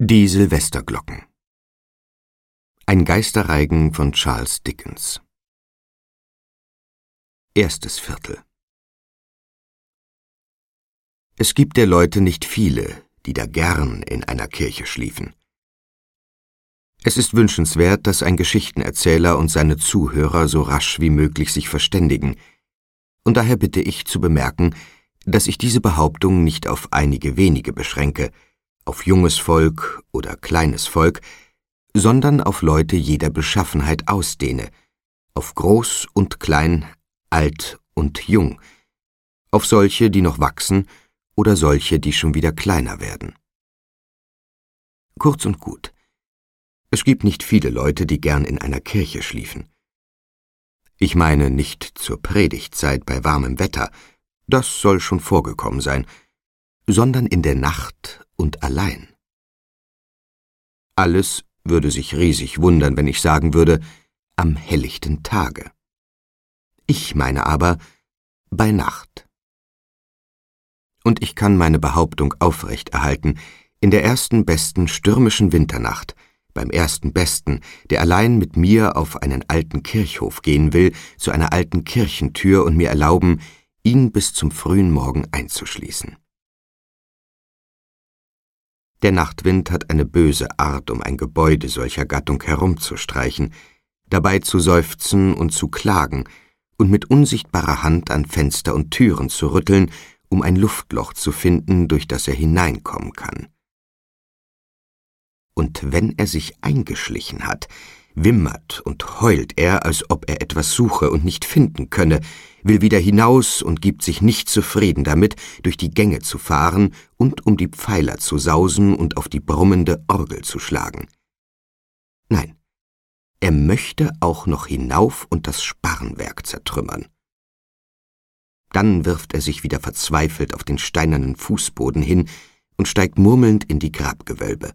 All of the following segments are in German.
Die Silvesterglocken. Ein Geisterreigen von Charles Dickens. Erstes Viertel. Es gibt der Leute nicht viele, die da gern in einer Kirche schliefen. Es ist wünschenswert, dass ein Geschichtenerzähler und seine Zuhörer so rasch wie möglich sich verständigen, und daher bitte ich zu bemerken, dass ich diese Behauptung nicht auf einige wenige beschränke, auf junges Volk oder kleines Volk, sondern auf Leute jeder Beschaffenheit ausdehne, auf groß und klein, alt und jung, auf solche, die noch wachsen, oder solche, die schon wieder kleiner werden. Kurz und gut, es gibt nicht viele Leute, die gern in einer Kirche schliefen. Ich meine nicht zur Predigtzeit bei warmem Wetter, das soll schon vorgekommen sein, sondern in der Nacht und allein. Alles würde sich riesig wundern, wenn ich sagen würde, am helllichten Tage. Ich meine aber, bei Nacht. Und ich kann meine Behauptung aufrechterhalten, in der ersten besten stürmischen Winternacht, beim ersten Besten, der allein mit mir auf einen alten Kirchhof gehen will, zu einer alten Kirchentür und mir erlauben, ihn bis zum frühen Morgen einzuschließen. Der Nachtwind hat eine böse Art, um ein Gebäude solcher Gattung herumzustreichen, dabei zu seufzen und zu klagen und mit unsichtbarer Hand an Fenster und Türen zu rütteln, um ein Luftloch zu finden, durch das er hineinkommen kann. Und wenn er sich eingeschlichen hat, wimmert und heult er, als ob er etwas suche und nicht finden könne, will wieder hinaus und gibt sich nicht zufrieden damit, durch die Gänge zu fahren und um die Pfeiler zu sausen und auf die brummende Orgel zu schlagen. Nein, er möchte auch noch hinauf und das Sparrenwerk zertrümmern. Dann wirft er sich wieder verzweifelt auf den steinernen Fußboden hin und steigt murmelnd in die Grabgewölbe.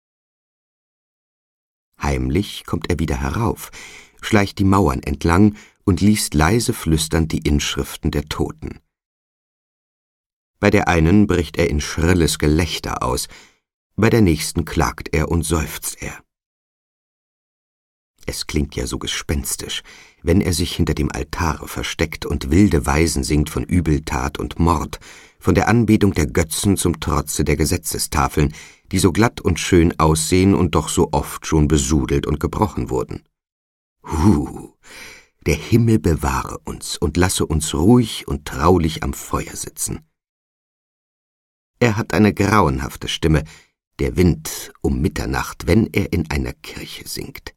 Heimlich kommt er wieder herauf, schleicht die Mauern entlang und liest leise flüsternd die Inschriften der Toten. Bei der einen bricht er in schrilles Gelächter aus, bei der nächsten klagt er und seufzt er. Es klingt ja so gespenstisch, wenn er sich hinter dem Altare versteckt und wilde Weisen singt von Übeltat und Mord, von der Anbetung der Götzen zum Trotze der Gesetzestafeln, die so glatt und schön aussehen und doch so oft schon besudelt und gebrochen wurden. Der Himmel bewahre uns und lasse uns ruhig und traulich am Feuer sitzen. Er hat eine grauenhafte Stimme, der Wind um Mitternacht, wenn er in einer Kirche singt.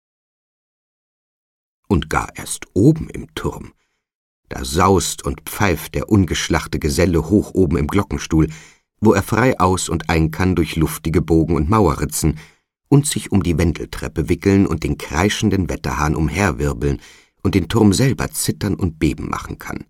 Und gar erst oben im Turm, da saust und pfeift der ungeschlachte Geselle hoch oben im Glockenstuhl, wo er frei aus und ein kann durch luftige Bogen und Mauerritzen und sich um die Wendeltreppe wickeln und den kreischenden Wetterhahn umherwirbeln und den Turm selber zittern und beben machen kann.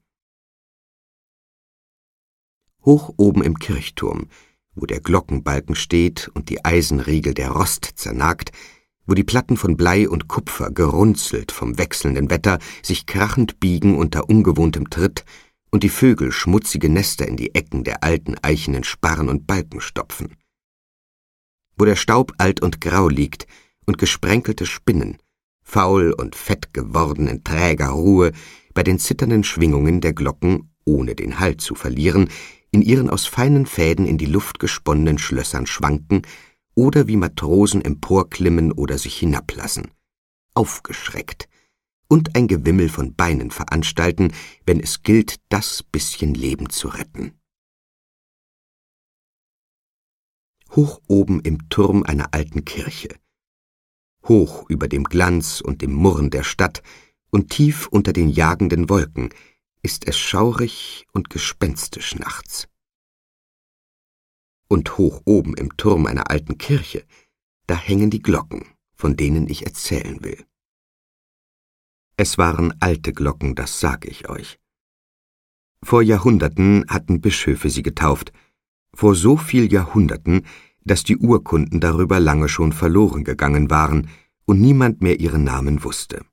Hoch oben im Kirchturm, wo der Glockenbalken steht und die Eisenriegel der Rost zernagt, wo die Platten von Blei und Kupfer gerunzelt vom wechselnden Wetter sich krachend biegen unter ungewohntem Tritt und die Vögel schmutzige Nester in die Ecken der alten eichenen Sparren und Balken stopfen. Wo der Staub alt und grau liegt und gesprenkelte Spinnen, faul und fett geworden in träger Ruhe, bei den zitternden Schwingungen der Glocken, ohne den Halt zu verlieren, in ihren aus feinen Fäden in die Luft gesponnenen Schlössern schwanken oder wie Matrosen emporklimmen oder sich hinablassen, aufgeschreckt, und ein Gewimmel von Beinen veranstalten, wenn es gilt, das bisschen Leben zu retten. Hoch oben im Turm einer alten Kirche, hoch über dem Glanz und dem Murren der Stadt und tief unter den jagenden Wolken, ist es schaurig und gespenstisch nachts. Und hoch oben im Turm einer alten Kirche, da hängen die Glocken, von denen ich erzählen will. Es waren alte Glocken, das sag ich euch. Vor Jahrhunderten hatten Bischöfe sie getauft, vor so viel Jahrhunderten, dass die Urkunden darüber lange schon verloren gegangen waren und niemand mehr ihren Namen wusste.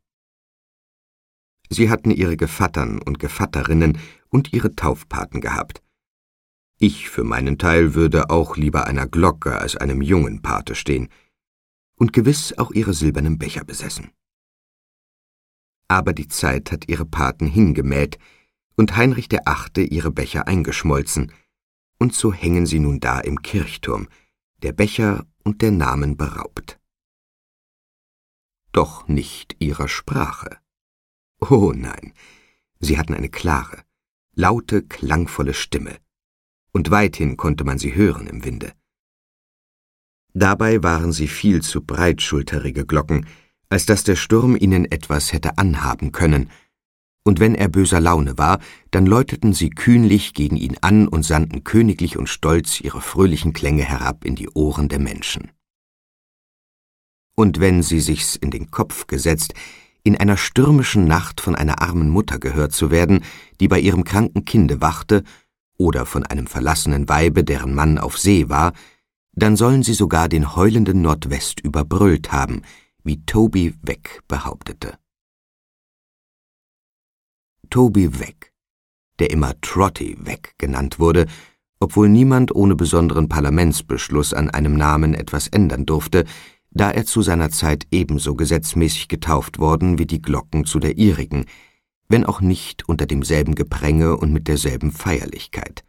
Sie hatten ihre Gevattern und Gevatterinnen und ihre Taufpaten gehabt. Ich für meinen Teil würde auch lieber einer Glocke als einem jungen Pate stehen und gewiss auch ihre silbernen Becher besessen. Aber die Zeit hat ihre Paten hingemäht und Heinrich VIII. Ihre Becher eingeschmolzen, und so hängen sie nun da im Kirchturm, der Becher und der Namen beraubt. Doch nicht ihrer Sprache. Oh nein, sie hatten eine klare, laute, klangvolle Stimme, und weithin konnte man sie hören im Winde. Dabei waren sie viel zu breitschulterige Glocken, als dass der Sturm ihnen etwas hätte anhaben können, und wenn er böser Laune war, dann läuteten sie kühnlich gegen ihn an und sandten königlich und stolz ihre fröhlichen Klänge herab in die Ohren der Menschen. Und wenn sie sich's in den Kopf gesetzt, in einer stürmischen Nacht von einer armen Mutter gehört zu werden, die bei ihrem kranken Kinde wachte, oder von einem verlassenen Weibe, deren Mann auf See war, dann sollen sie sogar den heulenden Nordwest überbrüllt haben, wie Toby Veck behauptete. Toby Veck, der immer Trotty Veck genannt wurde, obwohl niemand ohne besonderen Parlamentsbeschluss an einem Namen etwas ändern durfte, da er zu seiner Zeit ebenso gesetzmäßig getauft worden wie die Glocken zu der ihrigen, wenn auch nicht unter demselben Gepränge und mit derselben Feierlichkeit.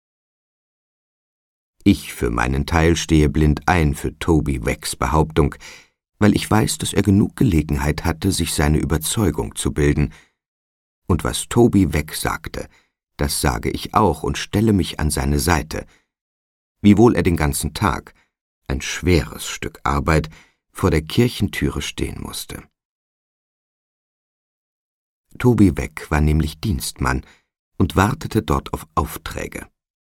Ich für meinen Teil stehe blind ein für Toby Vecks Behauptung, weil ich weiß, dass er genug Gelegenheit hatte, sich seine Überzeugung zu bilden. Und was Toby Veck sagte, das sage ich auch und stelle mich an seine Seite, wiewohl er den ganzen Tag, ein schweres Stück Arbeit, vor der Kirchentüre stehen musste. Toby Veck war nämlich Dienstmann und wartete dort auf Aufträge.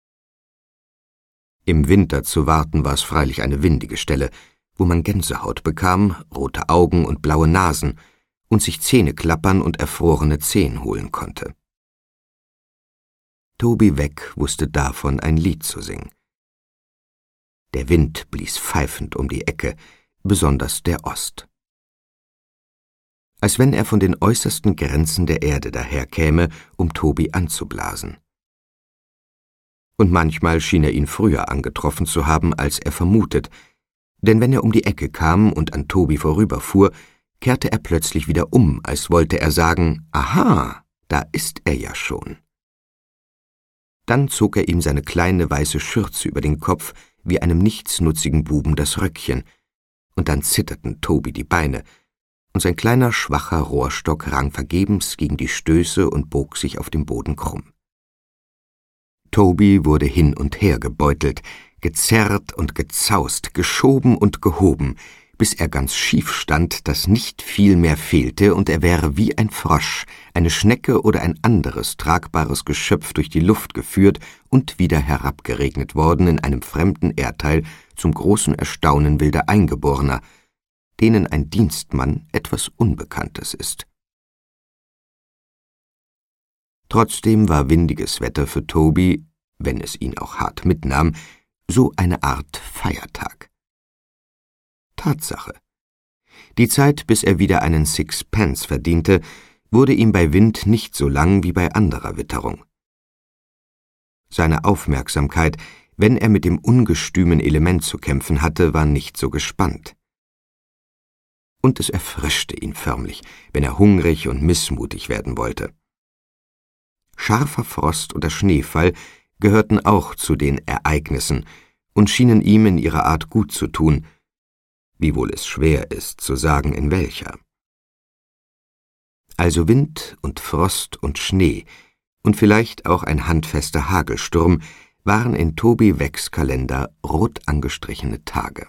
Im Winter zu warten war es freilich eine windige Stelle, wo man Gänsehaut bekam, rote Augen und blaue Nasen und sich Zähne klappern und erfrorene Zehen holen konnte. Toby Veck wusste davon ein Lied zu singen. Der Wind blies pfeifend um die Ecke, besonders der Ost. Als wenn er von den äußersten Grenzen der Erde daherkäme, um Toby anzublasen. Und manchmal schien er ihn früher angetroffen zu haben, als er vermutet, denn wenn er um die Ecke kam und an Toby vorüberfuhr, kehrte er plötzlich wieder um, als wollte er sagen, »Aha, da ist er ja schon.« Dann zog er ihm seine kleine weiße Schürze über den Kopf, wie einem nichtsnutzigen Buben das Röckchen, und dann zitterten Toby die Beine, und sein kleiner, schwacher Rohrstock rang vergebens gegen die Stöße und bog sich auf dem Boden krumm. Toby wurde hin und her gebeutelt, gezerrt und gezaust, geschoben und gehoben, bis er ganz schief stand, dass nicht viel mehr fehlte und er wäre wie ein Frosch, eine Schnecke oder ein anderes tragbares Geschöpf durch die Luft geführt und wieder herabgeregnet worden in einem fremden Erdteil zum großen Erstaunen wilder Eingeborener, denen ein Dienstmann etwas Unbekanntes ist. Trotzdem war windiges Wetter für Toby, wenn es ihn auch hart mitnahm, so eine Art Feiertag. Tatsache. Die Zeit, bis er wieder einen Sixpence verdiente, wurde ihm bei Wind nicht so lang wie bei anderer Witterung. Seine Aufmerksamkeit, wenn er mit dem ungestümen Element zu kämpfen hatte, war nicht so gespannt. Und es erfrischte ihn förmlich, wenn er hungrig und missmutig werden wollte. Scharfer Frost oder Schneefall gehörten auch zu den Ereignissen und schienen ihm in ihrer Art gut zu tun, wiewohl es schwer ist zu sagen, in welcher. Also Wind und Frost und Schnee und vielleicht auch ein handfester Hagelsturm waren in Toby Vecks Kalender rot angestrichene Tage.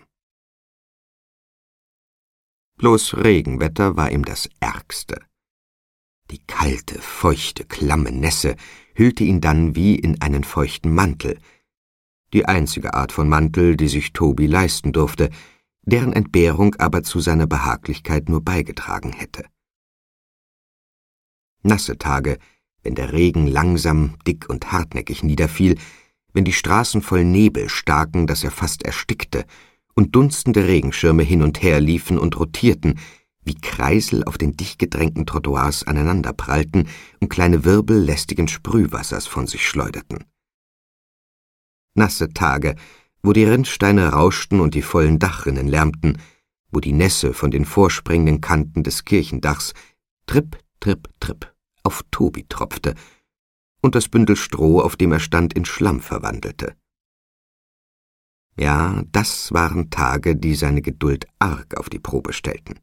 Bloß Regenwetter war ihm das Ärgste. Die kalte, feuchte, klamme Nässe hüllte ihn dann wie in einen feuchten Mantel, die einzige Art von Mantel, die sich Toby leisten durfte, deren Entbehrung aber zu seiner Behaglichkeit nur beigetragen hätte. Nasse Tage, wenn der Regen langsam, dick und hartnäckig niederfiel, wenn die Straßen voll Nebel staken, dass er fast erstickte, und dunstende Regenschirme hin und her liefen und rotierten, wie Kreisel auf den dicht gedrängten Trottoirs aneinanderprallten und kleine Wirbel lästigen Sprühwassers von sich schleuderten. nasse Tage, wo die Rinnsteine rauschten und die vollen Dachrinnen lärmten, wo die Nässe von den vorspringenden Kanten des Kirchendachs tripp, tripp, tripp auf Tobi tropfte und das Bündel Stroh, auf dem er stand, in Schlamm verwandelte. Ja, das waren Tage, die seine Geduld arg auf die Probe stellten.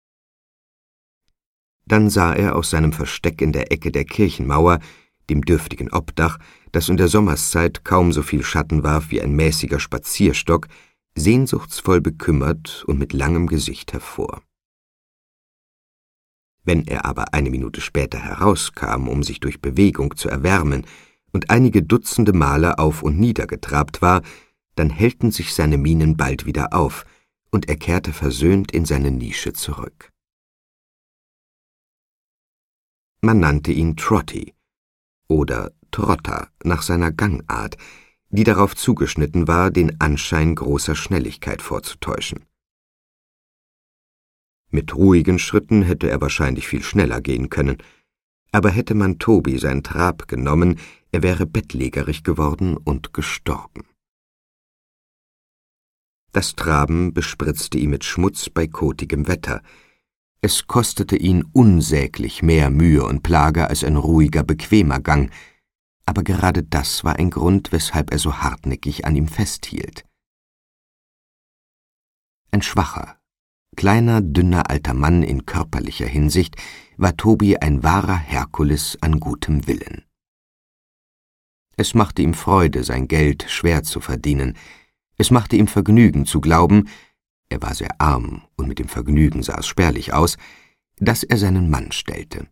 Dann sah er aus seinem Versteck in der Ecke der Kirchenmauer, dem dürftigen Obdach, das in der Sommerszeit kaum so viel Schatten warf wie ein mäßiger Spazierstock, sehnsuchtsvoll bekümmert und mit langem Gesicht hervor. Wenn er aber eine Minute später herauskam, um sich durch Bewegung zu erwärmen, und einige Dutzende Male auf und nieder getrabt war, dann hellten sich seine Mienen bald wieder auf, und er kehrte versöhnt in seine Nische zurück. Man nannte ihn Trotty oder Trotter nach seiner Gangart, die darauf zugeschnitten war, den Anschein großer Schnelligkeit vorzutäuschen. Mit ruhigen Schritten hätte er wahrscheinlich viel schneller gehen können, aber hätte man Tobi sein Trab genommen, er wäre bettlägerig geworden und gestorben. Das Traben bespritzte ihn mit Schmutz bei kotigem Wetter. Es kostete ihn unsäglich mehr Mühe und Plage als ein ruhiger, bequemer Gang, aber gerade das war ein Grund, weshalb er so hartnäckig an ihm festhielt. Ein schwacher, kleiner, dünner alter Mann in körperlicher Hinsicht war Tobi ein wahrer Herkules an gutem Willen. Es machte ihm Freude, sein Geld schwer zu verdienen. Es machte ihm Vergnügen zu glauben, er war sehr arm und mit dem Vergnügen sah es spärlich aus, dass er seinen Mann stellte.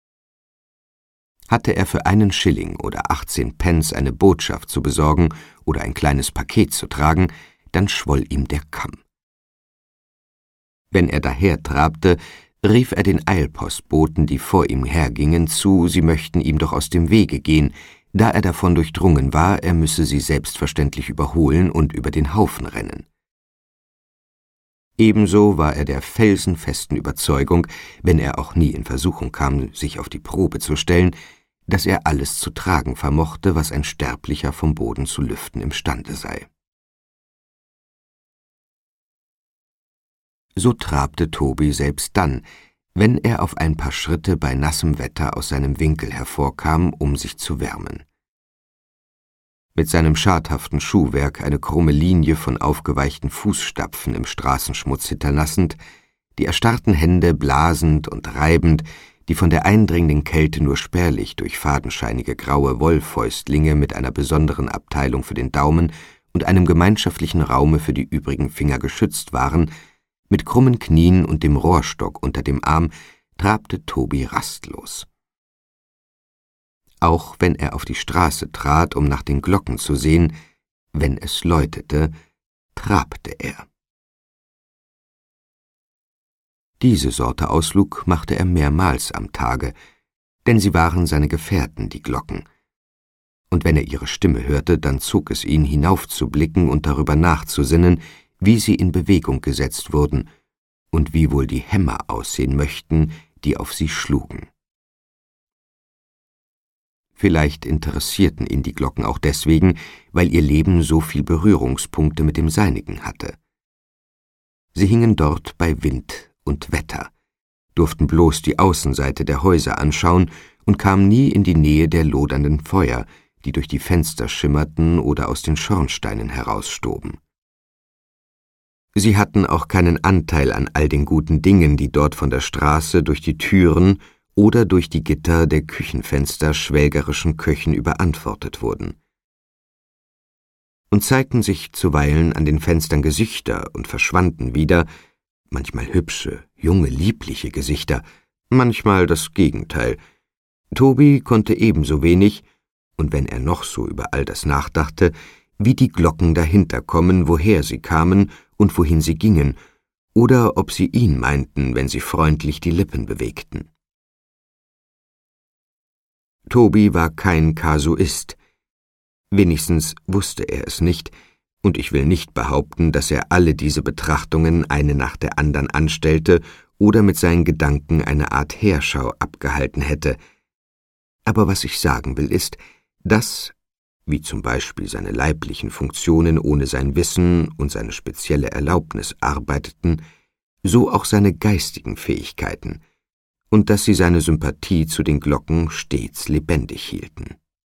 Hatte er für 1 Schilling oder 18 Pence eine Botschaft zu besorgen oder ein kleines Paket zu tragen, dann schwoll ihm der Kamm. Wenn er dahertrabte, rief er den Eilpostboten, die vor ihm hergingen, zu, sie möchten ihm doch aus dem Wege gehen, da er davon durchdrungen war, er müsse sie selbstverständlich überholen und über den Haufen rennen. Ebenso war er der felsenfesten Überzeugung, wenn er auch nie in Versuchung kam, sich auf die Probe zu stellen, dass er alles zu tragen vermochte, was ein Sterblicher vom Boden zu lüften imstande sei. So trabte Tobi selbst dann, wenn er auf ein paar Schritte bei nassem Wetter aus seinem Winkel hervorkam, um sich zu wärmen. Mit seinem schadhaften Schuhwerk eine krumme Linie von aufgeweichten Fußstapfen im Straßenschmutz hinterlassend, die erstarrten Hände blasend und reibend, die von der eindringenden Kälte nur spärlich durch fadenscheinige graue Wollfäustlinge mit einer besonderen Abteilung für den Daumen und einem gemeinschaftlichen Raume für die übrigen Finger geschützt waren, mit krummen Knien und dem Rohrstock unter dem Arm trabte Tobi rastlos. Auch wenn er auf die Straße trat, um nach den Glocken zu sehen, wenn es läutete, trabte er. Diese Sorte Ausflug machte er mehrmals am Tage, denn sie waren seine Gefährten, die Glocken. Und wenn er ihre Stimme hörte, dann zog es ihn, hinaufzublicken und darüber nachzusinnen, wie sie in Bewegung gesetzt wurden und wie wohl die Hämmer aussehen möchten, die auf sie schlugen. Vielleicht interessierten ihn die Glocken auch deswegen, weil ihr Leben so viel Berührungspunkte mit dem seinigen hatte. Sie hingen dort bei Wind und Wetter, durften bloß die Außenseite der Häuser anschauen und kamen nie in die Nähe der lodernden Feuer, die durch die Fenster schimmerten oder aus den Schornsteinen herausstoben. Sie hatten auch keinen Anteil an all den guten Dingen, die dort von der Straße durch die Türen oder durch die Gitter der Küchenfenster schwelgerischen Köchen überantwortet wurden. Und zeigten sich zuweilen an den Fenstern Gesichter und verschwanden wieder, manchmal hübsche, junge, liebliche Gesichter, manchmal das Gegenteil. Tobi konnte ebenso wenig, und wenn er noch so über all das nachdachte, wie die Glocken dahinter kommen, woher sie kamen und wohin sie gingen, oder ob sie ihn meinten, wenn sie freundlich die Lippen bewegten. Tobi war kein Kasuist. Wenigstens wusste er es nicht, und ich will nicht behaupten, dass er alle diese Betrachtungen eine nach der andern anstellte oder mit seinen Gedanken eine Art Heerschau abgehalten hätte. Aber was ich sagen will, ist, dass, wie zum Beispiel seine leiblichen Funktionen ohne sein Wissen und seine spezielle Erlaubnis arbeiteten, so auch seine geistigen Fähigkeiten, und dass sie seine Sympathie zu den Glocken stets lebendig hielten.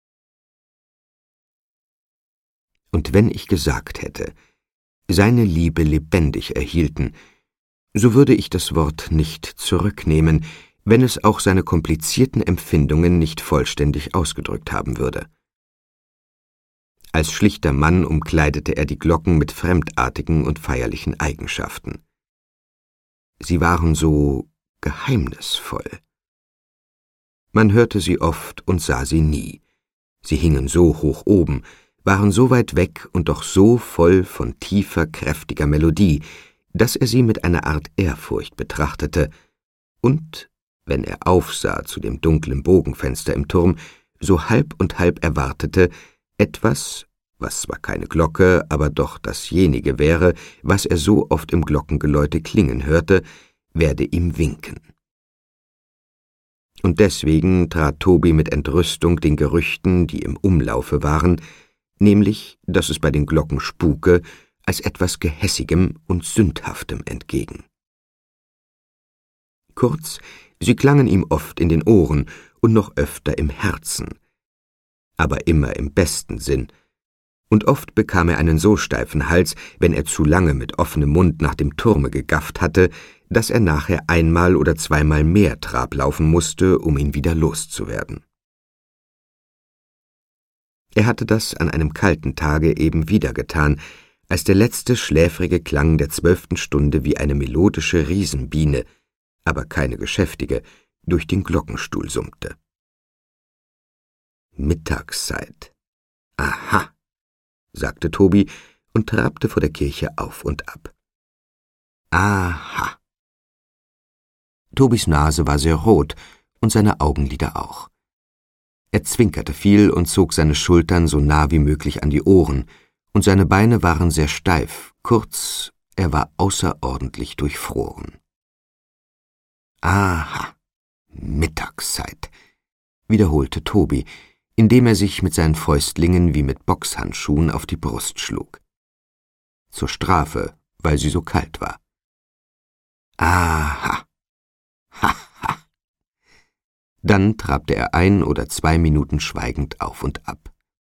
Und wenn ich gesagt hätte, seine Liebe lebendig erhielten, so würde ich das Wort nicht zurücknehmen, wenn es auch seine komplizierten Empfindungen nicht vollständig ausgedrückt haben würde. Als schlichter Mann umkleidete er die Glocken mit fremdartigen und feierlichen Eigenschaften. Sie waren so geheimnisvoll. Man hörte sie oft und sah sie nie. Sie hingen so hoch oben, waren so weit weg und doch so voll von tiefer, kräftiger Melodie, dass er sie mit einer Art Ehrfurcht betrachtete und, wenn er aufsah zu dem dunklen Bogenfenster im Turm, so halb und halb erwartete, etwas, was zwar keine Glocke, aber doch dasjenige wäre, was er so oft im Glockengeläute klingen hörte, werde ihm winken. Und deswegen trat Toby mit Entrüstung den Gerüchten, die im Umlaufe waren, nämlich, dass es bei den Glocken spuke, als etwas Gehässigem und Sündhaftem entgegen. Kurz, sie klangen ihm oft in den Ohren und noch öfter im Herzen, aber immer im besten Sinn, und oft bekam er einen so steifen Hals, wenn er zu lange mit offenem Mund nach dem Turme gegafft hatte, dass er nachher einmal oder zweimal mehr Trab laufen musste, um ihn wieder loszuwerden. Er hatte das an einem kalten Tage eben wieder getan, als der letzte schläfrige Klang der 12. Stunde wie eine melodische Riesenbiene, aber keine geschäftige, durch den Glockenstuhl summte. Mittagszeit. Aha, sagte Toby und trabte vor der Kirche auf und ab. Aha. Tobys Nase war sehr rot und seine Augenlider auch. Er zwinkerte viel und zog seine Schultern so nah wie möglich an die Ohren, und seine Beine waren sehr steif, kurz, er war außerordentlich durchfroren. Aha, Mittagszeit, wiederholte Toby, indem er sich mit seinen Fäustlingen wie mit Boxhandschuhen auf die Brust schlug. Zur Strafe, weil sie so kalt war. Aha, ha, ha. Dann trabte er 1 oder 2 Minuten schweigend auf und ab.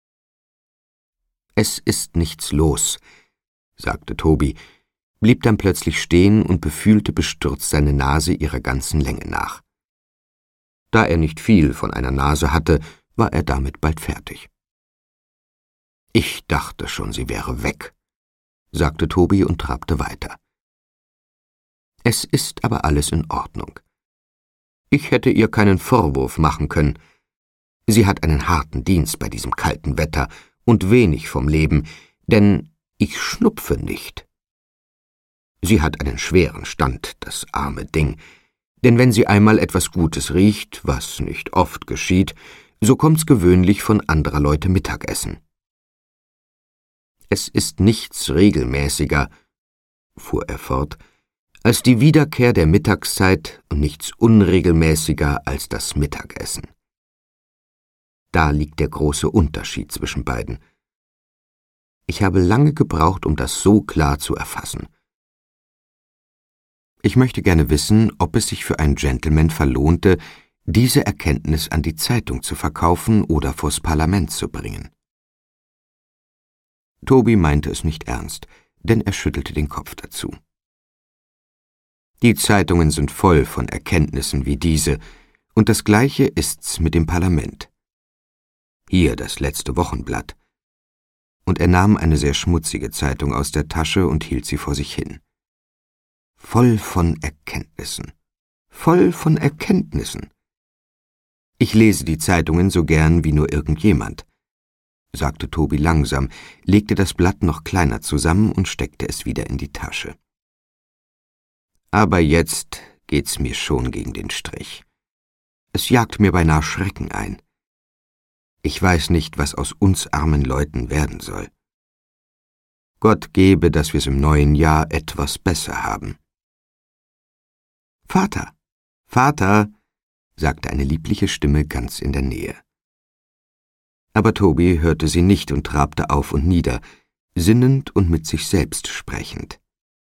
»Es ist nichts los«, sagte Toby, blieb dann plötzlich stehen und befühlte bestürzt seine Nase ihrer ganzen Länge nach. Da er nicht viel von einer Nase hatte, war er damit bald fertig. »Ich dachte schon, sie wäre weg«, sagte Toby und trabte weiter. »Es ist aber alles in Ordnung. Ich hätte ihr keinen Vorwurf machen können. Sie hat einen harten Dienst bei diesem kalten Wetter und wenig vom Leben, denn ich schnupfe nicht. Sie hat einen schweren Stand, das arme Ding, denn wenn sie einmal etwas Gutes riecht, was nicht oft geschieht, so kommt's gewöhnlich von anderer Leute Mittagessen. Es ist nichts regelmäßiger«, fuhr er fort, »als die Wiederkehr der Mittagszeit und nichts unregelmäßiger als das Mittagessen. Da liegt der große Unterschied zwischen beiden. Ich habe lange gebraucht, um das so klar zu erfassen. Ich möchte gerne wissen, ob es sich für einen Gentleman verlohnte, diese Erkenntnis an die Zeitung zu verkaufen oder vors Parlament zu bringen.« Toby meinte es nicht ernst, denn er schüttelte den Kopf dazu. »Die Zeitungen sind voll von Erkenntnissen wie diese, und das Gleiche ist's mit dem Parlament. Hier das letzte Wochenblatt.« Und er nahm eine sehr schmutzige Zeitung aus der Tasche und hielt sie vor sich hin. »Voll von Erkenntnissen. Voll von Erkenntnissen. Ich lese die Zeitungen so gern wie nur irgendjemand«, sagte Toby langsam, legte das Blatt noch kleiner zusammen und steckte es wieder in die Tasche. »Aber jetzt geht's mir schon gegen den Strich. Es jagt mir beinahe Schrecken ein. Ich weiß nicht, was aus uns armen Leuten werden soll. Gott gebe, dass wir's im neuen Jahr etwas besser haben.« »Vater, Vater«, sagte eine liebliche Stimme ganz in der Nähe. Aber Toby hörte sie nicht und trabte auf und nieder, sinnend und mit sich selbst sprechend.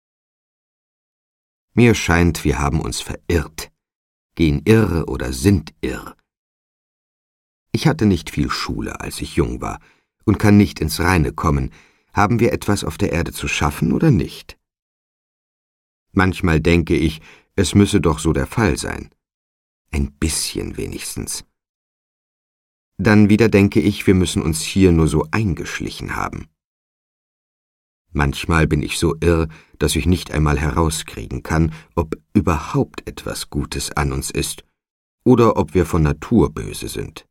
»Mir scheint, wir haben uns verirrt, gehen irr oder sind irr. Ich hatte nicht viel Schule, als ich jung war, und kann nicht ins Reine kommen. Haben wir etwas auf der Erde zu schaffen oder nicht? Manchmal denke ich, es müsse doch so der Fall sein. Ein bisschen wenigstens. Dann wieder denke ich, wir müssen uns hier nur so eingeschlichen haben. Manchmal bin ich so irr, dass ich nicht einmal herauskriegen kann, ob überhaupt etwas Gutes an uns ist oder ob wir von Natur böse sind.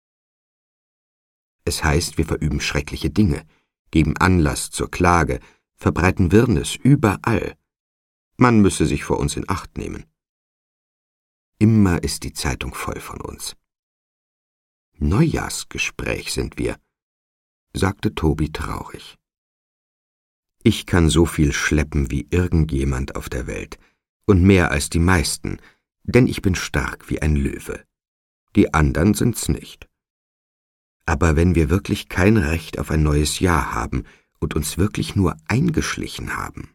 Es heißt, wir verüben schreckliche Dinge, geben Anlass zur Klage, verbreiten Wirrnis überall. Man müsse sich vor uns in Acht nehmen. Immer ist die Zeitung voll von uns. Neujahrsgespräch sind wir, sagte Toby traurig. Ich kann so viel schleppen wie irgendjemand auf der Welt und mehr als die meisten, denn ich bin stark wie ein Löwe. Die anderen sind's nicht. Aber wenn wir wirklich kein Recht auf ein neues Jahr haben und uns wirklich nur eingeschlichen haben.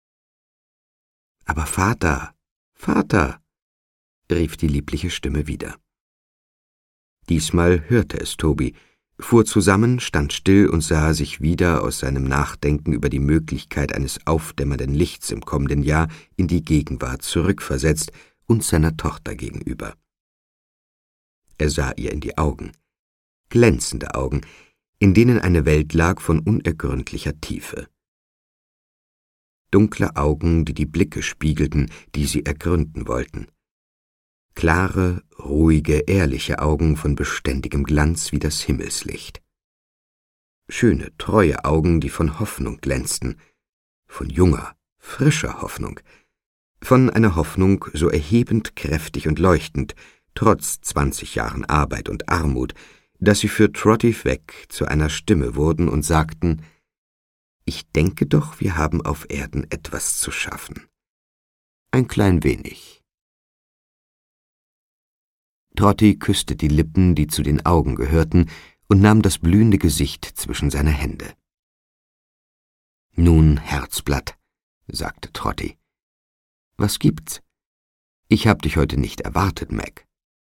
Aber Vater, Vater, rief die liebliche Stimme wieder. Diesmal hörte es Toby, fuhr zusammen, stand still und sah sich wieder aus seinem Nachdenken über die Möglichkeit eines aufdämmernden Lichts im kommenden Jahr in die Gegenwart zurückversetzt und seiner Tochter gegenüber. Er sah ihr in die Augen, glänzende Augen, in denen eine Welt lag von unergründlicher Tiefe. Dunkle Augen, die die Blicke spiegelten, die sie ergründen wollten. Klare, ruhige, ehrliche Augen von beständigem Glanz wie das Himmelslicht. Schöne, treue Augen, die von Hoffnung glänzten, von junger, frischer Hoffnung, von einer Hoffnung so erhebend, kräftig und leuchtend, trotz 20 Jahren Arbeit und Armut, dass sie für Trotty weg zu einer Stimme wurden und sagten: »Ich denke doch, wir haben auf Erden etwas zu schaffen. Ein klein wenig.« Trotty küsste die Lippen, die zu den Augen gehörten, und nahm das blühende Gesicht zwischen seine Hände. »Nun, Herzblatt«, sagte Trotty. »Was gibt's? Ich hab dich heute nicht erwartet, Meg.«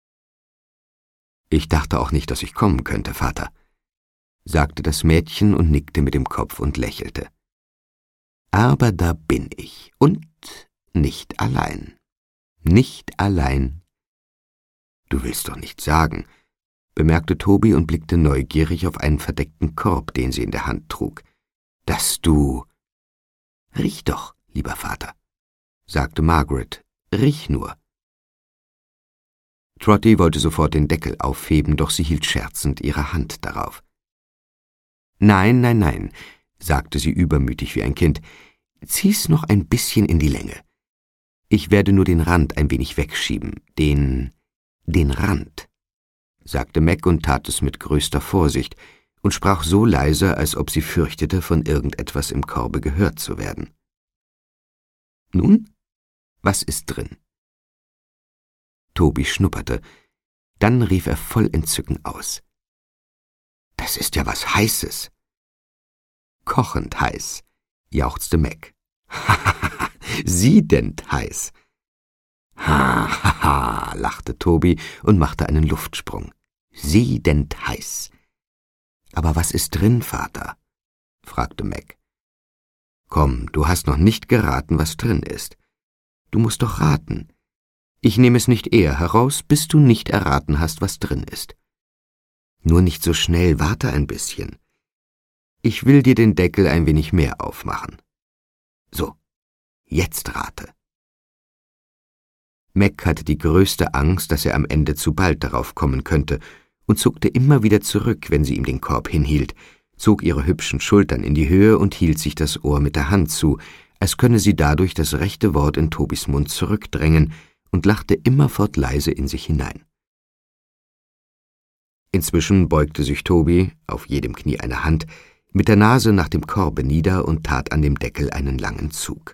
»Ich dachte auch nicht, dass ich kommen könnte, Vater«, sagte das Mädchen und nickte mit dem Kopf und lächelte. »Aber da bin ich, und nicht allein. Nicht allein.« »Du willst doch nicht sagen«, bemerkte Toby und blickte neugierig auf einen verdeckten Korb, den sie in der Hand trug, »dass du...« »Riech doch, lieber Vater«, sagte Margaret, »riech nur.« Trotty wollte sofort den Deckel aufheben, doch sie hielt scherzend ihre Hand darauf. »Nein, nein, nein«, sagte sie übermütig wie ein Kind, »zieh's noch ein bisschen in die Länge. Ich werde nur den Rand ein wenig wegschieben, den Rand«, sagte Meg und tat es mit größter Vorsicht und sprach so leise, als ob sie fürchtete, von irgendetwas im Korbe gehört zu werden. »Nun, was ist drin?« Toby schnupperte, dann rief er voll Entzücken aus. »Das ist ja was Heißes!« »Kochend heiß«, jauchzte Meg. »Hahaha, siedend heiß!« »Ha, lachte Toby und machte einen Luftsprung. »Siedend heiß!« »Aber was ist drin, Vater?« fragte Meg. »Komm, du hast noch nicht geraten, was drin ist. Du musst doch raten. Ich nehme es nicht eher heraus, bis du nicht erraten hast, was drin ist. Nur nicht so schnell, warte ein bisschen. Ich will dir den Deckel ein wenig mehr aufmachen. So, jetzt rate.« Meg hatte die größte Angst, dass er am Ende zu bald darauf kommen könnte, und zuckte immer wieder zurück, wenn sie ihm den Korb hinhielt, zog ihre hübschen Schultern in die Höhe und hielt sich das Ohr mit der Hand zu, als könne sie dadurch das rechte Wort in Tobys Mund zurückdrängen, und lachte immerfort leise in sich hinein. Inzwischen beugte sich Toby, auf jedem Knie eine Hand, mit der Nase nach dem Korbe nieder und tat an dem Deckel einen langen Zug.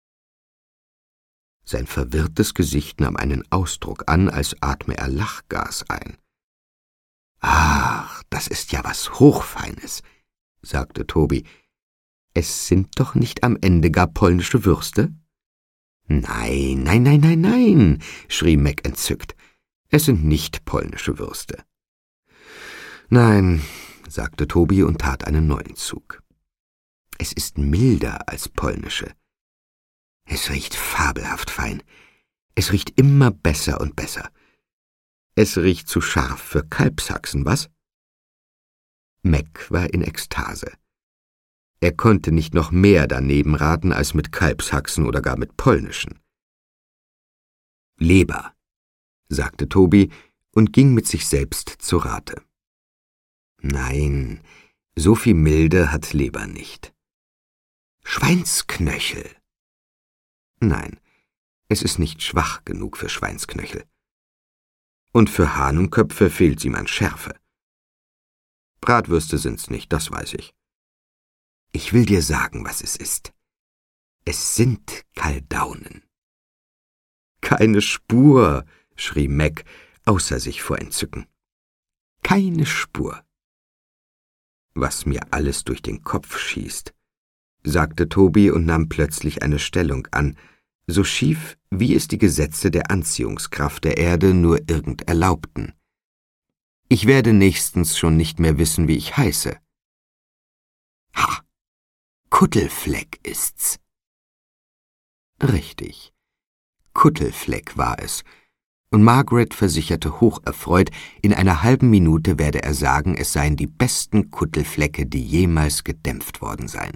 Sein verwirrtes Gesicht nahm einen Ausdruck an, als atme er Lachgas ein. »Ach, das ist ja was Hochfeines«, sagte Toby. »Es sind doch nicht am Ende gar polnische Würste?« »Nein, nein, nein, nein, nein«, schrie Mac entzückt. »Es sind nicht polnische Würste.« »Nein«, sagte Toby und tat einen neuen Zug. »Es ist milder als polnische. Es riecht fabelhaft fein. Es riecht immer besser und besser. Es riecht zu scharf für Kalbshaxen, was?« Mac war in Ekstase. Er konnte nicht noch mehr daneben raten als mit Kalbshaxen oder gar mit polnischen. »Leber«, sagte Toby und ging mit sich selbst zu Rate. »Nein, so viel Milde hat Leber nicht.« »Schweinsknöchel«. »Nein, es ist nicht schwach genug für Schweinsknöchel. Und für Hahnenköpfe fehlt ihm an Schärfe. Bratwürste sind's nicht, das weiß ich. Ich will dir sagen, was es ist. Es sind Kaldaunen.« »Keine Spur«, schrie Mac, außer sich vor Entzücken. »Keine Spur.« »Was mir alles durch den Kopf schießt«, sagte Toby und nahm plötzlich eine Stellung an, so schief, wie es die Gesetze der Anziehungskraft der Erde nur irgend erlaubten. »Ich werde nächstens schon nicht mehr wissen, wie ich heiße.« »Ha! Kuttelfleck ist's.« Richtig, Kuttelfleck war es, und Margaret versicherte hocherfreut, in einer halben Minute werde er sagen, es seien die besten Kuttelflecke, die jemals gedämpft worden seien.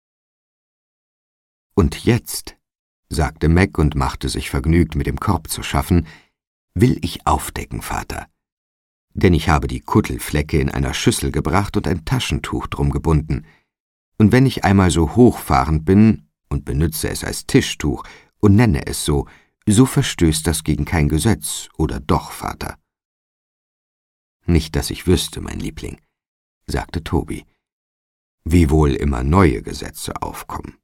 »Und jetzt«, sagte Mac und machte sich vergnügt, mit dem Korb zu schaffen, »will ich aufdecken, Vater. Denn ich habe die Kuttelflecke in einer Schüssel gebracht und ein Taschentuch drum gebunden. Und wenn ich einmal so hochfahrend bin und benütze es als Tischtuch und nenne es so verstößt das gegen kein Gesetz, oder doch, Vater?« »Nicht, dass ich wüsste, mein Liebling«, sagte Toby. »Wiewohl immer neue Gesetze aufkommen.«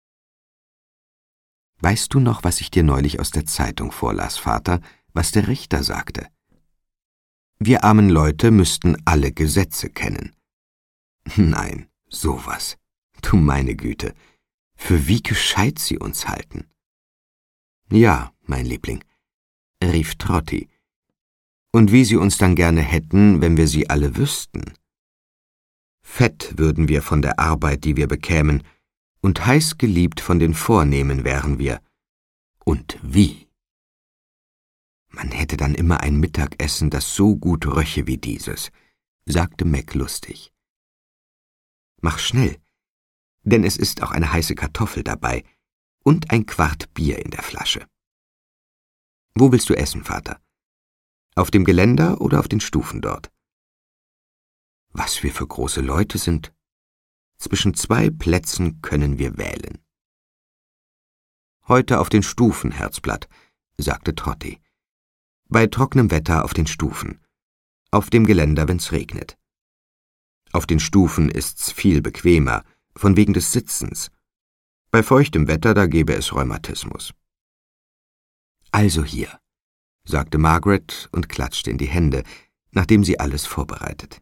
»Weißt du noch, was ich dir neulich aus der Zeitung vorlas, Vater, was der Richter sagte? Wir armen Leute müssten alle Gesetze kennen.« »Nein, sowas. Du meine Güte, für wie gescheit sie uns halten.« »Ja, mein Liebling«, rief Trotty, »und wie sie uns dann gerne hätten, wenn wir sie alle wüssten. Fett würden wir von der Arbeit, die wir bekämen, und heiß geliebt von den Vornehmen wären wir. Und wie! Man hätte dann immer ein Mittagessen, das so gut röche wie dieses«, sagte Mac lustig. »Mach schnell, denn es ist auch eine heiße Kartoffel dabei und ein Quart Bier in der Flasche. Wo willst du essen, Vater? Auf dem Geländer oder auf den Stufen dort?« »Was wir für große Leute sind. Zwischen 2 Plätzen können wir wählen.« »Heute auf den Stufen, Herzblatt«, sagte Trotty. »Bei trockenem Wetter auf den Stufen. Auf dem Geländer, wenn's regnet. Auf den Stufen ist's viel bequemer, von wegen des Sitzens. Bei feuchtem Wetter, da gäbe es Rheumatismus.« »Also hier«, sagte Margaret und klatschte in die Hände, nachdem sie alles vorbereitet.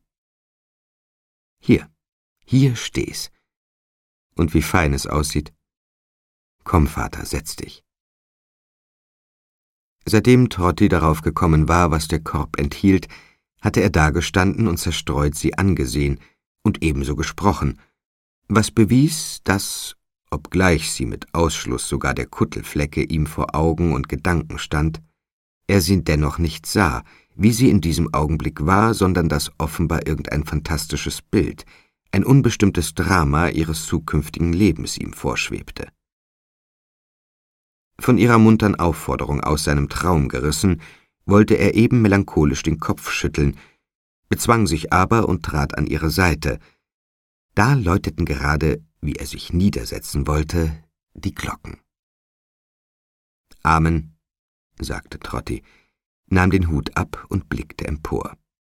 »Hier steh's. Und wie fein es aussieht. Komm, Vater, setz dich.« Seitdem Trotty darauf gekommen war, was der Korb enthielt, hatte er dagestanden und zerstreut sie angesehen und ebenso gesprochen, was bewies, dass, obgleich sie mit Ausschluss sogar der Kuttelflecke ihm vor Augen und Gedanken stand, er sie dennoch nicht sah, wie sie in diesem Augenblick war, sondern dass offenbar irgendein fantastisches Bild, ein unbestimmtes Drama ihres zukünftigen Lebens ihm vorschwebte. Von ihrer muntern Aufforderung aus seinem Traum gerissen, wollte er eben melancholisch den Kopf schütteln, bezwang sich aber und trat an ihre Seite. Da läuteten gerade, wie er sich niedersetzen wollte, die Glocken. »Amen«, sagte Trotty, nahm den Hut ab und blickte empor.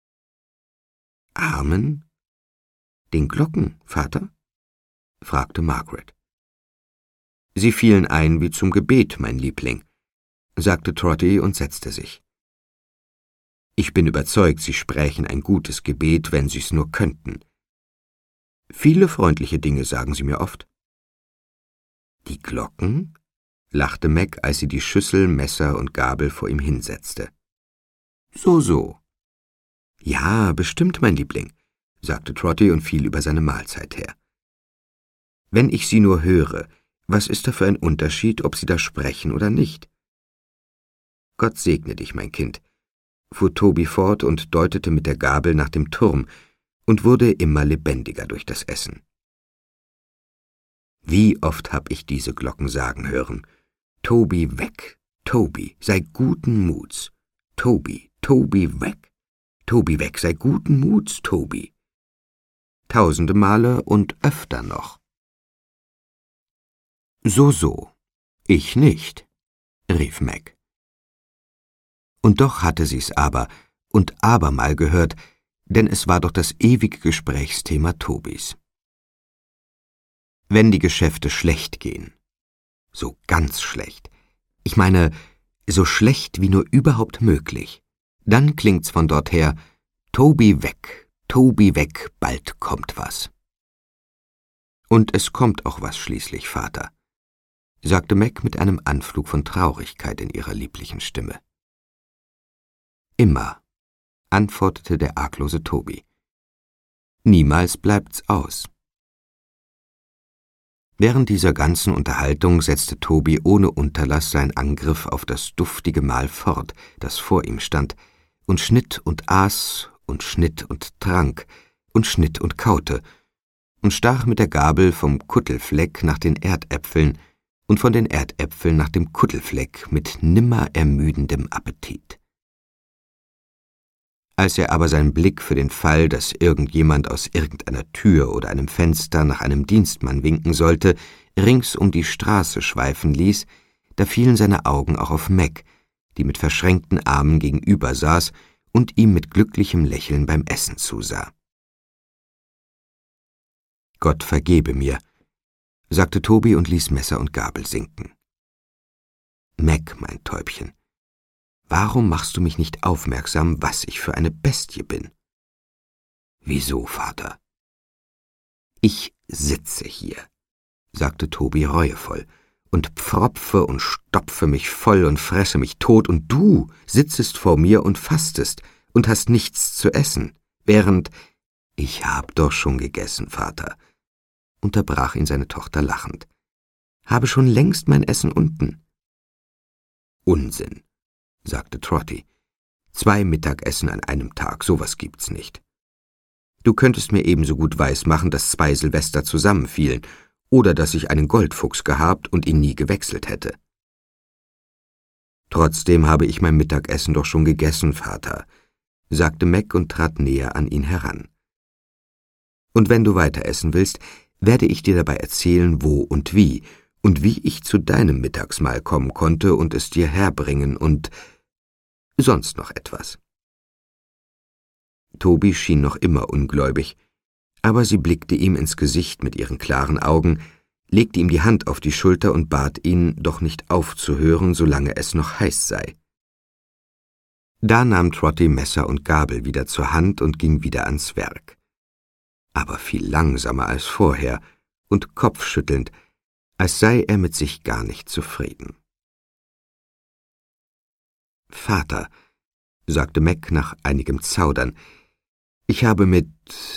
»Amen? Den Glocken, Vater?« fragte Margaret. »Sie fielen ein wie zum Gebet, mein Liebling«, sagte Trotty und setzte sich. Ich bin überzeugt, Sie sprächen ein gutes Gebet, wenn Sie's nur könnten. Viele freundliche Dinge sagen Sie mir oft. Die Glocken? Lachte Meg, als sie die Schüssel, Messer und Gabel vor ihm hinsetzte. So. Ja, bestimmt, mein Liebling, sagte Trotty und fiel über seine Mahlzeit her. Wenn ich Sie nur höre, was ist da für ein Unterschied, ob Sie da sprechen oder nicht? Gott segne dich, mein Kind, fuhr Toby fort und deutete mit der Gabel nach dem Turm und wurde immer lebendiger durch das Essen. Wie oft hab ich diese Glocken sagen hören: Toby, weg! Toby, sei guten Muts! Toby, Toby, weg! Toby, weg, sei guten Muts, Toby! Tausende Male und öfter noch. So, ich nicht, rief Meg. Und doch hatte sie's aber und abermal gehört, denn es war doch das ewige Gesprächsthema Tobys. Wenn die Geschäfte schlecht gehen, so ganz schlecht, ich meine, so schlecht wie nur überhaupt möglich, dann klingt's von dort her: Toby, weg, bald kommt was. Und es kommt auch was schließlich, Vater, sagte Meg mit einem Anflug von Traurigkeit in ihrer lieblichen Stimme. Immer, antwortete der arglose Toby. Niemals bleibt's aus. Während dieser ganzen Unterhaltung setzte Toby ohne Unterlass seinen Angriff auf das duftige Mahl fort, das vor ihm stand, und schnitt und aß und schnitt und trank und schnitt und kaute und stach mit der Gabel vom Kuttelfleck nach den Erdäpfeln und von den Erdäpfeln nach dem Kuttelfleck mit nimmer ermüdendem Appetit. Als er aber seinen Blick für den Fall, dass irgendjemand aus irgendeiner Tür oder einem Fenster nach einem Dienstmann winken sollte, rings um die Straße schweifen ließ, da fielen seine Augen auch auf Meg, die mit verschränkten Armen gegenüber saß und ihm mit glücklichem Lächeln beim Essen zusah. »Gott vergebe mir«, sagte Toby und ließ Messer und Gabel sinken. »Meg, mein Täubchen, warum machst du mich nicht aufmerksam, was ich für eine Bestie bin?« »Wieso, Vater?« »Ich sitze hier«, sagte Toby reuevoll, »und pfropfe und stopfe mich voll und fresse mich tot, und du sitzest vor mir und fastest und hast nichts zu essen, während...« »Ich hab doch schon gegessen, Vater«, unterbrach ihn seine Tochter lachend. »Habe schon längst mein Essen unten.« »Unsinn«, sagte Trotty. »2 Mittagessen an einem Tag, sowas gibt's nicht. Du könntest mir ebenso gut weismachen, dass 2 Silvester zusammenfielen, oder dass ich einen Goldfuchs gehabt und ihn nie gewechselt hätte.« »Trotzdem habe ich mein Mittagessen doch schon gegessen, Vater«, sagte Meg und trat näher an ihn heran. »Und wenn du weiter essen willst, werde ich dir dabei erzählen, wo und wie ich zu deinem Mittagsmahl kommen konnte und es dir herbringen und sonst noch etwas.« Toby schien noch immer ungläubig, aber sie blickte ihm ins Gesicht mit ihren klaren Augen, legte ihm die Hand auf die Schulter und bat ihn, doch nicht aufzuhören, solange es noch heiß sei. Da nahm Trotty Messer und Gabel wieder zur Hand und ging wieder ans Werk, aber viel langsamer als vorher und kopfschüttelnd, als sei er mit sich gar nicht zufrieden. »Vater«, sagte Meg nach einigem Zaudern, »ich habe mit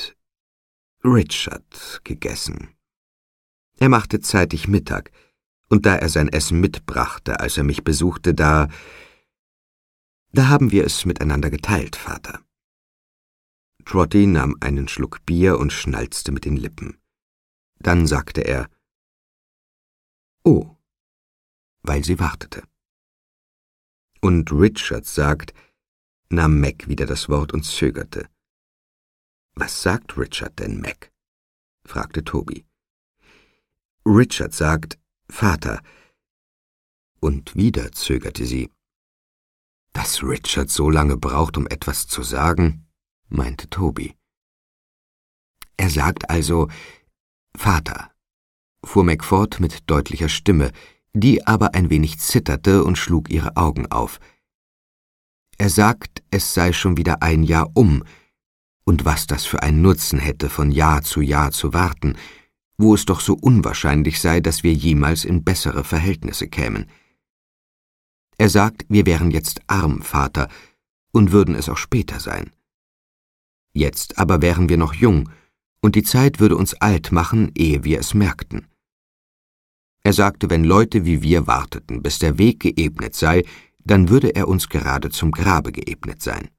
Richard gegessen. Er machte zeitig Mittag, und da er sein Essen mitbrachte, als er mich besuchte, da haben wir es miteinander geteilt, Vater.« Trotty nahm einen Schluck Bier und schnalzte mit den Lippen. Dann sagte er: »Oh«, weil sie wartete. »Und Richard sagt«, nahm Meg wieder das Wort und zögerte. »Was sagt Richard denn, Meg?« fragte Toby. »Richard sagt, Vater«, und wieder zögerte sie. »Dass Richard so lange braucht, um etwas zu sagen«, meinte Toby. »Er sagt also, Vater«, fuhr Meg fort mit deutlicher Stimme, die aber ein wenig zitterte und schlug ihre Augen auf. Er sagt, es sei schon wieder ein Jahr um, und was das für einen Nutzen hätte, von Jahr zu warten, wo es doch so unwahrscheinlich sei, dass wir jemals in bessere Verhältnisse kämen. Er sagt, wir wären jetzt arm, Vater, und würden es auch später sein. Jetzt aber wären wir noch jung, und die Zeit würde uns alt machen, ehe wir es merkten. Er sagte, wenn Leute wie wir warteten, bis der Weg geebnet sei, dann würde er uns gerade zum Grabe geebnet sein.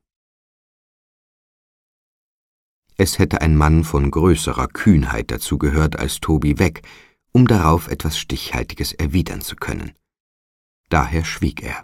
Es hätte ein Mann von größerer Kühnheit dazu gehört als Toby Veck, um darauf etwas Stichhaltiges erwidern zu können. Daher schwieg er.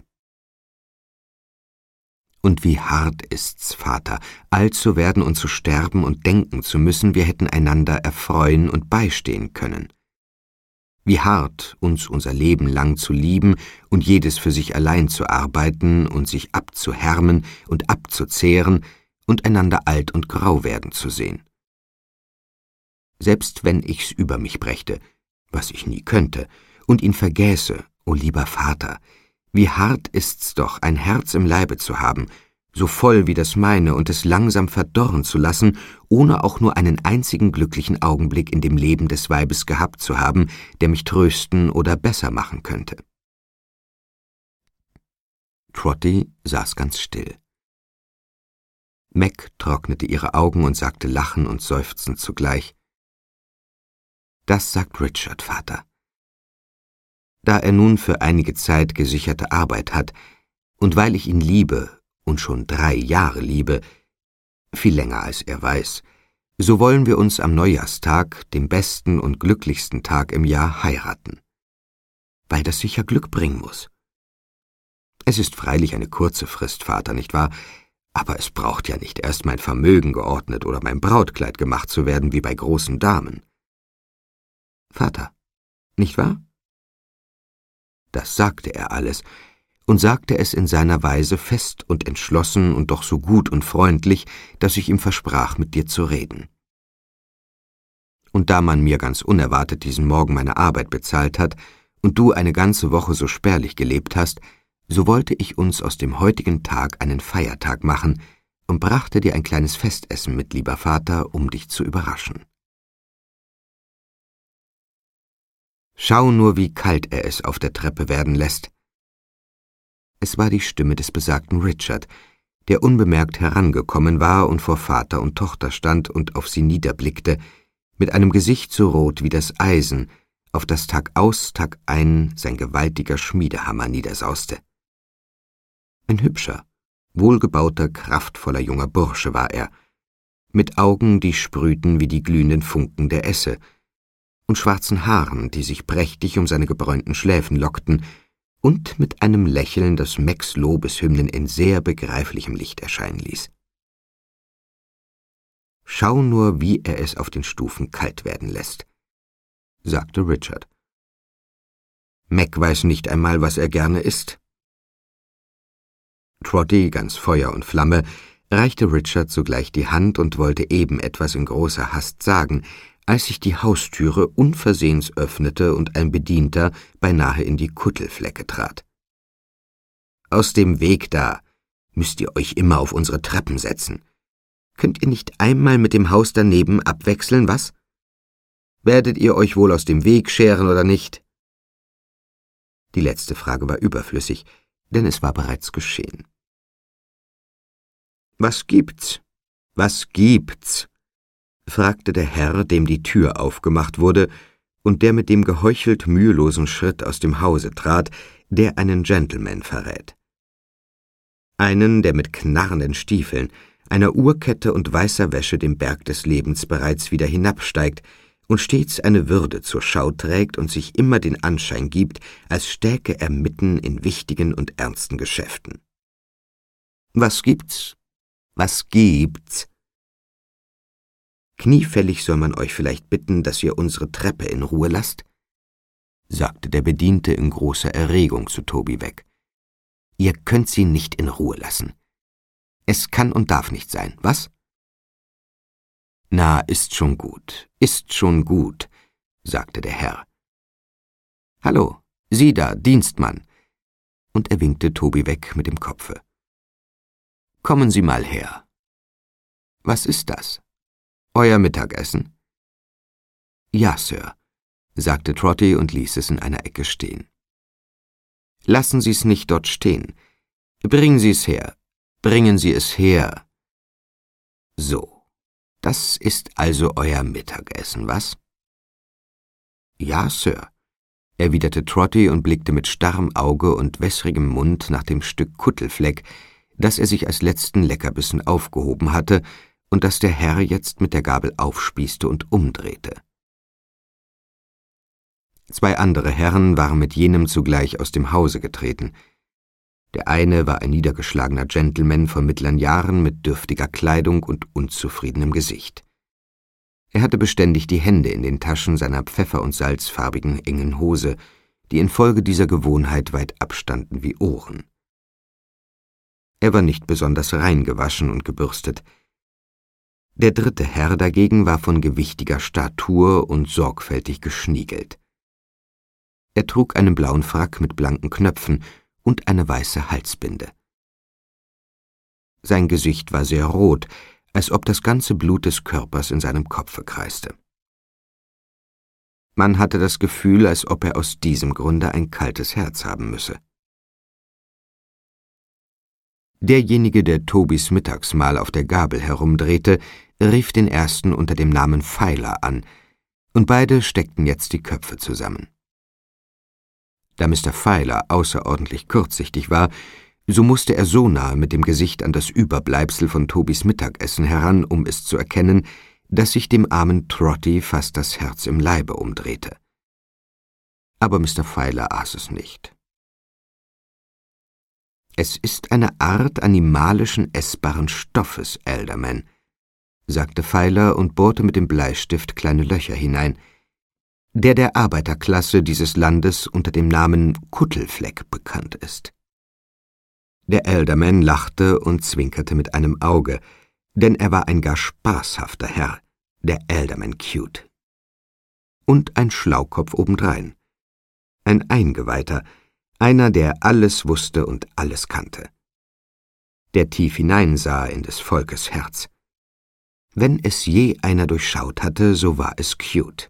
Und wie hart ist's, Vater, alt zu werden und zu sterben und denken zu müssen, wir hätten einander erfreuen und beistehen können. Wie hart, uns unser Leben lang zu lieben und jedes für sich allein zu arbeiten und sich abzuhärmen und abzuzehren und einander alt und grau werden zu sehen. Selbst wenn ich's über mich brächte, was ich nie könnte, und ihn vergäße, o lieber Vater, wie hart ist's doch, ein Herz im Leibe zu haben, so voll wie das meine, und es langsam verdorren zu lassen, ohne auch nur einen einzigen glücklichen Augenblick in dem Leben des Weibes gehabt zu haben, der mich trösten oder besser machen könnte. Trotty saß ganz still. Meg trocknete ihre Augen und sagte lachend und seufzend zugleich: »Das sagt Richard, Vater. Da er nun für einige Zeit gesicherte Arbeit hat, und weil ich ihn liebe und schon 3 Jahre liebe, viel länger als er weiß, so wollen wir uns am Neujahrstag, dem besten und glücklichsten Tag im Jahr, heiraten. Weil das sicher Glück bringen muss. Es ist freilich eine kurze Frist, Vater, nicht wahr? Aber es braucht ja nicht erst mein Vermögen geordnet oder mein Brautkleid gemacht zu werden wie bei großen Damen. Vater, nicht wahr?« Das sagte er alles, und sagte es in seiner Weise fest und entschlossen und doch so gut und freundlich, dass ich ihm versprach, mit dir zu reden. Und da man mir ganz unerwartet diesen Morgen meine Arbeit bezahlt hat und du eine ganze Woche so spärlich gelebt hast, so wollte ich uns aus dem heutigen Tag einen Feiertag machen und brachte dir ein kleines Festessen mit, lieber Vater, um dich zu überraschen. Schau nur, wie kalt er es auf der Treppe werden lässt. Es war die Stimme des besagten Richard, der unbemerkt herangekommen war und vor Vater und Tochter stand und auf sie niederblickte, mit einem Gesicht so rot wie das Eisen, auf das Tag aus, Tag ein sein gewaltiger Schmiedehammer niedersauste. Ein hübscher, wohlgebauter, kraftvoller junger Bursche war er, mit Augen, die sprühten wie die glühenden Funken der Esse, und schwarzen Haaren, die sich prächtig um seine gebräunten Schläfen lockten, und mit einem Lächeln, das Megs Lobeshymnen in sehr begreiflichem Licht erscheinen ließ. »Schau nur, wie er es auf den Stufen kalt werden lässt«, sagte Richard. »Meg weiß nicht einmal, was er gerne isst.« Trotty, ganz Feuer und Flamme, reichte Richard sogleich die Hand und wollte eben etwas in großer Hast sagen, als sich die Haustüre unversehens öffnete und ein Bedienter beinahe in die Kuttelflecke trat. »Aus dem Weg da! Müsst ihr euch immer auf unsere Treppen setzen? Könnt ihr nicht einmal mit dem Haus daneben abwechseln, was? Werdet ihr euch wohl aus dem Weg scheren oder nicht?« Die letzte Frage war überflüssig, denn es war bereits geschehen. »Was gibt's? Was gibt's?« fragte der Herr, dem die Tür aufgemacht wurde und der mit dem geheuchelt mühelosen Schritt aus dem Hause trat, der einen Gentleman verrät. Einen, der mit knarrenden Stiefeln, einer Uhrkette und weißer Wäsche den Berg des Lebens bereits wieder hinabsteigt und stets eine Würde zur Schau trägt und sich immer den Anschein gibt, als stäke er mitten in wichtigen und ernsten Geschäften. »Was gibt's? Was gibt's?« »Kniefällig soll man euch vielleicht bitten, dass ihr unsere Treppe in Ruhe lasst?« sagte der Bediente in großer Erregung zu Toby Veck. »Ihr könnt sie nicht in Ruhe lassen. Es kann und darf nicht sein, was?« »Na, ist schon gut, sagte der Herr. »Hallo, Sie da, Dienstmann!« Und er winkte Toby Veck mit dem Kopfe. Kommen Sie mal her. Was ist das? Euer Mittagessen? Ja, Sir, sagte Trotty und ließ es in einer Ecke stehen. Lassen Sie es nicht dort stehen. Bringen Sie es her. Bringen Sie es her. So, das ist also euer Mittagessen, was? Ja, Sir, erwiderte Trotty und blickte mit starrem Auge und wässrigem Mund nach dem Stück Kuttelfleck, das er sich als letzten Leckerbissen aufgehoben hatte und das der Herr jetzt mit der Gabel aufspießte und umdrehte. Zwei andere Herren waren mit jenem zugleich aus dem Hause getreten. Der eine war ein niedergeschlagener Gentleman von mittleren Jahren mit dürftiger Kleidung und unzufriedenem Gesicht. Er hatte beständig die Hände in den Taschen seiner pfeffer- und salzfarbigen engen Hose, die infolge dieser Gewohnheit weit abstanden wie Ohren. Er war nicht besonders rein gewaschen und gebürstet. Der dritte Herr dagegen war von gewichtiger Statur und sorgfältig geschniegelt. Er trug einen blauen Frack mit blanken Knöpfen und eine weiße Halsbinde. Sein Gesicht war sehr rot, als ob das ganze Blut des Körpers in seinem Kopfe kreiste. Man hatte das Gefühl, als ob er aus diesem Grunde ein kaltes Herz haben müsse. Derjenige, der Tobys Mittagsmahl auf der Gabel herumdrehte, rief den ersten unter dem Namen Pfeiler an, und beide steckten jetzt die Köpfe zusammen. Da Mr. Pfeiler außerordentlich kurzsichtig war, so musste er so nahe mit dem Gesicht an das Überbleibsel von Tobys Mittagessen heran, um es zu erkennen, dass sich dem armen Trotty fast das Herz im Leibe umdrehte. Aber Mr. Pfeiler aß es nicht. »Es ist eine Art animalischen essbaren Stoffes, Alderman«, sagte Pfeiler und bohrte mit dem Bleistift kleine Löcher hinein, der Arbeiterklasse dieses Landes unter dem Namen Kuttelfleck bekannt ist. Der Alderman lachte und zwinkerte mit einem Auge, denn er war ein gar spaßhafter Herr, der Alderman Cute. Und ein Schlaukopf obendrein. Ein Eingeweihter, einer, der alles wusste und alles kannte. Der tief hineinsah in des Volkes Herz. Wenn es je einer durchschaut hatte, so war es Cute.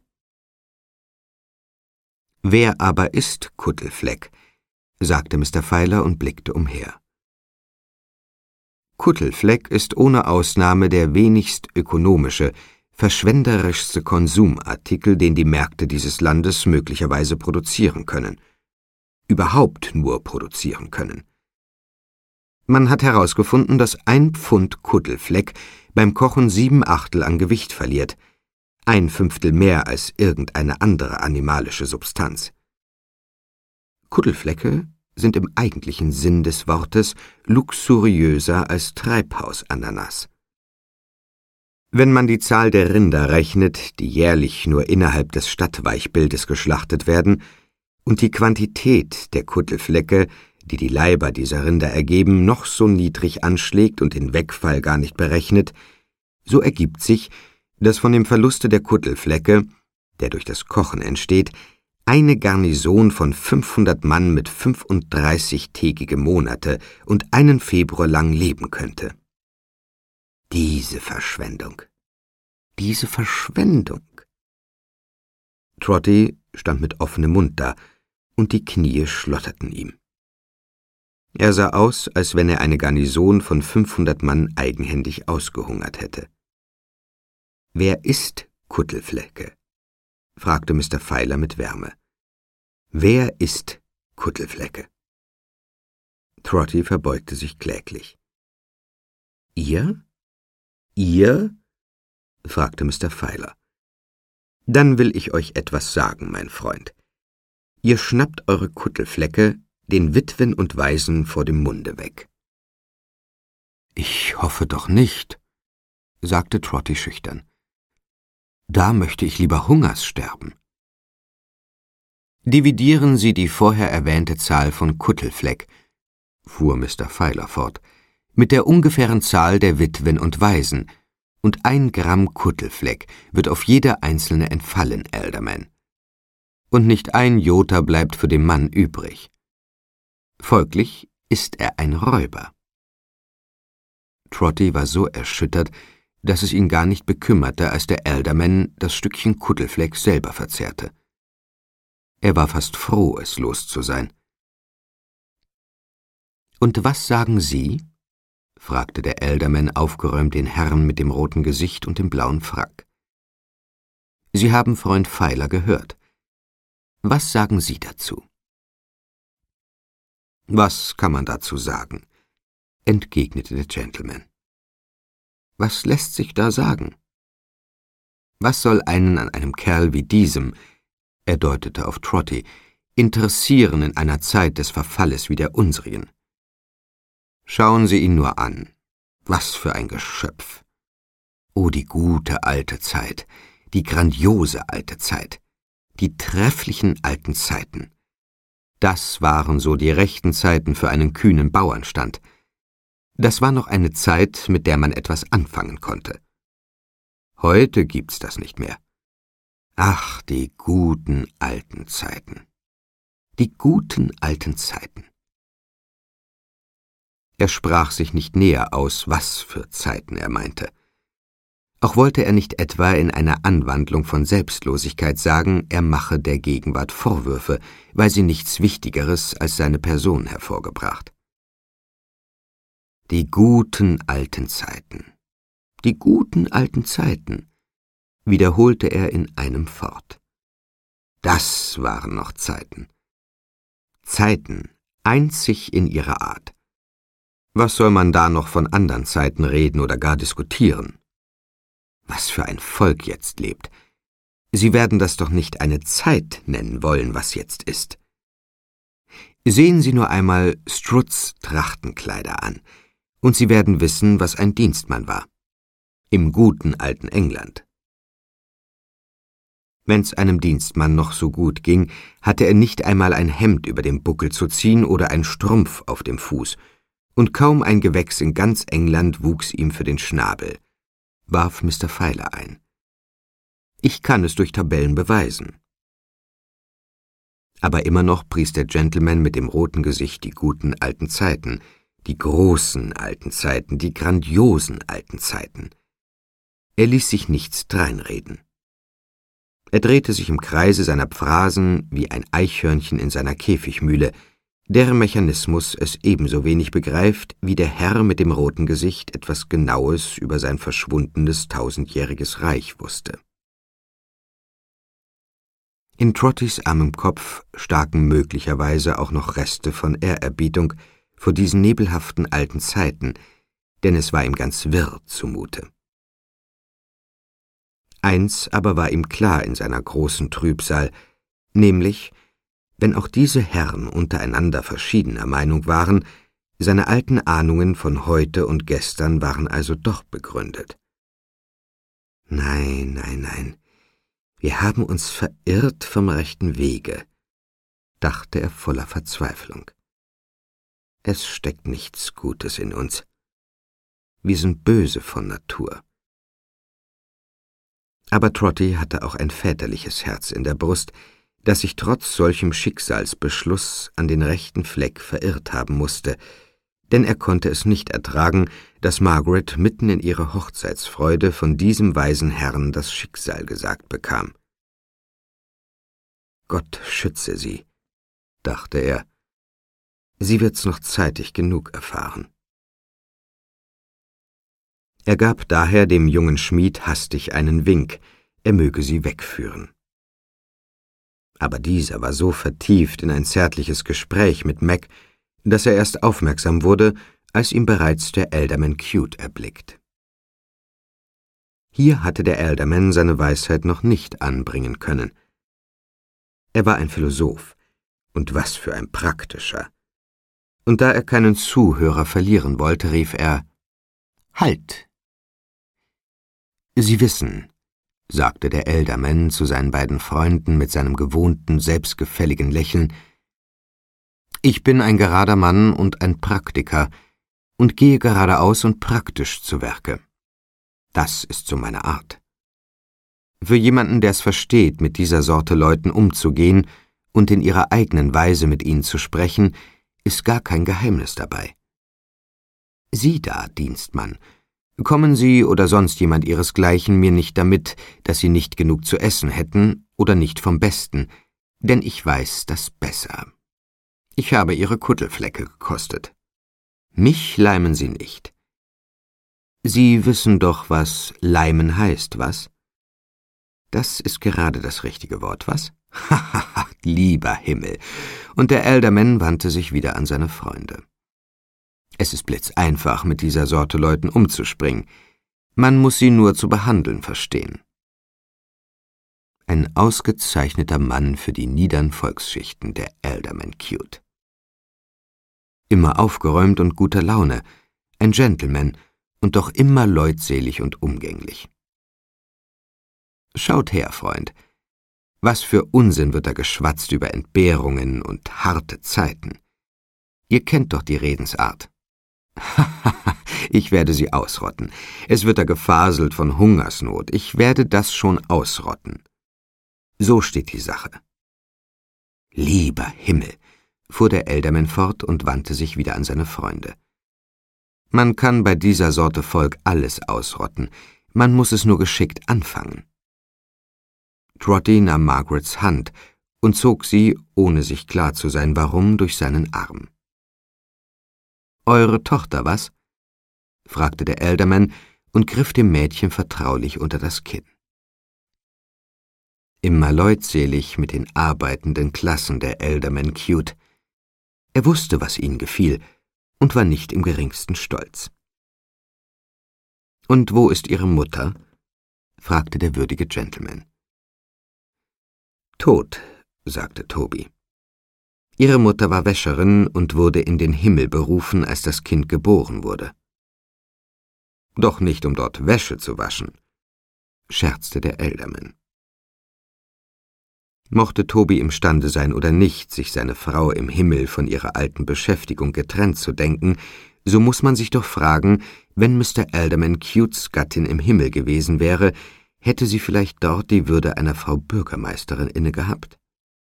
»Wer aber ist Kuttelfleck?« sagte Mr. Pfeiler und blickte umher. »Kuttelfleck ist ohne Ausnahme der wenigst ökonomische, verschwenderischste Konsumartikel, den die Märkte dieses Landes möglicherweise produzieren können. Überhaupt nur produzieren können. Man hat herausgefunden, dass 1 Pfund Kuttelfleck beim Kochen 7/8 an Gewicht verliert, 1/5 mehr als irgendeine andere animalische Substanz. Kuttelflecke sind im eigentlichen Sinn des Wortes luxuriöser als Treibhausananas. Wenn man die Zahl der Rinder rechnet, die jährlich nur innerhalb des Stadtweichbildes geschlachtet werden, und die Quantität der Kuttelflecke, die die Leiber dieser Rinder ergeben, noch so niedrig anschlägt und den Wegfall gar nicht berechnet, so ergibt sich, dass von dem Verluste der Kuttelflecke, der durch das Kochen entsteht, eine Garnison von 500 Mann mit 35-tägige Monate und einen Februar lang leben könnte. Diese Verschwendung! Diese Verschwendung! Trotty stand mit offenem Mund da, und die Knie schlotterten ihm. Er sah aus, als wenn er eine Garnison von 500 Mann eigenhändig ausgehungert hätte. »Wer ist Kuttelflecke?« fragte Mr. Pfeiler mit Wärme. »Wer ist Kuttelflecke?« Trotty verbeugte sich kläglich. »Ihr? Ihr?« fragte Mr. Pfeiler. »Dann will ich euch etwas sagen, mein Freund. Ihr schnappt eure Kuttelflecke den Witwen und Waisen vor dem Munde weg.« »Ich hoffe doch nicht«, sagte Trotty schüchtern. »Da möchte ich lieber Hungers sterben.« »Dividieren Sie die vorher erwähnte Zahl von Kuttelfleck«, fuhr Mr. Pfeiler fort, »mit der ungefähren Zahl der Witwen und Waisen, und 1 Gramm Kuttelfleck wird auf jede einzelne entfallen, Alderman. Und nicht ein Jota bleibt für den Mann übrig. Folglich ist er ein Räuber.« Trotty war so erschüttert, dass es ihn gar nicht bekümmerte, als der Alderman das Stückchen Kuddelfleck selber verzehrte. Er war fast froh, es los zu sein. »Und was sagen Sie?« fragte der Alderman aufgeräumt den Herrn mit dem roten Gesicht und dem blauen Frack. »Sie haben Freund Feiler gehört. Was sagen Sie dazu?« »Was kann man dazu sagen?« entgegnete der Gentleman. »Was lässt sich da sagen? Was soll einen an einem Kerl wie diesem«, er deutete auf Trotty, »interessieren in einer Zeit des Verfalles wie der unsrigen? Schauen Sie ihn nur an. Was für ein Geschöpf! Oh, die gute alte Zeit, die grandiose alte Zeit, die trefflichen alten Zeiten. Das waren so die rechten Zeiten für einen kühnen Bauernstand. Das war noch eine Zeit, mit der man etwas anfangen konnte. Heute gibt's das nicht mehr. Ach, die guten alten Zeiten. Die guten alten Zeiten.« Er sprach sich nicht näher aus, was für Zeiten er meinte. Auch wollte er nicht etwa in einer Anwandlung von Selbstlosigkeit sagen, er mache der Gegenwart Vorwürfe, weil sie nichts Wichtigeres als seine Person hervorgebracht. Die guten alten Zeiten, die guten alten Zeiten, wiederholte er in einem fort. Das waren noch Zeiten. Zeiten, einzig in ihrer Art. Was soll man da noch von anderen Zeiten reden oder gar diskutieren? Was für ein Volk jetzt lebt. Sie werden das doch nicht eine Zeit nennen wollen, was jetzt ist. Sehen Sie nur einmal Strutts Trachtenkleider an, und Sie werden wissen, was ein Dienstmann war. Im guten alten England. Wenn's einem Dienstmann noch so gut ging, hatte er nicht einmal ein Hemd über dem Buckel zu ziehen oder ein Strumpf auf dem Fuß, und kaum ein Gewächs in ganz England wuchs ihm für den Schnabel, warf Mr. Feiler ein. Ich kann es durch Tabellen beweisen. Aber immer noch pries der Gentleman mit dem roten Gesicht die guten alten Zeiten, die großen alten Zeiten, die grandiosen alten Zeiten. Er ließ sich nichts dreinreden. Er drehte sich im Kreise seiner Phrasen wie ein Eichhörnchen in seiner Käfigmühle, deren Mechanismus es ebenso wenig begreift, wie der Herr mit dem roten Gesicht etwas Genaues über sein verschwundenes 1000-jähriges Reich wusste. In Trottys armem Kopf staken möglicherweise auch noch Reste von Ehrerbietung vor diesen nebelhaften alten Zeiten, denn es war ihm ganz wirr zumute. Eins aber war ihm klar in seiner großen Trübsal, nämlich, wenn auch diese Herren untereinander verschiedener Meinung waren, seine alten Ahnungen von heute und gestern waren also doch begründet. Nein, nein, nein, wir haben uns verirrt vom rechten Wege, dachte er voller Verzweiflung. Es steckt nichts Gutes in uns. Wir sind böse von Natur. Aber Trotty hatte auch ein väterliches Herz in der Brust, das sich trotz solchem Schicksalsbeschluss an den rechten Fleck verirrt haben musste, denn er konnte es nicht ertragen, dass Margaret mitten in ihrer Hochzeitsfreude von diesem weisen Herrn das Schicksal gesagt bekam. »Gott schütze sie«, dachte er, »sie wird's noch zeitig genug erfahren.« Er gab daher dem jungen Schmied hastig einen Wink, er möge sie wegführen. Aber dieser war so vertieft in ein zärtliches Gespräch mit Mac, dass er erst aufmerksam wurde, als ihm bereits der Alderman Cute erblickt. Hier hatte der Alderman seine Weisheit noch nicht anbringen können. Er war ein Philosoph, und was für ein praktischer. Und da er keinen Zuhörer verlieren wollte, rief er: »Halt! Sie wissen«, sagte der Alderman zu seinen beiden Freunden mit seinem gewohnten, selbstgefälligen Lächeln, »ich bin ein gerader Mann und ein Praktiker und gehe geradeaus und praktisch zu Werke. Das ist so meine Art. Für jemanden, der es versteht, mit dieser Sorte Leuten umzugehen und in ihrer eigenen Weise mit ihnen zu sprechen, ist gar kein Geheimnis dabei. »Sie da, Dienstmann, kommen Sie oder sonst jemand Ihresgleichen mir nicht damit, dass Sie nicht genug zu essen hätten oder nicht vom Besten, denn ich weiß das besser. Ich habe Ihre Kuttelflecke gekostet. Mich leimen Sie nicht. Sie wissen doch, was leimen heißt, was? Das ist gerade das richtige Wort, was? Hahaha, lieber Himmel!« Und der Alderman wandte sich wieder an seine Freunde. »Es ist blitzeinfach, mit dieser Sorte Leuten umzuspringen. Man muss sie nur zu behandeln verstehen.« Ein ausgezeichneter Mann für die niederen Volksschichten, der Alderman Cute. Immer aufgeräumt und guter Laune, ein Gentleman und doch immer leutselig und umgänglich. Schaut her, Freund, was für Unsinn wird da geschwatzt über Entbehrungen und harte Zeiten. Ihr kennt doch die Redensart. Hahaha, ich werde sie ausrotten. Es wird da gefaselt von Hungersnot. Ich werde das schon ausrotten. So steht die Sache. Lieber Himmel, fuhr der Alderman fort und wandte sich wieder an seine Freunde. Man kann bei dieser Sorte Volk alles ausrotten. Man muss es nur geschickt anfangen. Trotty nahm Margarets Hand und zog sie, ohne sich klar zu sein warum, durch seinen Arm. »Eure Tochter, was?« fragte der Alderman und griff dem Mädchen vertraulich unter das Kinn. Immer leutselig mit den arbeitenden Klassen der Alderman Cute. Er wusste, was ihnen gefiel, und war nicht im geringsten stolz. »Und wo ist Ihre Mutter?« fragte der würdige Gentleman. »Tot«, sagte Toby. »Ihre Mutter war Wäscherin und wurde in den Himmel berufen, als das Kind geboren wurde.« »Doch nicht, um dort Wäsche zu waschen«, scherzte der Alderman. Mochte Toby imstande sein oder nicht, sich seine Frau im Himmel von ihrer alten Beschäftigung getrennt zu denken, so muß man sich doch fragen, wenn Mr. Alderman Cutes Gattin im Himmel gewesen wäre, hätte sie vielleicht dort die Würde einer Frau Bürgermeisterin innegehabt?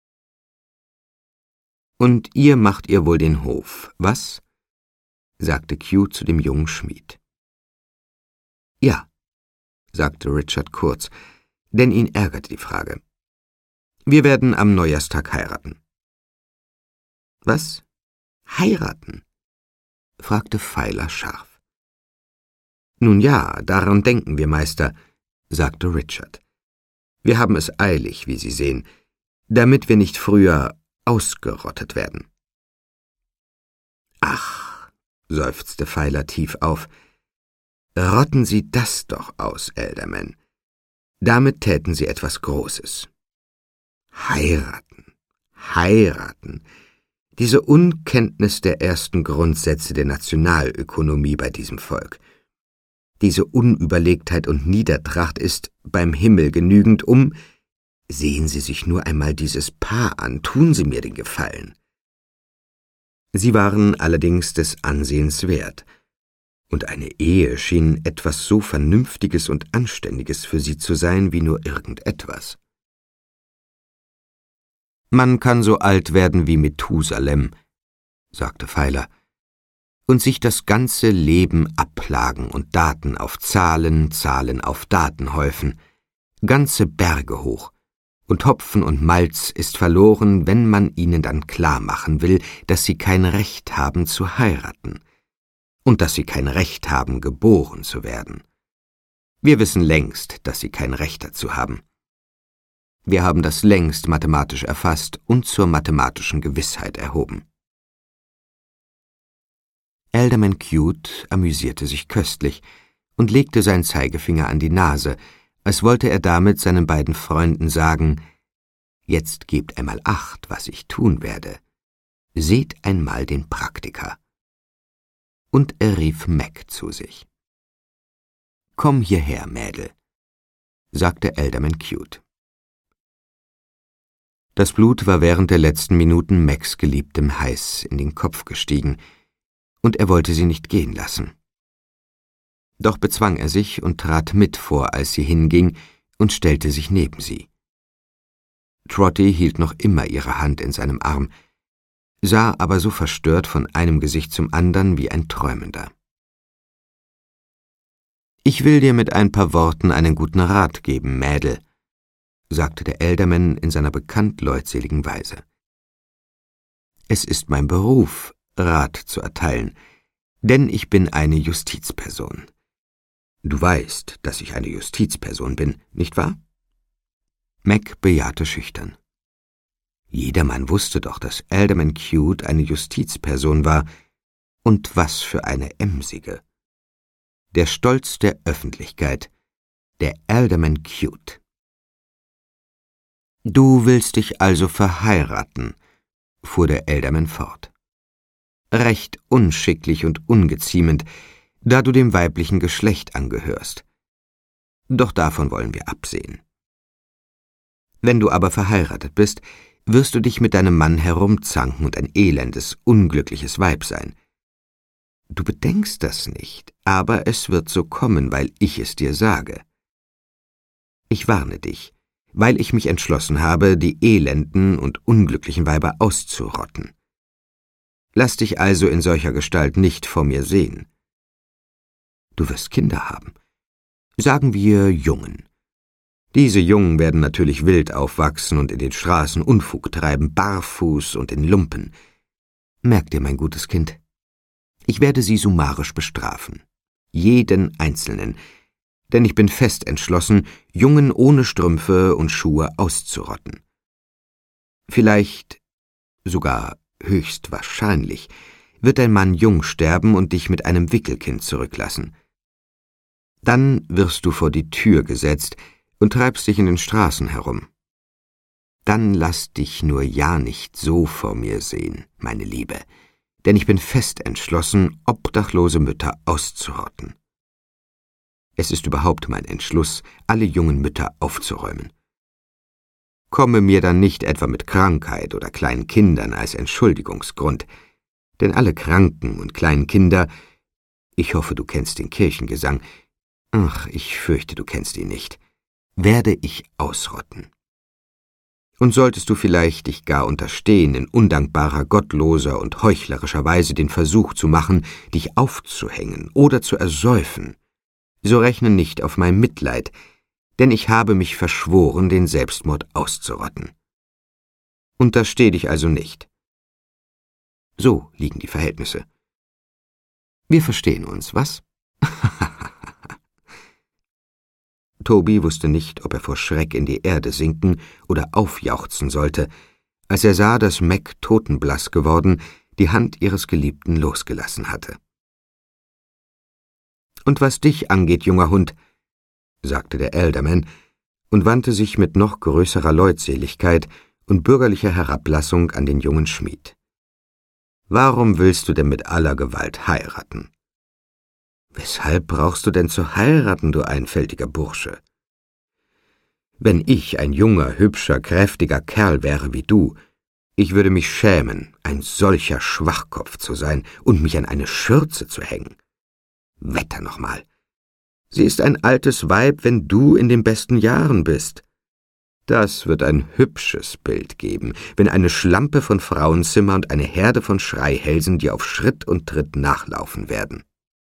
»Und ihr macht ihr wohl den Hof, was?« sagte Cute zu dem jungen Schmied. »Ja«, sagte Richard kurz, denn ihn ärgerte die Frage. »Wir werden am Neujahrstag heiraten.« »Was? Heiraten?« fragte Pfeiler scharf. »Nun ja, daran denken wir, Meister«, sagte Richard. »Wir haben es eilig, wie Sie sehen, damit wir nicht früher ausgerottet werden.« »Ach«, seufzte Pfeiler tief auf, »rotten Sie das doch aus, Alderman. Damit täten Sie etwas Großes. Heiraten, heiraten, diese Unkenntnis der ersten Grundsätze der Nationalökonomie bei diesem Volk. Diese Unüberlegtheit und Niedertracht ist beim Himmel genügend, um... Sehen Sie sich nur einmal dieses Paar an, tun Sie mir den Gefallen.« Sie waren allerdings des Ansehens wert, und eine Ehe schien etwas so Vernünftiges und Anständiges für sie zu sein wie nur irgendetwas. »Man kann so alt werden wie Methusalem«, sagte Pfeiler, »und sich das ganze Leben abplagen und Daten auf Zahlen, Zahlen auf Daten häufen, ganze Berge hoch, und Hopfen und Malz ist verloren, wenn man ihnen dann klar machen will, dass sie kein Recht haben zu heiraten und dass sie kein Recht haben, geboren zu werden. Wir wissen längst, dass sie kein Recht dazu haben. Wir haben das längst mathematisch erfasst und zur mathematischen Gewissheit erhoben.« Alderman Cute amüsierte sich köstlich und legte seinen Zeigefinger an die Nase, als wollte er damit seinen beiden Freunden sagen, »Jetzt gebt einmal Acht, was ich tun werde. Seht einmal den Praktiker.« Und er rief Mac zu sich. »Komm hierher, Mädel«, sagte Alderman Cute. Das Blut war während der letzten Minuten Macs Geliebtem heiß in den Kopf gestiegen, und er wollte sie nicht gehen lassen. Doch bezwang er sich und trat mit vor, als sie hinging, und stellte sich neben sie. Trotty hielt noch immer ihre Hand in seinem Arm, sah aber so verstört von einem Gesicht zum andern wie ein Träumender. »Ich will dir mit ein paar Worten einen guten Rat geben, Mädel«, sagte der Alderman in seiner bekannt leutseligen Weise. »Es ist mein Beruf, Rat zu erteilen, denn ich bin eine Justizperson. Du weißt, dass ich eine Justizperson bin, nicht wahr?« Mac bejahte schüchtern. Jedermann wusste doch, dass Alderman Cute eine Justizperson war, und was für eine emsige. Der Stolz der Öffentlichkeit, der Alderman Cute. »Du willst dich also verheiraten«, fuhr der Alderman fort. »Recht unschicklich und ungeziemend, da du dem weiblichen Geschlecht angehörst. Doch davon wollen wir absehen. Wenn du aber verheiratet bist, wirst du dich mit deinem Mann herumzanken und ein elendes, unglückliches Weib sein. Du bedenkst das nicht, aber es wird so kommen, weil ich es dir sage. Ich warne dich, weil ich mich entschlossen habe, die elenden und unglücklichen Weiber auszurotten. Lass dich also in solcher Gestalt nicht vor mir sehen. Du wirst Kinder haben. Sagen wir Jungen. Diese Jungen werden natürlich wild aufwachsen und in den Straßen Unfug treiben, barfuß und in Lumpen. Merk dir, mein gutes Kind, ich werde sie summarisch bestrafen. Jeden Einzelnen. Denn ich bin fest entschlossen, Jungen ohne Strümpfe und Schuhe auszurotten. Vielleicht, sogar höchstwahrscheinlich, wird dein Mann jung sterben und dich mit einem Wickelkind zurücklassen. Dann wirst du vor die Tür gesetzt und treibst dich in den Straßen herum. Dann lass dich nur ja nicht so vor mir sehen, meine Liebe, denn ich bin fest entschlossen, obdachlose Mütter auszurotten. Es ist überhaupt mein Entschluss, alle jungen Mütter aufzuräumen. Komme mir dann nicht etwa mit Krankheit oder kleinen Kindern als Entschuldigungsgrund, denn alle Kranken und kleinen Kinder, ich hoffe, du kennst den Kirchengesang, ach, ich fürchte, du kennst ihn nicht, werde ich ausrotten. Und solltest du vielleicht dich gar unterstehen, in undankbarer, gottloser und heuchlerischer Weise den Versuch zu machen, dich aufzuhängen oder zu ersäufen, so rechne nicht auf mein Mitleid, denn ich habe mich verschworen, den Selbstmord auszurotten. Untersteh dich also nicht. So liegen die Verhältnisse. Wir verstehen uns, was? Toby wusste nicht, ob er vor Schreck in die Erde sinken oder aufjauchzen sollte, als er sah, dass Mac totenblass geworden die Hand ihres Geliebten losgelassen hatte. »Und was dich angeht, junger Hund«, sagte der Alderman und wandte sich mit noch größerer Leutseligkeit und bürgerlicher Herablassung an den jungen Schmied. »Warum willst du denn mit aller Gewalt heiraten?« »Weshalb brauchst du denn zu heiraten, du einfältiger Bursche? Wenn ich ein junger, hübscher, kräftiger Kerl wäre wie du, ich würde mich schämen, ein solcher Schwachkopf zu sein und mich an eine Schürze zu hängen. Wetter nochmal. Sie ist ein altes Weib, wenn du in den besten Jahren bist. Das wird ein hübsches Bild geben, wenn eine Schlampe von Frauenzimmer und eine Herde von Schreihälsen dir auf Schritt und Tritt nachlaufen werden.«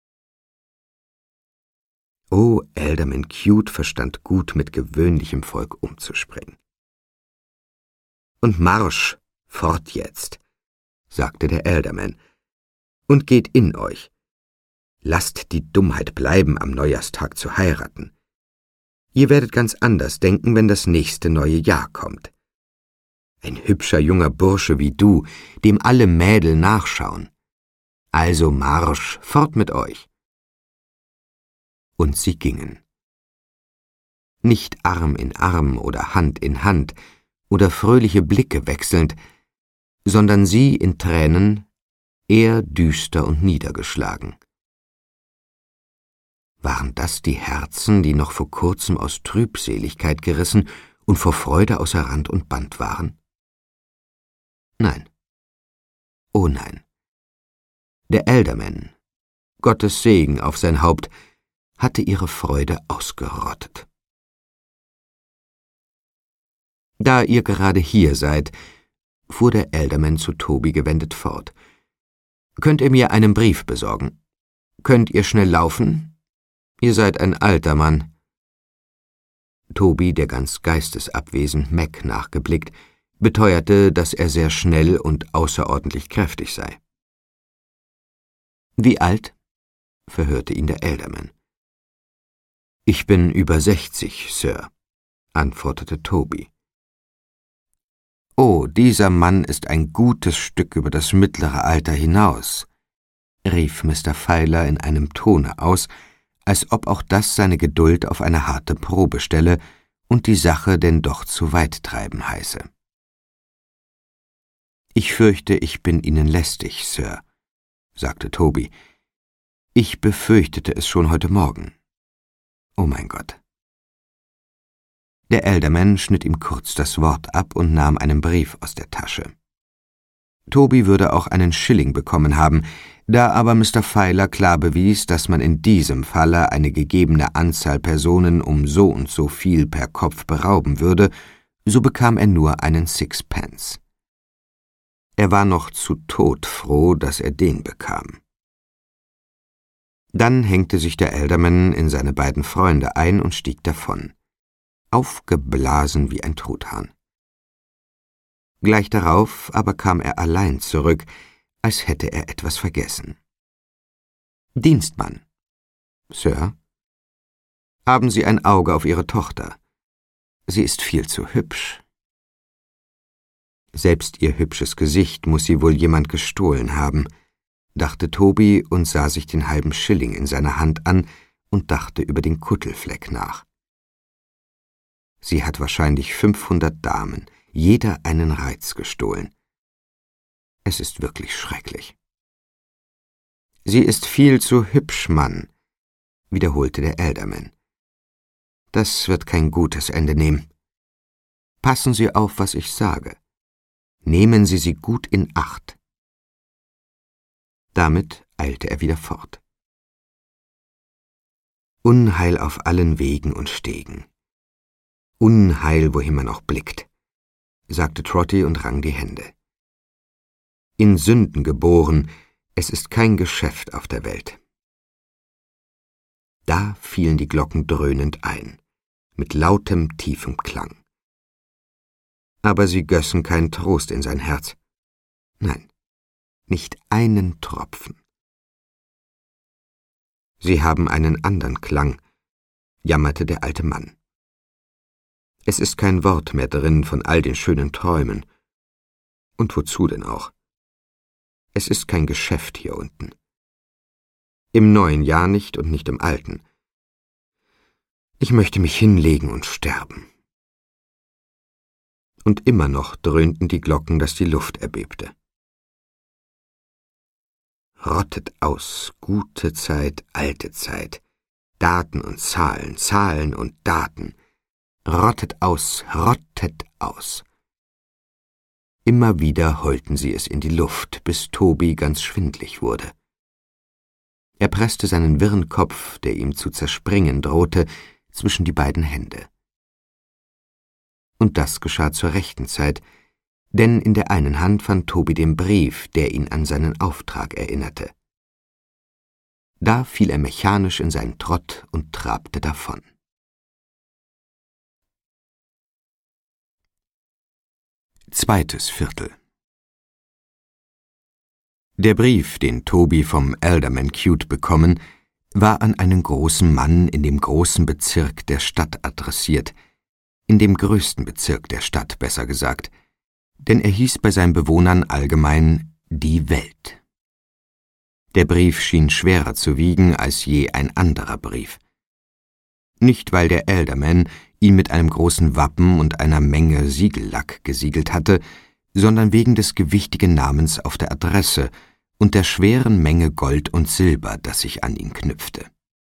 Oh, Alderman Cute verstand gut, mit gewöhnlichem Volk umzuspringen. »Und Marsch, fort jetzt«, sagte der Alderman, »und geht in euch. Lasst die Dummheit bleiben, am Neujahrstag zu heiraten. Ihr werdet ganz anders denken, wenn das nächste neue Jahr kommt. Ein hübscher junger Bursche wie du, dem alle Mädel nachschauen. Also Marsch, fort mit euch.« Und sie gingen. Nicht Arm in Arm oder Hand in Hand oder fröhliche Blicke wechselnd, sondern sie in Tränen, er düster und niedergeschlagen. Waren das die Herzen, die noch vor kurzem aus Trübseligkeit gerissen und vor Freude außer Rand und Band waren? Nein. Oh nein. Der Alderman, Gottes Segen auf sein Haupt, hatte ihre Freude ausgerottet. »Da ihr gerade hier seid«, fuhr der Alderman zu Toby gewendet fort, »könnt ihr mir einen Brief besorgen? Könnt ihr schnell laufen? »Ihr seid ein alter Mann.« Toby, der ganz geistesabwesend Mac nachgeblickt, beteuerte, dass er sehr schnell und außerordentlich kräftig sei. »Wie alt?« verhörte ihn der Alderman. »Ich bin über 60, Sir«, antwortete Toby. »Oh, dieser Mann ist ein gutes Stück über das mittlere Alter hinaus«, rief Mr. Feiler in einem Tone aus, als ob auch das seine Geduld auf eine harte Probe stelle und die Sache denn doch zu weit treiben heiße. »Ich fürchte, ich bin Ihnen lästig, Sir«, sagte Toby. »Ich befürchtete es schon heute Morgen. Oh mein Gott.« Der Alderman schnitt ihm kurz das Wort ab und nahm einen Brief aus der Tasche. Toby würde auch einen Schilling bekommen haben, da aber Mr. Feiler klar bewies, dass man in diesem Falle eine gegebene Anzahl Personen um so und so viel per Kopf berauben würde, so bekam er nur einen Sixpence. Er war noch zu todfroh, dass er den bekam. Dann hängte sich der Alderman in seine beiden Freunde ein und stieg davon, aufgeblasen wie ein Truthahn. Gleich darauf aber kam er allein zurück, als hätte er etwas vergessen. »Dienstmann.« »Sir?« »Haben Sie ein Auge auf Ihre Tochter? Sie ist viel zu hübsch.« »Selbst ihr hübsches Gesicht muß sie wohl jemand gestohlen haben«, dachte Toby und sah sich den halben Schilling in seiner Hand an und dachte über den Kuttelfleck nach. »Sie hat wahrscheinlich 500 Damen, jeder einen Reiz gestohlen. Es ist wirklich schrecklich.« »Sie ist viel zu hübsch, Mann«, wiederholte der Alderman. »Das wird kein gutes Ende nehmen. Passen Sie auf, was ich sage. Nehmen Sie sie gut in Acht.« Damit eilte er wieder fort. Unheil auf allen Wegen und Stegen. Unheil, wohin man auch blickt, sagte Trotty und rang die Hände. In Sünden geboren, es ist kein Geschäft auf der Welt. Da fielen die Glocken dröhnend ein, mit lautem, tiefem Klang. Aber sie gössen keinen Trost in sein Herz. Nein, nicht einen Tropfen. »Sie haben einen andern Klang«, jammerte der alte Mann. »Es ist kein Wort mehr drin von all den schönen Träumen. Und wozu denn auch? Es ist kein Geschäft hier unten. Im neuen Jahr nicht und nicht im alten. Ich möchte mich hinlegen und sterben.« Und immer noch dröhnten die Glocken, dass die Luft erbebte. Rottet aus, gute Zeit, alte Zeit, Daten und Zahlen, Zahlen und Daten. Rottet aus, rottet aus. Immer wieder heulten sie es in die Luft, bis Toby ganz schwindlig wurde. Er presste seinen wirren Kopf, der ihm zu zerspringen drohte, zwischen die beiden Hände. Und das geschah zur rechten Zeit, denn in der einen Hand fand Toby den Brief, der ihn an seinen Auftrag erinnerte. Da fiel er mechanisch in seinen Trott und trabte davon. Zweites Viertel. Der Brief, den Toby vom Alderman Cute bekommen, war an einen großen Mann in dem großen Bezirk der Stadt adressiert, in dem größten Bezirk der Stadt, besser gesagt, denn er hieß bei seinen Bewohnern allgemein die Welt. Der Brief schien schwerer zu wiegen als je ein anderer Brief. Nicht, weil der Alderman ihn mit einem großen Wappen und einer Menge Siegellack gesiegelt hatte, sondern wegen des gewichtigen Namens auf der Adresse und der schweren Menge Gold und Silber, das sich an ihn knüpfte.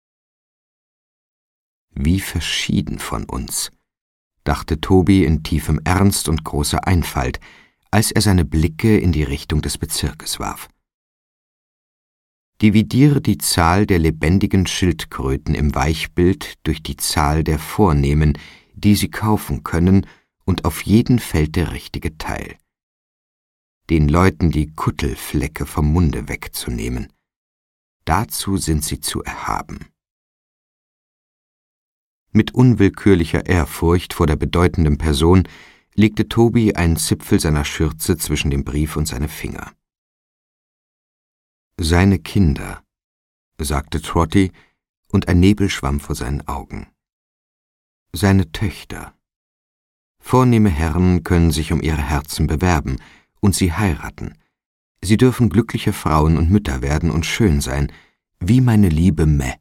Wie verschieden von uns, dachte Toby in tiefem Ernst und großer Einfalt, als er seine Blicke in die Richtung des Bezirkes warf. Dividiere die Zahl der lebendigen Schildkröten im Weichbild durch die Zahl der Vornehmen, die sie kaufen können, und auf jeden fällt der richtige Teil. Den Leuten die Kuttelflecke vom Munde wegzunehmen. Dazu sind sie zu erhaben. Mit unwillkürlicher Ehrfurcht vor der bedeutenden Person legte Toby einen Zipfel seiner Schürze zwischen den Brief und seine Finger. »Seine Kinder«, sagte Trotty, und ein Nebel schwamm vor seinen Augen. »Seine Töchter. Vornehme Herren können sich um ihre Herzen bewerben und sie heiraten. Sie dürfen glückliche Frauen und Mütter werden und schön sein, wie meine liebe Mä.«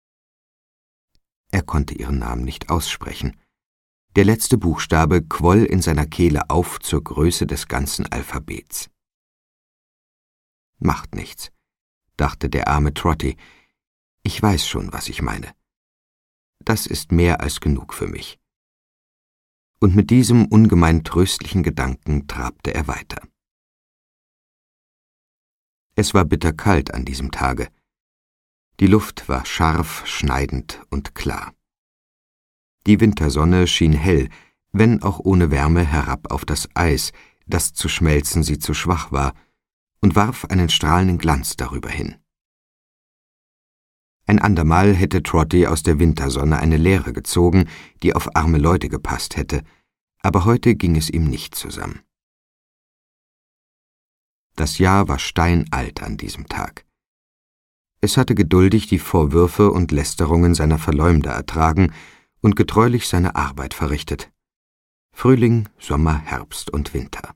Er konnte ihren Namen nicht aussprechen. Der letzte Buchstabe quoll in seiner Kehle auf zur Größe des ganzen Alphabets. »Macht nichts«, dachte der arme Trotty. »Ich weiß schon, was ich meine. Das ist mehr als genug für mich.« Und mit diesem ungemein tröstlichen Gedanken trabte er weiter. Es war bitterkalt an diesem Tage. Die Luft war scharf, schneidend und klar. Die Wintersonne schien hell, wenn auch ohne Wärme, herab auf das Eis, das zu schmelzen sie zu schwach war, und warf einen strahlenden Glanz darüber hin. Ein andermal hätte Trotty aus der Wintersonne eine Lehre gezogen, die auf arme Leute gepasst hätte, aber heute ging es ihm nicht zusammen. Das Jahr war steinalt an diesem Tag. Es hatte geduldig die Vorwürfe und Lästerungen seiner Verleumder ertragen und getreulich seine Arbeit verrichtet. Frühling, Sommer, Herbst und Winter.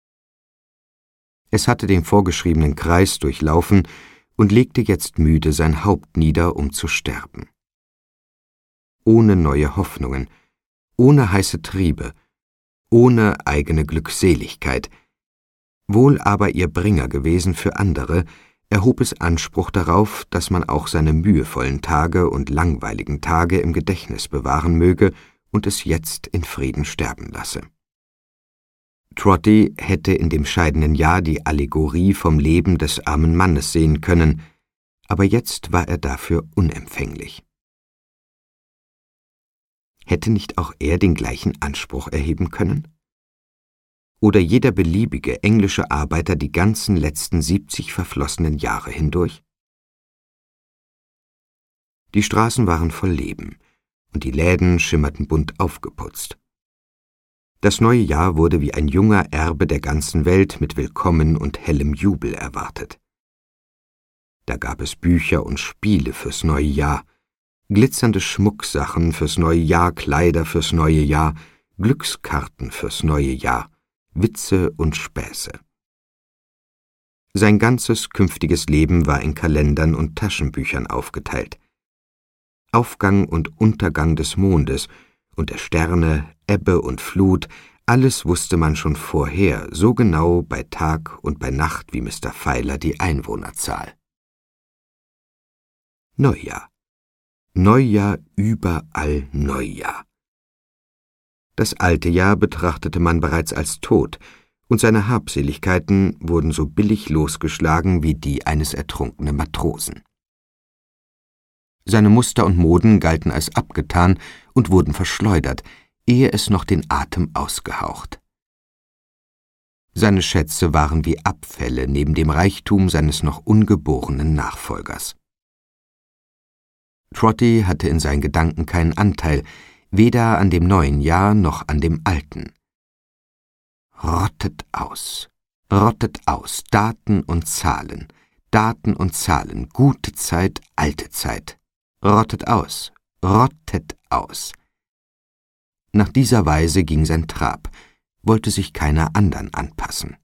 Es hatte den vorgeschriebenen Kreis durchlaufen und legte jetzt müde sein Haupt nieder, um zu sterben. Ohne neue Hoffnungen, ohne heiße Triebe, ohne eigene Glückseligkeit, wohl aber ihr Bringer gewesen für andere, erhob es Anspruch darauf, dass man auch seine mühevollen Tage und langweiligen Tage im Gedächtnis bewahren möge und es jetzt in Frieden sterben lasse. Trotty hätte in dem scheidenden Jahr die Allegorie vom Leben des armen Mannes sehen können, aber jetzt war er dafür unempfänglich. Hätte nicht auch er den gleichen Anspruch erheben können? Oder jeder beliebige englische Arbeiter die ganzen letzten 70 verflossenen Jahre hindurch? Die Straßen waren voll Leben, und die Läden schimmerten bunt aufgeputzt. Das neue Jahr wurde wie ein junger Erbe der ganzen Welt mit Willkommen und hellem Jubel erwartet. Da gab es Bücher und Spiele fürs neue Jahr, glitzernde Schmucksachen fürs neue Jahr, Kleider fürs neue Jahr, Glückskarten fürs neue Jahr, Witze und Späße. Sein ganzes künftiges Leben war in Kalendern und Taschenbüchern aufgeteilt. Aufgang und Untergang des Mondes und der Sterne, Ebbe und Flut, alles wusste man schon vorher, so genau bei Tag und bei Nacht wie Mr. Feiler die Einwohnerzahl. Neujahr. Neujahr, überall Neujahr. Das alte Jahr betrachtete man bereits als tot, und seine Habseligkeiten wurden so billig losgeschlagen wie die eines ertrunkenen Matrosen. Seine Muster und Moden galten als abgetan und wurden verschleudert, ehe es noch den Atem ausgehaucht. Seine Schätze waren wie Abfälle neben dem Reichtum seines noch ungeborenen Nachfolgers. Trotty hatte in seinen Gedanken keinen Anteil, weder an dem neuen Jahr noch an dem alten. Rottet aus, Daten und Zahlen, gute Zeit, alte Zeit. Rottet aus. Nach dieser Weise ging sein Trab, wollte sich keiner andern anpassen.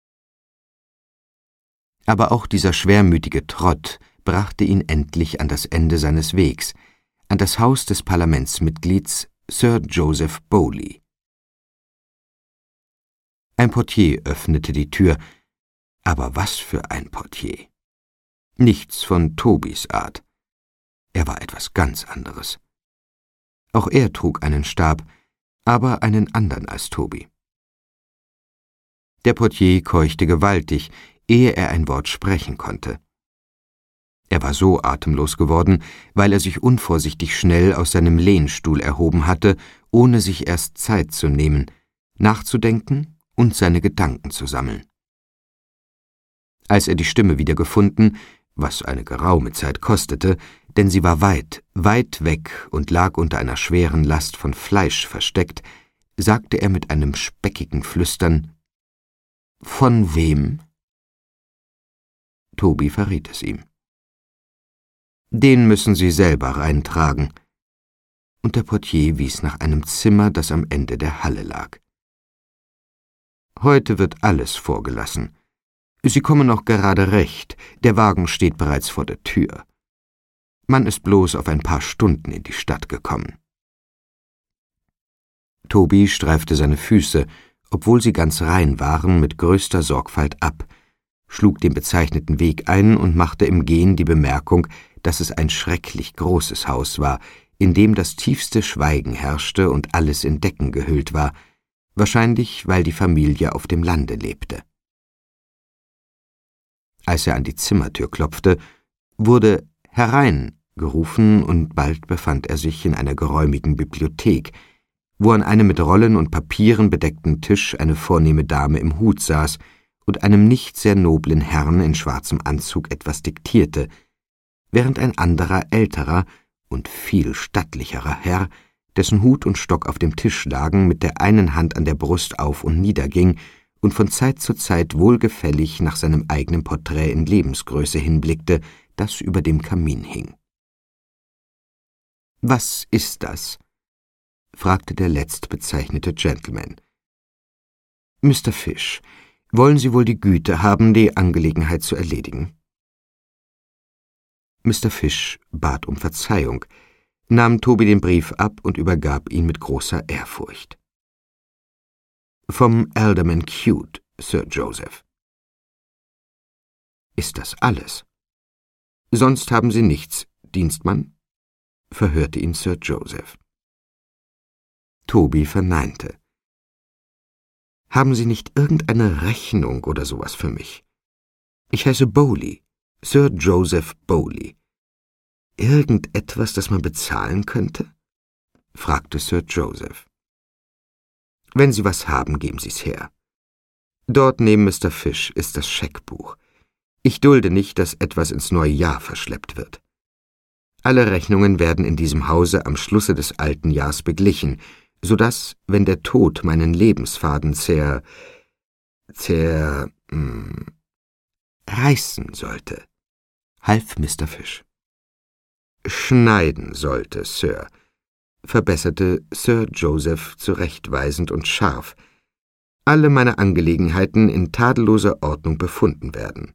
Aber auch dieser schwermütige Trott brachte ihn endlich an das Ende seines Wegs, an das Haus des Parlamentsmitglieds Sir Joseph Bowley. Ein Portier öffnete die Tür, aber was für ein Portier! Nichts von Tobys Art. Er war etwas ganz anderes. Auch er trug einen Stab, aber einen anderen als Toby. Der Portier keuchte gewaltig, ehe er ein Wort sprechen konnte. Er war so atemlos geworden, weil er sich unvorsichtig schnell aus seinem Lehnstuhl erhoben hatte, ohne sich erst Zeit zu nehmen, nachzudenken und seine Gedanken zu sammeln. Als er die Stimme wieder gefunden, was eine geraume Zeit kostete, denn sie war weit, weit weg und lag unter einer schweren Last von Fleisch versteckt, sagte er mit einem speckigen Flüstern: »Von wem?« Toby verriet es ihm. »Den müssen Sie selber reintragen.« Und der Portier wies nach einem Zimmer, das am Ende der Halle lag. »Heute wird alles vorgelassen. Sie kommen noch gerade recht, der Wagen steht bereits vor der Tür. Man ist bloß auf ein paar Stunden in die Stadt gekommen.« Toby streifte seine Füße, obwohl sie ganz rein waren, mit größter Sorgfalt ab, schlug den bezeichneten Weg ein und machte im Gehen die Bemerkung, dass es ein schrecklich großes Haus war, in dem das tiefste Schweigen herrschte und alles in Decken gehüllt war, wahrscheinlich weil die Familie auf dem Lande lebte. Als er an die Zimmertür klopfte, wurde »Herein« gerufen, und bald befand er sich in einer geräumigen Bibliothek, wo an einem mit Rollen und Papieren bedeckten Tisch eine vornehme Dame im Hut saß und einem nicht sehr noblen Herrn in schwarzem Anzug etwas diktierte, während ein anderer, älterer und viel stattlicherer Herr, dessen Hut und Stock auf dem Tisch lagen, mit der einen Hand an der Brust auf und nieder ging und von Zeit zu Zeit wohlgefällig nach seinem eigenen Porträt in Lebensgröße hinblickte, das über dem Kamin hing. »Was ist das?« fragte der letztbezeichnete Gentleman. »Mr. Fish, wollen Sie wohl die Güte haben, die Angelegenheit zu erledigen?« Mr. Fish bat um Verzeihung, nahm Toby den Brief ab und übergab ihn mit großer Ehrfurcht. »Vom Alderman Cute, Sir Joseph.« »Ist das alles? Sonst haben Sie nichts, Dienstmann?« verhörte ihn Sir Joseph. Toby verneinte. »Haben Sie nicht irgendeine Rechnung oder sowas für mich? Ich heiße Bowley, Sir Joseph Bowley. Irgendetwas, das man bezahlen könnte?« fragte Sir Joseph. »Wenn Sie was haben, geben Sie's her. Dort neben Mr. Fish ist das Scheckbuch. Ich dulde nicht, dass etwas ins neue Jahr verschleppt wird. Alle Rechnungen werden in diesem Hause am Schlusse des alten Jahrs beglichen, so dass, wenn der Tod meinen Lebensfaden reißen sollte«, half Mr. Fish. »Schneiden sollte, Sir«, verbesserte Sir Joseph zurechtweisend und scharf, »alle meine Angelegenheiten in tadelloser Ordnung befunden werden.«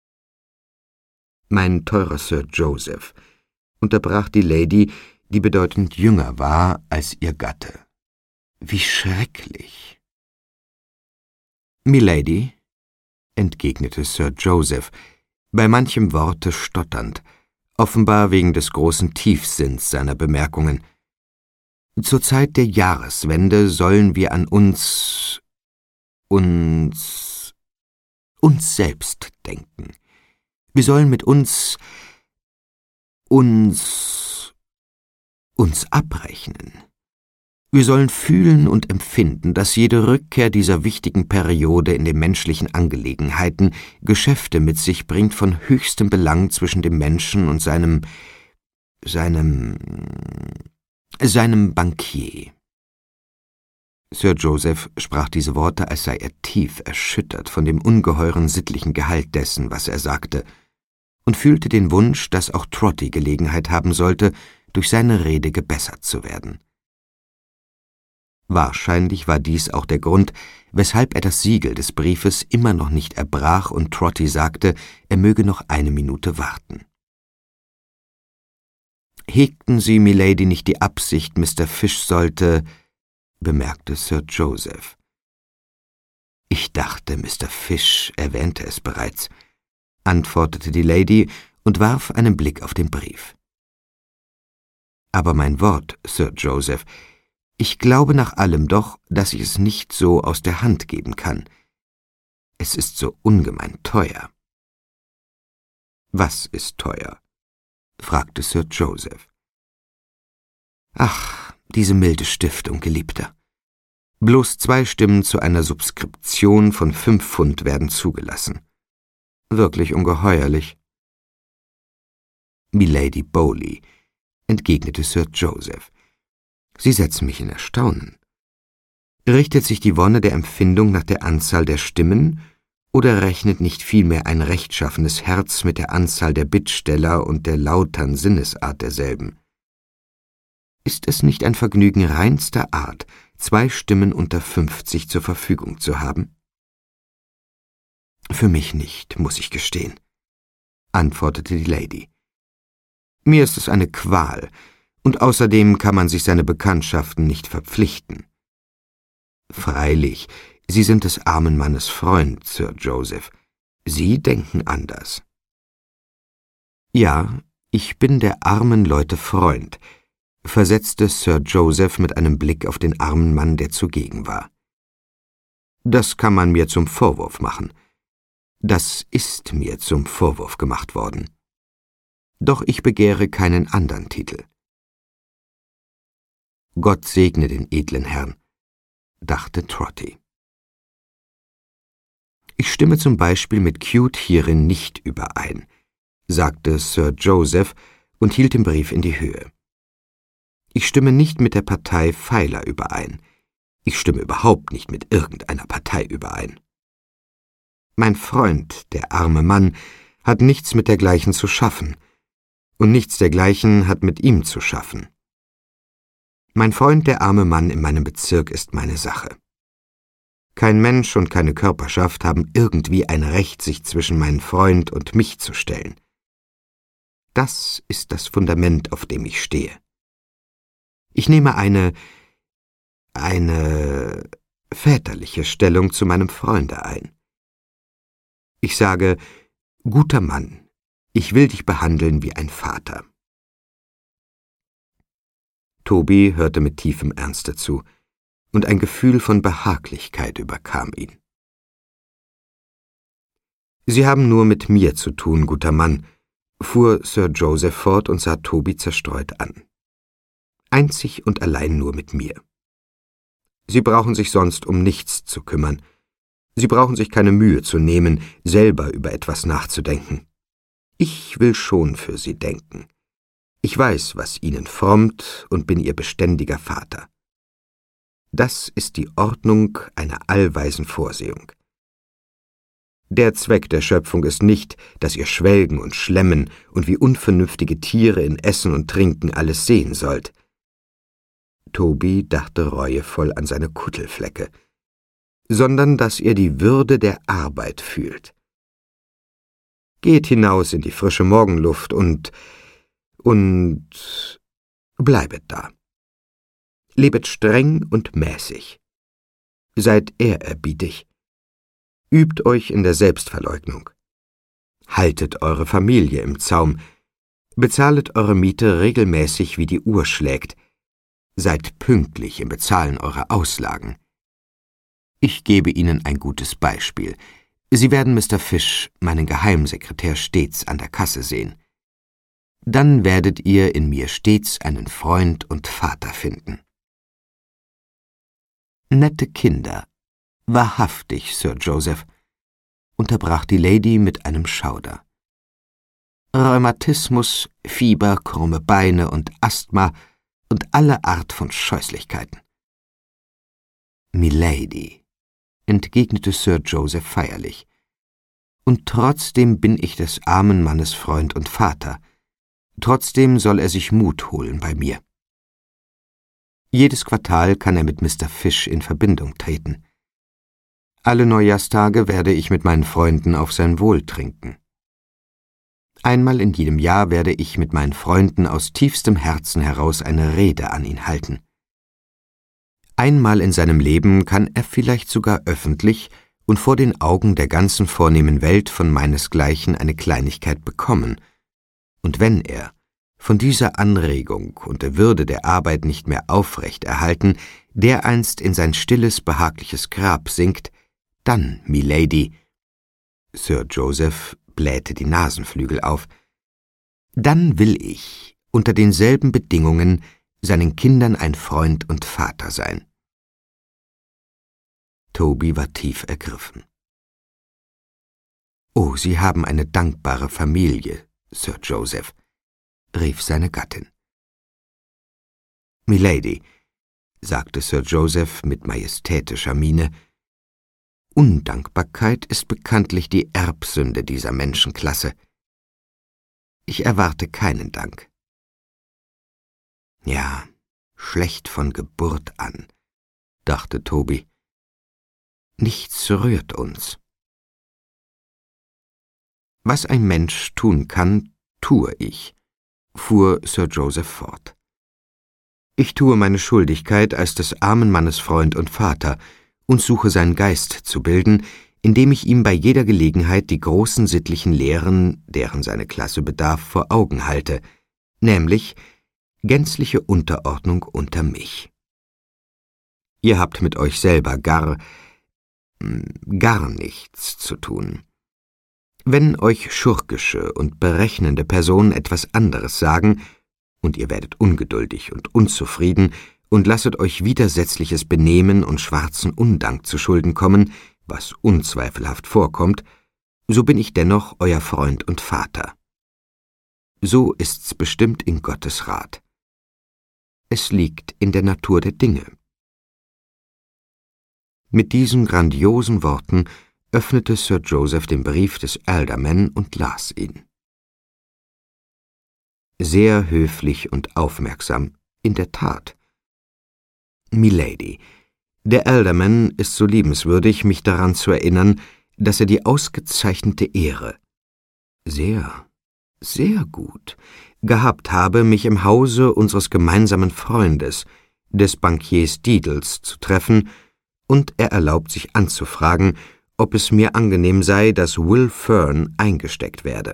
»Mein teurer Sir Joseph«, unterbrach die Lady, die bedeutend jünger war als ihr Gatte. »Wie schrecklich!« »Milady«, entgegnete Sir Joseph, bei manchem Worte stotternd, offenbar wegen des großen Tiefsinns seiner Bemerkungen. »Zur Zeit der Jahreswende sollen wir an uns selbst denken. Wir sollen mit uns abrechnen. Wir sollen fühlen und empfinden, dass jede Rückkehr dieser wichtigen Periode in den menschlichen Angelegenheiten Geschäfte mit sich bringt von höchstem Belang zwischen dem Menschen und seinem Bankier.« Sir Joseph sprach diese Worte, als sei er tief erschüttert von dem ungeheuren sittlichen Gehalt dessen, was er sagte, und fühlte den Wunsch, dass auch Trotty Gelegenheit haben sollte, durch seine Rede gebessert zu werden. Wahrscheinlich war dies auch der Grund, weshalb er das Siegel des Briefes immer noch nicht erbrach und Trotty sagte, er möge noch eine Minute warten. »Hegten Sie, Milady, nicht die Absicht, Mr. Fish sollte«, bemerkte Sir Joseph. »Ich dachte, Mr. Fish erwähnte es bereits«, antwortete die Lady und warf einen Blick auf den Brief. »Aber mein Wort, Sir Joseph, ich glaube nach allem doch, dass ich es nicht so aus der Hand geben kann. Es ist so ungemein teuer.« »Was ist teuer?« fragte Sir Joseph. »Ach, diese milde Stiftung, Geliebter. Bloß 2 Stimmen zu einer Subskription von 5 Pfund werden zugelassen. Wirklich ungeheuerlich.« Milady Bowley«, entgegnete Sir Joseph. »Sie setzen mich in Erstaunen. Richtet sich die Wonne der Empfindung nach der Anzahl der Stimmen, oder rechnet nicht vielmehr ein rechtschaffenes Herz mit der Anzahl der Bittsteller und der lautern Sinnesart derselben? Ist es nicht ein Vergnügen reinster Art, 2 Stimmen unter 50 zur Verfügung zu haben?« »Für mich nicht, muss ich gestehen«, antwortete die Lady. »Mir ist es eine Qual, und außerdem kann man sich seine Bekanntschaften nicht verpflichten.« »Freilich, Sie sind des armen Mannes Freund, Sir Joseph. Sie denken anders.« »Ja, ich bin der armen Leute Freund«, versetzte Sir Joseph mit einem Blick auf den armen Mann, der zugegen war. »Das kann man mir zum Vorwurf machen. Das ist mir zum Vorwurf gemacht worden. Doch ich begehre keinen anderen Titel.« »Gott segne den edlen Herrn«, dachte Trotty. »Ich stimme zum Beispiel mit Cute hierin nicht überein«, sagte Sir Joseph und hielt den Brief in die Höhe. »Ich stimme nicht mit der Partei Pfeiler überein. Ich stimme überhaupt nicht mit irgendeiner Partei überein. Mein Freund, der arme Mann, hat nichts mit dergleichen zu schaffen, und nichts dergleichen hat mit ihm zu schaffen. Mein Freund, der arme Mann in meinem Bezirk, ist meine Sache. Kein Mensch und keine Körperschaft haben irgendwie ein Recht, sich zwischen meinen Freund und mich zu stellen. Das ist das Fundament, auf dem ich stehe. Ich nehme eine väterliche Stellung zu meinem Freunde ein. Ich sage, guter Mann, ich will dich behandeln wie ein Vater.« Toby hörte mit tiefem Ernste zu, und ein Gefühl von Behaglichkeit überkam ihn. »Sie haben nur mit mir zu tun, guter Mann«, fuhr Sir Joseph fort und sah Toby zerstreut an. »Einzig und allein nur mit mir. Sie brauchen sich sonst um nichts zu kümmern. Sie brauchen sich keine Mühe zu nehmen, selber über etwas nachzudenken. Ich will schon für Sie denken. Ich weiß, was Ihnen frommt und bin Ihr beständiger Vater. Das ist die Ordnung einer allweisen Vorsehung. Der Zweck der Schöpfung ist nicht, dass ihr schwelgen und schlemmen und wie unvernünftige Tiere in Essen und Trinken alles sehen sollt.« Toby dachte reuevoll an seine Kuttelflecke, »sondern dass ihr die Würde der Arbeit fühlt. Geht hinaus in die frische Morgenluft und bleibet da. Lebet streng und mäßig. Seid ehrerbietig. Übt euch in der Selbstverleugnung. Haltet eure Familie im Zaum. Bezahlet eure Miete regelmäßig, wie die Uhr schlägt. Seid pünktlich im Bezahlen eurer Auslagen. Ich gebe Ihnen ein gutes Beispiel. Sie werden Mr. Fish, meinen Geheimsekretär, stets an der Kasse sehen. Dann werdet ihr in mir stets einen Freund und Vater finden.« »Nette Kinder, wahrhaftig, Sir Joseph«, unterbrach die Lady mit einem Schauder. »Rheumatismus, Fieber, krumme Beine und Asthma und alle Art von Scheußlichkeiten.« »Milady«, entgegnete Sir Joseph feierlich, »und trotzdem bin ich des armen Mannes Freund und Vater. Trotzdem soll er sich Mut holen bei mir. Jedes Quartal kann er mit Mr. Fish in Verbindung treten. Alle Neujahrstage werde ich mit meinen Freunden auf sein Wohl trinken. Einmal in jedem Jahr werde ich mit meinen Freunden aus tiefstem Herzen heraus eine Rede an ihn halten. Einmal in seinem Leben kann er vielleicht sogar öffentlich und vor den Augen der ganzen vornehmen Welt von meinesgleichen eine Kleinigkeit bekommen, und wenn er, von dieser Anregung und der Würde der Arbeit nicht mehr aufrecht erhalten, dereinst in sein stilles, behagliches Grab sinkt, dann, Milady«, Sir Joseph blähte die Nasenflügel auf, »dann will ich, unter denselben Bedingungen, seinen Kindern ein Freund und Vater sein.« Toby war tief ergriffen. »Oh, Sie haben eine dankbare Familie, Sir Joseph«, rief seine Gattin. »Milady«, sagte Sir Joseph mit majestätischer Miene, »Undankbarkeit ist bekanntlich die Erbsünde dieser Menschenklasse. Ich erwarte keinen Dank.« »Ja, schlecht von Geburt an«, dachte Toby. »Nichts rührt uns.« »Was ein Mensch tun kann, tue ich«, fuhr Sir Joseph fort. »Ich tue meine Schuldigkeit als des armen Mannes Freund und Vater und suche seinen Geist zu bilden, indem ich ihm bei jeder Gelegenheit die großen sittlichen Lehren, deren seine Klasse bedarf, vor Augen halte, nämlich gänzliche Unterordnung unter mich. Ihr habt mit euch selber gar nichts zu tun. Wenn euch schurkische und berechnende Personen etwas anderes sagen, und ihr werdet ungeduldig und unzufrieden und lasset euch widersetzliches Benehmen und schwarzen Undank zu Schulden kommen, was unzweifelhaft vorkommt, so bin ich dennoch euer Freund und Vater. So ist's bestimmt in Gottes Rat. Es liegt in der Natur der Dinge.« Mit diesen grandiosen Worten öffnete Sir Joseph den Brief des Alderman und las ihn. Sehr höflich und aufmerksam, in der Tat. »Milady, der Alderman ist so liebenswürdig, mich daran zu erinnern, dass er die ausgezeichnete Ehre, sehr, sehr gut, gehabt habe, mich im Hause unseres gemeinsamen Freundes, des Bankiers Deedles, zu treffen, und er erlaubt sich anzufragen, ob es mir angenehm sei, dass Will Fern eingesteckt werde.«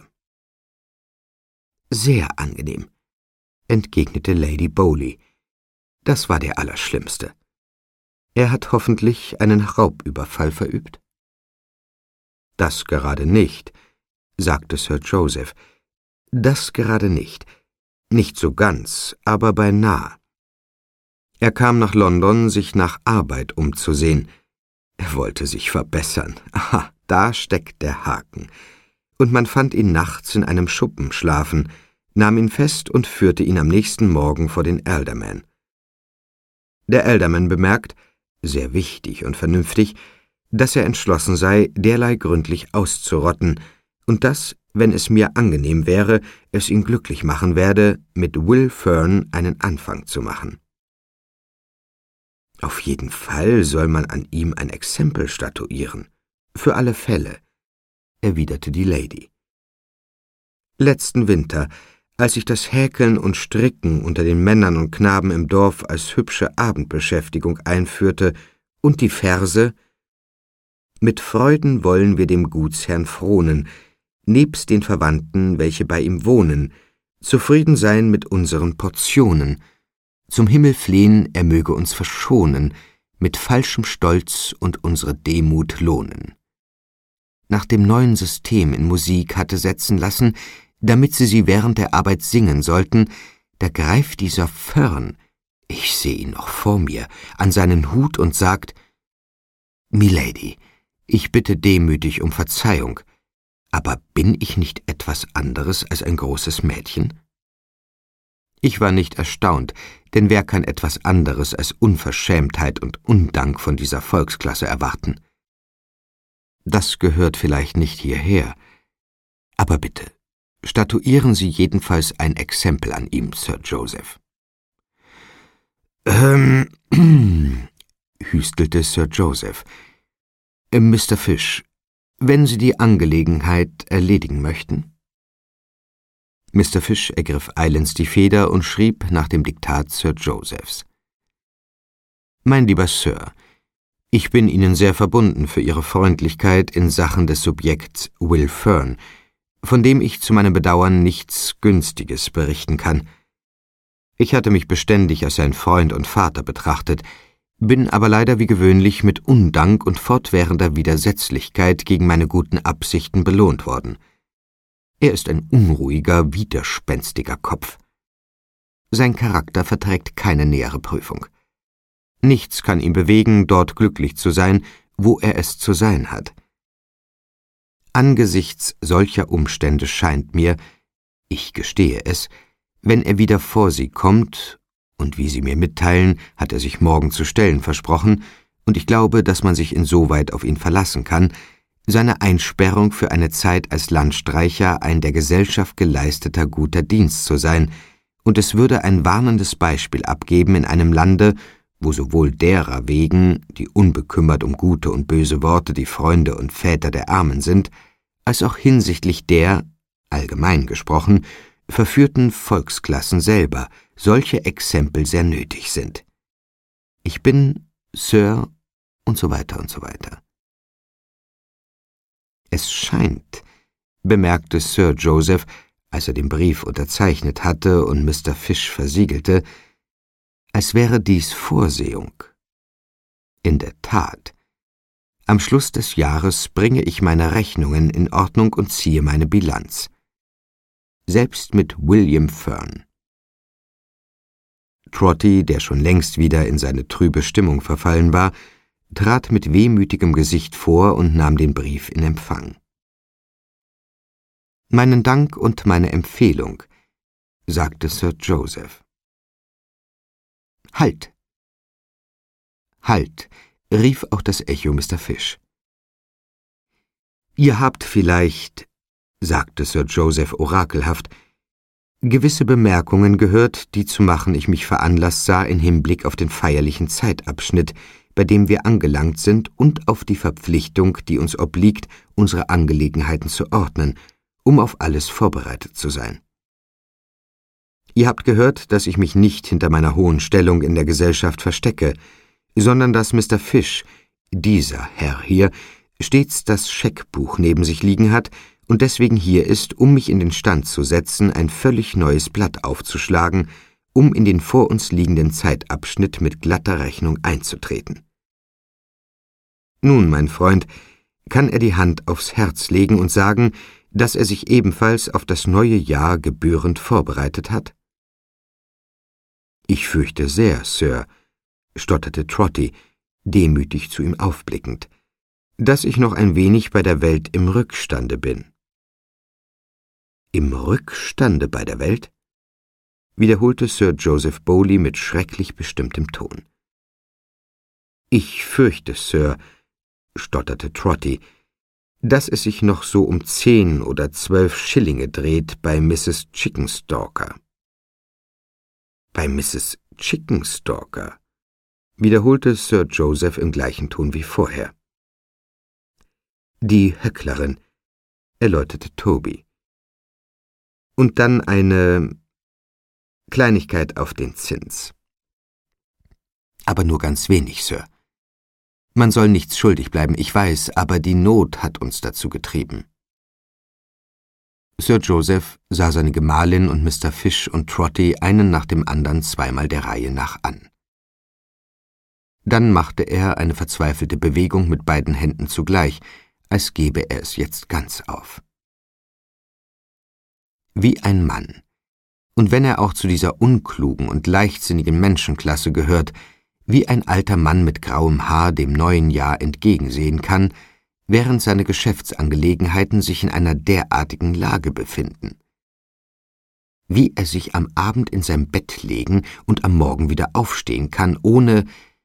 »Sehr angenehm«, entgegnete Lady Bowley. »Das war der Allerschlimmste. Er hat hoffentlich einen Raubüberfall verübt?« »Das gerade nicht«, sagte Sir Joseph. »Das gerade nicht. Nicht so ganz, aber beinahe. Er kam nach London, sich nach Arbeit umzusehen. Er wollte sich verbessern. Aha, da steckt der Haken. Und man fand ihn nachts in einem Schuppen schlafen, nahm ihn fest und führte ihn am nächsten Morgen vor den Alderman. Der Alderman bemerkt, sehr wichtig und vernünftig, dass er entschlossen sei, derlei gründlich auszurotten, und dass, wenn es mir angenehm wäre, es ihn glücklich machen werde, mit Will Fern einen Anfang zu machen. »Auf jeden Fall soll man an ihm ein Exempel statuieren. Für alle Fälle«, erwiderte die Lady. »Letzten Winter, als ich das Häkeln und Stricken unter den Männern und Knaben im Dorf als hübsche Abendbeschäftigung einführte und die Verse »Mit Freuden wollen wir dem Gutsherrn fronen, nebst den Verwandten, welche bei ihm wohnen, zufrieden sein mit unseren Portionen, zum Himmel flehen, er möge uns verschonen, mit falschem Stolz und unsere Demut lohnen«, nach dem neuen System in Musik hatte setzen lassen, damit sie während der Arbeit singen sollten, da greift dieser Fern, ich sehe ihn noch vor mir, an seinen Hut und sagt: »Milady, ich bitte demütig um Verzeihung, aber bin ich nicht etwas anderes als ein großes Mädchen?« Ich war nicht erstaunt, denn wer kann etwas anderes als Unverschämtheit und Undank von dieser Volksklasse erwarten? Das gehört vielleicht nicht hierher, aber bitte, statuieren Sie jedenfalls ein Exempel an ihm, Sir Joseph.« hüstelte Sir Joseph. »Mr. Fish, wenn Sie die Angelegenheit erledigen möchten?« Mr. Fish ergriff eilends die Feder und schrieb nach dem Diktat Sir Josephs. »Mein lieber Sir, ich bin Ihnen sehr verbunden für Ihre Freundlichkeit in Sachen des Subjekts Will Fern, von dem ich zu meinem Bedauern nichts Günstiges berichten kann. Ich hatte mich beständig als sein Freund und Vater betrachtet, bin aber leider wie gewöhnlich mit Undank und fortwährender Widersetzlichkeit gegen meine guten Absichten belohnt worden. Er ist ein unruhiger, widerspenstiger Kopf. Sein Charakter verträgt keine nähere Prüfung. Nichts kann ihn bewegen, dort glücklich zu sein, wo er es zu sein hat. Angesichts solcher Umstände scheint mir, ich gestehe es, Wenn er wieder vor Sie kommt, und wie Sie mir mitteilen, hat er sich morgen zu stellen versprochen, und ich glaube, dass man sich insoweit auf ihn verlassen kann, seine Einsperrung für eine Zeit als Landstreicher ein der Gesellschaft geleisteter guter Dienst zu sein, und es würde ein warnendes Beispiel abgeben in einem Lande, wo sowohl derer wegen, die unbekümmert um gute und böse Worte die Freunde und Väter der Armen sind, als auch hinsichtlich der, allgemein gesprochen, verführten Volksklassen selber solche Exempel sehr nötig sind. Ich bin, Sir, und so weiter und so weiter. Es scheint, bemerkte Sir Joseph, als er den Brief unterzeichnet hatte und Mr. Fish versiegelte, als wäre dies Vorsehung. In der Tat. Am Schluss des Jahres bringe ich meine Rechnungen in Ordnung und ziehe meine Bilanz. Selbst mit William Fern. Trotty, der schon längst wieder in seine trübe Stimmung verfallen war, trat mit wehmütigem Gesicht vor und nahm den Brief in Empfang. »Meinen Dank und meine Empfehlung«, sagte Sir Joseph. »Halt! Halt!« rief auch das Echo Mr. Fish. »Ihr habt vielleicht«, sagte Sir Joseph orakelhaft, »gewisse Bemerkungen gehört, die zu machen ich mich veranlasst sah in Hinblick auf den feierlichen Zeitabschnitt, bei dem wir angelangt sind, und auf die Verpflichtung, die uns obliegt, unsere Angelegenheiten zu ordnen, um auf alles vorbereitet zu sein. Ihr habt gehört, dass ich mich nicht hinter meiner hohen Stellung in der Gesellschaft verstecke, sondern dass Mr. Fish, dieser Herr hier, stets das Scheckbuch neben sich liegen hat und deswegen hier ist, um mich in den Stand zu setzen, ein völlig neues Blatt aufzuschlagen, um in den vor uns liegenden Zeitabschnitt mit glatter Rechnung einzutreten. Nun, mein Freund, kann er die Hand aufs Herz legen und sagen, dass er sich ebenfalls auf das neue Jahr gebührend vorbereitet hat? »Ich fürchte sehr, Sir«, stotterte Trotty, demütig zu ihm aufblickend, »dass ich noch ein wenig bei der Welt im Rückstande bin.« »Im Rückstande bei der Welt?« wiederholte Sir Joseph Bowley mit schrecklich bestimmtem Ton. »Ich fürchte, Sir«, stotterte Trotty, »dass es sich noch so um 10 oder 12 Schillinge dreht bei Mrs. Chickenstalker.« »Bei Mrs. Chickenstalker«, wiederholte Sir Joseph im gleichen Ton wie vorher. »Die Höcklerin«, erläuterte Toby. »Und dann eine Kleinigkeit auf den Zins.« »Aber nur ganz wenig, Sir. Man soll nichts schuldig bleiben, ich weiß, aber die Not hat uns dazu getrieben.« Sir Joseph sah seine Gemahlin und Mr. Fish und Trotty einen nach dem anderen zweimal der Reihe nach an. Dann machte er eine verzweifelte Bewegung mit beiden Händen zugleich, als gebe er es jetzt ganz auf. Wie ein Mann, und wenn er auch zu dieser unklugen und leichtsinnigen Menschenklasse gehört, wie ein alter Mann mit grauem Haar dem neuen Jahr entgegensehen kann, während seine Geschäftsangelegenheiten sich in einer derartigen Lage befinden. Wie er sich am Abend in sein Bett legen und am Morgen wieder aufstehen kann, ohne...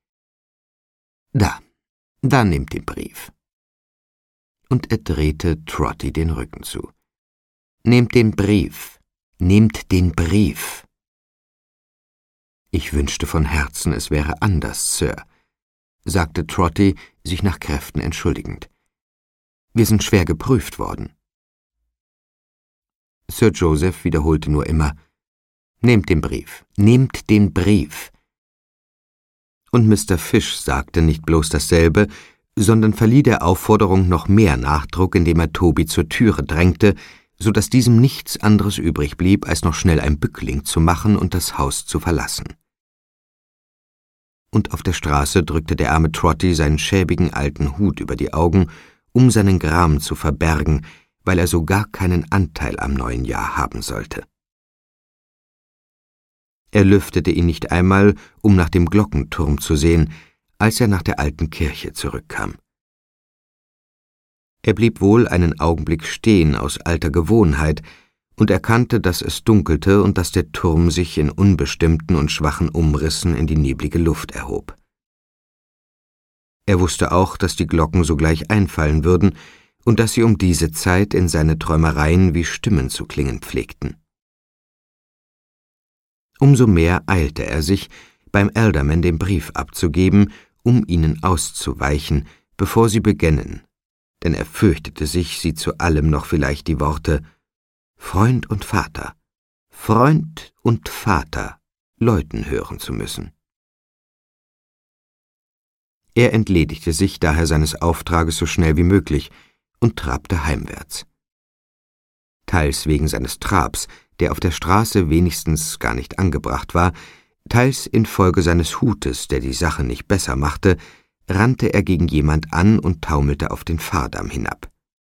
Da nehmt den Brief. Und er drehte Trotty den Rücken zu. »Nehmt den Brief, nehmt den Brief.« »Ich wünschte von Herzen, es wäre anders, Sir«, sagte Trotty, sich nach Kräften entschuldigend. »Wir sind schwer geprüft worden.« Sir Joseph wiederholte nur immer, »Nehmt den Brief, nehmt den Brief.« Und Mr. Fish sagte nicht bloß dasselbe, sondern verlieh der Aufforderung noch mehr Nachdruck, indem er Toby zur Türe drängte, so daß diesem nichts anderes übrig blieb, als noch schnell ein Bückling zu machen und das Haus zu verlassen. Und auf der Straße drückte der arme Trotty seinen schäbigen alten Hut über die Augen, um seinen Gram zu verbergen, weil er so gar keinen Anteil am neuen Jahr haben sollte. Er lüftete ihn nicht einmal, um nach dem Glockenturm zu sehen, als er nach der alten Kirche zurückkam. Er blieb wohl einen Augenblick stehen aus alter Gewohnheit und erkannte, dass es dunkelte und dass der Turm sich in unbestimmten und schwachen Umrissen in die neblige Luft erhob. Er wusste auch, dass die Glocken sogleich einfallen würden und dass sie um diese Zeit in seine Träumereien wie Stimmen zu klingen pflegten. Umso mehr eilte er sich, beim Alderman den Brief abzugeben, um ihnen auszuweichen, bevor sie begännen, denn er fürchtete sich, sie zu allem noch vielleicht die Worte »Freund und Vater, Freund und Vater« läuten hören zu müssen. Er entledigte sich daher seines Auftrages so schnell wie möglich und trabte heimwärts. Teils wegen seines Trabs, der auf der Straße wenigstens gar nicht angebracht war, teils infolge seines Hutes, der die Sache nicht besser machte, rannte er gegen jemand an und taumelte auf den Fahrdamm hinab.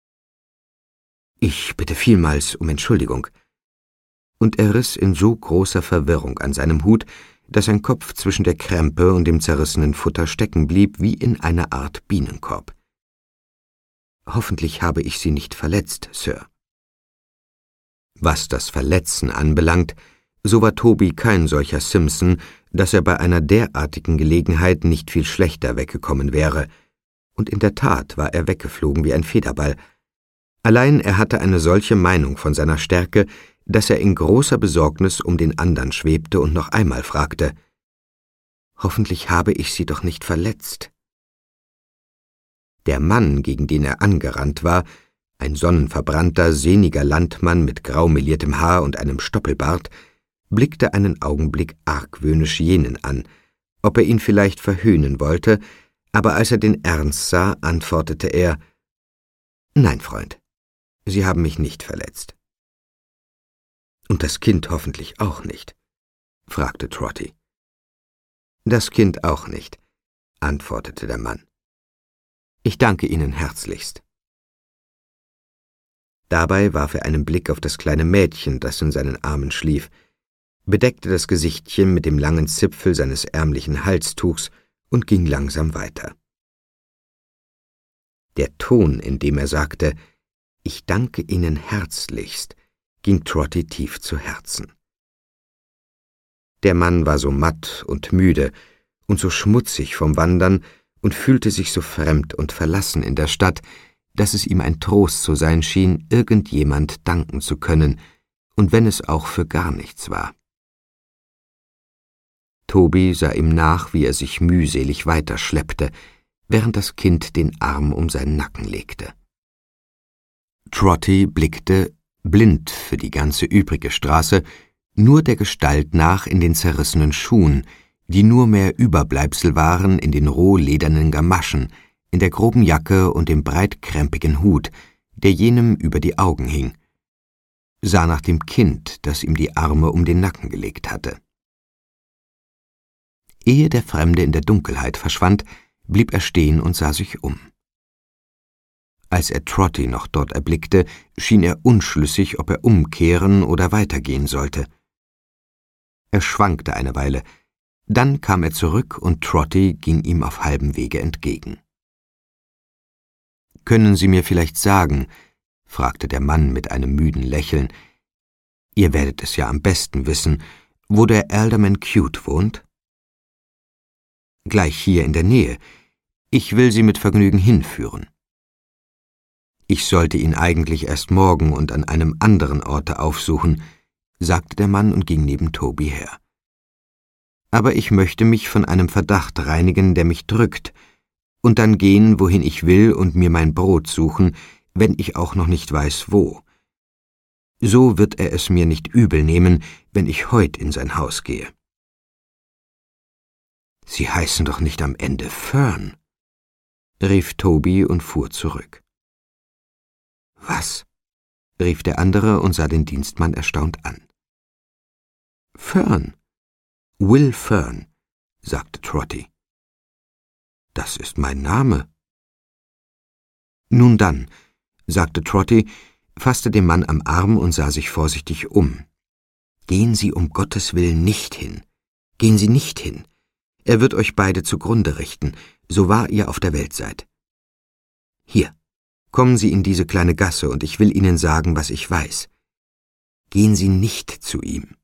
»Ich bitte vielmals um Entschuldigung.« Und er riss in so großer Verwirrung an seinem Hut, dass sein Kopf zwischen der Krempe und dem zerrissenen Futter stecken blieb wie in einer Art Bienenkorb. »Hoffentlich habe ich Sie nicht verletzt, Sir.« Was das Verletzen anbelangt, so war Toby kein solcher Simpson, dass er bei einer derartigen Gelegenheit nicht viel schlechter weggekommen wäre, und in der Tat war er weggeflogen wie ein Federball. Allein er hatte eine solche Meinung von seiner Stärke, dass er in großer Besorgnis um den andern schwebte und noch einmal fragte, »Hoffentlich habe ich Sie doch nicht verletzt?« Der Mann, gegen den er angerannt war, ein sonnenverbrannter, sehniger Landmann mit grau meliertem Haar und einem Stoppelbart, blickte einen Augenblick argwöhnisch jenen an, ob er ihn vielleicht verhöhnen wollte, aber als er den Ernst sah, antwortete er, »Nein, Freund, Sie haben mich nicht verletzt.« »Und das Kind hoffentlich auch nicht?« fragte Trotty. »Das Kind auch nicht«, antwortete der Mann. »Ich danke Ihnen herzlichst.« Dabei warf er einen Blick auf das kleine Mädchen, das in seinen Armen schlief, bedeckte das Gesichtchen mit dem langen Zipfel seines ärmlichen Halstuchs und ging langsam weiter. Der Ton, in dem er sagte, »Ich danke Ihnen herzlichst«, ging Trotty tief zu Herzen. Der Mann war so matt und müde und so schmutzig vom Wandern und fühlte sich so fremd und verlassen in der Stadt, dass es ihm ein Trost zu sein schien, irgendjemand danken zu können, und wenn es auch für gar nichts war. Toby sah ihm nach, wie er sich mühselig weiterschleppte, während das Kind den Arm um seinen Nacken legte. Trotty blickte, blind für die ganze übrige Straße, nur der Gestalt nach in den zerrissenen Schuhen, die nur mehr Überbleibsel waren in den rohledernen Gamaschen, in der groben Jacke und dem breitkrempigen Hut, der jenem über die Augen hing, sah nach dem Kind, das ihm die Arme um den Nacken gelegt hatte. Ehe der Fremde in der Dunkelheit verschwand, blieb er stehen und sah sich um. Als er Trotty noch dort erblickte, schien er unschlüssig, ob er umkehren oder weitergehen sollte. Er schwankte eine Weile, dann kam er zurück und Trotty ging ihm auf halbem Wege entgegen. »Können Sie mir vielleicht sagen«, fragte der Mann mit einem müden Lächeln, »ihr werdet es ja am besten wissen, wo der Alderman Cute wohnt?« »Gleich hier in der Nähe. Ich will Sie mit Vergnügen hinführen.« »Ich sollte ihn eigentlich erst morgen und an einem anderen Orte aufsuchen«, sagte der Mann und ging neben Toby her. »Aber ich möchte mich von einem Verdacht reinigen, der mich drückt, und dann gehen, wohin ich will und mir mein Brot suchen, wenn ich auch noch nicht weiß, wo. So wird er es mir nicht übel nehmen, wenn ich heut in sein Haus gehe.« »Sie heißen doch nicht am Ende Fern«, rief Toby und fuhr zurück. »Was?« rief der andere und sah den Dienstmann erstaunt an. »Fern. Will Fern«, sagte Trotty. »Das ist mein Name.« »Nun dann«, sagte Trotty, fasste den Mann am Arm und sah sich vorsichtig um. »Gehen Sie um Gottes Willen nicht hin. Gehen Sie nicht hin. Er wird euch beide zugrunde richten, so wahr ihr auf der Welt seid. Hier, kommen Sie in diese kleine Gasse, und ich will Ihnen sagen, was ich weiß. Gehen Sie nicht zu ihm.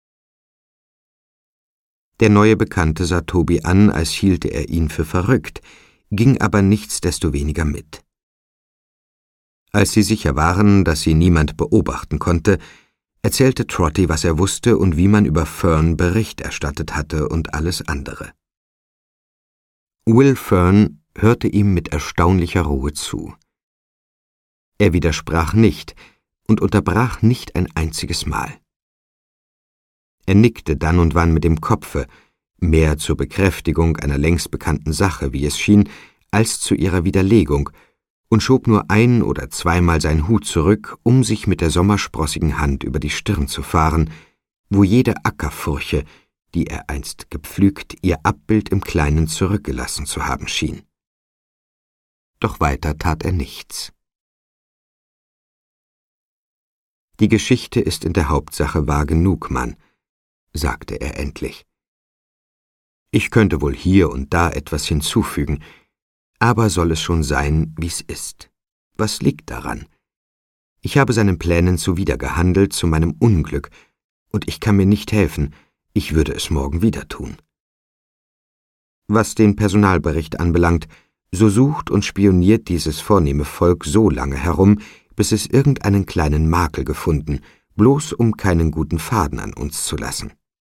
Der neue Bekannte sah Toby an, als hielte er ihn für verrückt, ging aber nichtsdestoweniger mit. Als sie sicher waren, dass sie niemand beobachten konnte, erzählte Trotty, was er wusste und wie man über Fern Bericht erstattet hatte und alles andere. Will Fern hörte ihm mit erstaunlicher Ruhe zu. Er widersprach nicht und unterbrach nicht ein einziges Mal. Er nickte dann und wann mit dem Kopfe, mehr zur Bekräftigung einer längst bekannten Sache, wie es schien, als zu ihrer Widerlegung, und schob nur ein- oder zweimal seinen Hut zurück, um sich mit der sommersprossigen Hand über die Stirn zu fahren, wo jede Ackerfurche, die er einst gepflügt, ihr Abbild im Kleinen zurückgelassen zu haben schien. Doch weiter tat er nichts. »Die Geschichte ist in der Hauptsache wahr genug, Mann«, sagte er endlich. »Ich könnte wohl hier und da etwas hinzufügen, aber soll es schon sein, wie's ist. Was liegt daran? Ich habe seinen Plänen zuwider gehandelt, zu meinem Unglück, und ich kann mir nicht helfen, ich würde es morgen wieder tun. Was den Personalbericht anbelangt, so sucht und spioniert dieses vornehme Volk so lange herum, bis es irgendeinen kleinen Makel gefunden, bloß um keinen guten Faden an uns zu lassen.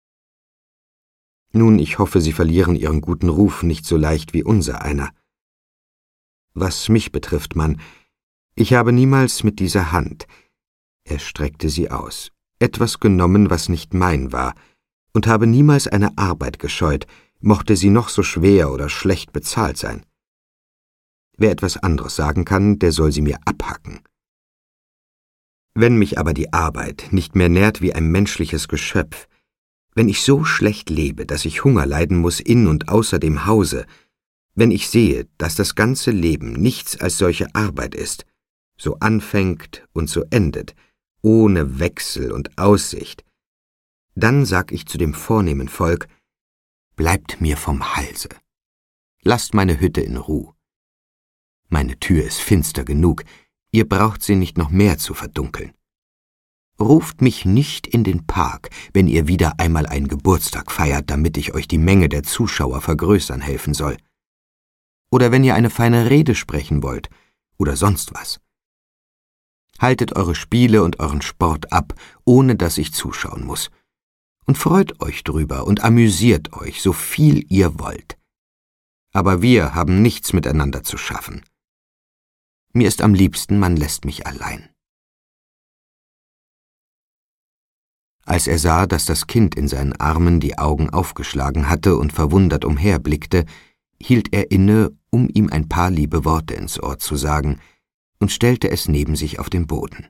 Nun, ich hoffe, Sie verlieren Ihren guten Ruf nicht so leicht wie unser einer. Was mich betrifft, Mann, ich habe niemals mit dieser Hand«, er streckte sie aus, »etwas genommen, was nicht mein war, und habe niemals eine Arbeit gescheut, mochte sie noch so schwer oder schlecht bezahlt sein. Wer etwas anderes sagen kann, der soll sie mir abhacken. Wenn mich aber die Arbeit nicht mehr nährt wie ein menschliches Geschöpf, wenn ich so schlecht lebe, dass ich Hunger leiden muss in und außer dem Hause, wenn ich sehe, dass das ganze Leben nichts als solche Arbeit ist, so anfängt und so endet, ohne Wechsel und Aussicht, dann sag ich zu dem vornehmen Volk, bleibt mir vom Halse. Lasst meine Hütte in Ruh. Meine Tür ist finster genug, ihr braucht sie nicht noch mehr zu verdunkeln. Ruft mich nicht in den Park, wenn ihr wieder einmal einen Geburtstag feiert, damit ich euch die Menge der Zuschauer vergrößern helfen soll. Oder wenn ihr eine feine Rede sprechen wollt, oder sonst was. Haltet eure Spiele und euren Sport ab, ohne dass ich zuschauen muss. Und freut euch drüber und amüsiert euch, so viel ihr wollt. Aber wir haben nichts miteinander zu schaffen. Mir ist am liebsten, man lässt mich allein.« Als er sah, dass das Kind in seinen Armen die Augen aufgeschlagen hatte und verwundert umherblickte, hielt er inne, um ihm ein paar liebe Worte ins Ohr zu sagen, und stellte es neben sich auf den Boden.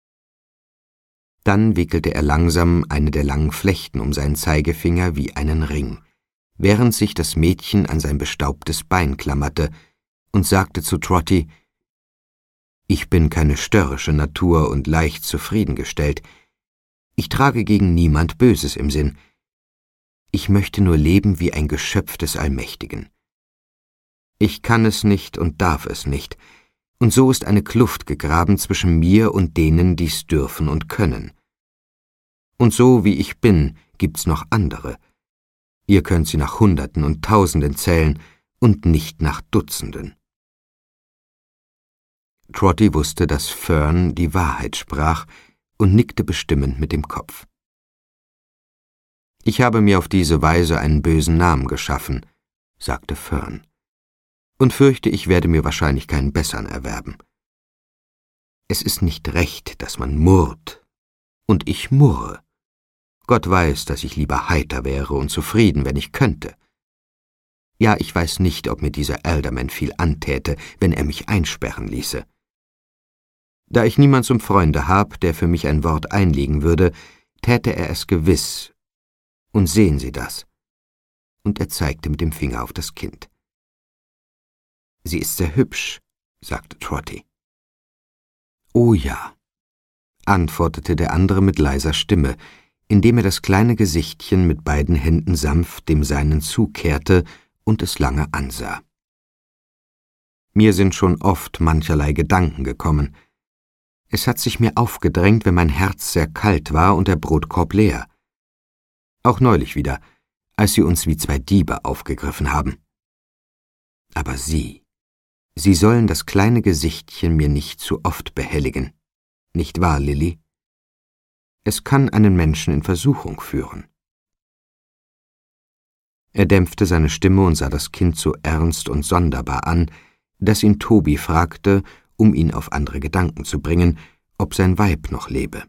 Dann wickelte er langsam eine der langen Flechten um seinen Zeigefinger wie einen Ring, während sich das Mädchen an sein bestaubtes Bein klammerte, und sagte zu Trotty, »Ich bin keine störrische Natur und leicht zufriedengestellt. Ich trage gegen niemand Böses im Sinn. Ich möchte nur leben wie ein Geschöpf des Allmächtigen. Ich kann es nicht und darf es nicht, und so ist eine Kluft gegraben zwischen mir und denen, die's dürfen und können. Und so wie ich bin, gibt's noch andere. Ihr könnt sie nach Hunderten und Tausenden zählen und nicht nach Dutzenden.« Trotty wusste, dass Fern die Wahrheit sprach, und nickte bestimmend mit dem Kopf. »Ich habe mir auf diese Weise einen bösen Namen geschaffen«, sagte Fern, »und fürchte, ich werde mir wahrscheinlich keinen besseren erwerben. Es ist nicht recht, dass man murrt, und ich murre. Gott weiß, dass ich lieber heiter wäre und zufrieden, wenn ich könnte. Ja, ich weiß nicht, ob mir dieser Alderman viel antäte, wenn er mich einsperren ließe. Da ich niemand zum Freunde hab, der für mich ein Wort einlegen würde, täte er es gewiss. Und sehen Sie das.« Und er zeigte mit dem Finger auf das Kind. »Sie ist sehr hübsch«, sagte Trotty. »Oh ja«, antwortete der andere mit leiser Stimme, indem er das kleine Gesichtchen mit beiden Händen sanft dem seinen zukehrte und es lange ansah. »Mir sind schon oft mancherlei Gedanken gekommen. Es hat sich mir aufgedrängt, wenn mein Herz sehr kalt war und der Brotkorb leer. Auch neulich wieder, als Sie uns wie zwei Diebe aufgegriffen haben. Aber Sie sollen das kleine Gesichtchen mir nicht zu oft behelligen. Nicht wahr, Lilly? Es kann einen Menschen in Versuchung führen. Er dämpfte seine Stimme und sah das Kind so ernst und sonderbar an, dass ihn Toby fragte, um ihn auf andere Gedanken zu bringen, ob sein Weib noch lebe.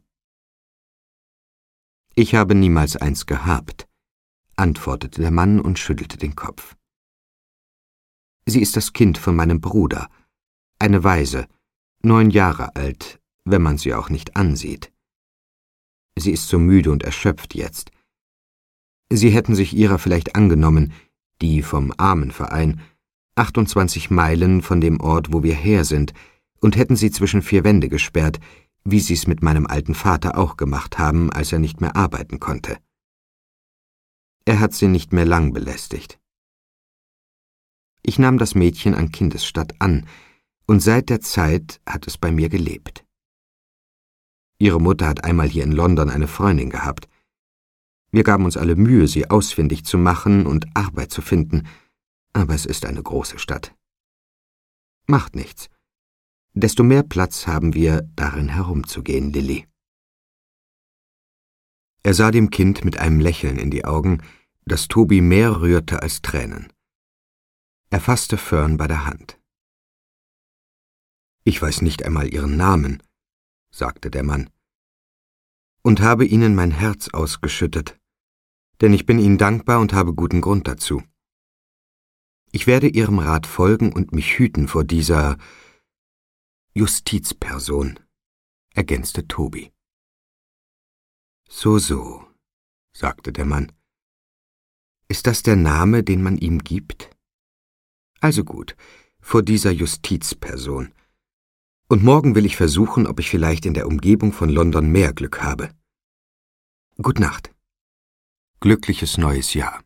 »Ich habe niemals eins gehabt«, antwortete der Mann und schüttelte den Kopf. »Sie ist das Kind von meinem Bruder, eine Waise, 9 Jahre alt, wenn man sie auch nicht ansieht. Sie ist so müde und erschöpft jetzt. Sie hätten sich ihrer vielleicht angenommen, die vom Armenverein, 28 Meilen von dem Ort, wo wir her sind, und hätten sie zwischen 4 Wände gesperrt, wie sie es mit meinem alten Vater auch gemacht haben, als er nicht mehr arbeiten konnte. Er hat sie nicht mehr lang belästigt. Ich nahm das Mädchen an Kindesstatt an, und seit der Zeit hat es bei mir gelebt. Ihre Mutter hat einmal hier in London eine Freundin gehabt. Wir gaben uns alle Mühe, sie ausfindig zu machen und Arbeit zu finden, aber es ist eine große Stadt. Macht nichts. Desto mehr Platz haben wir, darin herumzugehen, Lilly.« Er sah dem Kind mit einem Lächeln in die Augen, das Toby mehr rührte als Tränen. Er fasste Fern bei der Hand. »Ich weiß nicht einmal Ihren Namen«, sagte der Mann, »und habe Ihnen mein Herz ausgeschüttet, denn ich bin Ihnen dankbar und habe guten Grund dazu. Ich werde Ihrem Rat folgen und mich hüten vor dieser Justizperson«, ergänzte Toby. »So«, sagte der Mann. »Ist das der Name, den man ihm gibt? Also gut, vor dieser Justizperson. Und morgen will ich versuchen, ob ich vielleicht in der Umgebung von London mehr Glück habe. Gut Nacht. Glückliches neues Jahr.«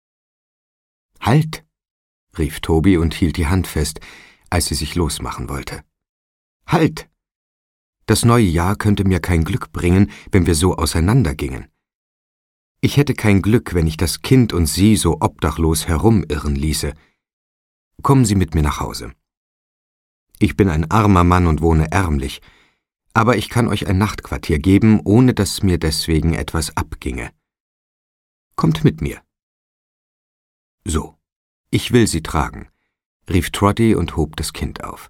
»Halt«, rief Toby und hielt die Hand fest, als sie sich losmachen wollte. »Halt! Das neue Jahr könnte mir kein Glück bringen, wenn wir so auseinandergingen. Ich hätte kein Glück, wenn ich das Kind und Sie so obdachlos herumirren ließe. Kommen Sie mit mir nach Hause. Ich bin ein armer Mann und wohne ärmlich, aber ich kann euch ein Nachtquartier geben, ohne dass mir deswegen etwas abginge. Kommt mit mir.« »So, ich will Sie tragen«, rief Trotty und hob das Kind auf.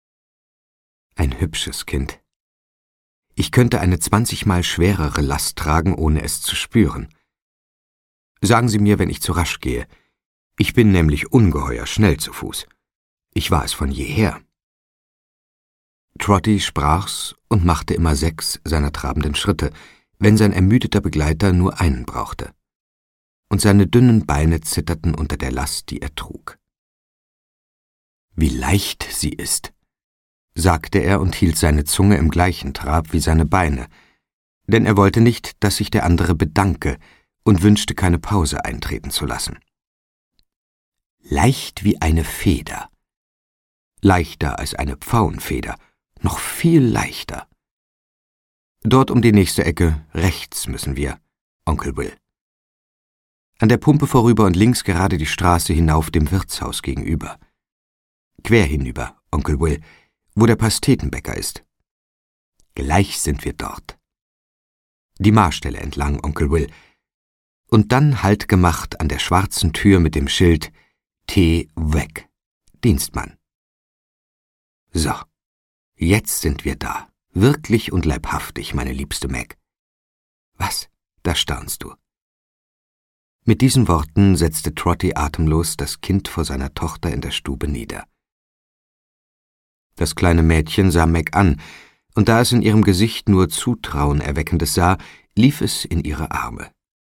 Ein hübsches Kind. Ich könnte eine 20-mal schwerere Last tragen, ohne es zu spüren. Sagen Sie mir, wenn ich zu rasch gehe. Ich bin nämlich ungeheuer schnell zu Fuß. Ich war es von jeher.« Trotty sprach's und machte immer 6 seiner trabenden Schritte, wenn sein ermüdeter Begleiter nur einen brauchte. Und seine dünnen Beine zitterten unter der Last, die er trug. »Wie leicht sie ist«, sagte er und hielt seine Zunge im gleichen Trab wie seine Beine, denn er wollte nicht, dass sich der andere bedanke und wünschte keine Pause eintreten zu lassen. »Leicht wie eine Feder. Leichter als eine Pfauenfeder, noch viel leichter. Dort um die nächste Ecke, rechts müssen wir, Onkel Will. An der Pumpe vorüber und links gerade die Straße hinauf dem Wirtshaus gegenüber. Quer hinüber, Onkel Will, wo der Pastetenbäcker ist. Gleich sind wir dort. Die Marstelle entlang, Onkel Will. Und dann Halt gemacht an der schwarzen Tür mit dem Schild »Tee weg, Dienstmann«. So, jetzt sind wir da, wirklich und leibhaftig, meine liebste Meg. Was, da staunst du. Mit diesen Worten setzte Trotty atemlos das Kind vor seiner Tochter in der Stube nieder. Das kleine Mädchen sah Meg an, und da es in ihrem Gesicht nur Zutrauen Erweckendes sah, lief es in ihre Arme.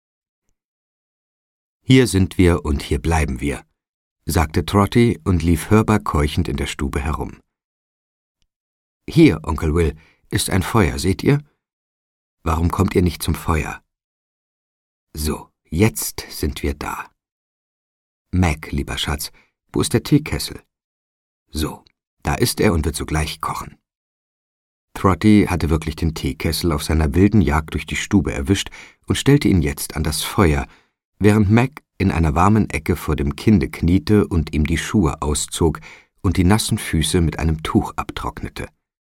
»Hier sind wir und hier bleiben wir«, sagte Trotty und lief hörbar keuchend in der Stube herum. »Hier, Onkel Will, ist ein Feuer, seht ihr? Warum kommt ihr nicht zum Feuer? So, jetzt sind wir da. Meg, lieber Schatz, wo ist der Teekessel? So, da ist er und wird sogleich kochen. Trotty hatte wirklich den Teekessel auf seiner wilden Jagd durch die Stube erwischt und stellte ihn jetzt an das Feuer, während Mac in einer warmen Ecke vor dem Kinde kniete und ihm die Schuhe auszog und die nassen Füße mit einem Tuch abtrocknete.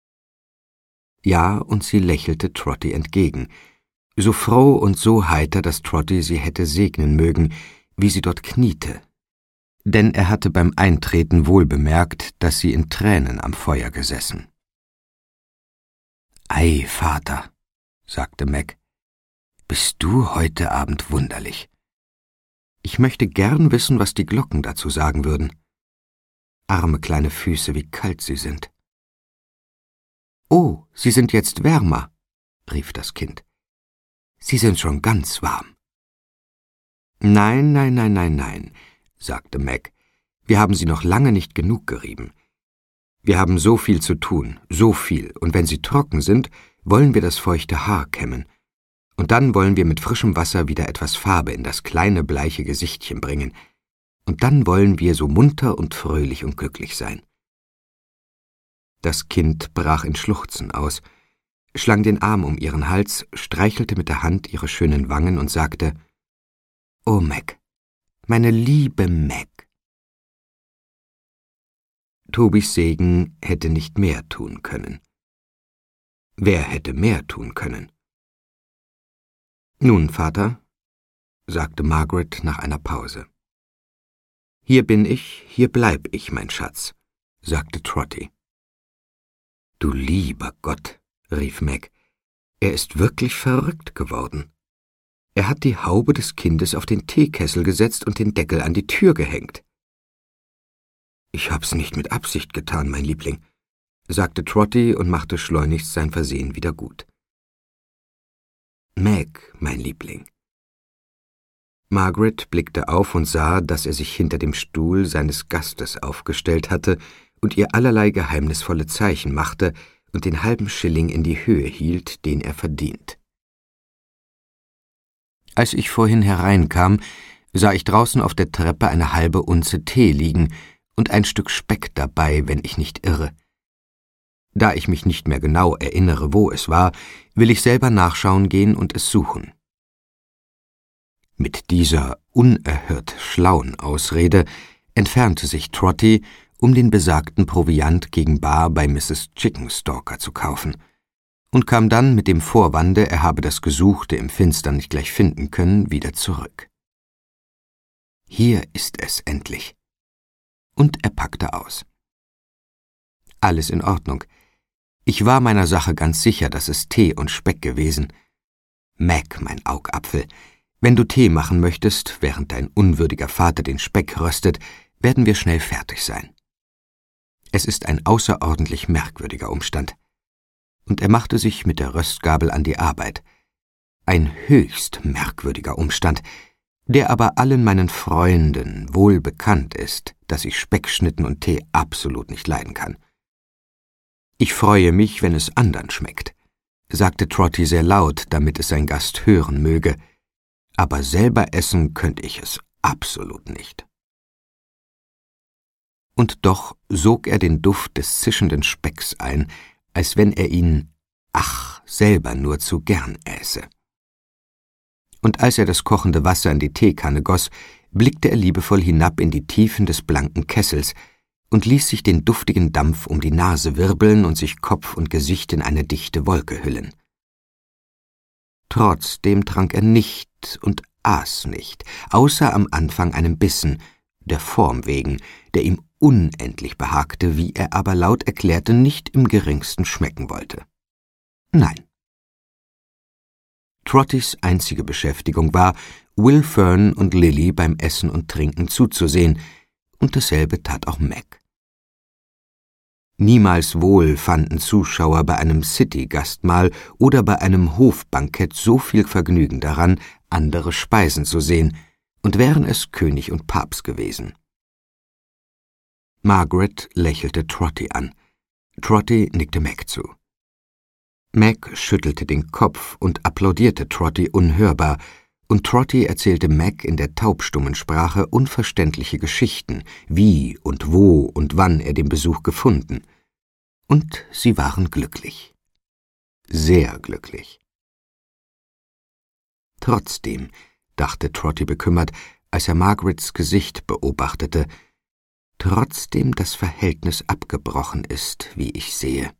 Ja, und sie lächelte Trotty entgegen, so froh und so heiter, dass Trotty sie hätte segnen mögen, wie sie dort kniete. Denn er hatte beim Eintreten wohl bemerkt, dass sie in Tränen am Feuer gesessen. »Ei, Vater«, sagte Mac, »bist du heute Abend wunderlich. Ich möchte gern wissen, was die Glocken dazu sagen würden. Arme kleine Füße, wie kalt sie sind.« »Oh, sie sind jetzt wärmer«, rief das Kind. »Sie sind schon ganz warm.« »Nein«, sagte Mac, »wir haben sie noch lange nicht genug gerieben. Wir haben so viel zu tun, so viel, und wenn sie trocken sind, wollen wir das feuchte Haar kämmen. Und dann wollen wir mit frischem Wasser wieder etwas Farbe in das kleine, bleiche Gesichtchen bringen. Und dann wollen wir so munter und fröhlich und glücklich sein.« Das Kind brach in Schluchzen aus, schlang den Arm um ihren Hals, streichelte mit der Hand ihre schönen Wangen und sagte, »Oh, Mac, meine liebe Mac.« Tobys Segen hätte nicht mehr tun können. Wer hätte mehr tun können? »Nun, Vater«, sagte Margaret nach einer Pause. »Hier bin ich, hier bleib ich, mein Schatz«, sagte Trotty. »Du lieber Gott«, rief Mac, »er ist wirklich verrückt geworden. Er hat die Haube des Kindes auf den Teekessel gesetzt und den Deckel an die Tür gehängt.« »Ich hab's nicht mit Absicht getan, mein Liebling«, sagte Trotty und machte schleunigst sein Versehen wieder gut. »Mac, mein Liebling.« Margaret blickte auf und sah, dass er sich hinter dem Stuhl seines Gastes aufgestellt hatte und ihr allerlei geheimnisvolle Zeichen machte und den halben Schilling in die Höhe hielt, den er verdient. »Als ich vorhin hereinkam, sah ich draußen auf der Treppe eine halbe Unze Tee liegen und ein Stück Speck dabei, wenn ich nicht irre. Da ich mich nicht mehr genau erinnere, wo es war, will ich selber nachschauen gehen und es suchen.« Mit dieser unerhört schlauen Ausrede entfernte sich Trotty, um den besagten Proviant gegen bar bei Mrs. Chickenstalker zu kaufen, und kam dann mit dem Vorwande, er habe das Gesuchte im Finstern nicht gleich finden können, wieder zurück. »Hier ist es endlich.« Und er packte aus. »Alles in Ordnung. Ich war meiner Sache ganz sicher, dass es Tee und Speck gewesen. Mac, mein Augapfel, wenn du Tee machen möchtest, während dein unwürdiger Vater den Speck röstet, werden wir schnell fertig sein. Es ist ein außerordentlich merkwürdiger Umstand.« Und er machte sich mit der Röstgabel an die Arbeit. Ein höchst merkwürdiger Umstand, der aber allen meinen Freunden wohl bekannt ist, dass ich Speckschnitten und Tee absolut nicht leiden kann. »Ich freue mich, wenn es andern schmeckt«, sagte Trotty sehr laut, damit es sein Gast hören möge, »aber selber essen könnte ich es absolut nicht.« Und doch sog er den Duft des zischenden Specks ein, als wenn er ihn, selber nur zu gern äße. Und als er das kochende Wasser in die Teekanne goss, blickte er liebevoll hinab in die Tiefen des blanken Kessels und ließ sich den duftigen Dampf um die Nase wirbeln und sich Kopf und Gesicht in eine dichte Wolke hüllen. Trotzdem trank er nicht und aß nicht, außer am Anfang einen Bissen, der Form wegen, der ihm unendlich behagte, wie er aber laut erklärte, nicht im geringsten schmecken wollte. Nein. Trottys einzige Beschäftigung war, Will Fern und Lily beim Essen und Trinken zuzusehen, und dasselbe tat auch Mac. Niemals wohl fanden Zuschauer bei einem City-Gastmahl oder bei einem Hofbankett so viel Vergnügen daran, andere Speisen zu sehen, und wären es König und Papst gewesen. Margaret lächelte Trotty an. Trotty nickte Mac zu. Mac schüttelte den Kopf und applaudierte Trotty unhörbar, und Trotty erzählte Mac in der taubstummen Sprache unverständliche Geschichten, wie und wo und wann er den Besuch gefunden. Und sie waren glücklich. sehr glücklich. Trotzdem, dachte Trotty bekümmert, als er Margarets Gesicht beobachtete, trotzdem das Verhältnis abgebrochen ist, wie ich sehe.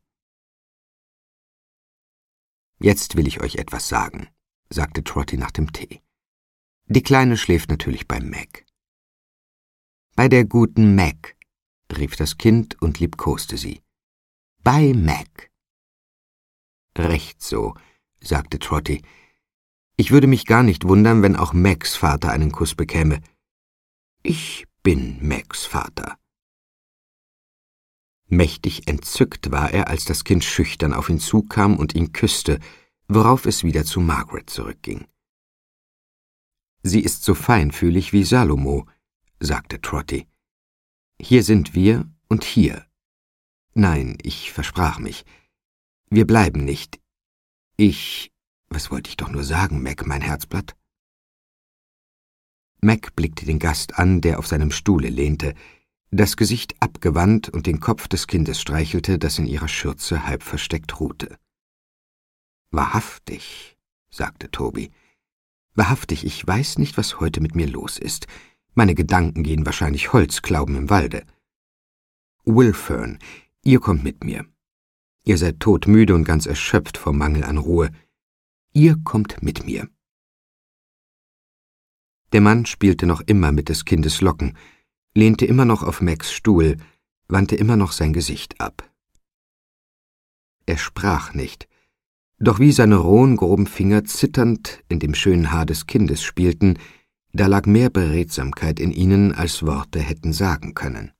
»Jetzt will ich euch etwas sagen«, sagte Trotty nach dem Tee. »Die Kleine schläft natürlich bei Meg.« »Bei der guten Meg«, rief das Kind und liebkoste sie. »Bei Meg.« »Recht so«, sagte Trotty. »Ich würde mich gar nicht wundern, wenn auch Megs Vater einen Kuss bekäme. Ich bin Megs Vater.« Mächtig entzückt war er, als das Kind schüchtern auf ihn zukam und ihn küsste, worauf es wieder zu Margaret zurückging. »Sie ist so feinfühlig wie Salomo«, sagte Trotty. »Hier sind wir und hier. Nein, ich versprach mich. Wir bleiben nicht. Was wollte ich doch nur sagen, Meg, mein Herzblatt?« Meg blickte den Gast an, der auf seinem Stuhle lehnte, das Gesicht abgewandt und den Kopf des Kindes streichelte, das in ihrer Schürze halb versteckt ruhte. »Wahrhaftig«, sagte Toby. »Wahrhaftig, ich weiß nicht, was heute mit mir los ist. Meine Gedanken gehen wahrscheinlich Holzklauben im Walde. Will Fern, ihr kommt mit mir. Ihr seid todmüde und ganz erschöpft vom Mangel an Ruhe. Ihr kommt mit mir.« Der Mann spielte noch immer mit des Kindes Locken, lehnte immer noch auf Megs Stuhl, wandte immer noch sein Gesicht ab. Er sprach nicht, doch wie seine rohen, groben Finger zitternd in dem schönen Haar des Kindes spielten, da lag mehr Beredsamkeit in ihnen, als Worte hätten sagen können.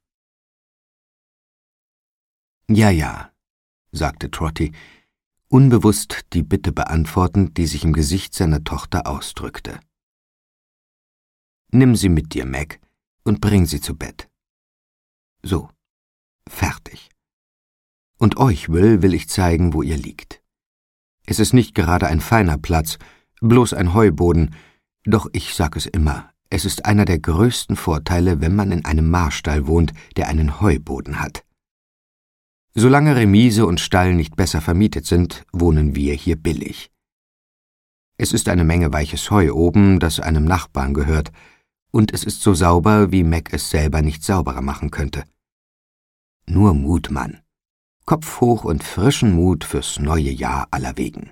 »Ja«, sagte Trotty, unbewusst die Bitte beantwortend, die sich im Gesicht seiner Tochter ausdrückte. »Nimm sie mit dir, Meg, und bring sie zu Bett. So, fertig. Und euch, will ich zeigen, wo ihr liegt. Es ist nicht gerade ein feiner Platz, bloß ein Heuboden, doch ich sag es immer, es ist einer der größten Vorteile, wenn man in einem Marstall wohnt, der einen Heuboden hat. Solange Remise und Stall nicht besser vermietet sind, wohnen wir hier billig. Es ist eine Menge weiches Heu oben, das einem Nachbarn gehört, und es ist so sauber, wie Meg es selber nicht sauberer machen könnte. Nur Mut, Mann. Kopf hoch und frischen Mut fürs neue Jahr allerwegen.«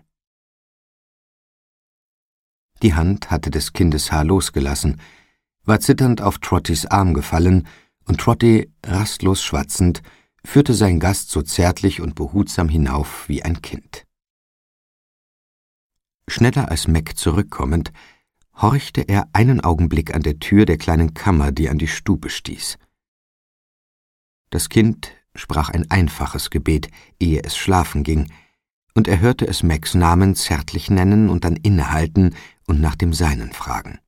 Die Hand hatte des Kindes Haar losgelassen, war zitternd auf Trottys Arm gefallen, und Trotty, rastlos schwatzend, führte seinen Gast so zärtlich und behutsam hinauf wie ein Kind. Schneller als Meg zurückkommend, horchte er einen Augenblick an der Tür der kleinen Kammer, die an die Stube stieß. Das Kind sprach ein einfaches Gebet, ehe es schlafen ging, und er hörte es Megs Namen zärtlich nennen und dann innehalten und nach dem Seinen fragen.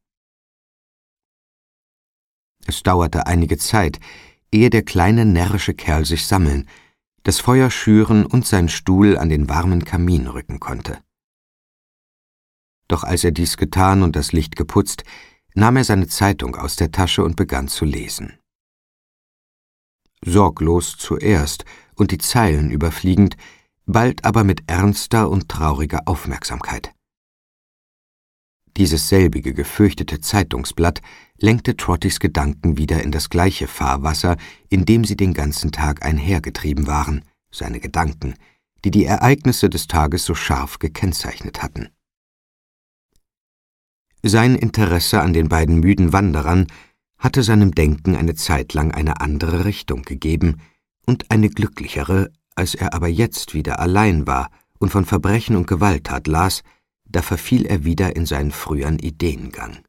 Es dauerte einige Zeit, ehe der kleine närrische Kerl sich sammeln, das Feuer schüren und sein Stuhl an den warmen Kamin rücken konnte. Doch als er dies getan und das Licht geputzt, nahm er seine Zeitung aus der Tasche und begann zu lesen. Sorglos zuerst und die Zeilen überfliegend, bald aber mit ernster und trauriger Aufmerksamkeit. Dieses selbige gefürchtete Zeitungsblatt lenkte Trottys Gedanken wieder in das gleiche Fahrwasser, in dem sie den ganzen Tag einhergetrieben waren, seine Gedanken, die die Ereignisse des Tages so scharf gekennzeichnet hatten. Sein Interesse an den beiden müden Wanderern hatte seinem Denken eine Zeit lang eine andere Richtung gegeben und eine glücklichere, als er aber jetzt wieder allein war und von Verbrechen und Gewalttat las, da verfiel er wieder in seinen früheren Ideengang.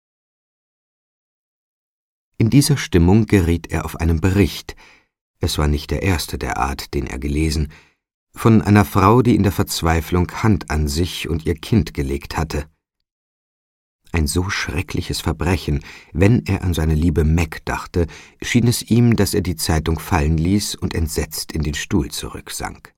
In dieser Stimmung geriet er auf einen Bericht, es war nicht der erste der Art, den er gelesen, von einer Frau, die in der Verzweiflung Hand an sich und ihr Kind gelegt hatte. Ein so schreckliches Verbrechen, wenn er an seine liebe Meg dachte, schien es ihm, dass er die Zeitung fallen ließ und entsetzt in den Stuhl zurücksank.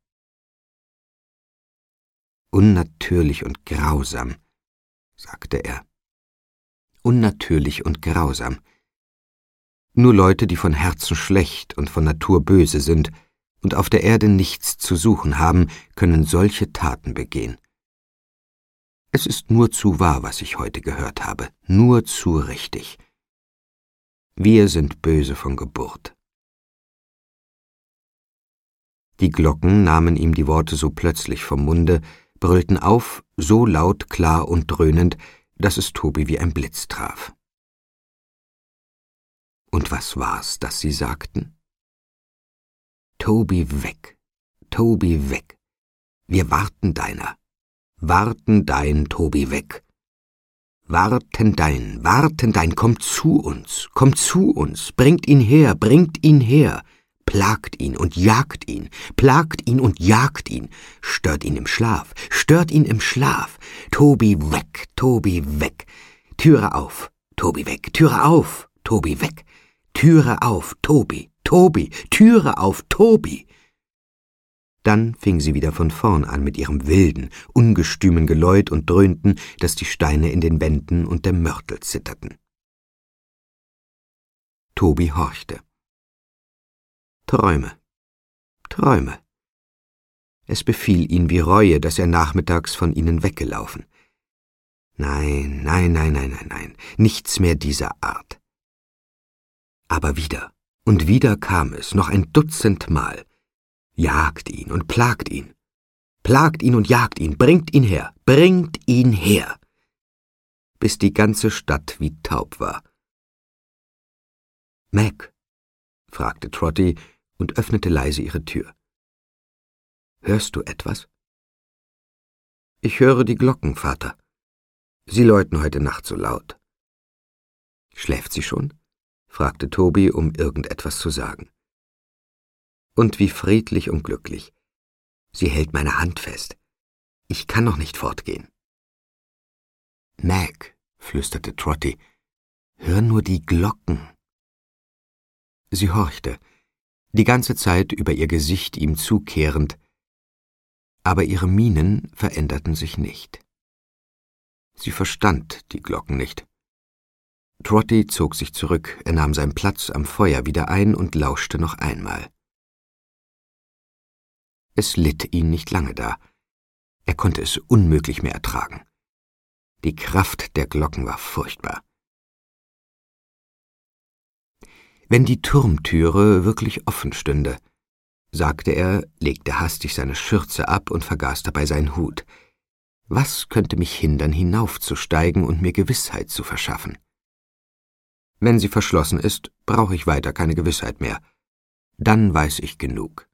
»Unnatürlich und grausam«, sagte er. »Unnatürlich und grausam. Nur Leute, die von Herzen schlecht und von Natur böse sind, und auf der Erde nichts zu suchen haben, können solche Taten begehen. Es ist nur zu wahr, was ich heute gehört habe, nur zu richtig. Wir sind böse von Geburt. Die Glocken nahmen ihm die Worte so plötzlich vom Munde, brüllten auf, so laut, klar und dröhnend, dass es Toby wie ein Blitz traf. Und was war's, das sie sagten? Toby weg, Toby weg. Wir warten deiner. Warten dein, Toby weg. Warten dein, kommt zu uns, bringt ihn her. Plagt ihn und jagt ihn, stört ihn im Schlaf. Toby weg. Türe auf, Toby weg, Türe auf, Toby weg. Türe auf, Toby, Türe auf, Toby. Dann fing sie wieder von vorn an mit ihrem wilden, ungestümen Geläut und dröhnten, dass die Steine in den Wänden und der Mörtel zitterten. Toby horchte. Träume. Es befiel ihn wie Reue, dass er nachmittags von ihnen weggelaufen. Nein, nichts mehr dieser Art. Aber wieder und wieder kam es, noch ein Dutzend Mal. Jagt ihn und plagt ihn und jagt ihn, bringt ihn her, bis die ganze Stadt wie taub war. »Mac«, fragte Trotty und öffnete leise ihre Tür. »Hörst du etwas?« »Ich höre die Glocken, Vater. Sie läuten heute Nacht so laut.« »Schläft sie schon?« fragte Toby, um irgendetwas zu sagen. Und wie friedlich und glücklich. Sie hält meine Hand fest. Ich kann noch nicht fortgehen. »Mac«, flüsterte Trotty, »hör nur die Glocken.« Sie horchte, die ganze Zeit über ihr Gesicht ihm zukehrend, aber ihre Mienen veränderten sich nicht. Sie verstand die Glocken nicht. Trotty zog sich zurück, er nahm seinen Platz am Feuer wieder ein und lauschte noch einmal. Es litt ihn nicht lange da. Er konnte es unmöglich mehr ertragen. Die Kraft der Glocken war furchtbar. Wenn die Turmtüre wirklich offen stünde, sagte er, legte hastig seine Schürze ab und vergaß dabei seinen Hut. Was könnte mich hindern, hinaufzusteigen und mir Gewissheit zu verschaffen? Wenn sie verschlossen ist, brauche ich weiter keine Gewissheit mehr. Dann weiß ich genug.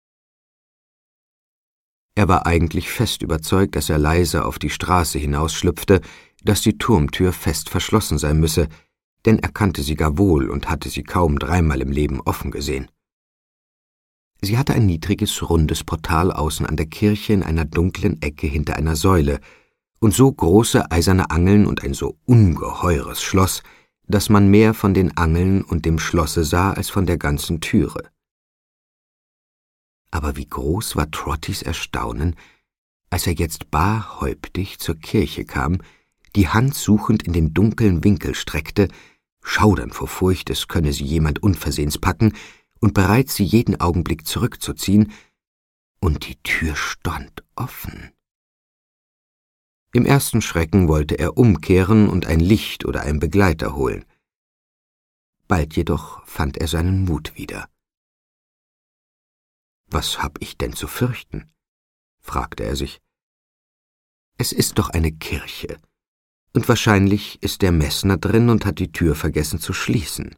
Er war eigentlich fest überzeugt, dass er leise auf die Straße hinausschlüpfte, dass die Turmtür fest verschlossen sein müsse, denn er kannte sie gar wohl und hatte sie kaum 3-mal im Leben offen gesehen. Sie hatte ein niedriges, rundes Portal außen an der Kirche in einer dunklen Ecke hinter einer Säule und so große eiserne Angeln und ein so ungeheures Schloss, dass man mehr von den Angeln und dem Schlosse sah als von der ganzen Türe. Aber wie groß war Trottys Erstaunen, als er jetzt barhäuptig zur Kirche kam, die Hand suchend in den dunklen Winkel streckte, schaudernd vor Furcht, es könne sie jemand unversehens packen, und bereit, sie jeden Augenblick zurückzuziehen, und die Tür stand offen. Im ersten Schrecken wollte er umkehren und ein Licht oder einen Begleiter holen. Bald jedoch fand er seinen Mut wieder. »Was hab ich denn zu fürchten?« fragte er sich. »Es ist doch eine Kirche, und wahrscheinlich ist der Messner drin und hat die Tür vergessen zu schließen.«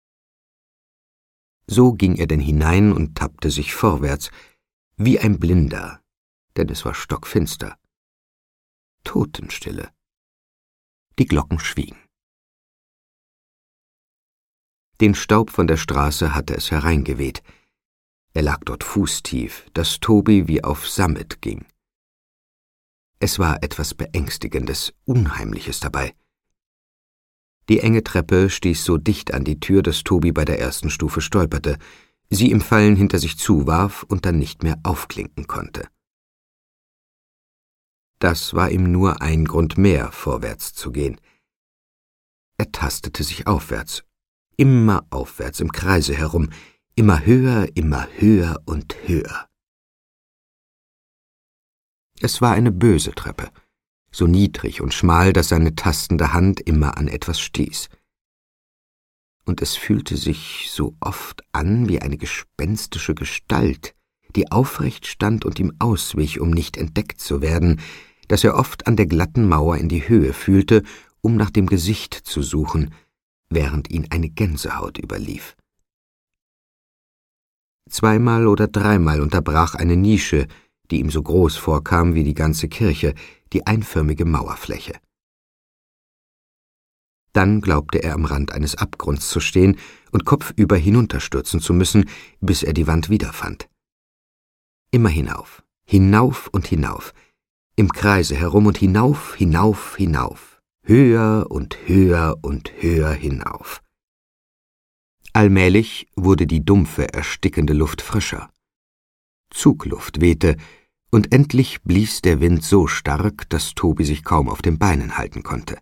So ging er denn hinein und tappte sich vorwärts, wie ein Blinder, denn es war stockfinster. Totenstille. Die Glocken schwiegen. Den Staub von der Straße hatte es hereingeweht. Er lag dort fußtief, dass Toby wie auf Sammet ging. Es war etwas Beängstigendes, Unheimliches dabei. Die enge Treppe stieß so dicht an die Tür, dass Toby bei der ersten Stufe stolperte, sie im Fallen hinter sich zuwarf und dann nicht mehr aufklinken konnte. Das war ihm nur ein Grund mehr, vorwärts zu gehen. Er tastete sich aufwärts, immer aufwärts im Kreise herum, immer höher und höher. Es war eine böse Treppe, so niedrig und schmal, dass seine tastende Hand immer an etwas stieß. Und es fühlte sich so oft an wie eine gespenstische Gestalt, die aufrecht stand und ihm auswich, um nicht entdeckt zu werden, dass er oft an der glatten Mauer in die Höhe fühlte, um nach dem Gesicht zu suchen, während ihn eine Gänsehaut überlief. Zweimal oder dreimal unterbrach eine Nische, die ihm so groß vorkam wie die ganze Kirche, die einförmige Mauerfläche. Dann glaubte er am Rand eines Abgrunds zu stehen und kopfüber hinunterstürzen zu müssen, bis er die Wand wiederfand. Immer hinauf, hinauf und hinauf, im Kreise herum und hinauf, hinauf, hinauf, höher und höher und höher hinauf. Allmählich wurde die dumpfe, erstickende Luft frischer. Zugluft wehte, und endlich blies der Wind so stark, dass Toby sich kaum auf den Beinen halten konnte.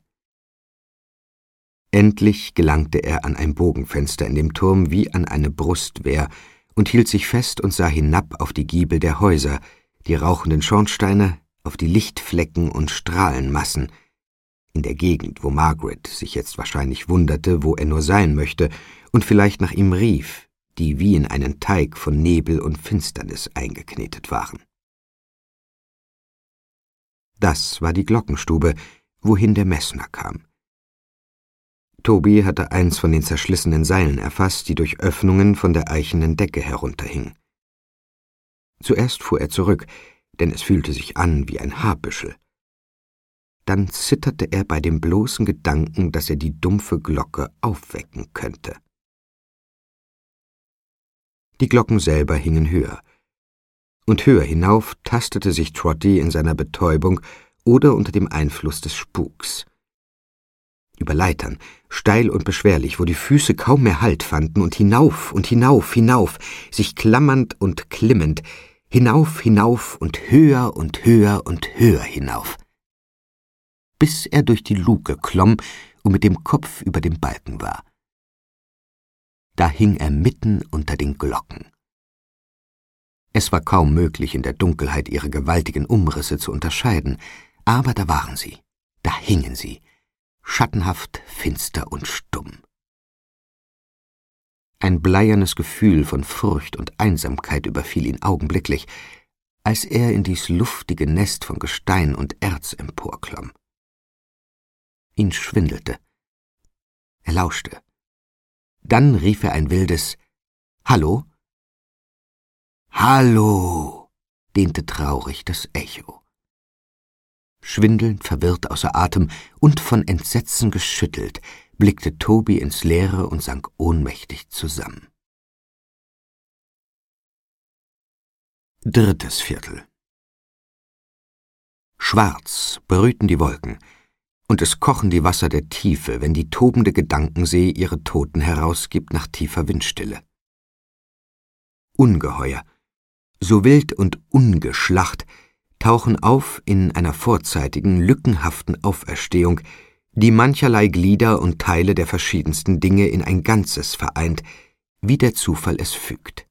Endlich gelangte er an ein Bogenfenster in dem Turm wie an eine Brustwehr und hielt sich fest und sah hinab auf die Giebel der Häuser, die rauchenden Schornsteine, auf die Lichtflecken und Strahlenmassen, in der Gegend, wo Margaret sich jetzt wahrscheinlich wunderte, wo er nur sein möchte, und vielleicht nach ihm rief, die wie in einen Teig von Nebel und Finsternis eingeknetet waren. Das war die Glockenstube, wohin der Messner kam. Toby hatte eins von den zerschlissenen Seilen erfasst, die durch Öffnungen von der eichenen Decke herunterhingen. Zuerst fuhr er zurück, denn es fühlte sich an wie ein Haarbüschel. Dann zitterte er bei dem bloßen Gedanken, dass er die dumpfe Glocke aufwecken könnte. Die Glocken selber hingen höher. Und höher hinauf tastete sich Trotty in seiner Betäubung oder unter dem Einfluss des Spuks. Über Leitern, steil und beschwerlich, wo die Füße kaum mehr Halt fanden, und hinauf und hinauf, hinauf, sich klammernd und klimmend, hinauf, hinauf und höher und höher und höher hinauf, bis er durch die Luke klomm und mit dem Kopf über dem Balken war. Da hing er mitten unter den Glocken. Es war kaum möglich, in der Dunkelheit ihre gewaltigen Umrisse zu unterscheiden, aber da waren sie, da hingen sie, schattenhaft, finster und stumm. Ein bleiernes Gefühl von Furcht und Einsamkeit überfiel ihn augenblicklich, als er in dies luftige Nest von Gestein und Erz emporklomm. Ihn schwindelte. Er lauschte. Dann rief er ein wildes »Hallo«. »Hallo«, dehnte traurig das Echo. Schwindelnd, verwirrt, außer Atem und von Entsetzen geschüttelt, blickte Toby ins Leere und sank ohnmächtig zusammen. Drittes Viertel. Schwarz brüten die Wolken, und es kochen die Wasser der Tiefe, wenn die tobende Gedankensee ihre Toten herausgibt nach tiefer Windstille. Ungeheuer, so wild und ungeschlacht, tauchen auf in einer vorzeitigen, lückenhaften Auferstehung, die mancherlei Glieder und Teile der verschiedensten Dinge in ein Ganzes vereint, wie der Zufall es fügt.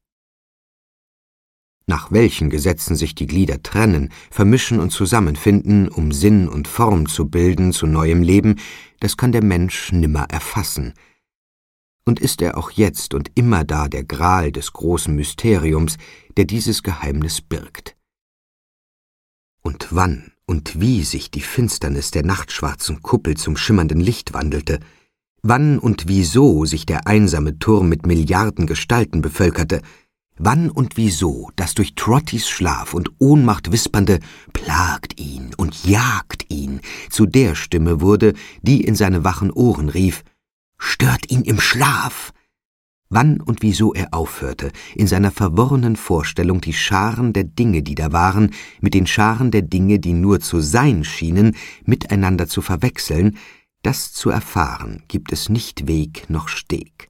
Nach welchen Gesetzen sich die Glieder trennen, vermischen und zusammenfinden, um Sinn und Form zu bilden zu neuem Leben, das kann der Mensch nimmer erfassen. Und ist er auch jetzt und immerdar der Gral des großen Mysteriums, der dieses Geheimnis birgt. Und wann und wie sich die Finsternis der nachtschwarzen Kuppel zum schimmernden Licht wandelte, wann und wieso sich der einsame Turm mit Milliarden Gestalten bevölkerte, wann und wieso das durch Trottys Schlaf und Ohnmacht wispernde »plagt ihn und jagt ihn« zu der Stimme wurde, die in seine wachen Ohren rief, »stört ihn im Schlaf«, wann und wieso er aufhörte, in seiner verworrenen Vorstellung die Scharen der Dinge, die da waren, mit den Scharen der Dinge, die nur zu sein schienen, miteinander zu verwechseln, das zu erfahren, gibt es nicht Weg noch Steg.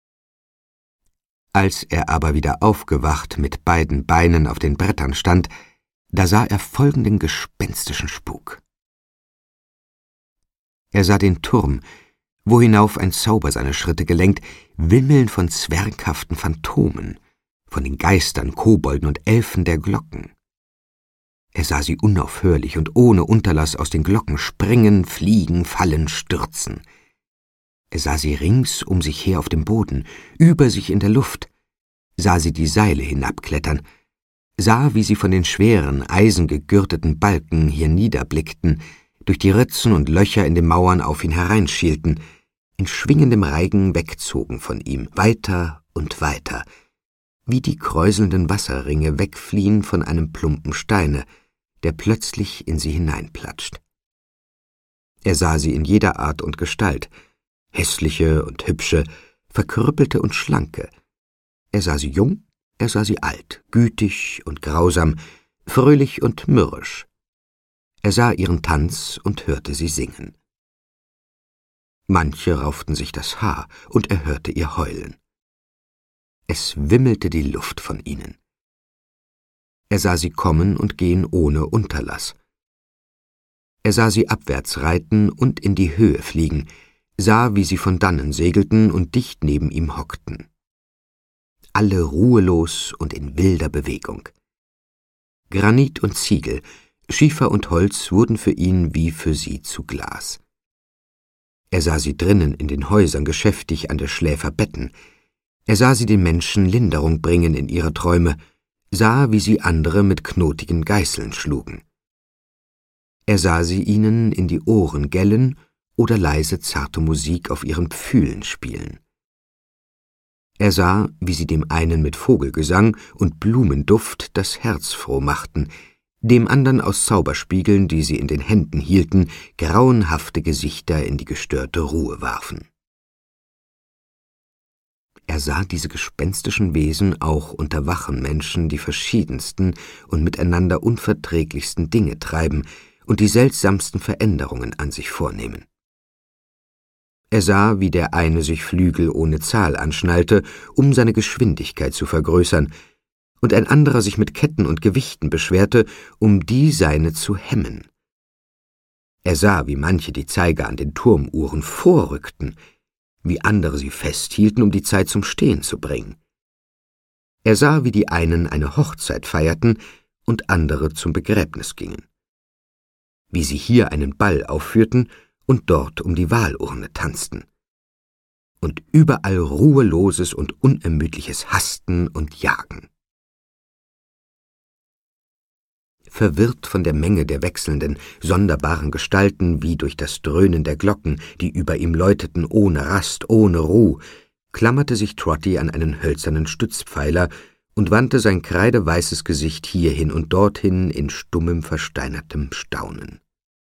Als er aber wieder aufgewacht mit beiden Beinen auf den Brettern stand, da sah er folgenden gespenstischen Spuk. Er sah den Turm, wo hinauf ein Zauber seine Schritte gelenkt, Wimmeln von zwerghaften Phantomen, von den Geistern, Kobolden und Elfen der Glocken. Er sah sie unaufhörlich und ohne Unterlass aus den Glocken springen, fliegen, fallen, stürzen. Er sah sie rings um sich her auf dem Boden, über sich in der Luft, sah sie die Seile hinabklettern, sah, wie sie von den schweren, eisengegürteten Balken hier niederblickten, durch die Ritzen und Löcher in den Mauern auf ihn hereinschielten, in schwingendem Reigen wegzogen von ihm, weiter und weiter, wie die kräuselnden Wasserringe wegfliehen von einem plumpen Steine, der plötzlich in sie hineinplatscht. Er sah sie in jeder Art und Gestalt, hässliche und hübsche, verkrüppelte und schlanke. Er sah sie jung, er sah sie alt, gütig und grausam, fröhlich und mürrisch. Er sah ihren Tanz und hörte sie singen. Manche rauften sich das Haar, und er hörte ihr heulen. Es wimmelte die Luft von ihnen. Er sah sie kommen und gehen ohne Unterlass. Er sah sie abwärts reiten und in die Höhe fliegen, sah, wie sie von dannen segelten und dicht neben ihm hockten. Alle ruhelos und in wilder Bewegung. Granit und Ziegel, Schiefer und Holz wurden für ihn wie für sie zu Glas. Er sah sie drinnen in den Häusern geschäftig an der Schläfer betten. Er sah sie den Menschen Linderung bringen in ihre Träume, sah, wie sie andere mit knotigen Geißeln schlugen. Er sah sie ihnen in die Ohren gellen oder leise zarte Musik auf ihren Pfühlen spielen. Er sah, wie sie dem einen mit Vogelgesang und Blumenduft das Herz froh machten, dem andern aus Zauberspiegeln, die sie in den Händen hielten, grauenhafte Gesichter in die gestörte Ruhe warfen. Er sah diese gespenstischen Wesen auch unter wachen Menschen die verschiedensten und miteinander unverträglichsten Dinge treiben und die seltsamsten Veränderungen an sich vornehmen. Er sah, wie der eine sich Flügel ohne Zahl anschnallte, um seine Geschwindigkeit zu vergrößern, und ein anderer sich mit Ketten und Gewichten beschwerte, um die seine zu hemmen. Er sah, wie manche die Zeiger an den Turmuhren vorrückten, wie andere sie festhielten, um die Zeit zum Stehen zu bringen. Er sah, wie die einen eine Hochzeit feierten und andere zum Begräbnis gingen, wie sie hier einen Ball aufführten und dort um die Wahlurne tanzten, und überall ruheloses und unermüdliches Hasten und Jagen. Verwirrt von der Menge der wechselnden, sonderbaren Gestalten wie durch das Dröhnen der Glocken, die über ihm läuteten ohne Rast, ohne Ruh, klammerte sich Trotty an einen hölzernen Stützpfeiler und wandte sein kreideweißes Gesicht hierhin und dorthin in stummem, versteinertem Staunen.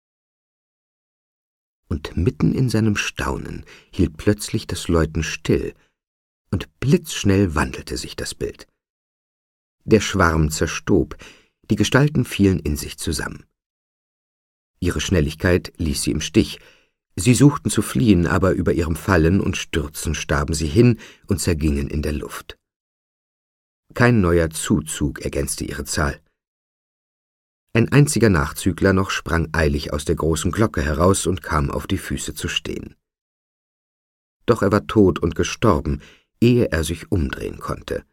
Und mitten in seinem Staunen hielt plötzlich das Läuten still, und blitzschnell wandelte sich das Bild. Der Schwarm zerstob, die Gestalten fielen in sich zusammen. Ihre Schnelligkeit ließ sie im Stich. Sie suchten zu fliehen, aber über ihrem Fallen und Stürzen starben sie hin und zergingen in der Luft. Kein neuer Zuzug ergänzte ihre Zahl. Ein einziger Nachzügler noch sprang eilig aus der großen Glocke heraus und kam auf die Füße zu stehen. Doch er war tot und gestorben, ehe er sich umdrehen konnte.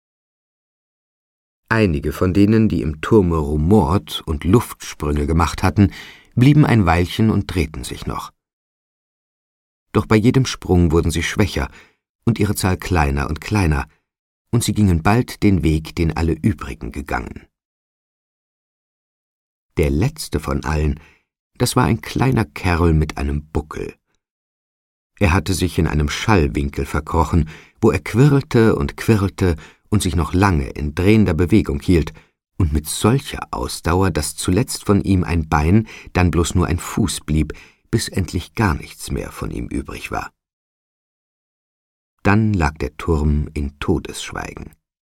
Einige von denen, die im Turme rumort und Luftsprünge gemacht hatten, blieben ein Weilchen und drehten sich noch. Doch bei jedem Sprung wurden sie schwächer und ihre Zahl kleiner und kleiner, und sie gingen bald den Weg, den alle übrigen gegangen. Der letzte von allen, das war ein kleiner Kerl mit einem Buckel. Er hatte sich in einem Schallwinkel verkrochen, wo er quirlte und sich noch lange in drehender Bewegung hielt, und mit solcher Ausdauer, dass zuletzt von ihm ein Bein, dann bloß nur ein Fuß blieb, bis endlich gar nichts mehr von ihm übrig war. Dann lag der Turm in Todesschweigen.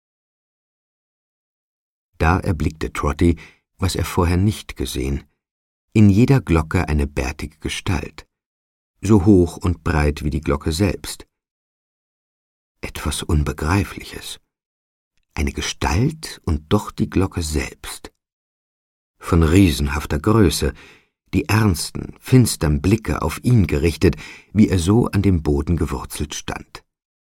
Da erblickte Trotty, was er vorher nicht gesehen, in jeder Glocke eine bärtige Gestalt, so hoch und breit wie die Glocke selbst. Etwas Unbegreifliches. Eine Gestalt und doch die Glocke selbst. Von riesenhafter Größe, die ernsten, finstern Blicke auf ihn gerichtet, wie er so an dem Boden gewurzelt stand.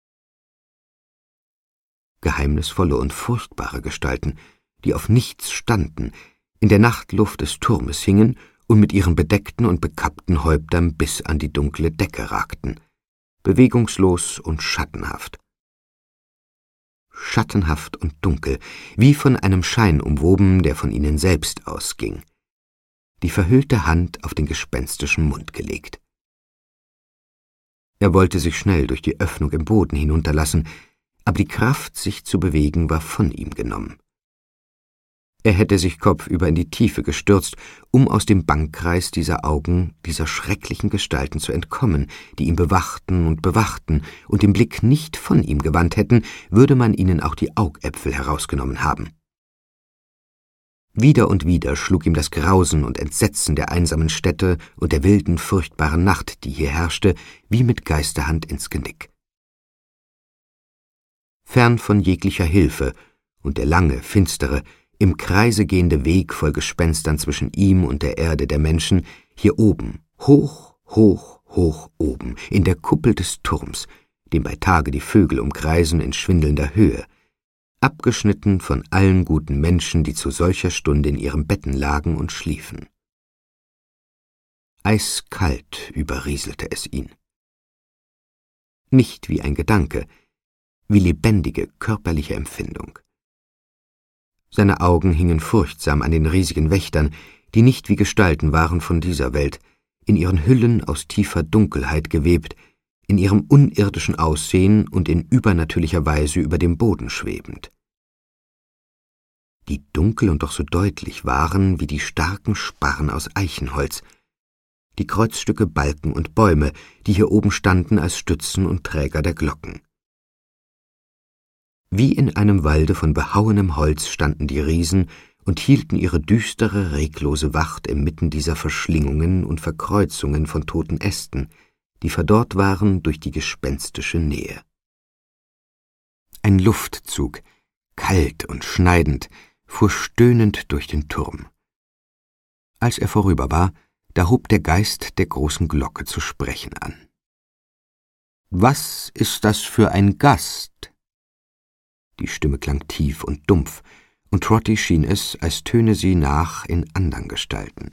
Geheimnisvolle und furchtbare Gestalten, die auf nichts standen, in der Nachtluft des Turmes hingen und mit ihren bedeckten und bekappten Häuptern bis an die dunkle Decke ragten, bewegungslos und schattenhaft. Schattenhaft und dunkel, wie von einem Schein umwoben, der von ihnen selbst ausging, die verhüllte Hand auf den gespenstischen Mund gelegt. Er wollte sich schnell durch die Öffnung im Boden hinunterlassen, aber die Kraft, sich zu bewegen, war von ihm genommen. Er hätte sich kopfüber in die Tiefe gestürzt, um aus dem Bannkreis dieser Augen, dieser schrecklichen Gestalten zu entkommen, die ihn bewachten und den Blick nicht von ihm gewandt hätten, würde man ihnen auch die Augäpfel herausgenommen haben. Wieder und wieder schlug ihm das Grausen und Entsetzen der einsamen Stätte und der wilden, furchtbaren Nacht, die hier herrschte, wie mit Geisterhand ins Genick. Fern von jeglicher Hilfe und der lange, finstere, im Kreise gehende Weg voll Gespenstern zwischen ihm und der Erde der Menschen, hier oben, hoch, hoch, hoch oben, in der Kuppel des Turms, den bei Tage die Vögel umkreisen in schwindelnder Höhe, abgeschnitten von allen guten Menschen, die zu solcher Stunde in ihren Betten lagen und schliefen. Eiskalt überrieselte es ihn. Nicht wie ein Gedanke, wie lebendige körperliche Empfindung. Seine Augen hingen furchtsam an den riesigen Wächtern, die nicht wie Gestalten waren von dieser Welt, in ihren Hüllen aus tiefer Dunkelheit gewebt, in ihrem unirdischen Aussehen und in übernatürlicher Weise über dem Boden schwebend. Die dunkel und doch so deutlich waren wie die starken Sparren aus Eichenholz, die Kreuzstücke Balken und Bäume, die hier oben standen als Stützen und Träger der Glocken. Wie in einem Walde von behauenem Holz standen die Riesen und hielten ihre düstere, reglose Wacht inmitten dieser Verschlingungen und Verkreuzungen von toten Ästen, die verdorrt waren durch die gespenstische Nähe. Ein Luftzug, kalt und schneidend, fuhr stöhnend durch den Turm. Als er vorüber war, da hob der Geist der großen Glocke zu sprechen an. »Was ist das für ein Gast?« Die Stimme klang tief und dumpf, und Trotty schien es, als töne sie nach in andern Gestalten.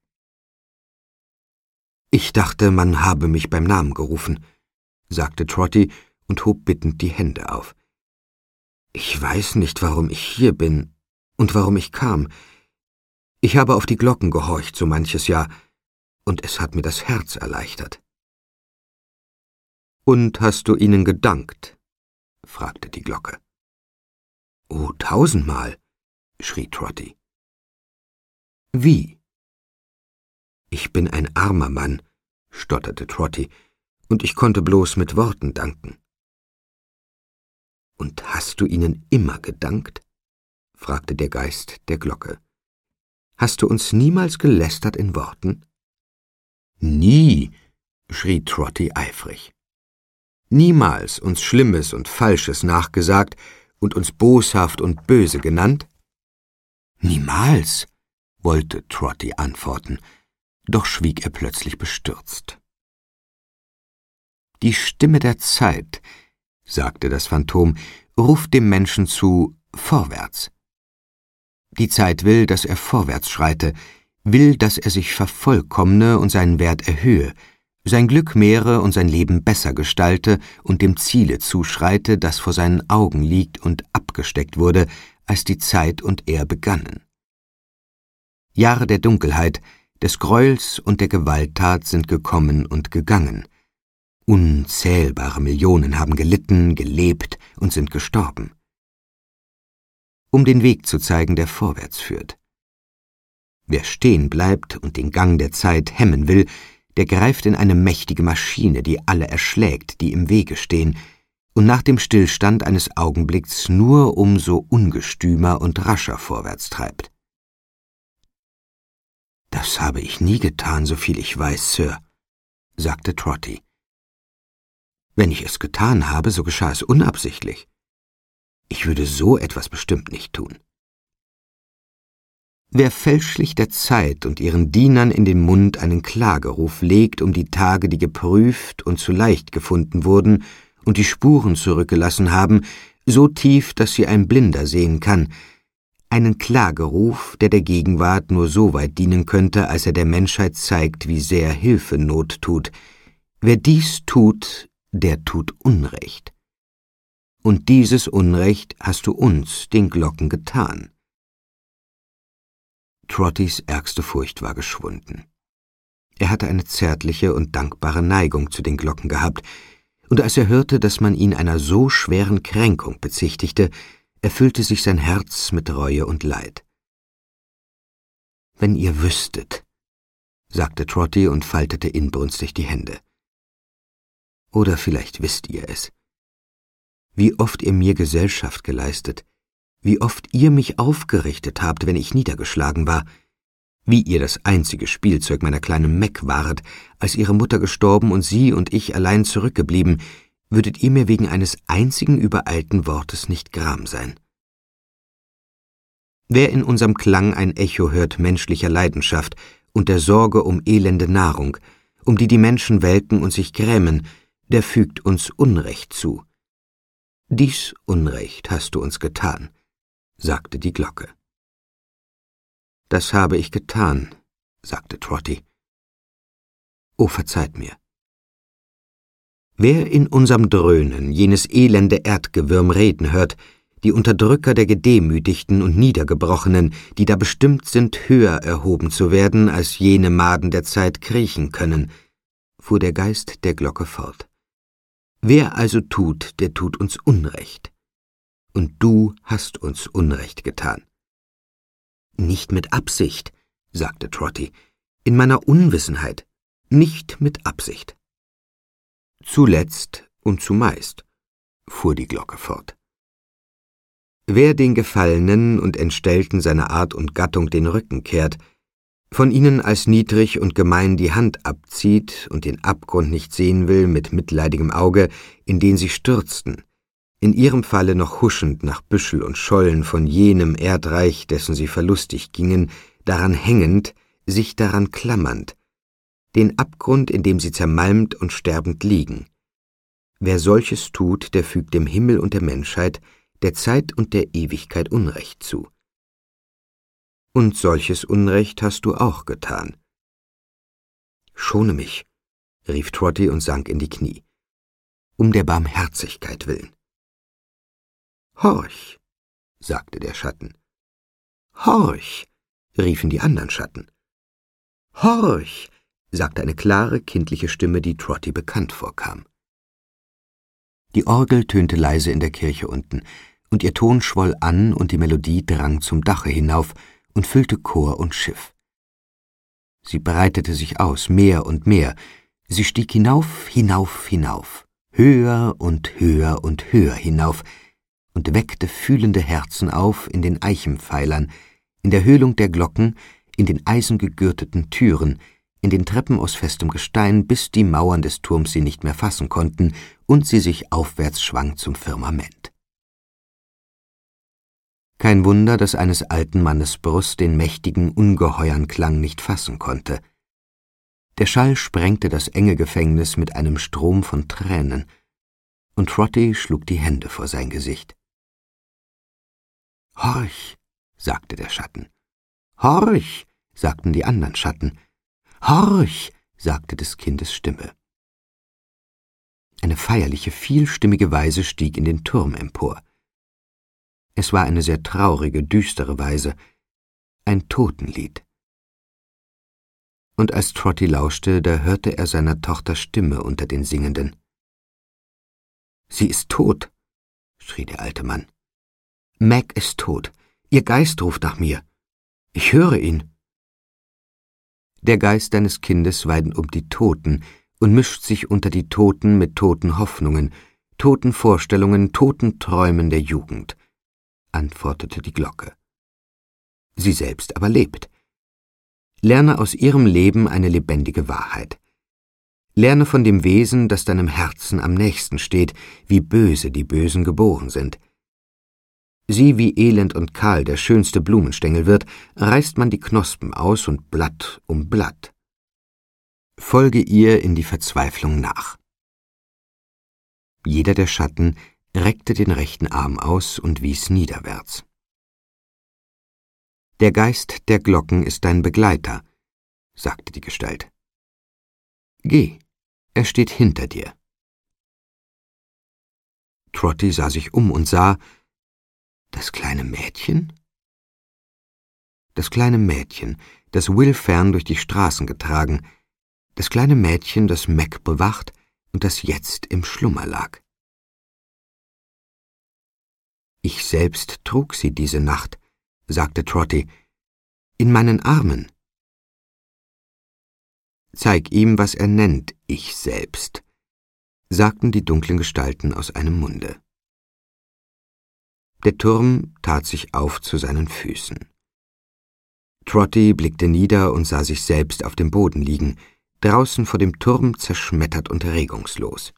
»Ich dachte, man habe mich beim Namen gerufen«, sagte Trotty und hob bittend die Hände auf. »Ich weiß nicht, warum ich hier bin und warum ich kam. Ich habe auf die Glocken gehorcht so manches Jahr, und es hat mir das Herz erleichtert.« »Und hast du ihnen gedankt?« fragte die Glocke. »Oh, 1000-mal«, schrie Trotty. »Wie?« »Ich bin ein armer Mann«, stotterte Trotty, »und ich konnte bloß mit Worten danken.« »Und hast du ihnen immer gedankt?« fragte der Geist der Glocke. »Hast du uns niemals gelästert in Worten?« »Nie«, schrie Trotty eifrig. »Niemals uns Schlimmes und Falsches nachgesagt und uns boshaft und böse genannt?« »Niemals«, wollte Trotty antworten, doch schwieg er plötzlich bestürzt. »Die Stimme der Zeit«, sagte das Phantom, »ruft dem Menschen zu, vorwärts. Die Zeit will, dass er vorwärts schreite, will, dass er sich vervollkommne und seinen Wert erhöhe, sein Glück mehre und sein Leben besser gestalte und dem Ziele zuschreite, das vor seinen Augen liegt und abgesteckt wurde, als die Zeit und er begannen. Jahre der Dunkelheit, des Gräuels und der Gewalttat sind gekommen und gegangen. Unzählbare Millionen haben gelitten, gelebt und sind gestorben. Um den Weg zu zeigen, der vorwärts führt. Wer stehen bleibt und den Gang der Zeit hemmen will, der greift in eine mächtige Maschine, die alle erschlägt, die im Wege stehen, und nach dem Stillstand eines Augenblicks nur umso ungestümer und rascher vorwärts treibt. »Das habe ich nie getan, soviel ich weiß, Sir«, sagte Trotty. »Wenn ich es getan habe, so geschah es unabsichtlich. Ich würde so etwas bestimmt nicht tun.« Wer fälschlich der Zeit und ihren Dienern in den Mund einen Klageruf legt um die Tage, die geprüft und zu leicht gefunden wurden und die Spuren zurückgelassen haben, so tief, dass sie ein Blinder sehen kann, einen Klageruf, der der Gegenwart nur so weit dienen könnte, als er der Menschheit zeigt, wie sehr Hilfe Not tut. Wer dies tut, der tut Unrecht. Und dieses Unrecht hast du uns, den Glocken, getan. Trottys ärgste Furcht war geschwunden. Er hatte eine zärtliche und dankbare Neigung zu den Glocken gehabt, und als er hörte, dass man ihn einer so schweren Kränkung bezichtigte, erfüllte sich sein Herz mit Reue und Leid. »Wenn ihr wüsstet«, sagte Trotty und faltete inbrünstig die Hände. »Oder vielleicht wisst ihr es. Wie oft ihr mir Gesellschaft geleistet, wie oft ihr mich aufgerichtet habt, wenn ich niedergeschlagen war, wie ihr das einzige Spielzeug meiner kleinen Meg waret, als ihre Mutter gestorben und sie und ich allein zurückgeblieben, würdet ihr mir wegen eines einzigen übereilten Wortes nicht gram sein. Wer in unserem Klang ein Echo hört menschlicher Leidenschaft und der Sorge um elende Nahrung, um die die Menschen welken und sich grämen, der fügt uns Unrecht zu. Dies Unrecht hast du uns getan«, sagte die Glocke. »Das habe ich getan«, sagte Trotty. »O, verzeiht mir. Wer in unserem Dröhnen jenes elende Erdgewürm reden hört, die Unterdrücker der Gedemütigten und Niedergebrochenen, die da bestimmt sind, höher erhoben zu werden, als jene Maden der Zeit kriechen können«, fuhr der Geist der Glocke fort. »Wer also tut, der tut uns Unrecht. Und du hast uns Unrecht getan.« »Nicht mit Absicht«, sagte Trotty, »in meiner Unwissenheit, nicht mit Absicht.« »Zuletzt und zumeist«, fuhr die Glocke fort. »Wer den Gefallenen und Entstellten seiner Art und Gattung den Rücken kehrt, von ihnen als niedrig und gemein die Hand abzieht und den Abgrund nicht sehen will mit mitleidigem Auge, in den sie stürzten, in ihrem Falle noch huschend nach Büschel und Schollen von jenem Erdreich, dessen sie verlustig gingen, daran hängend, sich daran klammernd, den Abgrund, in dem sie zermalmt und sterbend liegen. Wer solches tut, der fügt dem Himmel und der Menschheit, der Zeit und der Ewigkeit Unrecht zu. Und solches Unrecht hast du auch getan.« »Schone mich«, rief Trotty und sank in die Knie, »um der Barmherzigkeit willen.« »Horch«, sagte der Schatten. »Horch«, riefen die anderen Schatten. »Horch«, sagte eine klare, kindliche Stimme, die Trotty bekannt vorkam. Die Orgel tönte leise in der Kirche unten, und ihr Ton schwoll an, und die Melodie drang zum Dache hinauf und füllte Chor und Schiff. Sie breitete sich aus, mehr und mehr. Sie stieg hinauf, hinauf, hinauf, höher und höher und höher hinauf, und weckte fühlende Herzen auf in den Eichenpfeilern, in der Höhlung der Glocken, in den eisengegürteten Türen, in den Treppen aus festem Gestein, bis die Mauern des Turms sie nicht mehr fassen konnten und sie sich aufwärts schwang zum Firmament. Kein Wunder, dass eines alten Mannes Brust den mächtigen, ungeheuern Klang nicht fassen konnte. Der Schall sprengte das enge Gefängnis mit einem Strom von Tränen, und Trotty schlug die Hände vor sein Gesicht. »Horch«, sagte der Schatten. »Horch«, sagten die anderen Schatten. »Horch«, sagte des Kindes Stimme. Eine feierliche, vielstimmige Weise stieg in den Turm empor. Es war eine sehr traurige, düstere Weise, ein Totenlied. Und als Trotty lauschte, da hörte er seiner Tochter Stimme unter den Singenden. »Sie ist tot«, schrie der alte Mann. »Meg ist tot. Ihr Geist ruft nach mir. Ich höre ihn.« Der Geist deines Kindes weidet um die Toten und mischt sich unter die Toten mit toten Hoffnungen, toten Vorstellungen, toten Träumen der Jugend, antwortete die Glocke. Sie selbst aber lebt. Lerne aus ihrem Leben eine lebendige Wahrheit. Lerne von dem Wesen, das deinem Herzen am nächsten steht, wie böse die Bösen geboren sind. sie wie elend und kahl der schönste Blumenstängel wird, reißt man die Knospen aus und Blatt um Blatt. Folge ihr in die Verzweiflung nach. Jeder der Schatten reckte den rechten Arm aus und wies niederwärts. »Der Geist der Glocken ist dein Begleiter«, sagte die Gestalt. »Geh, er steht hinter dir.« Trotty sah sich um und sah, das kleine Mädchen? Das kleine Mädchen, das Will fern durch die Straßen getragen, das kleine Mädchen, das Mac bewacht und das jetzt im Schlummer lag. »Ich selbst trug sie diese Nacht«, sagte Trotty, »in meinen Armen.« »Zeig ihm, was er nennt, ich selbst«, sagten die dunklen Gestalten aus einem Munde. Der Turm tat sich auf zu seinen Füßen. Trotty blickte nieder und sah sich selbst auf dem Boden liegen, draußen vor dem Turm zerschmettert und regungslos.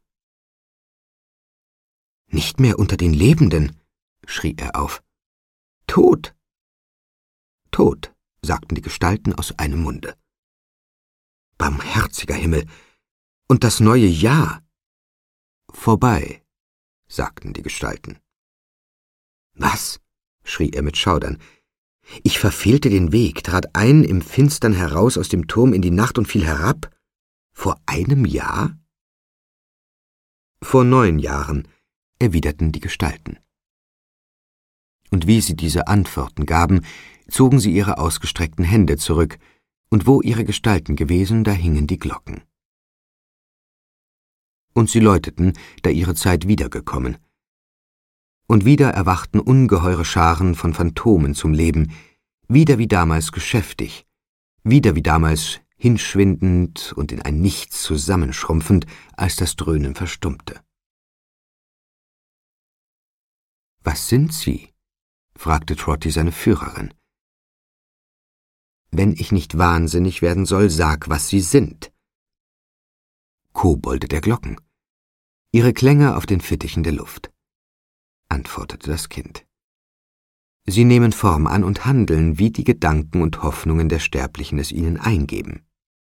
»Nicht mehr unter den Lebenden«, schrie er auf. »Tot!« »Tot«, sagten die Gestalten aus einem Munde. »Barmherziger Himmel! Und das neue Jahr!« »Vorbei«, sagten die Gestalten. »Was?«, schrie er mit Schaudern. »Ich verfehlte den Weg, trat ein im Finstern heraus aus dem Turm in die Nacht und fiel herab? Vor einem Jahr?« »Vor 9 Jahren«, erwiderten die Gestalten. Und wie sie diese Antworten gaben, zogen sie ihre ausgestreckten Hände zurück, und wo ihre Gestalten gewesen, da hingen die Glocken. Und sie läuteten, da ihre Zeit wiedergekommen. Und wieder erwachten ungeheure Scharen von Phantomen zum Leben, wieder wie damals geschäftig, wieder wie damals hinschwindend und in ein Nichts zusammenschrumpfend, als das Dröhnen verstummte. »Was sind Sie?«, fragte Trotty seine Führerin. »Wenn ich nicht wahnsinnig werden soll, sag, was Sie sind.« »Kobolde der Glocken. Ihre Klänge auf den Fittichen der Luft«, antwortete das Kind. »Sie nehmen Form an und handeln, wie die Gedanken und Hoffnungen der Sterblichen es ihnen eingeben.«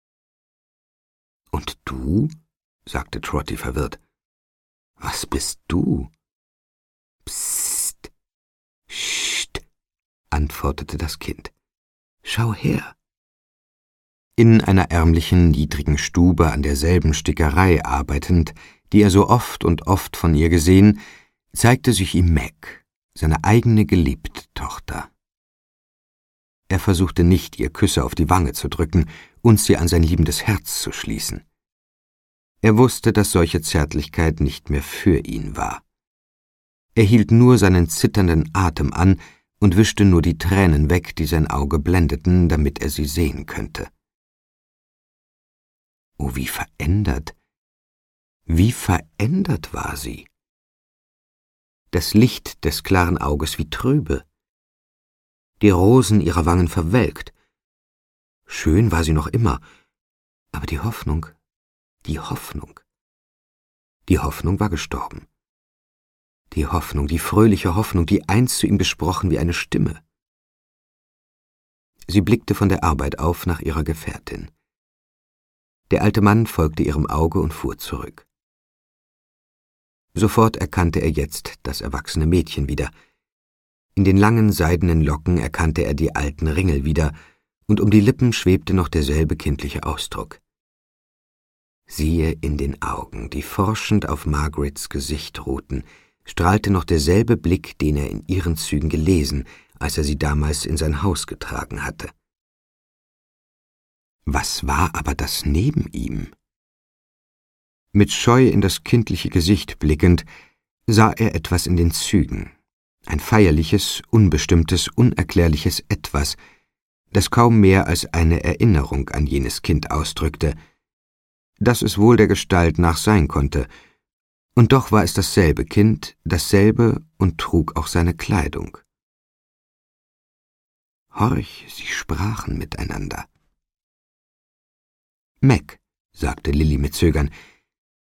»Und du?«, sagte Trotty verwirrt. »Was bist du?« »Psst, Scht«, antwortete das Kind. »Schau her.« In einer ärmlichen, niedrigen Stube an derselben Stickerei arbeitend, die er so oft und oft von ihr gesehen, zeigte sich ihm Mac, seine eigene geliebte Tochter. Er versuchte nicht, ihr Küsse auf die Wange zu drücken und sie an sein liebendes Herz zu schließen. Er wusste, dass solche Zärtlichkeit nicht mehr für ihn war. Er hielt nur seinen zitternden Atem an und wischte nur die Tränen weg, die sein Auge blendeten, damit er sie sehen könnte. Oh, wie verändert war sie! Das Licht des klaren Auges wie trübe, die Rosen ihrer Wangen verwelkt. Schön war sie noch immer, aber die Hoffnung war gestorben. Die Hoffnung, die fröhliche Hoffnung, die einst zu ihm gesprochen wie eine Stimme. Sie blickte von der Arbeit auf nach ihrer Gefährtin. Der alte Mann folgte ihrem Auge und fuhr zurück. Sofort erkannte er jetzt das erwachsene Mädchen wieder. In den langen seidenen Locken erkannte er die alten Ringel wieder, und um die Lippen schwebte noch derselbe kindliche Ausdruck. Siehe in den Augen, die forschend auf Margarets Gesicht ruhten, strahlte noch derselbe Blick, den er in ihren Zügen gelesen, als er sie damals in sein Haus getragen hatte. Was war aber das neben ihm? Mit Scheu in das kindliche Gesicht blickend, sah er etwas in den Zügen, ein feierliches, unbestimmtes, unerklärliches Etwas, das kaum mehr als eine Erinnerung an jenes Kind ausdrückte, das es wohl der Gestalt nach sein konnte, und doch war es dasselbe Kind, dasselbe und trug auch seine Kleidung. Horch, sie sprachen miteinander. »Mac«, sagte Lilli mit Zögern,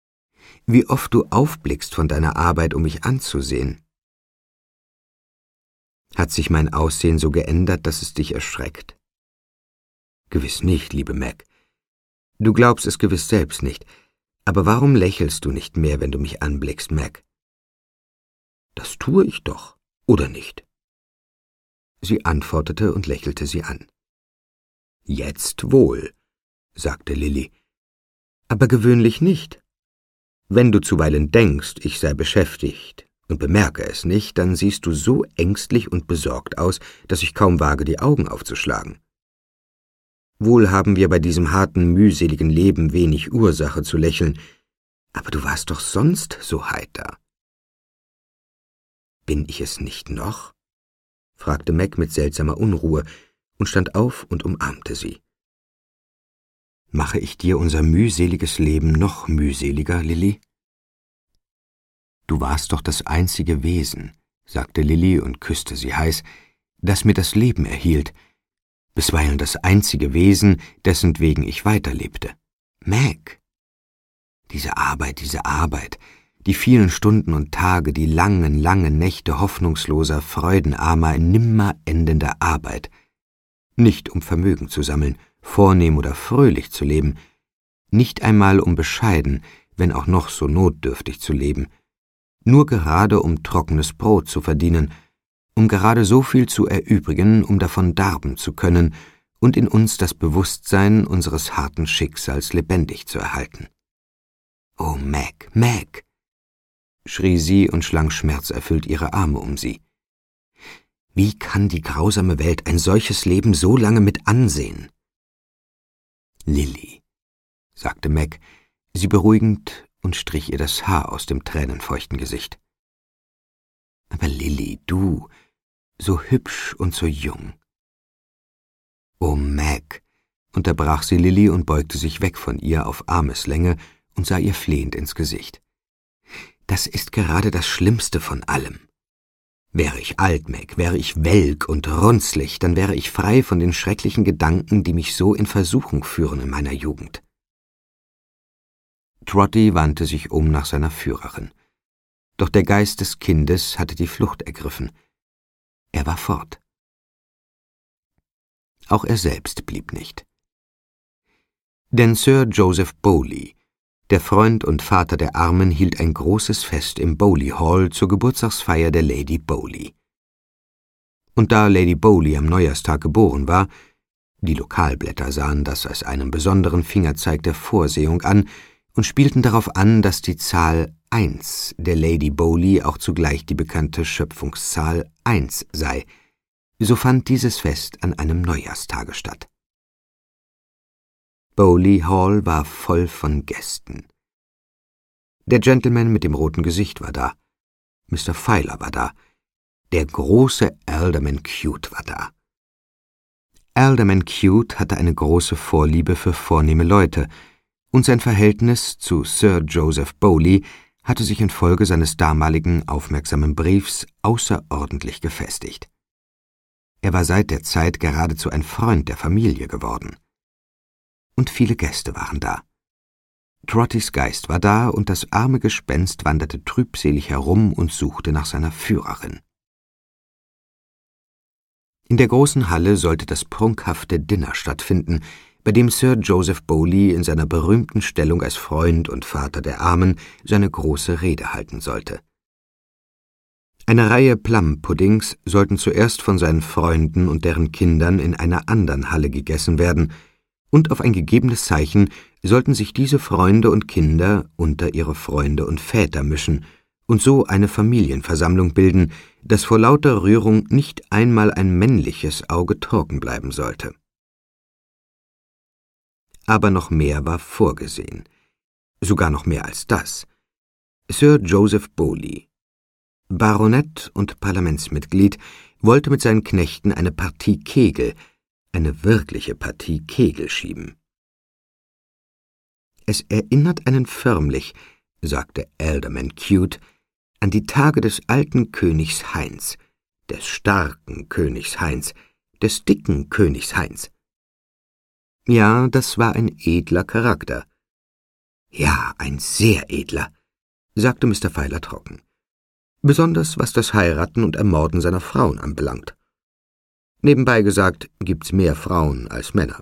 »wie oft du aufblickst von deiner Arbeit, um mich anzusehen.« Hat sich mein Aussehen so geändert, dass es dich erschreckt? Gewiss nicht, liebe Meg. Du glaubst es gewiss selbst nicht. Aber warum lächelst du nicht mehr, wenn du mich anblickst, Meg? Das tue ich doch, oder nicht? Sie antwortete und lächelte sie an. Jetzt wohl, sagte Lilly, aber gewöhnlich nicht. Wenn du zuweilen denkst, ich sei beschäftigt und bemerke es nicht, dann siehst du so ängstlich und besorgt aus, dass ich kaum wage, die Augen aufzuschlagen. Wohl haben wir bei diesem harten, mühseligen Leben wenig Ursache zu lächeln, aber du warst doch sonst so heiter. Bin ich es nicht noch? Fragte Meg mit seltsamer Unruhe und stand auf und umarmte sie. Mache ich dir unser mühseliges Leben noch mühseliger, Lilly? Du warst doch das einzige Wesen, sagte Lilly und küsste sie heiß, das mir das Leben erhielt, bisweilen das einzige Wesen, dessentwegen ich weiterlebte. Meg! Diese Arbeit, die vielen Stunden und Tage, die langen, langen Nächte hoffnungsloser, freudenarmer, nimmer endender Arbeit. Nicht um Vermögen zu sammeln, vornehm oder fröhlich zu leben, nicht einmal um bescheiden, wenn auch noch so notdürftig zu leben, nur gerade um trockenes Brot zu verdienen, um gerade so viel zu erübrigen, um davon darben zu können und in uns das Bewusstsein unseres harten Schicksals lebendig zu erhalten. »Oh, Meg, Meg«, schrie sie und schlang schmerzerfüllt ihre Arme um sie. »Wie kann die grausame Welt ein solches Leben so lange mit ansehen?« »Lilly«, sagte Meg, sie beruhigend und strich ihr das Haar aus dem tränenfeuchten Gesicht. »Aber Lilly, du, so hübsch und so jung.« »Oh, Meg«, unterbrach sie Lilly und beugte sich weg von ihr auf Armeslänge und sah ihr flehend ins Gesicht. »Das ist gerade das Schlimmste von allem. Wäre ich alt, Meg, wäre ich welk und runzlig, dann wäre ich frei von den schrecklichen Gedanken, die mich so in Versuchung führen in meiner Jugend.« Trotty wandte sich um nach seiner Führerin. Doch der Geist des Kindes hatte die Flucht ergriffen. Er war fort. Auch er selbst blieb nicht. Denn Sir Joseph Bowley, der Freund und Vater der Armen, hielt ein großes Fest im Bowley Hall zur Geburtstagsfeier der Lady Bowley. Und da Lady Bowley am Neujahrstag geboren war, die Lokalblätter sahen das als einen besonderen Fingerzeig der Vorsehung an und spielten darauf an, dass die Zahl 1 der Lady Bowley auch zugleich die bekannte Schöpfungszahl 1 sei, so fand dieses Fest an einem Neujahrstage statt. Bowley Hall war voll von Gästen. Der Gentleman mit dem roten Gesicht war da, Mr. Filer war da, der große Alderman Cute war da. Alderman Cute hatte eine große Vorliebe für vornehme Leute, und sein Verhältnis zu Sir Joseph Bowley hatte sich infolge seines damaligen aufmerksamen Briefs außerordentlich gefestigt. Er war seit der Zeit geradezu ein Freund der Familie geworden. Und viele Gäste waren da. Trottys Geist war da, und das arme Gespenst wanderte trübselig herum und suchte nach seiner Führerin. In der großen Halle sollte das prunkhafte Dinner stattfinden, bei dem Sir Joseph Bowley in seiner berühmten Stellung als Freund und Vater der Armen seine große Rede halten sollte. Eine Reihe Plum-Puddings sollten zuerst von seinen Freunden und deren Kindern in einer anderen Halle gegessen werden, und auf ein gegebenes Zeichen sollten sich diese Freunde und Kinder unter ihre Freunde und Väter mischen und so eine Familienversammlung bilden, dass vor lauter Rührung nicht einmal ein männliches Auge trocken bleiben sollte. Aber noch mehr war vorgesehen, sogar noch mehr als das. Sir Joseph Bowley, Baronet und Parlamentsmitglied, wollte mit seinen Knechten eine Partie Kegel, eine wirkliche Partie Kegel schieben. »Es erinnert einen förmlich«, sagte Alderman Cute, »an die Tage des alten Königs Heinz, des starken Königs Heinz, des dicken Königs Heinz. Ja, das war ein edler Charakter.« »Ja, ein sehr edler«, sagte Mr. Filer trocken. besonders was das Heiraten und Ermorden seiner Frauen anbelangt. Nebenbei gesagt, gibt's mehr Frauen als Männer.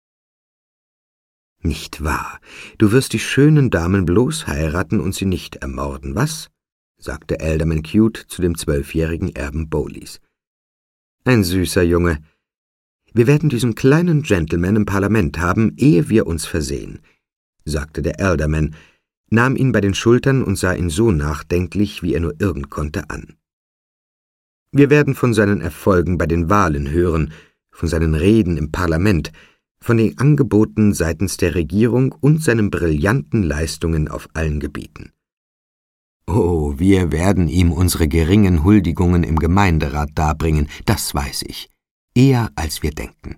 Nicht wahr? Du wirst die schönen Damen bloß heiraten und sie nicht ermorden, was? Sagte Alderman Cute zu dem 12-jährigen Erben Bowleys. Ein süßer Junge. Wir werden diesen kleinen Gentleman im Parlament haben, ehe wir uns versehen, sagte der Alderman, nahm ihn bei den Schultern und sah ihn so nachdenklich, wie er nur irgend konnte, an. Wir werden von seinen Erfolgen bei den Wahlen hören, von seinen Reden im Parlament, von den Angeboten seitens der Regierung und seinen brillanten Leistungen auf allen Gebieten. Oh, wir werden ihm unsere geringen Huldigungen im Gemeinderat darbringen, das weiß ich, eher als wir denken.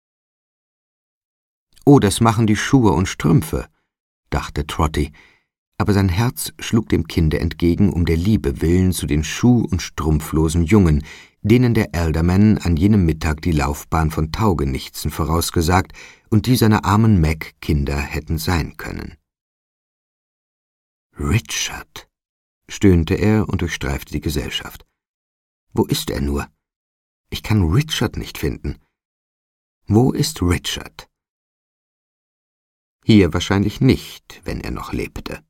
Oh, das machen die Schuhe und Strümpfe, dachte Trotty, aber sein Herz schlug dem Kinde entgegen der Liebe willen zu den schuh- und strumpflosen Jungen, denen der Alderman an jenem Mittag die Laufbahn von Taugenichtsen vorausgesagt und die seiner armen Meg Kinder hätten sein können. Richard, stöhnte er und durchstreifte die Gesellschaft. Wo ist er nur? Ich kann Richard nicht finden. Wo ist Richard? Hier wahrscheinlich nicht, wenn er noch lebte.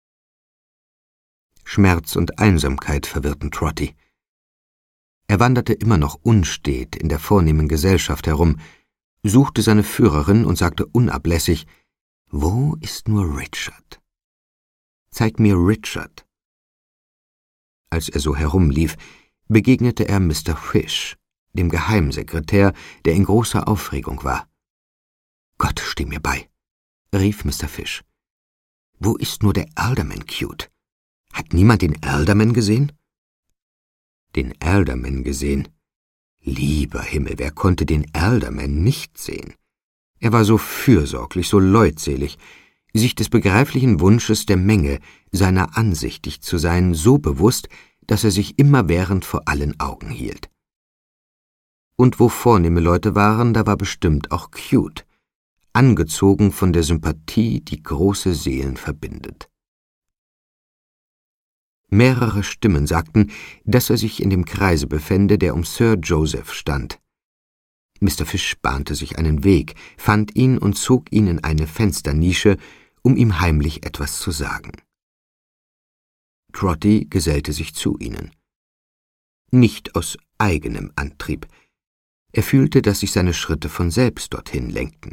Schmerz und Einsamkeit verwirrten Trotty. Er wanderte immer noch unstet in der vornehmen Gesellschaft herum, suchte seine Führerin und sagte unablässig, »Wo ist nur Richard? Zeig mir Richard.« Als er so herumlief, begegnete er Mr. Fish, dem Geheimsekretär, der in großer Aufregung war. »Gott, steh mir bei«, rief Mr. Fish. »Wo ist nur der Alderman Cute? Hat niemand den Alderman gesehen?« Den Alderman gesehen? Lieber Himmel, wer konnte den Alderman nicht sehen? Er war so fürsorglich, so leutselig, sich des begreiflichen Wunsches der Menge, seiner ansichtig zu sein, so bewusst, dass er sich immerwährend vor allen Augen hielt. Und wo vornehme Leute waren, da war bestimmt auch Cute, angezogen von der Sympathie, die große Seelen verbindet. Mehrere Stimmen sagten, dass er sich in dem Kreise befände, der um Sir Joseph stand. Mr. Fish bahnte sich einen Weg, fand ihn und zog ihn in eine Fensternische, um ihm heimlich etwas zu sagen. Trotty gesellte sich zu ihnen. Nicht aus eigenem Antrieb. Er fühlte, dass sich seine Schritte von selbst dorthin lenkten.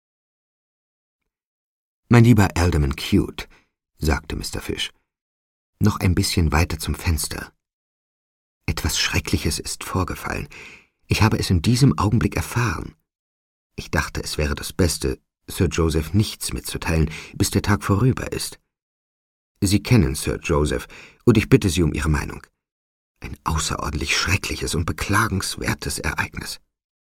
»Mein lieber Alderman Cute«, sagte Mr. Fish, »noch ein bisschen weiter zum Fenster. Etwas Schreckliches ist vorgefallen. Ich habe es in diesem Augenblick erfahren. Ich dachte, es wäre das Beste, Sir Joseph nichts mitzuteilen, bis der Tag vorüber ist. Sie kennen Sir Joseph, und ich bitte Sie um Ihre Meinung. Ein außerordentlich schreckliches und beklagenswertes Ereignis.«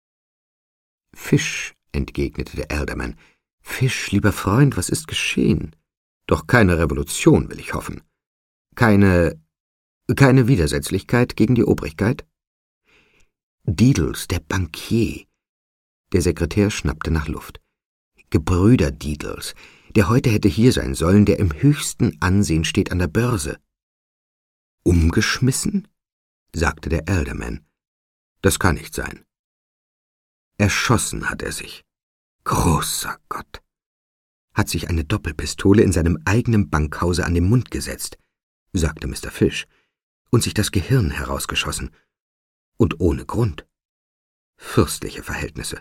»Fish«, entgegnete der Alderman, »Fish, lieber Freund, was ist geschehen? Doch keine Revolution, will ich hoffen. Keine Widersetzlichkeit gegen die Obrigkeit?« »Deedles, der Bankier.« Der Sekretär schnappte nach Luft. »Gebrüder Deedles, der heute hätte hier sein sollen, der im höchsten Ansehen steht an der Börse.« »Umgeschmissen?« sagte der Alderman. »Das kann nicht sein.« »Erschossen hat er sich. Großer Gott! Hat sich eine Doppelpistole in seinem eigenen Bankhause an den Mund gesetzt«, sagte Mr. Fish, »und sich das Gehirn herausgeschossen. Und ohne Grund. Fürstliche Verhältnisse.«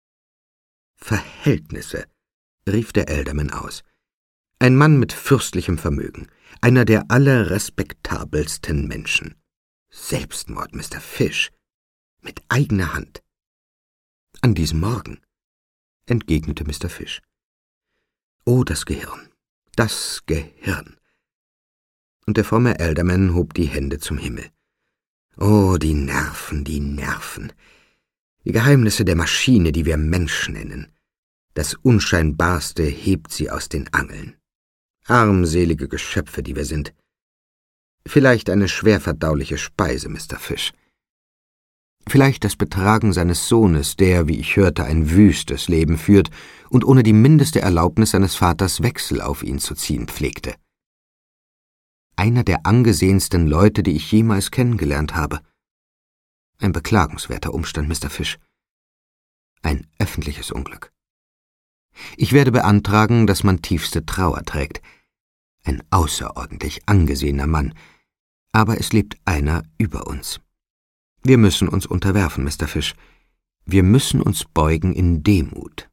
»Verhältnisse«, rief der Alderman aus. »Ein Mann mit fürstlichem Vermögen, einer der allerrespektabelsten Menschen. Selbstmord, Mr. Fish, mit eigener Hand.« »An diesem Morgen«, entgegnete Mr. Fish. »Oh, das Gehirn, das Gehirn!« Und der fromme Alderman hob die Hände zum Himmel. »Oh, die Nerven, die Nerven! Die Geheimnisse der Maschine, die wir Mensch nennen. Das Unscheinbarste hebt sie aus den Angeln. Armselige Geschöpfe, die wir sind. Vielleicht eine schwer verdauliche Speise, Mr. Fish. Vielleicht das Betragen seines Sohnes, der, wie ich hörte, ein wüstes Leben führt und ohne die mindeste Erlaubnis seines Vaters Wechsel auf ihn zu ziehen pflegte. einer der angesehensten Leute, die ich jemals kennengelernt habe. Ein beklagenswerter Umstand, Mr. Fish. Ein öffentliches Unglück. Ich werde beantragen, dass man tiefste Trauer trägt. Ein außerordentlich angesehener Mann. Aber es lebt einer über uns. Wir müssen uns unterwerfen, Mr. Fish. Wir müssen uns beugen in Demut.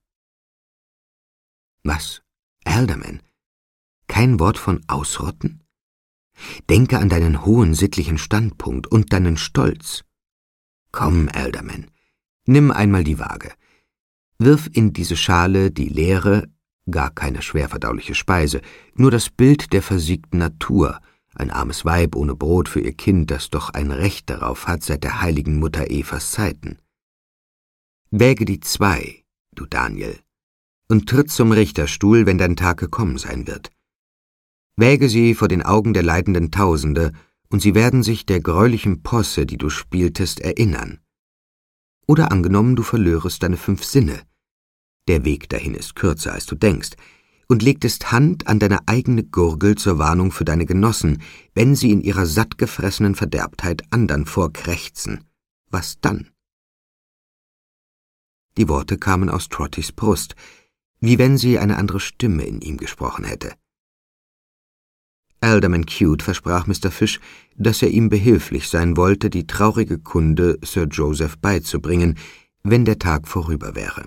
Was, Alderman? Kein Wort von Ausrotten? Denke an deinen hohen sittlichen Standpunkt und deinen Stolz. Komm, Alderman, nimm einmal die Waage. Wirf in diese Schale die leere, gar keine schwerverdauliche Speise, nur das Bild der versiegten Natur, ein armes Weib ohne Brot für ihr Kind, das doch ein Recht darauf hat seit der heiligen Mutter Evas Zeiten. Wäge die 2, du Daniel, und tritt zum Richterstuhl, wenn dein Tag gekommen sein wird. Wäge sie vor den Augen der leidenden Tausende, und sie werden sich der greulichen Posse, die du spieltest, erinnern. Oder angenommen, du verlörest deine 5 Sinne. Der Weg dahin ist kürzer, als du denkst, und legtest Hand an deine eigene Gurgel zur Warnung für deine Genossen, wenn sie in ihrer sattgefressenen Verderbtheit andern vorkrächzen. Was dann? Die Worte kamen aus Trottys Brust, wie wenn sie eine andere Stimme in ihm gesprochen hätte. Alderman Cute versprach Mr. Fish, dass er ihm behilflich sein wollte, die traurige Kunde Sir Joseph beizubringen, wenn der Tag vorüber wäre.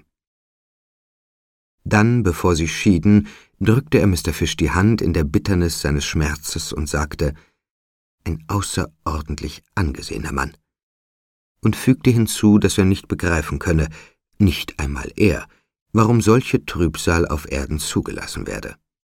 Dann, bevor sie schieden, drückte er Mr. Fish die Hand in der Bitternis seines Schmerzes und sagte, ein außerordentlich angesehener Mann, und fügte hinzu, dass er nicht begreifen könne, nicht einmal er, warum solche Trübsal auf Erden zugelassen werde.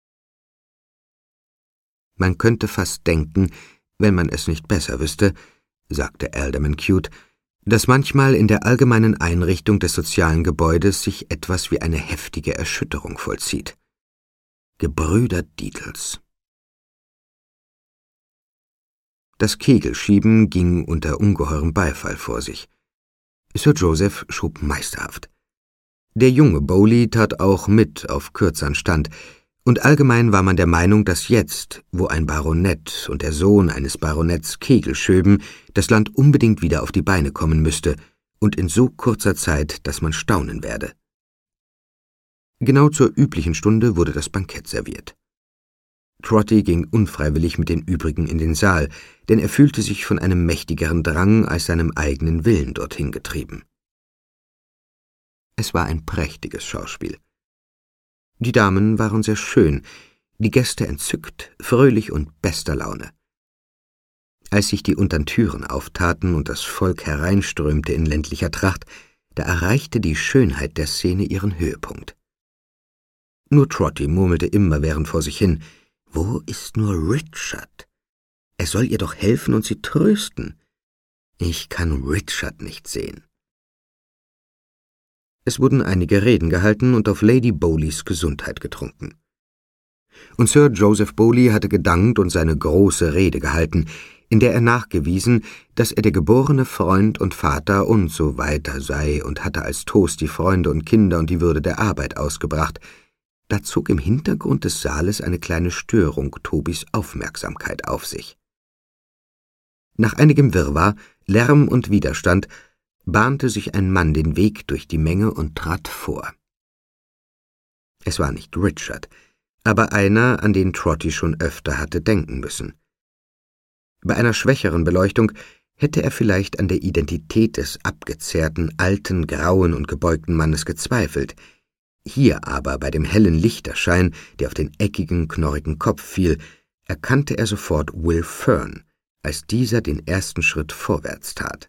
Man könnte fast denken, wenn man es nicht besser wüsste, sagte Alderman Cute, dass manchmal in der allgemeinen Einrichtung des sozialen Gebäudes sich etwas wie eine heftige Erschütterung vollzieht. Gebrüder Deedles. Das Kegelschieben ging unter ungeheurem Beifall vor sich. Sir Joseph schob meisterhaft. Der junge Bowley tat auch mit auf kürzern Stand, und allgemein war man der Meinung, dass jetzt, wo ein Baronet und der Sohn eines Baronets Kegel schöben, das Land unbedingt wieder auf die Beine kommen müsste, und in so kurzer Zeit, dass man staunen werde. Genau zur üblichen Stunde wurde das Bankett serviert. Trotty ging unfreiwillig mit den übrigen in den Saal, denn er fühlte sich von einem mächtigeren Drang als seinem eigenen Willen dorthin getrieben. Es war ein prächtiges Schauspiel. Die Damen waren sehr schön, die Gäste entzückt, fröhlich und bester Laune. Als sich die untern Türen auftaten und das Volk hereinströmte in ländlicher Tracht, da erreichte die Schönheit der Szene ihren Höhepunkt. Nur Trotty murmelte immerwährend vor sich hin, »Wo ist nur Richard? Er soll ihr doch helfen und sie trösten. Ich kann Richard nicht sehen.« Es wurden einige Reden gehalten und auf Lady Bowleys Gesundheit getrunken. Und Sir Joseph Bowley hatte gedankt und seine große Rede gehalten, in der er nachgewiesen, dass er der geborene Freund und Vater und so weiter sei und hatte als Toast die Freunde und Kinder und die Würde der Arbeit ausgebracht. Da zog im Hintergrund des Saales eine kleine Störung Tobys Aufmerksamkeit auf sich. Nach einigem Wirrwarr, Lärm und Widerstand bahnte sich ein Mann den Weg durch die Menge und trat vor. Es war nicht Richard, aber einer, an den Trotty schon öfter hatte denken müssen. Bei einer schwächeren Beleuchtung hätte er vielleicht an der Identität des abgezehrten, alten, grauen und gebeugten Mannes gezweifelt. Hier aber, bei dem hellen Lichterschein, der auf den eckigen, knorrigen Kopf fiel, erkannte er sofort Will Fern, als dieser den ersten Schritt vorwärts tat.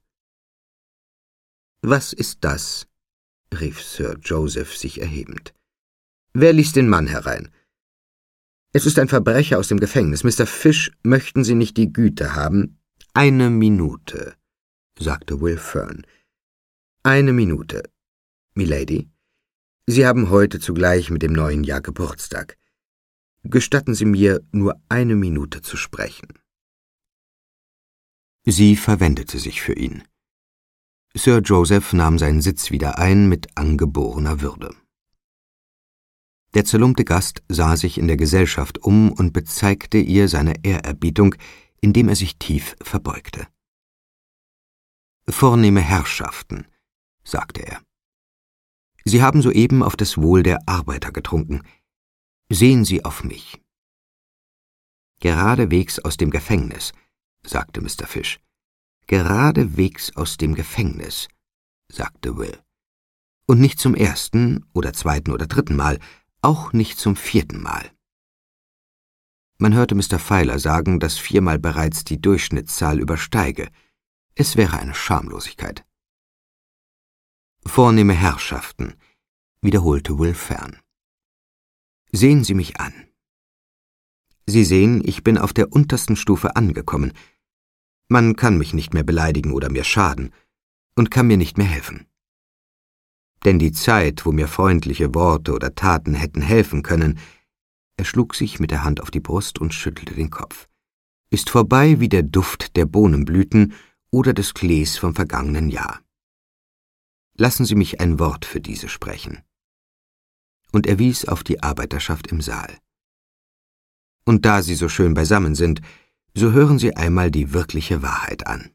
»Was ist das?« rief Sir Joseph sich erhebend. »Wer ließ den Mann herein?« »Es ist ein Verbrecher aus dem Gefängnis. Mr. Fish, möchten Sie nicht die Güte haben?« »Eine Minute«, sagte Will Fern. »Eine Minute. Milady, Sie haben heute zugleich mit dem neuen Jahr Geburtstag. Gestatten Sie mir, nur eine Minute zu sprechen.« Sie verwendete sich für ihn. Sir Joseph nahm seinen Sitz wieder ein mit angeborener Würde. Der zerlumpte Gast sah sich in der Gesellschaft um und bezeigte ihr seine Ehrerbietung, indem er sich tief verbeugte. »Vornehme Herrschaften«, sagte er. »Sie haben soeben auf das Wohl der Arbeiter getrunken. Sehen Sie auf mich.« »Geradewegs aus dem Gefängnis«, sagte Mr. Fish. »Geradewegs aus dem Gefängnis«, sagte Will. »Und nicht zum ersten oder zweiten oder dritten Mal, auch nicht zum vierten Mal.« Man hörte Mr. Filer sagen, dass 4-mal bereits die Durchschnittszahl übersteige. Es wäre eine Schamlosigkeit. »Vornehme Herrschaften«, wiederholte Will Fern. »Sehen Sie mich an. Sie sehen, ich bin auf der untersten Stufe angekommen. Man kann mich nicht mehr beleidigen oder mir schaden und kann mir nicht mehr helfen. Denn die Zeit, wo mir freundliche Worte oder Taten hätten helfen können«, er schlug sich mit der Hand auf die Brust und schüttelte den Kopf, »ist vorbei wie der Duft der Bohnenblüten oder des Klees vom vergangenen Jahr. Lassen Sie mich ein Wort für diese sprechen.« Und er wies auf die Arbeiterschaft im Saal. »Und da Sie so schön beisammen sind, so hören Sie einmal die wirkliche Wahrheit an.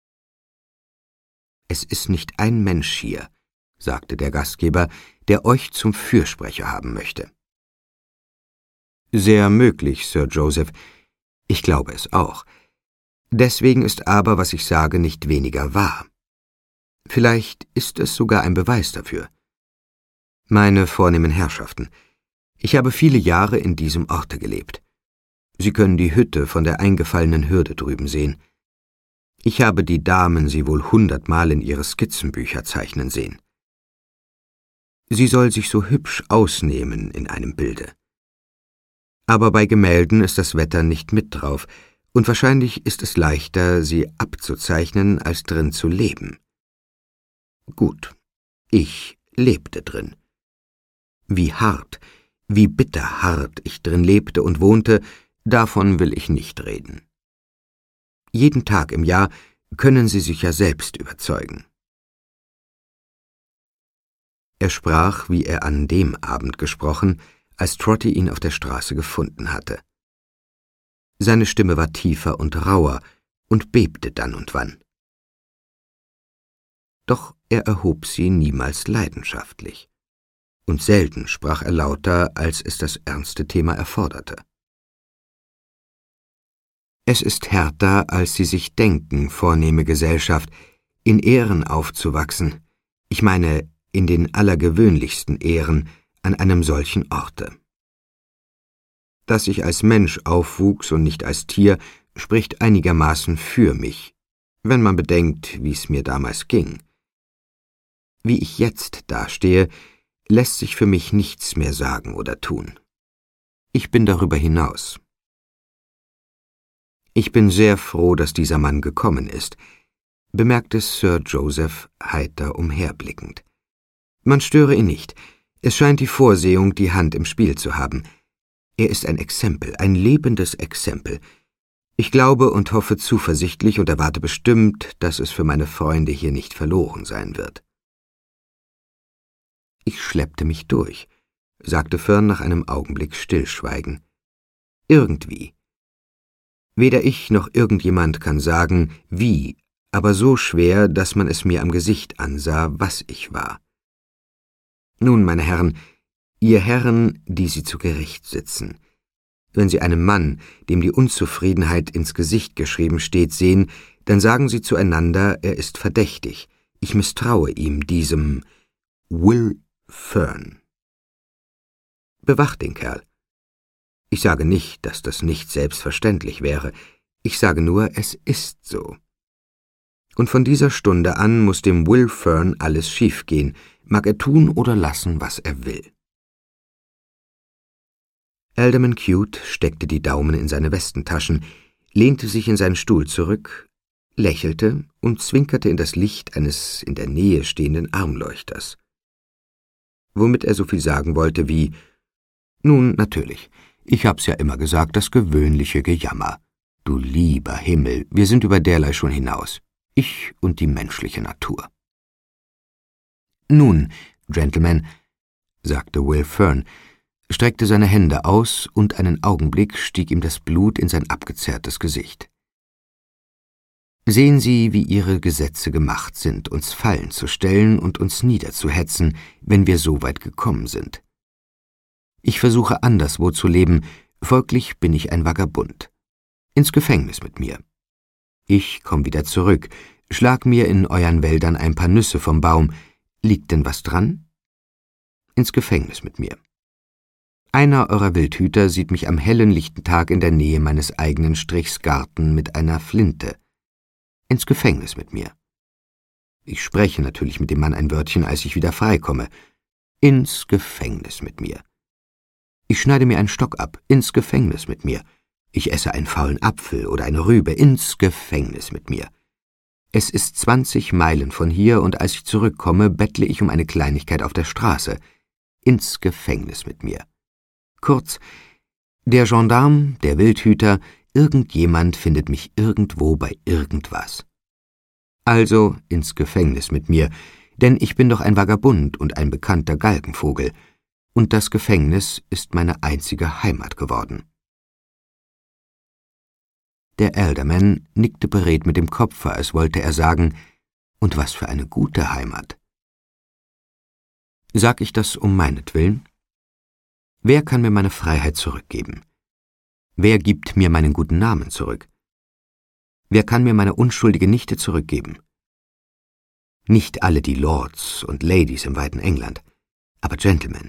Es ist nicht ein Mensch hier«, sagte der Gastgeber, »der euch zum Fürsprecher haben möchte.« »Sehr möglich, Sir Joseph. Ich glaube es auch. Deswegen ist aber, was ich sage, nicht weniger wahr. Vielleicht ist es sogar ein Beweis dafür. Meine vornehmen Herrschaften, ich habe viele Jahre in diesem Orte gelebt. Sie können die Hütte von der eingefallenen Hürde drüben sehen. Ich habe die Damen sie wohl 100-mal in ihre Skizzenbücher zeichnen sehen. Sie soll sich so hübsch ausnehmen in einem Bilde. Aber bei Gemälden ist das Wetter nicht mit drauf, und wahrscheinlich ist es leichter, sie abzuzeichnen, als drin zu leben. Gut, ich lebte drin. Wie hart, wie bitterhart ich drin lebte und wohnte, davon will ich nicht reden. Jeden Tag im Jahr können Sie sich ja selbst überzeugen.« Er sprach, wie er an dem Abend gesprochen, als Trotty ihn auf der Straße gefunden hatte. Seine Stimme war tiefer und rauer und bebte dann und wann. Doch er erhob sie niemals leidenschaftlich, und selten sprach er lauter, als es das ernste Thema erforderte. »Es ist härter, als Sie sich denken, vornehme Gesellschaft, in Ehren aufzuwachsen, ich meine, in den allergewöhnlichsten Ehren, an einem solchen Orte. Dass ich als Mensch aufwuchs und nicht als Tier, spricht einigermaßen für mich, wenn man bedenkt, wie es mir damals ging. Wie ich jetzt dastehe, lässt sich für mich nichts mehr sagen oder tun. Ich bin darüber hinaus. Ich bin sehr froh, dass dieser Mann gekommen ist«, bemerkte Sir Joseph heiter umherblickend. »Man störe ihn nicht. Es scheint die Vorsehung die Hand im Spiel zu haben. Er ist ein Exempel, ein lebendes Exempel. Ich glaube und hoffe zuversichtlich und erwarte bestimmt, dass es für meine Freunde hier nicht verloren sein wird.« »Ich schleppte mich durch«, sagte Fern nach einem Augenblick Stillschweigen. »Irgendwie. Weder ich noch irgendjemand kann sagen, wie, aber so schwer, dass man es mir am Gesicht ansah, was ich war. Nun, meine Herren, ihr Herren, die Sie zu Gericht sitzen, wenn Sie einen Mann, dem die Unzufriedenheit ins Gesicht geschrieben steht, sehen, dann sagen Sie zueinander, er ist verdächtig. Ich misstraue ihm, diesem Will Fern. Bewacht den Kerl. Ich sage nicht, dass das nicht selbstverständlich wäre. Ich sage nur, es ist so. Und von dieser Stunde an muss dem Will Fern alles schiefgehen, mag er tun oder lassen, was er will.« Alderman Cute steckte die Daumen in seine Westentaschen, lehnte sich in seinen Stuhl zurück, lächelte und zwinkerte in das Licht eines in der Nähe stehenden Armleuchters. Womit er so viel sagen wollte wie: »Nun, natürlich, ich hab's ja immer gesagt, das gewöhnliche Gejammer. Du lieber Himmel, wir sind über derlei schon hinaus. Ich und die menschliche Natur.« »Nun, Gentlemen«, sagte Will Fern, streckte seine Hände aus, und einen Augenblick stieg ihm das Blut in sein abgezerrtes Gesicht. »Sehen Sie, wie Ihre Gesetze gemacht sind, uns Fallen zu stellen und uns niederzuhetzen, wenn wir so weit gekommen sind. Ich versuche anderswo zu leben, folglich bin ich ein Vagabund. Ins Gefängnis mit mir. Ich komm wieder zurück, schlag mir in euren Wäldern ein paar Nüsse vom Baum. Liegt denn was dran? Ins Gefängnis mit mir. Einer eurer Wildhüter sieht mich am hellen lichten Tag in der Nähe meines eigenen Strichs Garten mit einer Flinte. Ins Gefängnis mit mir. Ich spreche natürlich mit dem Mann ein Wörtchen, als ich wieder freikomme. Ins Gefängnis mit mir. Ich schneide mir einen Stock ab. Ins Gefängnis mit mir. Ich esse einen faulen Apfel oder eine Rübe. Ins Gefängnis mit mir. Es ist 20 Meilen von hier, und als ich zurückkomme, bettle ich um eine Kleinigkeit auf der Straße. Ins Gefängnis mit mir. Kurz, der Gendarm, der Wildhüter, irgendjemand findet mich irgendwo bei irgendwas. Also ins Gefängnis mit mir, denn ich bin doch ein Vagabund und ein bekannter Galgenvogel, und das Gefängnis ist meine einzige Heimat geworden.« Der Alderman nickte beredt mit dem Kopfe, als wollte er sagen, »Und was für eine gute Heimat!« Sag ich das um meinetwillen? Wer kann mir meine Freiheit zurückgeben? Wer gibt mir meinen guten Namen zurück? Wer kann mir meine unschuldige Nichte zurückgeben? Nicht alle die Lords und Ladies im weiten England, aber Gentlemen,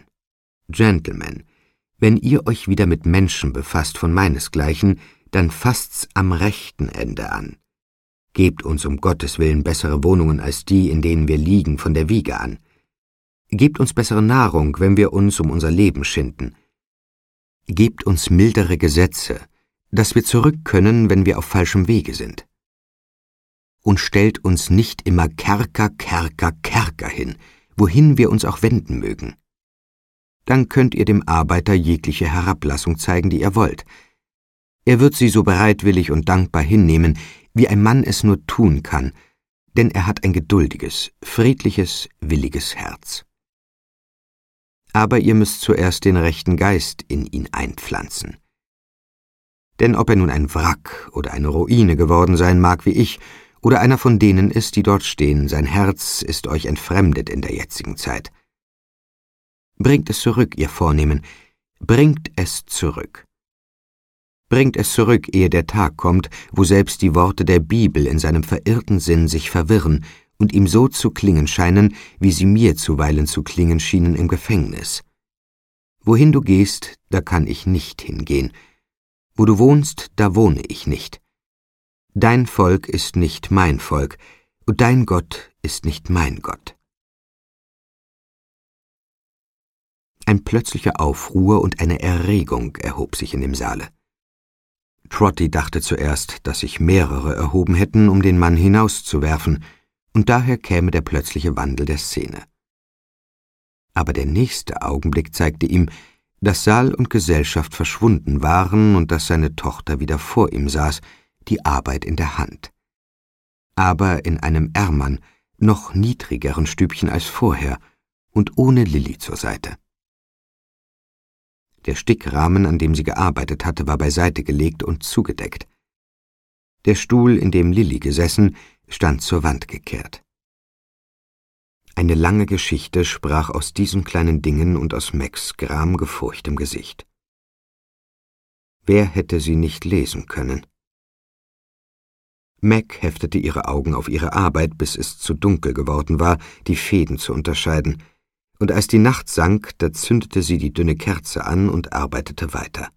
wenn ihr euch wieder mit Menschen befasst von meinesgleichen, dann fasst's am rechten Ende an. Gebt uns um Gottes Willen bessere Wohnungen als die, in denen wir liegen, von der Wiege an. Gebt uns bessere Nahrung, wenn wir uns um unser Leben schinden. Gebt uns mildere Gesetze, dass wir zurück können, wenn wir auf falschem Wege sind. Und stellt uns nicht immer Kerker, Kerker, Kerker hin, wohin wir uns auch wenden mögen. Dann könnt ihr dem Arbeiter jegliche Herablassung zeigen, die ihr wollt. Er wird sie so bereitwillig und dankbar hinnehmen, wie ein Mann es nur tun kann, denn er hat ein geduldiges, friedliches, williges Herz. Aber ihr müsst zuerst den rechten Geist in ihn einpflanzen. Denn ob er nun ein Wrack oder eine Ruine geworden sein mag wie ich, oder einer von denen ist, die dort stehen, sein Herz ist euch entfremdet in der jetzigen Zeit. Bringt es zurück, ihr Vornehmen, bringt es zurück. Bringt es zurück, ehe der Tag kommt, wo selbst die Worte der Bibel in seinem verirrten Sinn sich verwirren und ihm so zu klingen scheinen, wie sie mir zuweilen zu klingen schienen im Gefängnis. Wohin du gehst, da kann ich nicht hingehen. Wo du wohnst, da wohne ich nicht. Dein Volk ist nicht mein Volk, und dein Gott ist nicht mein Gott. Ein plötzlicher Aufruhr und eine Erregung erhob sich in dem Saale. Trotty dachte zuerst, dass sich mehrere erhoben hätten, um den Mann hinauszuwerfen, und daher käme der plötzliche Wandel der Szene. Aber der nächste Augenblick zeigte ihm, dass Saal und Gesellschaft verschwunden waren und dass seine Tochter wieder vor ihm saß, die Arbeit in der Hand. Aber in einem ärmern, noch niedrigeren Stübchen als vorher und ohne Lilli zur Seite. Der Stickrahmen, an dem sie gearbeitet hatte, war beiseite gelegt und zugedeckt. Der Stuhl, in dem Lilli gesessen, stand zur Wand gekehrt. Eine lange Geschichte sprach aus diesen kleinen Dingen und aus Macs gramgefurchtem Gesicht. Wer hätte sie nicht lesen können? Mac heftete ihre Augen auf ihre Arbeit, bis es zu dunkel geworden war, die Fäden zu unterscheiden, und als die Nacht sank, da zündete sie die dünne Kerze an und arbeitete weiter.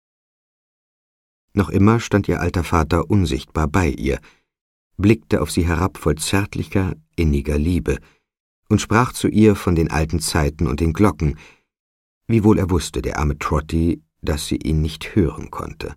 Noch immer stand ihr alter Vater unsichtbar bei ihr, blickte auf sie herab voll zärtlicher, inniger Liebe und sprach zu ihr von den alten Zeiten und den Glocken, wiewohl er wusste, der arme Trotty, dass sie ihn nicht hören konnte.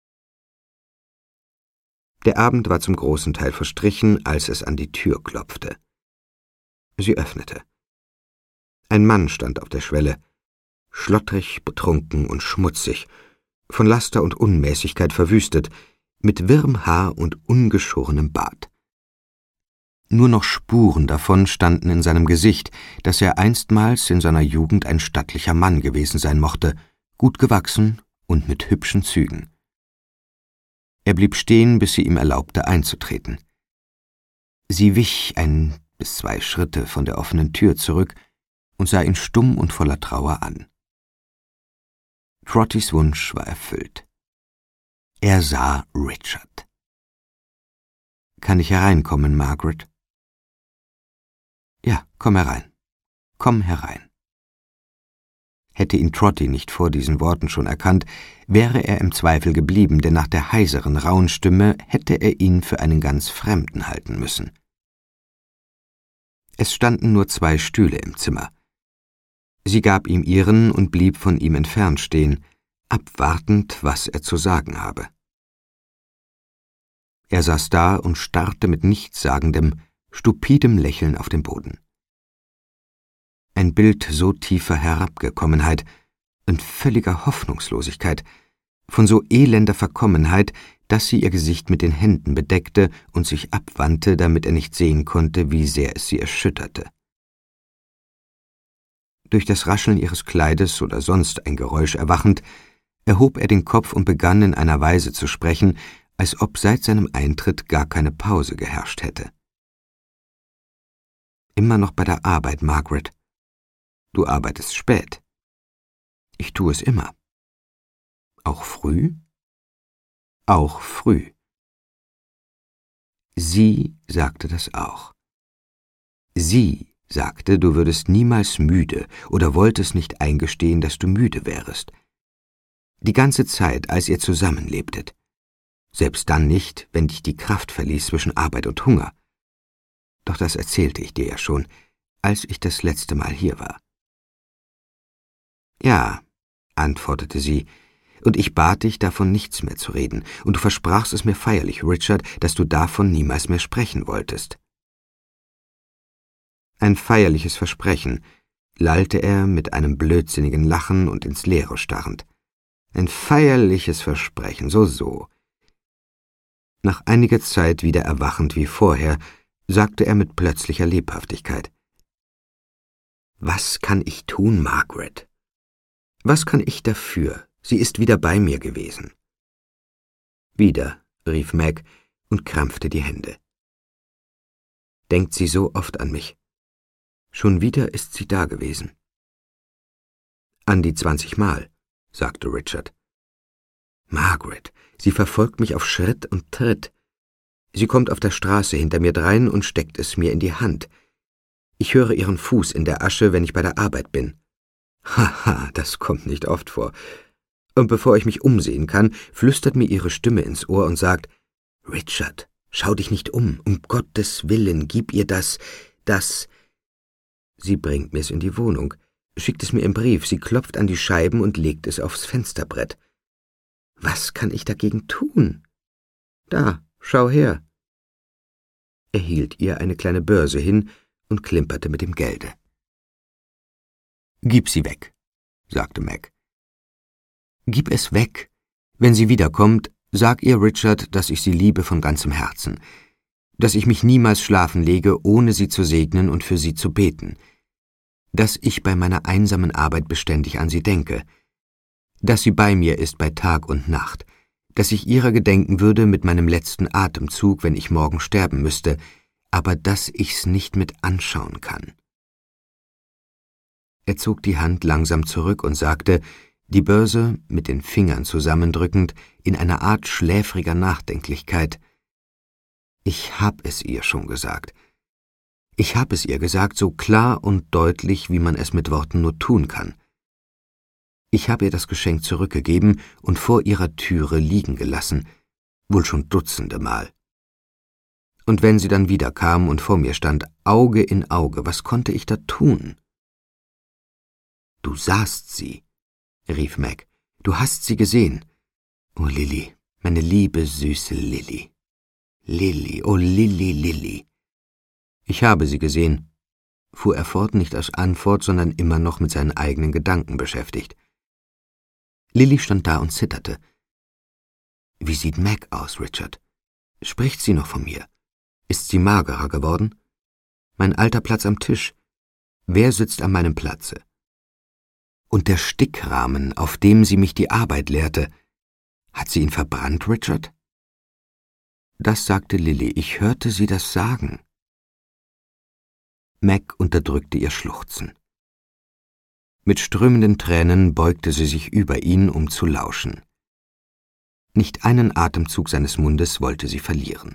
Der Abend war zum großen Teil verstrichen, als es an die Tür klopfte. Sie öffnete. Ein Mann stand auf der Schwelle, schlottrig, betrunken und schmutzig, von Laster und Unmäßigkeit verwüstet, mit wirrem Haar und ungeschorenem Bart. Nur noch Spuren davon standen in seinem Gesicht, dass er einstmals in seiner Jugend ein stattlicher Mann gewesen sein mochte, gut gewachsen und mit hübschen Zügen. Er blieb stehen, bis sie ihm erlaubte, einzutreten. Sie wich 1 bis 2 Schritte von der offenen Tür zurück und sah ihn stumm und voller Trauer an. Trottys Wunsch war erfüllt. Er sah Richard. »Kann ich hereinkommen, Margaret?« »Ja, komm herein. Komm herein.« Hätte ihn Trotty nicht vor diesen Worten schon erkannt, wäre er im Zweifel geblieben, denn nach der heiseren, rauen Stimme hätte er ihn für einen ganz Fremden halten müssen. Es standen nur 2 Stühle im Zimmer. Sie gab ihm ihren und blieb von ihm entfernt stehen, abwartend, was er zu sagen habe. Er saß da und starrte mit nichtssagendem, stupidem Lächeln auf den Boden. Ein Bild so tiefer Herabgekommenheit und völliger Hoffnungslosigkeit, von so elender Verkommenheit, dass sie ihr Gesicht mit den Händen bedeckte und sich abwandte, damit er nicht sehen konnte, wie sehr es sie erschütterte. Durch das Rascheln ihres Kleides oder sonst ein Geräusch erwachend, erhob er den Kopf und begann in einer Weise zu sprechen, als ob seit seinem Eintritt gar keine Pause geherrscht hätte. »Immer noch bei der Arbeit, Margaret. Du arbeitest spät. Ich tue es immer. Auch früh? Auch früh. Sie sagte das auch. Sie sagte, du würdest niemals müde oder wolltest nicht eingestehen, dass du müde wärest. Die ganze Zeit, als ihr zusammenlebtet. Selbst dann nicht, wenn dich die Kraft verließ zwischen Arbeit und Hunger. Doch das erzählte ich dir ja schon, als ich das letzte Mal hier war.« »Ja«, antwortete sie, »und ich bat dich, davon nichts mehr zu reden, und du versprachst es mir feierlich, Richard, dass du davon niemals mehr sprechen wolltest.« Ein feierliches Versprechen, lallte er mit einem blödsinnigen Lachen und ins Leere starrend. Ein feierliches Versprechen, so. Nach einiger Zeit wieder erwachend wie vorher, sagte er mit plötzlicher Lebhaftigkeit: »Was kann ich tun, Margaret? Was kann ich dafür? Sie ist wieder bei mir gewesen.« »Wieder«, rief Meg und krampfte die Hände. »Denkt sie so oft an mich? Schon wieder ist sie da gewesen.« »An die 20 Mal«, sagte Richard. »Margaret, sie verfolgt mich auf Schritt und Tritt. Sie kommt auf der Straße hinter mir drein und steckt es mir in die Hand. Ich höre ihren Fuß in der Asche, wenn ich bei der Arbeit bin. Haha, das kommt nicht oft vor. Und bevor ich mich umsehen kann, flüstert mir ihre Stimme ins Ohr und sagt: »Richard, schau dich nicht um Gottes Willen, gib ihr das. Sie bringt mir's in die Wohnung, schickt es mir im Brief, sie klopft an die Scheiben und legt es aufs Fensterbrett. Was kann ich dagegen tun? Da, schau her.« Er hielt ihr eine kleine Börse hin und klimperte mit dem Gelde. »Gib sie weg«, sagte Meg. »Gib es weg. Wenn sie wiederkommt, sag ihr, Richard, dass ich sie liebe von ganzem Herzen, dass ich mich niemals schlafen lege, ohne sie zu segnen und für sie zu beten, dass ich bei meiner einsamen Arbeit beständig an sie denke, dass sie bei mir ist bei Tag und Nacht, dass ich ihrer gedenken würde mit meinem letzten Atemzug, wenn ich morgen sterben müsste, aber dass ich's nicht mit anschauen kann.« Er zog die Hand langsam zurück und sagte, die Börse mit den Fingern zusammendrückend, in einer Art schläfriger Nachdenklichkeit: »Ich hab es ihr schon gesagt. Ich hab es ihr gesagt, so klar und deutlich, wie man es mit Worten nur tun kann. Ich habe ihr das Geschenk zurückgegeben und vor ihrer Türe liegen gelassen, wohl schon dutzende Mal. Und wenn sie dann wiederkam und vor mir stand, Auge in Auge, was konnte ich da tun?« »Du sahst sie«, rief Meg. »Du hast sie gesehen. Oh, Lilly, meine liebe, süße Lilly. Lilly, oh Lilly, Lilly.« »Ich habe sie gesehen«, fuhr er fort, nicht als Antwort, sondern immer noch mit seinen eigenen Gedanken beschäftigt. Lilly stand da und zitterte. »Wie sieht Meg aus, Richard? Spricht sie noch von mir? Ist sie magerer geworden?« Mein alter Platz am Tisch. Wer sitzt an meinem Platze? Und der Stickrahmen, auf dem sie mich die Arbeit lehrte, hat sie ihn verbrannt, Richard? Das sagte Lilly, ich hörte sie das sagen. Meg unterdrückte ihr Schluchzen. Mit strömenden Tränen beugte sie sich über ihn, um zu lauschen. Nicht einen Atemzug seines Mundes wollte sie verlieren.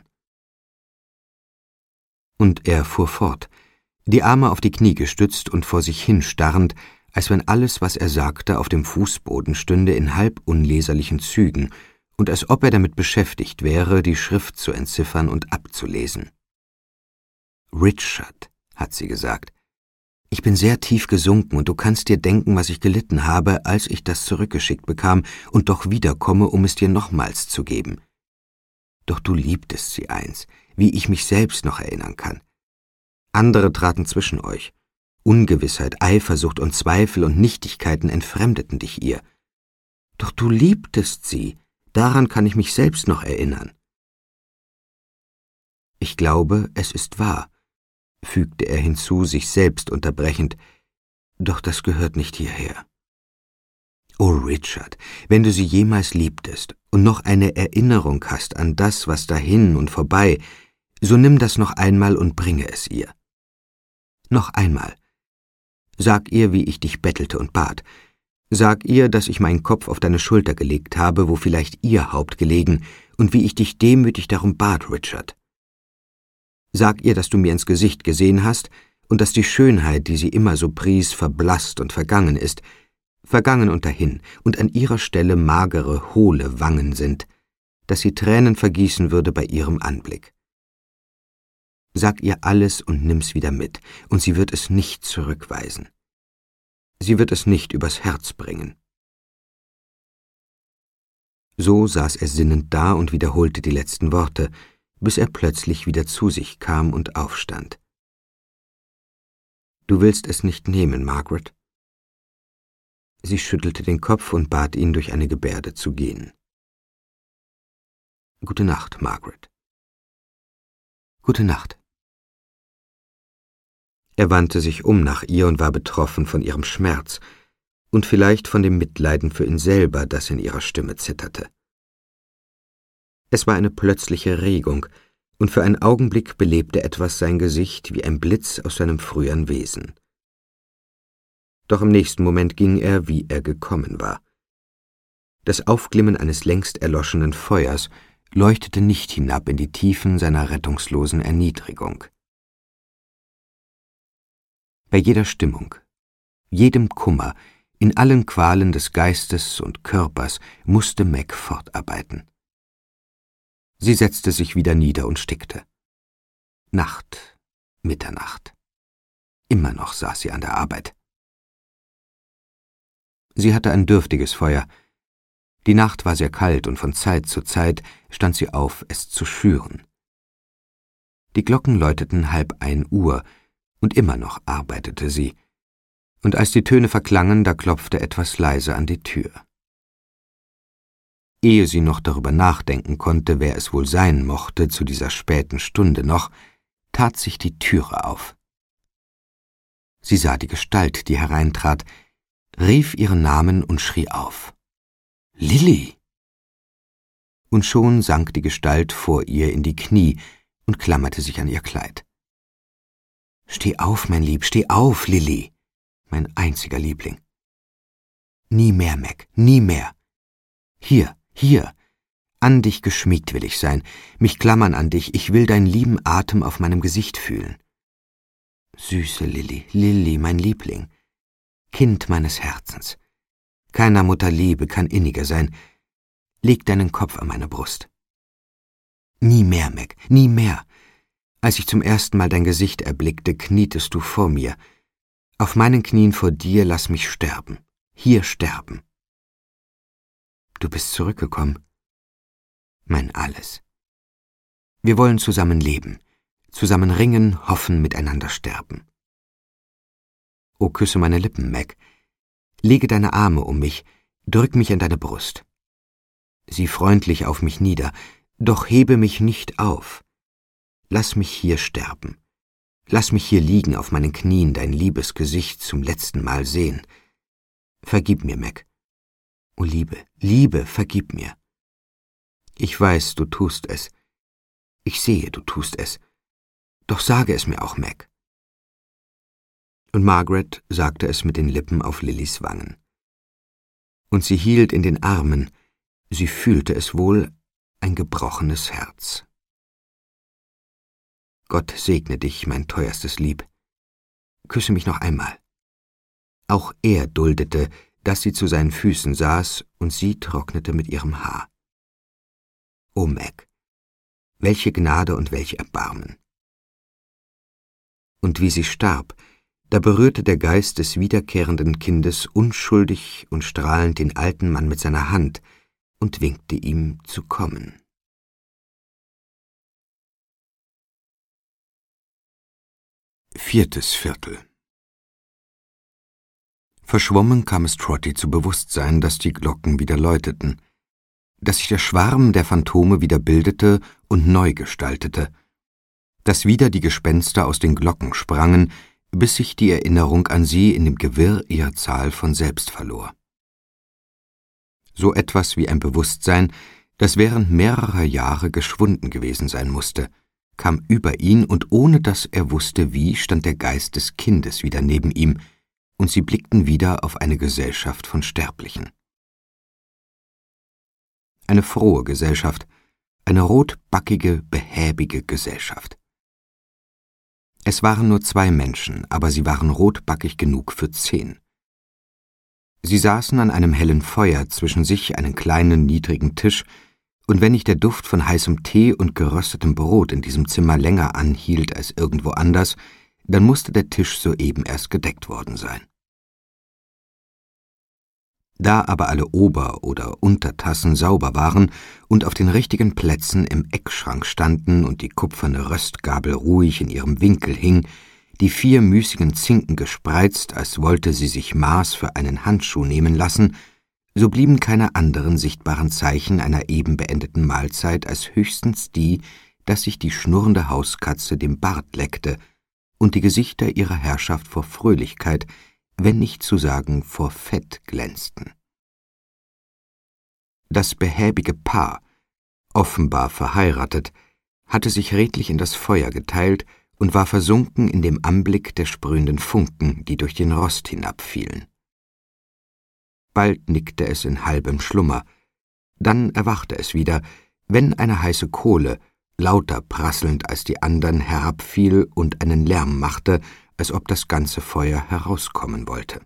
Und er fuhr fort, die Arme auf die Knie gestützt und vor sich hin starrend, als wenn alles, was er sagte, auf dem Fußboden stünde in halb unleserlichen Zügen und als ob er damit beschäftigt wäre, die Schrift zu entziffern und abzulesen. »Richard«, hat sie gesagt, »ich bin sehr tief gesunken und du kannst dir denken, was ich gelitten habe, als ich das zurückgeschickt bekam und doch wiederkomme, um es dir nochmals zu geben. Doch du liebtest sie einst, wie ich mich selbst noch erinnern kann. Andere traten zwischen euch. Ungewissheit, Eifersucht und Zweifel und Nichtigkeiten entfremdeten dich ihr. Doch du liebtest sie, daran kann ich mich selbst noch erinnern.« »Ich glaube, es ist wahr«, fügte er hinzu, sich selbst unterbrechend, »doch das gehört nicht hierher.« »Oh, Richard, wenn du sie jemals liebtest und noch eine Erinnerung hast an das, was dahin und vorbei, so nimm das noch einmal und bringe es ihr. Noch einmal. Sag ihr, wie ich dich bettelte und bat. Sag ihr, dass ich meinen Kopf auf deine Schulter gelegt habe, wo vielleicht ihr Haupt gelegen, und wie ich dich demütig darum bat, Richard. Sag ihr, dass du mir ins Gesicht gesehen hast und dass die Schönheit, die sie immer so pries, verblasst und vergangen ist, vergangen und dahin, und an ihrer Stelle magere, hohle Wangen sind, dass sie Tränen vergießen würde bei ihrem Anblick. Sag ihr alles und nimm's wieder mit, und sie wird es nicht zurückweisen. Sie wird es nicht übers Herz bringen.« So saß er sinnend da und wiederholte die letzten Worte, bis er plötzlich wieder zu sich kam und aufstand. »Du willst es nicht nehmen, Margaret?« Sie schüttelte den Kopf und bat ihn, durch eine Gebärde zu gehen. »Gute Nacht, Margaret.« »Gute Nacht.« Er wandte sich um nach ihr und war betroffen von ihrem Schmerz und vielleicht von dem Mitleiden für ihn selber, das in ihrer Stimme zitterte. Es war eine plötzliche Regung, und für einen Augenblick belebte etwas sein Gesicht wie ein Blitz aus seinem früheren Wesen. Doch im nächsten Moment ging er, wie er gekommen war. Das Aufglimmen eines längst erloschenen Feuers leuchtete nicht hinab in die Tiefen seiner rettungslosen Erniedrigung. Bei jeder Stimmung, jedem Kummer, in allen Qualen des Geistes und Körpers musste Meg fortarbeiten. Sie setzte sich wieder nieder und stickte. Nacht, Mitternacht. Immer noch saß sie an der Arbeit. Sie hatte ein dürftiges Feuer. Die Nacht war sehr kalt und von Zeit zu Zeit stand sie auf, es zu schüren. Die Glocken läuteten 1:30 und immer noch arbeitete sie. Und als die Töne verklangen, da klopfte etwas leise an die Tür. Ehe sie noch darüber nachdenken konnte, wer es wohl sein mochte zu dieser späten Stunde noch, tat sich die Türe auf. Sie sah die Gestalt, die hereintrat, rief ihren Namen und schrie auf. »Lilly!« Und schon sank die Gestalt vor ihr in die Knie und klammerte sich an ihr Kleid. »Steh auf, mein Lieb, steh auf, Lilly, mein einziger Liebling. Nie mehr, Meg, nie mehr. Hier, an dich geschmiegt will ich sein, mich klammern an dich, ich will deinen lieben Atem auf meinem Gesicht fühlen. Süße Lilly, Lilly, mein Liebling, Kind meines Herzens. Keiner Mutter Liebe kann inniger sein. Leg deinen Kopf an meine Brust. Nie mehr, Meg, nie mehr. Als ich zum ersten Mal dein Gesicht erblickte, knietest du vor mir. Auf meinen Knien vor dir lass mich sterben, hier sterben. Du bist zurückgekommen. Mein Alles. Wir wollen zusammen leben, zusammen ringen, hoffen, miteinander sterben. O, küsse meine Lippen, Meg. Lege deine Arme um mich, drück mich an deine Brust. Sieh freundlich auf mich nieder, doch hebe mich nicht auf. Lass mich hier sterben. Lass mich hier liegen auf meinen Knien, dein liebes Gesicht zum letzten Mal sehen. Vergib mir, Meg. O Liebe, Liebe, vergib mir. Ich weiß, du tust es. Ich sehe, du tust es. Doch sage es mir auch, Meg. Und Margaret sagte es mit den Lippen auf Lillys Wangen. Und sie hielt in den Armen, sie fühlte es wohl, ein gebrochenes Herz. Gott segne dich, mein teuerstes Lieb. Küsse mich noch einmal. Auch er duldete, dass sie zu seinen Füßen saß, und sie trocknete mit ihrem Haar. O Meg, welche Gnade und welch Erbarmen! Und wie sie starb, da berührte der Geist des wiederkehrenden Kindes unschuldig und strahlend den alten Mann mit seiner Hand und winkte ihm zu kommen. 4. Viertel. Verschwommen kam es Trotty zu Bewusstsein, dass die Glocken wieder läuteten, dass sich der Schwarm der Phantome wieder bildete und neu gestaltete, dass wieder die Gespenster aus den Glocken sprangen, bis sich die Erinnerung an sie in dem Gewirr ihrer Zahl von selbst verlor. So etwas wie ein Bewusstsein, das während mehrerer Jahre geschwunden gewesen sein musste, kam über ihn, und ohne dass er wusste wie, stand der Geist des Kindes wieder neben ihm, und sie blickten wieder auf eine Gesellschaft von Sterblichen. Eine frohe Gesellschaft, eine rotbackige, behäbige Gesellschaft. Es waren nur 2 Menschen, aber sie waren rotbackig genug für 10. Sie saßen an einem hellen Feuer, zwischen sich einen kleinen, niedrigen Tisch, und wenn nicht der Duft von heißem Tee und geröstetem Brot in diesem Zimmer länger anhielt als irgendwo anders, dann musste der Tisch soeben erst gedeckt worden sein. Da aber alle Ober- oder Untertassen sauber waren und auf den richtigen Plätzen im Eckschrank standen und die kupferne Röstgabel ruhig in ihrem Winkel hing, die 4 müßigen Zinken gespreizt, als wollte sie sich Maß für einen Handschuh nehmen lassen, so blieben keine anderen sichtbaren Zeichen einer eben beendeten Mahlzeit als höchstens die, dass sich die schnurrende Hauskatze den Bart leckte und die Gesichter ihrer Herrschaft vor Fröhlichkeit, wenn nicht zu sagen vor Fett, glänzten. Das behäbige Paar, offenbar verheiratet, hatte sich redlich in das Feuer geteilt und war versunken in dem Anblick der sprühenden Funken, die durch den Rost hinabfielen. Bald nickte es in halbem Schlummer, dann erwachte es wieder, wenn eine heiße Kohle, lauter prasselnd als die andern, herabfiel und einen Lärm machte, als ob das ganze Feuer herauskommen wollte.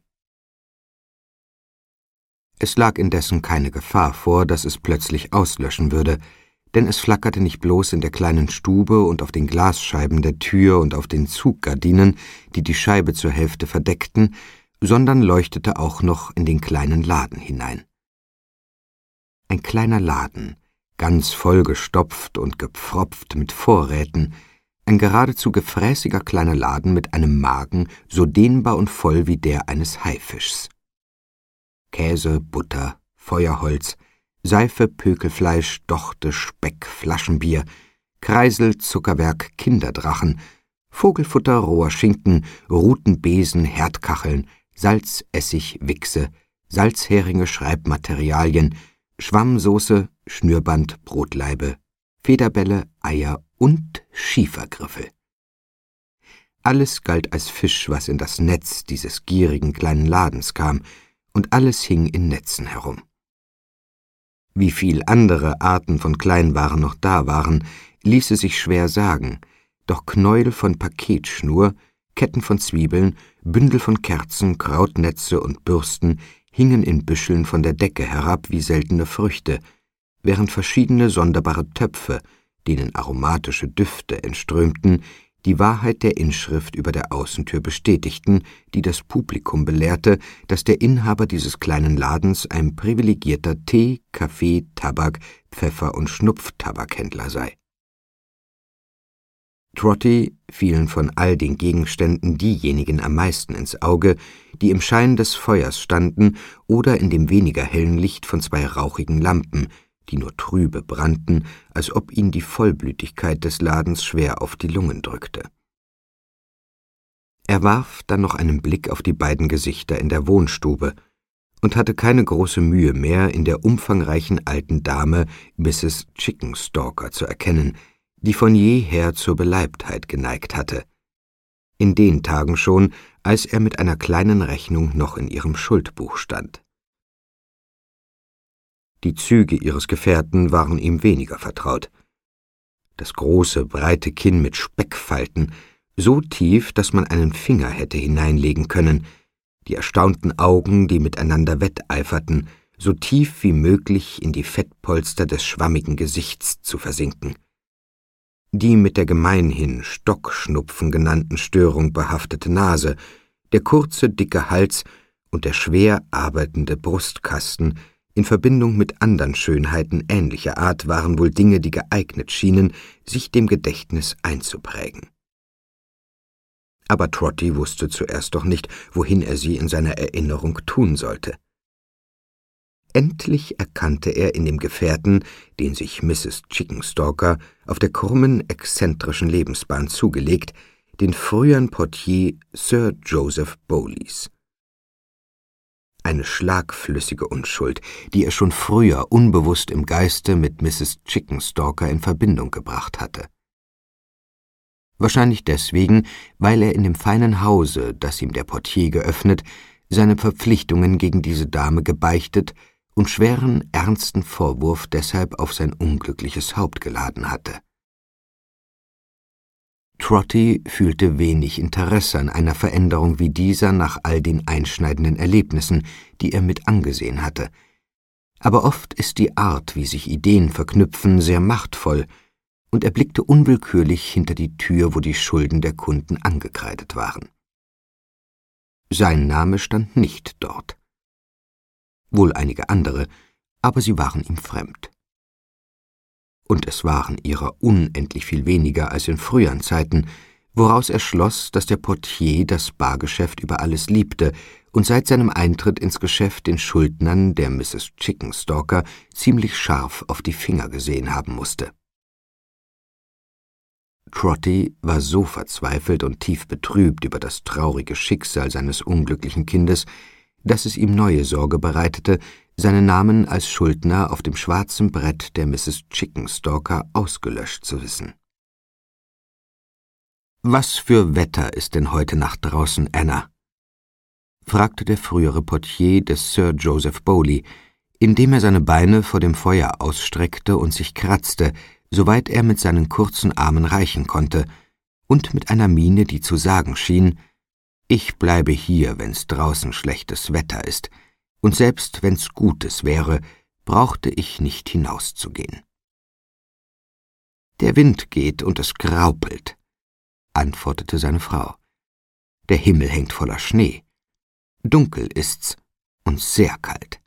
Es lag indessen keine Gefahr vor, dass es plötzlich auslöschen würde, denn es flackerte nicht bloß in der kleinen Stube und auf den Glasscheiben der Tür und auf den Zuggardinen, die die Scheibe zur Hälfte verdeckten, sondern leuchtete auch noch in den kleinen Laden hinein. Ein kleiner Laden, ganz vollgestopft und gepfropft mit Vorräten, ein geradezu gefräßiger kleiner Laden mit einem Magen, so dehnbar und voll wie der eines Haifischs. Käse, Butter, Feuerholz, Seife, Pökelfleisch, Dochte, Speck, Flaschenbier, Kreisel, Zuckerwerk, Kinderdrachen, Vogelfutter, roher Schinken, Rutenbesen, Herdkacheln, Salz, Essig, Wichse, Salzheringe, Schreibmaterialien, Schwammsoße, Schnürband, Brotlaibe, Federbälle, Eier und Schiefergriffel. Alles galt als Fisch, was in das Netz dieses gierigen kleinen Ladens kam, und alles hing in Netzen herum. Wie viel andere Arten von Kleinwaren noch da waren, ließe sich schwer sagen, doch Knäuel von Paketschnur, Ketten von Zwiebeln, Bündel von Kerzen, Krautnetze und Bürsten hingen in Büscheln von der Decke herab wie seltene Früchte, während verschiedene sonderbare Töpfe, denen aromatische Düfte entströmten, die Wahrheit der Inschrift über der Außentür bestätigten, die das Publikum belehrte, dass der Inhaber dieses kleinen Ladens ein privilegierter Tee-, Kaffee-, Tabak-, Pfeffer- und Schnupftabakhändler sei. Trotty fielen von all den Gegenständen diejenigen am meisten ins Auge, die im Schein des Feuers standen oder in dem weniger hellen Licht von 2 rauchigen Lampen, die nur trübe brannten, als ob ihn die Vollblütigkeit des Ladens schwer auf die Lungen drückte. Er warf dann noch einen Blick auf die beiden Gesichter in der Wohnstube und hatte keine große Mühe mehr, in der umfangreichen alten Dame Mrs. Chickenstalker zu erkennen, die von jeher zur Beleibtheit geneigt hatte. In den Tagen schon, als er mit einer kleinen Rechnung noch in ihrem Schuldbuch stand. Die Züge ihres Gefährten waren ihm weniger vertraut. Das große, breite Kinn mit Speckfalten, so tief, dass man einen Finger hätte hineinlegen können, die erstaunten Augen, die miteinander wetteiferten, so tief wie möglich in die Fettpolster des schwammigen Gesichts zu versinken. Die mit der gemeinhin Stockschnupfen genannten Störung behaftete Nase, der kurze, dicke Hals und der schwer arbeitende Brustkasten in Verbindung mit andern Schönheiten ähnlicher Art waren wohl Dinge, die geeignet schienen, sich dem Gedächtnis einzuprägen. Aber Trotty wusste zuerst doch nicht, wohin er sie in seiner Erinnerung tun sollte. Endlich erkannte er in dem Gefährten, den sich Mrs. Chickenstalker auf der krummen, exzentrischen Lebensbahn zugelegt, den früheren Portier Sir Joseph Bowleys. Eine schlagflüssige Unschuld, die er schon früher unbewusst im Geiste mit Mrs. Chickenstalker in Verbindung gebracht hatte. Wahrscheinlich deswegen, weil er in dem feinen Hause, das ihm der Portier geöffnet, seine Verpflichtungen gegen diese Dame gebeichtet und schweren, ernsten Vorwurf deshalb auf sein unglückliches Haupt geladen hatte. Trotty fühlte wenig Interesse an einer Veränderung wie dieser nach all den einschneidenden Erlebnissen, die er mit angesehen hatte. Aber oft ist die Art, wie sich Ideen verknüpfen, sehr machtvoll, und er blickte unwillkürlich hinter die Tür, wo die Schulden der Kunden angekreidet waren. Sein Name stand nicht dort. Wohl einige andere, aber sie waren ihm fremd. Und es waren ihrer unendlich viel weniger als in früheren Zeiten, woraus er schloss, dass der Portier das Bargeschäft über alles liebte und seit seinem Eintritt ins Geschäft den Schuldnern der Mrs. Chickenstalker ziemlich scharf auf die Finger gesehen haben musste. Trotty war so verzweifelt und tief betrübt über das traurige Schicksal seines unglücklichen Kindes, dass es ihm neue Sorge bereitete, seinen Namen als Schuldner auf dem schwarzen Brett der Mrs. Chickenstalker ausgelöscht zu wissen. »Was für Wetter ist denn heute Nacht draußen, Anna?« fragte der frühere Portier des Sir Joseph Bowley, indem er seine Beine vor dem Feuer ausstreckte und sich kratzte, soweit er mit seinen kurzen Armen reichen konnte, und mit einer Miene, die zu sagen schien: »Ich bleibe hier, wenn's draußen schlechtes Wetter ist, und selbst wenn's gutes wäre, brauchte ich nicht hinauszugehen.« »Der Wind geht und es graupelt«, antwortete seine Frau. »Der Himmel hängt voller Schnee. Dunkel ist's und sehr kalt.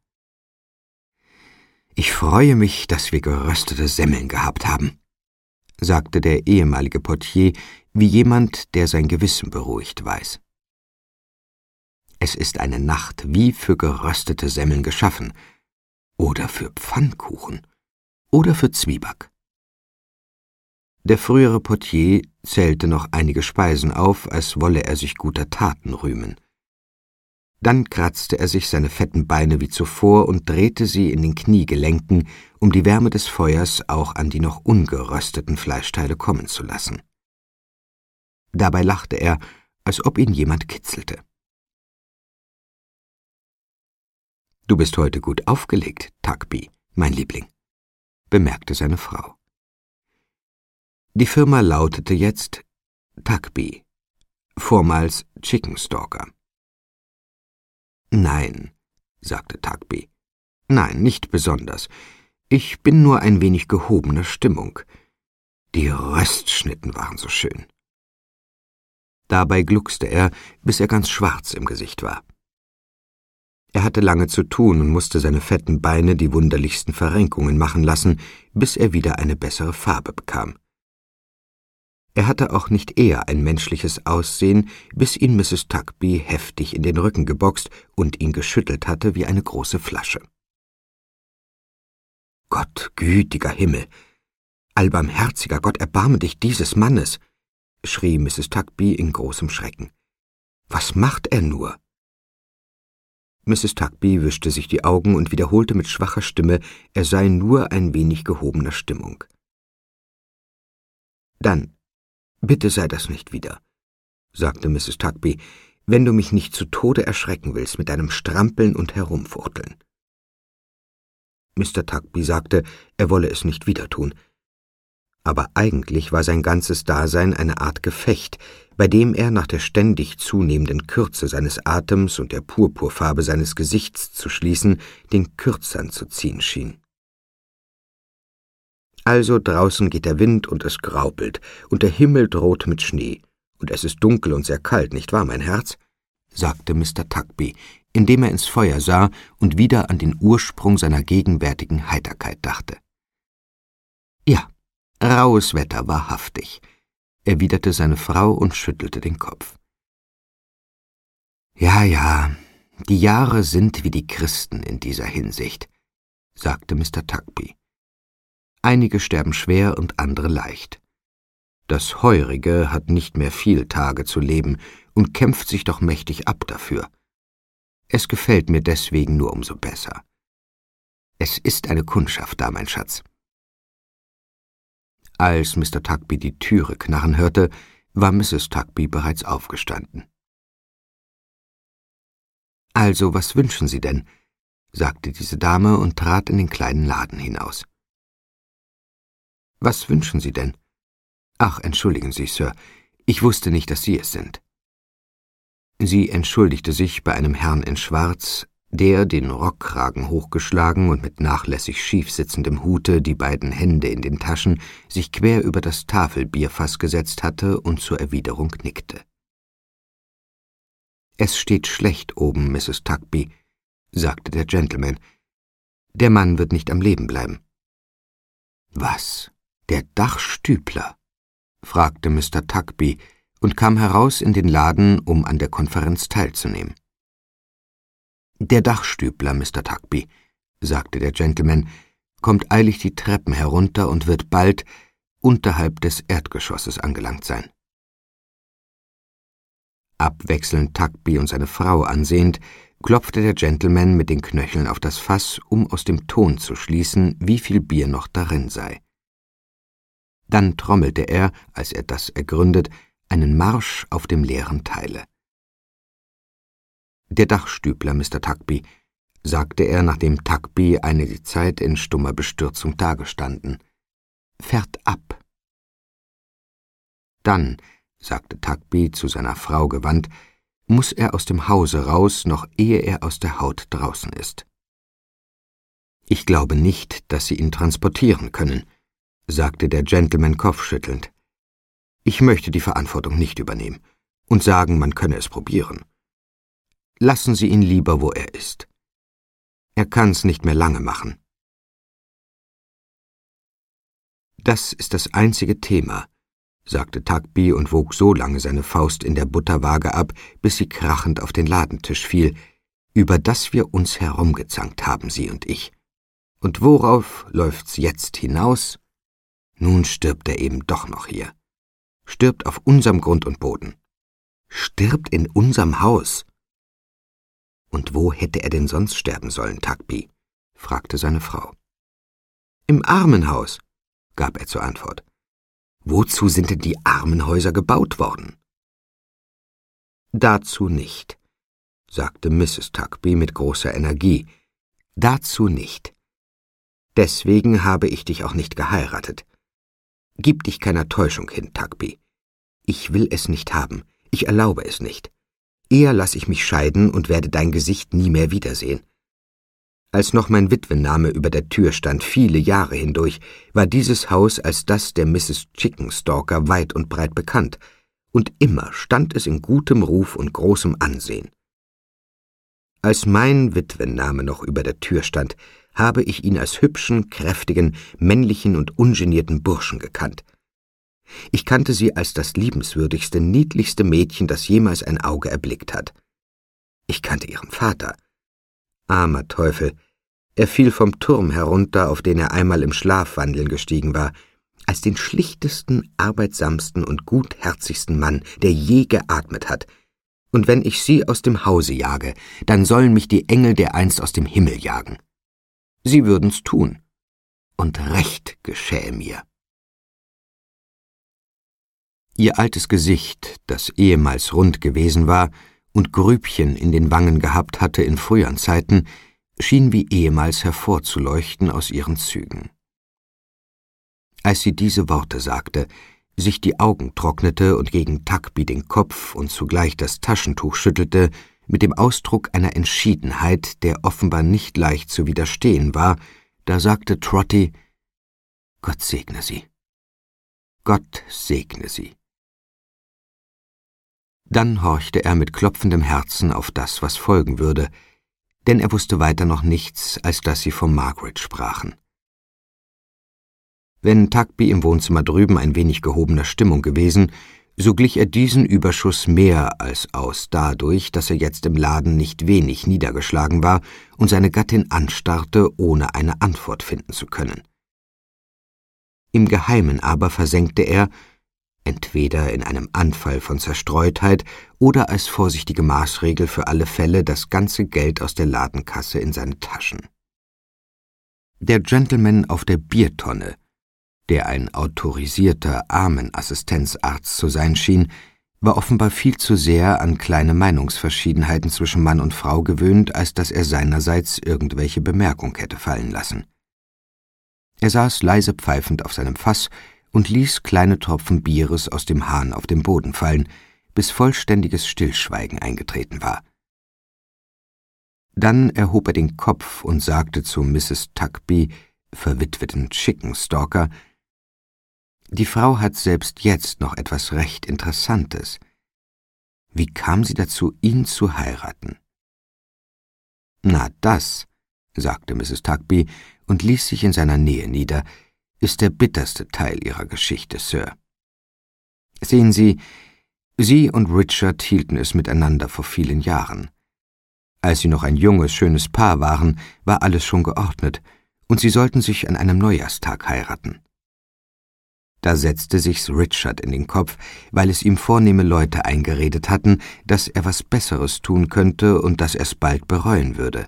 Ich freue mich, dass wir geröstete Semmeln gehabt haben«, sagte der ehemalige Portier, wie jemand, der sein Gewissen beruhigt weiß. »Es ist eine Nacht wie für geröstete Semmeln geschaffen, oder für Pfannkuchen, oder für Zwieback.« Der frühere Portier zählte noch einige Speisen auf, als wolle er sich guter Taten rühmen. Dann kratzte er sich seine fetten Beine wie zuvor und drehte sie in den Kniegelenken, um die Wärme des Feuers auch an die noch ungerösteten Fleischteile kommen zu lassen. Dabei lachte er, als ob ihn jemand kitzelte. »Du bist heute gut aufgelegt, Tugby, mein Liebling«, bemerkte seine Frau. Die Firma lautete jetzt Tugby, vormals Chickenstalker. »Nein«, sagte Tugby, »nein, nicht besonders. Ich bin nur ein wenig gehobener Stimmung. Die Röstschnitten waren so schön.« Dabei gluckste er, bis er ganz schwarz im Gesicht war. Er hatte lange zu tun und musste seine fetten Beine die wunderlichsten Verrenkungen machen lassen, bis er wieder eine bessere Farbe bekam. Er hatte auch nicht eher ein menschliches Aussehen, bis ihn Mrs. Tugby heftig in den Rücken geboxt und ihn geschüttelt hatte wie eine große Flasche. »Gott, gütiger Himmel! Allbarmherziger Gott, erbarme dich dieses Mannes!« schrie Mrs. Tugby in großem Schrecken. Was macht er nur?« Mrs. Tugby wischte sich die Augen und wiederholte mit schwacher Stimme, er sei nur ein wenig gehobener Stimmung. »Dann, bitte sei das nicht wieder«, sagte Mrs. Tugby, »wenn du mich nicht zu Tode erschrecken willst mit deinem Strampeln und Herumfuchteln.« Mr. Tugby sagte, er wolle es nicht wieder tun. Aber eigentlich war sein ganzes Dasein eine Art Gefecht, bei dem er nach der ständig zunehmenden Kürze seines Atems und der Purpurfarbe seines Gesichts zu schließen, den Kürzern zu ziehen schien. »Also draußen geht der Wind und es graupelt, und der Himmel droht mit Schnee, und es ist dunkel und sehr kalt, nicht wahr, mein Herz?« sagte Mr. Tugby, indem er ins Feuer sah und wieder an den Ursprung seiner gegenwärtigen Heiterkeit dachte. »Ja, raues Wetter, wahrhaftig«, erwiderte seine Frau und schüttelte den Kopf. »Ja, die Jahre sind wie die Christen in dieser Hinsicht«, sagte Mr. Tugby. »Einige sterben schwer und andere leicht. Das Heurige hat nicht mehr viel Tage zu leben und kämpft sich doch mächtig ab dafür. Es gefällt mir deswegen nur umso besser. Es ist eine Kundschaft da, mein Schatz.« Als Mr. Tugby die Türe knarren hörte, war Mrs. Tugby bereits aufgestanden. »Also, was wünschen Sie denn?« sagte diese Dame und trat in den kleinen Laden hinaus. »Was wünschen Sie denn? Ach, entschuldigen Sie, Sir, ich wusste nicht, dass Sie es sind.« Sie entschuldigte sich bei einem Herrn in Schwarz, der, den Rockkragen hochgeschlagen und mit nachlässig schief sitzendem Hute, die beiden Hände in den Taschen, sich quer über das Tafelbierfass gesetzt hatte und zur Erwiderung nickte. »Es steht schlecht oben, Mrs. Tugby«, sagte der Gentleman. »Der Mann wird nicht am Leben bleiben.« »Was, der Dachstübler?« fragte Mr. Tugby und kam heraus in den Laden, um an der Konferenz teilzunehmen. »Der Dachstübler, Mr. Tugby«, sagte der Gentleman, »kommt eilig die Treppen herunter und wird bald unterhalb des Erdgeschosses angelangt sein.« Abwechselnd Tugby und seine Frau ansehend, klopfte der Gentleman mit den Knöcheln auf das Fass, um aus dem Ton zu schließen, wie viel Bier noch darin sei. Dann trommelte er, als er das ergründet, einen Marsch auf dem leeren Teile. »Der Dachstübler, Mr. Tugby«, sagte er, nachdem Tugby einige Zeit in stummer Bestürzung dagestanden, »fährt ab.« »Dann«, sagte Tugby zu seiner Frau gewandt, »muß er aus dem Hause raus, noch ehe er aus der Haut draußen ist.« »Ich glaube nicht, dass Sie ihn transportieren können«, sagte der Gentleman kopfschüttelnd. »Ich möchte die Verantwortung nicht übernehmen und sagen, man könne es probieren. Lassen Sie ihn lieber, wo er ist. Er kann's nicht mehr lange machen.« »Das ist das einzige Thema«, sagte Tugby und wog so lange seine Faust in der Butterwaage ab, bis sie krachend auf den Ladentisch fiel, »über das wir uns herumgezankt haben, Sie und ich. Und worauf läuft's jetzt hinaus? Nun stirbt er eben doch noch hier. Stirbt auf unserem Grund und Boden. Stirbt in unserem Haus.« »Und wo hätte er denn sonst sterben sollen, Tugby?« fragte seine Frau. »Im Armenhaus«, gab er zur Antwort. »Wozu sind denn die Armenhäuser gebaut worden?« »Dazu nicht«, sagte Mrs. Tugby mit großer Energie. »Dazu nicht. Deswegen habe ich dich auch nicht geheiratet. Gib dich keiner Täuschung hin, Tugby. Ich will es nicht haben, ich erlaube es nicht. Eher lass ich mich scheiden und werde dein Gesicht nie mehr wiedersehen. Als noch mein Witwenname über der Tür stand, viele Jahre hindurch, war dieses Haus als das der Mrs. Chickenstalker weit und breit bekannt, und immer stand es in gutem Ruf und großem Ansehen. Als mein Witwenname noch über der Tür stand, habe ich ihn als hübschen, kräftigen, männlichen und ungenierten Burschen gekannt. Ich kannte sie als das liebenswürdigste, niedlichste Mädchen, das jemals ein Auge erblickt hat. Ich kannte ihren Vater. Armer Teufel, er fiel vom Turm herunter, auf den er einmal im Schlafwandeln gestiegen war, als den schlichtesten, arbeitsamsten und gutherzigsten Mann, der je geatmet hat, und wenn ich sie aus dem Hause jage, dann sollen mich die Engel dereinst aus dem Himmel jagen. Sie würden's tun, und Recht geschähe mir.« Ihr altes Gesicht, das ehemals rund gewesen war und Grübchen in den Wangen gehabt hatte in früheren Zeiten, schien wie ehemals hervorzuleuchten aus ihren Zügen. Als sie diese Worte sagte, sich die Augen trocknete und gegen Tugby den Kopf und zugleich das Taschentuch schüttelte, mit dem Ausdruck einer Entschiedenheit, der offenbar nicht leicht zu widerstehen war, da sagte Trotty: »Gott segne Sie. Gott segne Sie.« Dann horchte er mit klopfendem Herzen auf das, was folgen würde, denn er wusste weiter noch nichts, als dass sie von Margaret sprachen. Wenn Tugby im Wohnzimmer drüben ein wenig gehobener Stimmung gewesen, so glich er diesen Überschuss mehr als aus dadurch, dass er jetzt im Laden nicht wenig niedergeschlagen war und seine Gattin anstarrte, ohne eine Antwort finden zu können. Im Geheimen aber versenkte er, entweder in einem Anfall von Zerstreutheit oder als vorsichtige Maßregel für alle Fälle, das ganze Geld aus der Ladenkasse in seine Taschen. Der Gentleman auf der Biertonne, der ein autorisierter Armenassistenzarzt zu sein schien, war offenbar viel zu sehr an kleine Meinungsverschiedenheiten zwischen Mann und Frau gewöhnt, als dass er seinerseits irgendwelche Bemerkung hätte fallen lassen. Er saß leise pfeifend auf seinem Fass und ließ kleine Tropfen Bieres aus dem Hahn auf den Boden fallen, bis vollständiges Stillschweigen eingetreten war. Dann erhob er den Kopf und sagte zu Mrs. Tugby, verwitweten Chickenstalker: »Die Frau hat selbst jetzt noch etwas recht Interessantes. Wie kam sie dazu, ihn zu heiraten?« »Na, das«, sagte Mrs. Tugby und ließ sich in seiner Nähe nieder, »ist der bitterste Teil ihrer Geschichte, Sir. Sehen Sie, Sie und Richard hielten es miteinander vor vielen Jahren. Als sie noch ein junges, schönes Paar waren, war alles schon geordnet, und sie sollten sich an einem Neujahrstag heiraten. Da setzte sich's Richard in den Kopf, weil es ihm vornehme Leute eingeredet hatten, dass er was Besseres tun könnte und dass er's bald bereuen würde.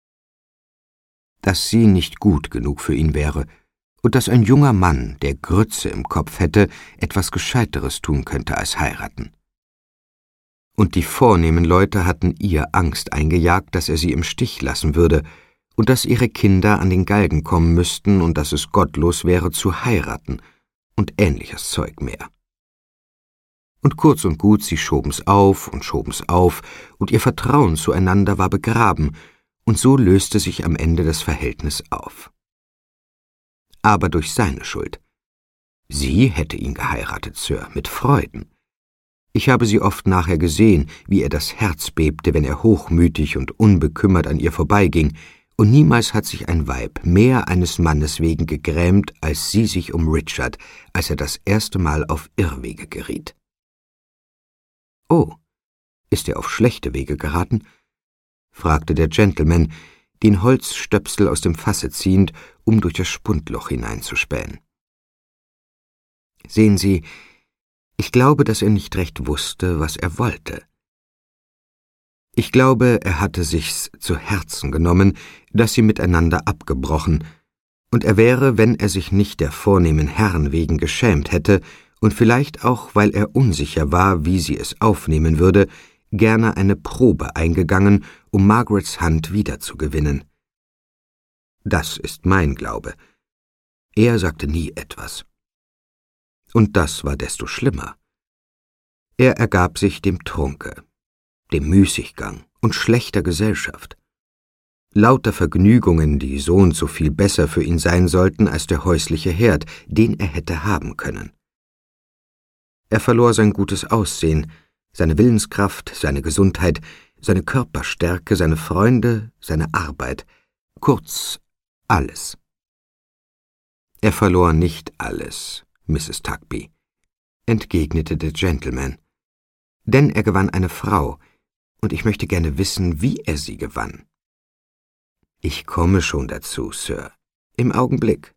Dass sie nicht gut genug für ihn wäre und dass ein junger Mann, der Grütze im Kopf hätte, etwas Gescheiteres tun könnte als heiraten. Und die vornehmen Leute hatten ihr Angst eingejagt, dass er sie im Stich lassen würde und dass ihre Kinder an den Galgen kommen müssten und dass es gottlos wäre zu heiraten und ähnliches Zeug mehr. Und kurz und gut, sie schoben's auf und ihr Vertrauen zueinander war begraben, und so löste sich am Ende das Verhältnis auf. Aber durch seine Schuld. Sie hätte ihn geheiratet, Sir, mit Freuden. Ich habe sie oft nachher gesehen, wie ihr das Herz bebte, wenn er hochmütig und unbekümmert an ihr vorbeiging, und niemals hat sich ein Weib mehr eines Mannes wegen gegrämt, als sie sich um Richard, als er das erste Mal auf Irrwege geriet. »Oh, ist er auf schlechte Wege geraten?« fragte der Gentleman, den Holzstöpsel aus dem Fasse ziehend, um durch das Spundloch hineinzuspähen. »Sehen Sie, ich glaube, dass er nicht recht wusste, was er wollte. Ich glaube, er hatte sich's zu Herzen genommen, dass sie miteinander abgebrochen, und er wäre, wenn er sich nicht der vornehmen Herren wegen geschämt hätte und vielleicht auch, weil er unsicher war, wie sie es aufnehmen würde, gerne eine Probe eingegangen, um Margarets Hand wiederzugewinnen. Das ist mein Glaube. Er sagte nie etwas. Und das war desto schlimmer. Er ergab sich dem Trunke, dem Müßiggang und schlechter Gesellschaft. Lauter Vergnügungen, die so und so viel besser für ihn sein sollten als der häusliche Herd, den er hätte haben können. Er verlor sein gutes Aussehen, seine Willenskraft, seine Gesundheit, seine Körperstärke, seine Freunde, seine Arbeit, kurz alles. Er verlor nicht alles, Mrs. Tugby, entgegnete der Gentleman, denn er gewann eine Frau, und ich möchte gerne wissen, wie er sie gewann. Ich komme schon dazu, Sir, im Augenblick.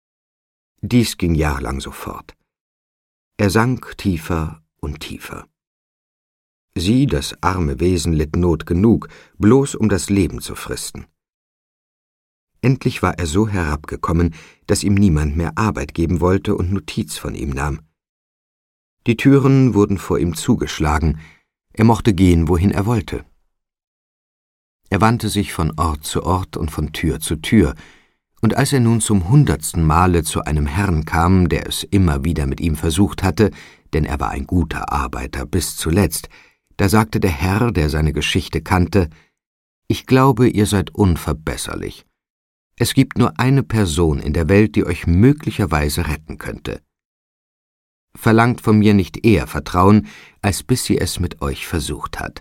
Dies ging jahrelang so fort. Er sank tiefer und tiefer. Sie, das arme Wesen, litt Not genug, bloß um das Leben zu fristen. Endlich war er so herabgekommen, dass ihm niemand mehr Arbeit geben wollte und Notiz von ihm nahm. Die Türen wurden vor ihm zugeschlagen, er mochte gehen, wohin er wollte. Er wandte sich von Ort zu Ort und von Tür zu Tür, und als er nun zum 100. Male zu einem Herrn kam, der es immer wieder mit ihm versucht hatte, denn er war ein guter Arbeiter bis zuletzt, da sagte der Herr, der seine Geschichte kannte: »Ich glaube, ihr seid unverbesserlich. Es gibt nur eine Person in der Welt, die euch möglicherweise retten könnte. Verlangt von mir nicht eher Vertrauen, als bis sie es mit euch versucht hat.«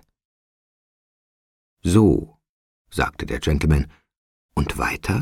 »So«, sagte der Gentleman, »und weiter?«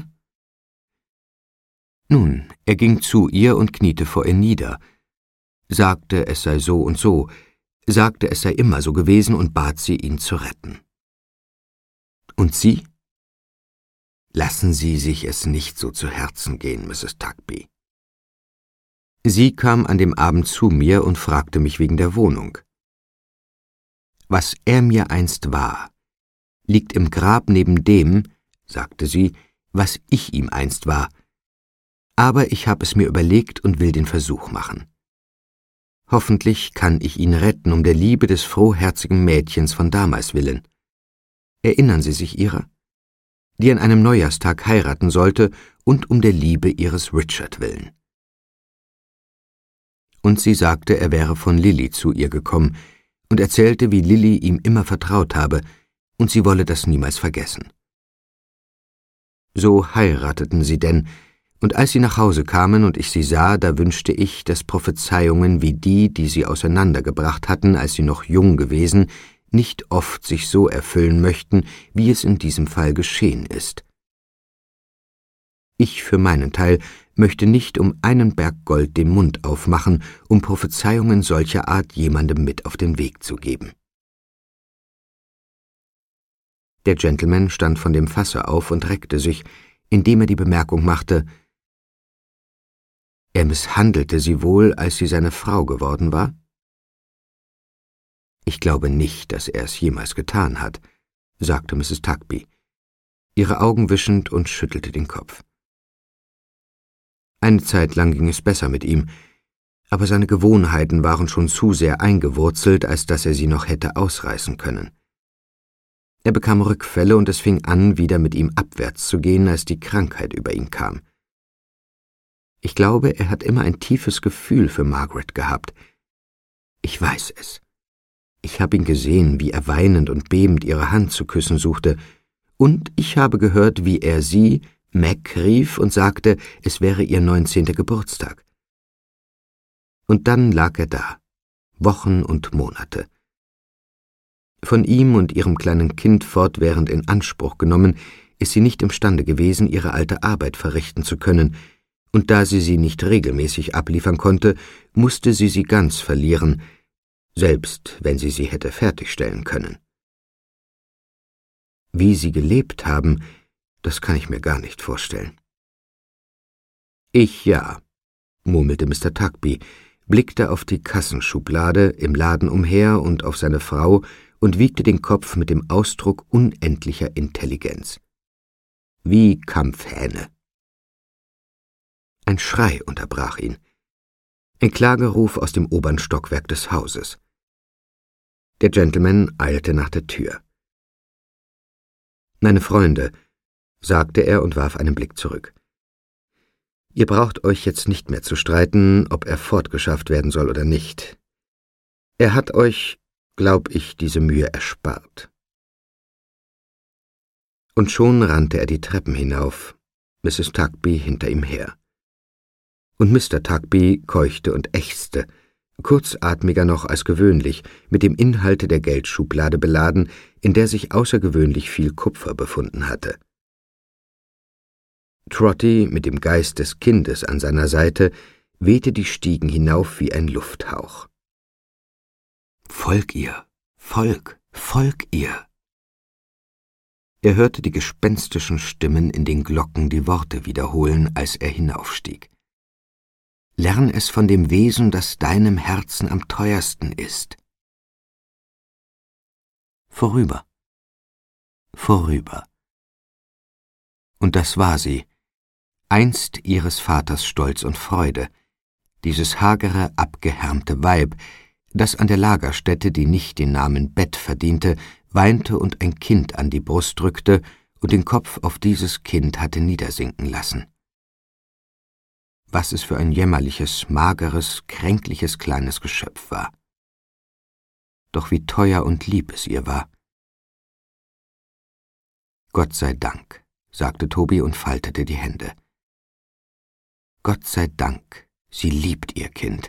Nun, er ging zu ihr und kniete vor ihr nieder, sagte, es sei so und so, sagte, es sei immer so gewesen und bat sie, ihn zu retten. »Und Sie?« »Lassen Sie sich es nicht so zu Herzen gehen, Mrs. Tugby.« Sie kam an dem Abend zu mir und fragte mich wegen der Wohnung. »Was er mir einst war, liegt im Grab neben dem«, sagte sie, »was ich ihm einst war. Aber ich habe es mir überlegt und will den Versuch machen. Hoffentlich kann ich ihn retten, um der Liebe des frohherzigen Mädchens von damals willen. Erinnern Sie sich ihrer? Die an einem Neujahrstag heiraten sollte und um der Liebe ihres Richard willen.« Und sie sagte, er wäre von Lilly zu ihr gekommen und erzählte, wie Lilly ihm immer vertraut habe, und sie wolle das niemals vergessen. So heirateten sie denn, und als sie nach Hause kamen und ich sie sah, da wünschte ich, dass Prophezeiungen wie die sie auseinandergebracht hatten, als sie noch jung gewesen, nicht oft sich so erfüllen möchten, wie es in diesem Fall geschehen ist. Ich für meinen Teil möchte nicht um einen Berg Gold den Mund aufmachen, um Prophezeiungen solcher Art jemandem mit auf den Weg zu geben. Der Gentleman stand von dem Fasse auf und reckte sich, indem er die Bemerkung machte: »Er misshandelte sie wohl, als sie seine Frau geworden war?« »Ich glaube nicht, dass er es jemals getan hat«, sagte Mrs. Tugby, ihre Augen wischend, und schüttelte den Kopf. Eine Zeit lang ging es besser mit ihm, aber seine Gewohnheiten waren schon zu sehr eingewurzelt, als dass er sie noch hätte ausreißen können. Er bekam Rückfälle, und es fing an, wieder mit ihm abwärts zu gehen, als die Krankheit über ihn kam. Ich glaube, er hat immer ein tiefes Gefühl für Margaret gehabt. Ich weiß es. Ich habe ihn gesehen, wie er weinend und bebend ihre Hand zu küssen suchte, und ich habe gehört, wie er sie, Mac, rief und sagte, es wäre ihr 19. Geburtstag. Und dann lag er da, Wochen und Monate. Von ihm und ihrem kleinen Kind fortwährend in Anspruch genommen, ist sie nicht imstande gewesen, ihre alte Arbeit verrichten zu können, und da sie nicht regelmäßig abliefern konnte, musste sie ganz verlieren, selbst wenn sie hätte fertigstellen können. Wie sie gelebt haben, das kann ich mir gar nicht vorstellen. »Ich ja«, murmelte Mr. Tugby, blickte auf die Kassenschublade im Laden umher und auf seine Frau und wiegte den Kopf mit dem Ausdruck unendlicher Intelligenz. Wie Kampfhähne. Ein Schrei unterbrach ihn. Ein Klageruf aus dem oberen Stockwerk des Hauses. Der Gentleman eilte nach der Tür. »Meine Freunde«, sagte er und warf einen Blick zurück. »Ihr braucht euch jetzt nicht mehr zu streiten, ob er fortgeschafft werden soll oder nicht. Er hat euch, glaub ich, diese Mühe erspart.« Und schon rannte er die Treppen hinauf, Mrs. Tugby hinter ihm her. Und Mr. Tugby keuchte und ächzte, kurzatmiger noch als gewöhnlich, mit dem Inhalte der Geldschublade beladen, in der sich außergewöhnlich viel Kupfer befunden hatte. Trotty, mit dem Geist des Kindes an seiner Seite, wehte die Stiegen hinauf wie ein Lufthauch. »Folg ihr, folg ihr!« Er hörte die gespenstischen Stimmen in den Glocken die Worte wiederholen, als er hinaufstieg. »Lern es von dem Wesen, das deinem Herzen am teuersten ist.« Vorüber. Vorüber. Und das war sie, einst ihres Vaters Stolz und Freude, dieses hagere, abgehärmte Weib, das an der Lagerstätte, die nicht den Namen Bett verdiente, weinte und ein Kind an die Brust drückte und den Kopf auf dieses Kind hatte niedersinken lassen. Was es für ein jämmerliches, mageres, kränkliches kleines Geschöpf war. Doch wie teuer und lieb es ihr war. »Gott sei Dank«, sagte Toby und faltete die Hände. »Gott sei Dank, sie liebt ihr Kind.«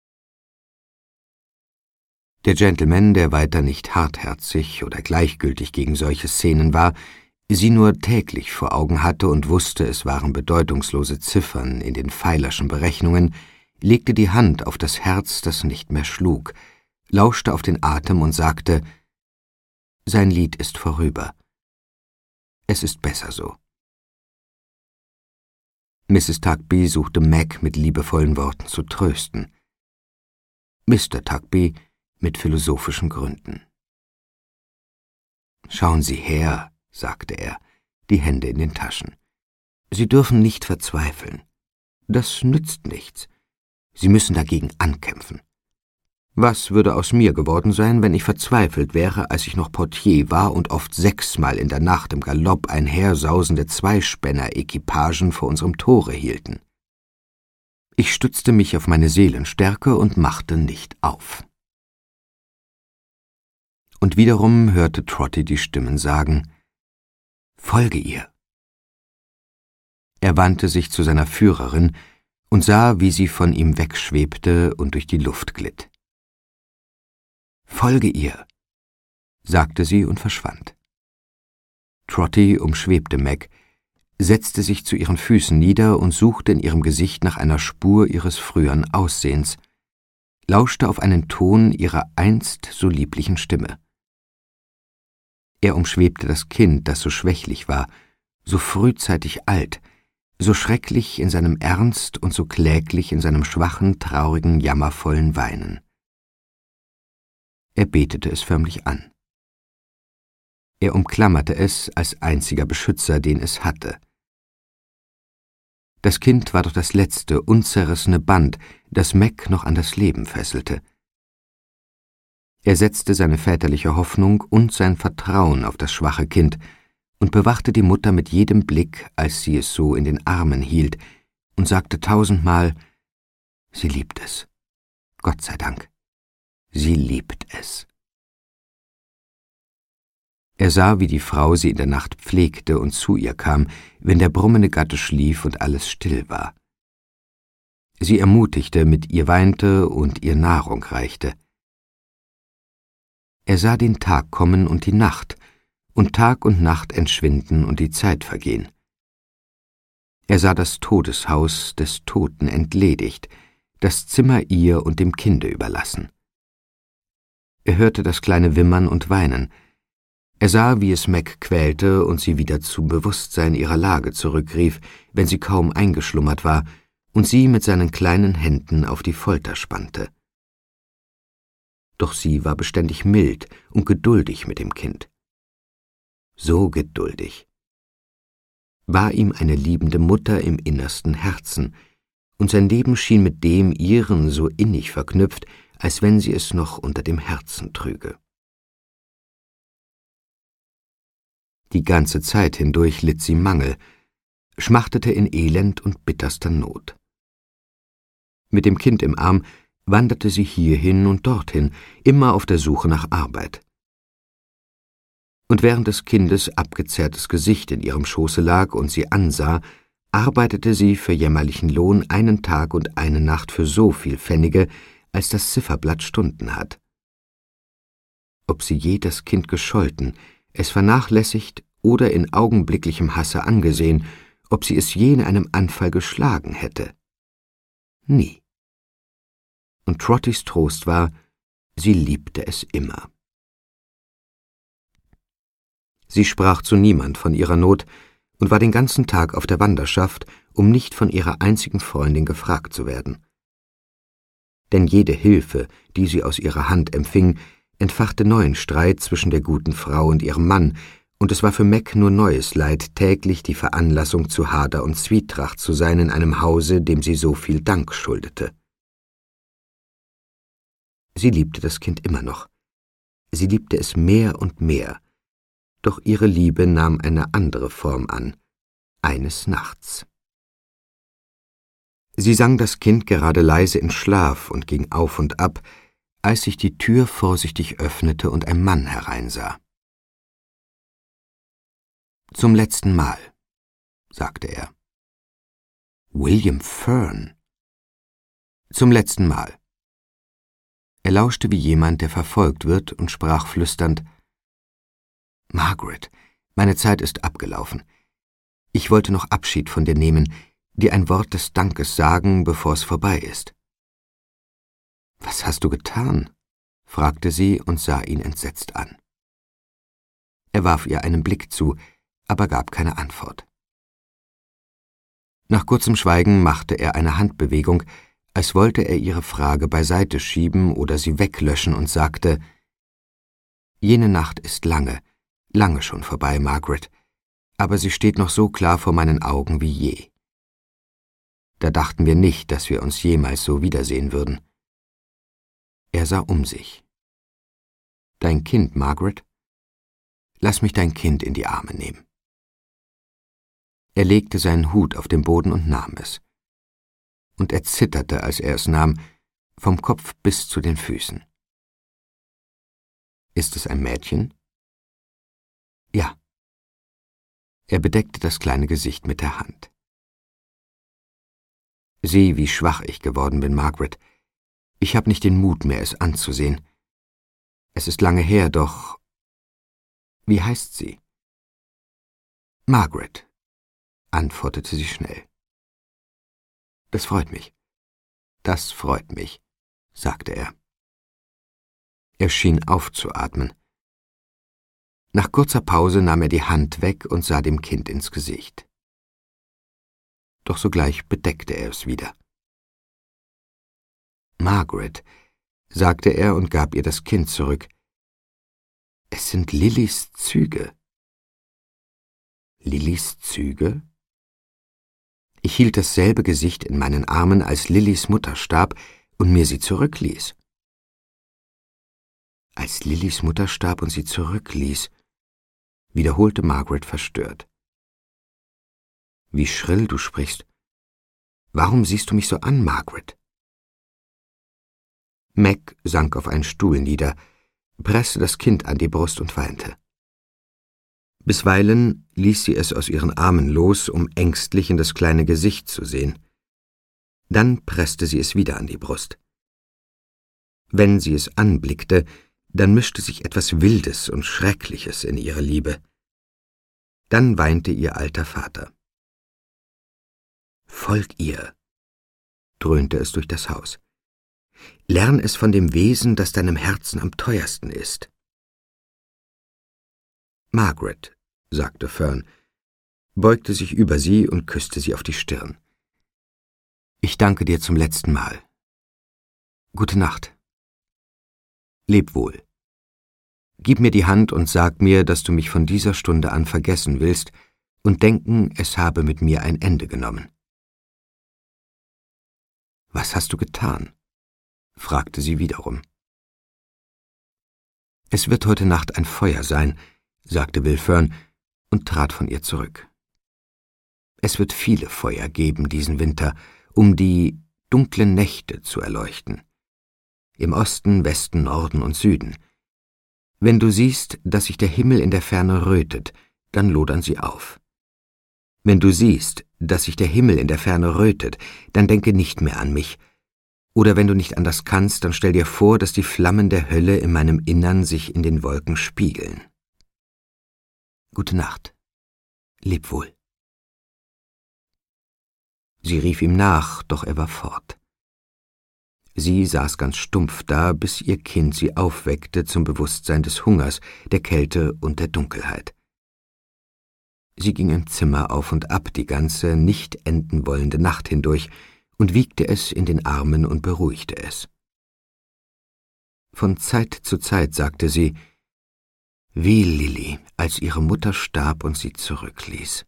Der Gentleman, der weiter nicht hartherzig oder gleichgültig gegen solche Szenen war, sie nur täglich vor Augen hatte und wusste, es waren bedeutungslose Ziffern in den Feilerschen Berechnungen, legte die Hand auf das Herz, das nicht mehr schlug, lauschte auf den Atem und sagte, »Sein Lied ist vorüber. Es ist besser so.« Mrs. Tugby suchte Meg mit liebevollen Worten zu trösten. Mr. Tugby mit philosophischen Gründen. »Schauen Sie her«, sagte er, die Hände in den Taschen. »Sie dürfen nicht verzweifeln. Das nützt nichts. Sie müssen dagegen ankämpfen. Was würde aus mir geworden sein, wenn ich verzweifelt wäre, als ich noch Portier war und oft 6-mal in der Nacht im Galopp einhersausende Zweispänner-Equipagen vor unserem Tore hielten? Ich stützte mich auf meine Seelenstärke und machte nicht auf.« Und wiederum hörte Trotty die Stimmen sagen, »Folge ihr.« Er wandte sich zu seiner Führerin und sah, wie sie von ihm wegschwebte und durch die Luft glitt. »Folge ihr«, sagte sie und verschwand. Trotty umschwebte Meg, setzte sich zu ihren Füßen nieder und suchte in ihrem Gesicht nach einer Spur ihres früheren Aussehens, lauschte auf einen Ton ihrer einst so lieblichen Stimme. Er umschwebte das Kind, das so schwächlich war, so frühzeitig alt, so schrecklich in seinem Ernst und so kläglich in seinem schwachen, traurigen, jammervollen Weinen. Er betete es förmlich an. Er umklammerte es als einziger Beschützer, den es hatte. Das Kind war doch das letzte, unzerrissene Band, das Meg noch an das Leben fesselte. Er setzte seine väterliche Hoffnung und sein Vertrauen auf das schwache Kind und bewachte die Mutter mit jedem Blick, als sie es so in den Armen hielt, und sagte 1000-mal, »Sie liebt es. Gott sei Dank. Sie liebt es.« Er sah, wie die Frau sie in der Nacht pflegte und zu ihr kam, wenn der brummende Gatte schlief und alles still war. Sie ermutigte, mit ihr weinte und ihr Nahrung reichte. Er sah den Tag kommen und die Nacht, und Tag und Nacht entschwinden und die Zeit vergehen. Er sah das Todeshaus des Toten entledigt, das Zimmer ihr und dem Kinde überlassen. Er hörte das kleine Wimmern und Weinen. Er sah, wie es Meg quälte und sie wieder zum Bewusstsein ihrer Lage zurückrief, wenn sie kaum eingeschlummert war, und sie mit seinen kleinen Händen auf die Folter spannte. Doch sie war beständig mild und geduldig mit dem Kind. So geduldig. War ihm eine liebende Mutter im innersten Herzen, und sein Leben schien mit dem ihren so innig verknüpft, als wenn sie es noch unter dem Herzen trüge. Die ganze Zeit hindurch litt sie Mangel, schmachtete in Elend und bitterster Not. Mit dem Kind im Arm wanderte sie hierhin und dorthin, immer auf der Suche nach Arbeit. Und während des Kindes abgezerrtes Gesicht in ihrem Schoße lag und sie ansah, arbeitete sie für jämmerlichen Lohn 1 Tag und 1 Nacht für so viel Pfennige, als das Zifferblatt Stunden hat. Ob sie je das Kind gescholten, es vernachlässigt oder in augenblicklichem Hasse angesehen, ob sie es je in einem Anfall geschlagen hätte? Nie. Und Trottys Trost war, sie liebte es immer. Sie sprach zu niemand von ihrer Not und war den ganzen Tag auf der Wanderschaft, um nicht von ihrer einzigen Freundin gefragt zu werden. Denn jede Hilfe, die sie aus ihrer Hand empfing, entfachte neuen Streit zwischen der guten Frau und ihrem Mann, und es war für Meg nur neues Leid, täglich die Veranlassung zu Hader und Zwietracht zu sein in einem Hause, dem sie so viel Dank schuldete. Sie liebte das Kind immer noch. Sie liebte es mehr und mehr, doch ihre Liebe nahm eine andere Form an, eines Nachts. Sie sang das Kind gerade leise in Schlaf und ging auf und ab, als sich die Tür vorsichtig öffnete und ein Mann hereinsah. »Zum letzten Mal«, sagte er. »William Fern?« »Zum letzten Mal.« Er lauschte wie jemand, der verfolgt wird, und sprach flüsternd: »Margaret, meine Zeit ist abgelaufen. Ich wollte noch Abschied von dir nehmen, dir ein Wort des Dankes sagen, bevor es vorbei ist.« »Was hast du getan?« fragte sie und sah ihn entsetzt an. Er warf ihr einen Blick zu, aber gab keine Antwort. Nach kurzem Schweigen machte er eine Handbewegung, als wollte er ihre Frage beiseite schieben oder sie weglöschen, und sagte: »Jene Nacht ist lange, lange schon vorbei, Margaret, aber sie steht noch so klar vor meinen Augen wie je. Da dachten wir nicht, dass wir uns jemals so wiedersehen würden.« Er sah um sich. »Dein Kind, Margaret? Lass mich dein Kind in die Arme nehmen.« Er legte seinen Hut auf den Boden und nahm es. Und er zitterte, als er es nahm, vom Kopf bis zu den Füßen. »Ist es ein Mädchen?« »Ja.« Er bedeckte das kleine Gesicht mit der Hand. »Sieh, wie schwach ich geworden bin, Margaret. Ich habe nicht den Mut mehr, es anzusehen. Es ist lange her, doch... Wie heißt sie?« »Margaret«, antwortete sie schnell. »Das freut mich. Das freut mich«, sagte er. Er schien aufzuatmen. Nach kurzer Pause nahm er die Hand weg und sah dem Kind ins Gesicht. Doch sogleich bedeckte er es wieder. »Margaret«, sagte er und gab ihr das Kind zurück. »Es sind Lillys Züge.« »Lillys Züge?« Ich hielt dasselbe Gesicht in meinen Armen, als Lillys Mutter starb und mir sie zurückließ.« »Als Lillys Mutter starb und sie zurückließ«, wiederholte Margaret verstört. »Wie schrill du sprichst. Warum siehst du mich so an, Margaret?« Meg sank auf einen Stuhl nieder, presste das Kind an die Brust und weinte. Bisweilen ließ sie es aus ihren Armen los, um ängstlich in das kleine Gesicht zu sehen. Dann presste sie es wieder an die Brust. Wenn sie es anblickte, dann mischte sich etwas Wildes und Schreckliches in ihre Liebe. Dann weinte ihr alter Vater. »Folg ihr«, dröhnte es durch das Haus. »Lern es von dem Wesen, das deinem Herzen am teuersten ist.« »Margaret«, sagte Fern, beugte sich über sie und küsste sie auf die Stirn. »Ich danke dir zum letzten Mal. Gute Nacht. Leb wohl. Gib mir die Hand und sag mir, dass du mich von dieser Stunde an vergessen willst und denken, es habe mit mir ein Ende genommen.« »Was hast du getan?« fragte sie wiederum. »Es wird heute Nacht ein Feuer sein«, sagte Will Fern und trat von ihr zurück. »Es wird viele Feuer geben diesen Winter, um die dunklen Nächte zu erleuchten. Im Osten, Westen, Norden und Süden. Wenn du siehst, dass sich der Himmel in der Ferne rötet, dann lodern sie auf. Wenn du siehst, dass sich der Himmel in der Ferne rötet, dann denke nicht mehr an mich. Oder wenn du nicht anders kannst, dann stell dir vor, dass die Flammen der Hölle in meinem Innern sich in den Wolken spiegeln. Gute Nacht. Leb wohl.« Sie rief ihm nach, doch er war fort. Sie saß ganz stumpf da, bis ihr Kind sie aufweckte zum Bewusstsein des Hungers, der Kälte und der Dunkelheit. Sie ging im Zimmer auf und ab die ganze, nicht enden wollende Nacht hindurch und wiegte es in den Armen und beruhigte es. Von Zeit zu Zeit sagte sie: »Wie Lilly, als ihre Mutter starb und sie zurückließ.«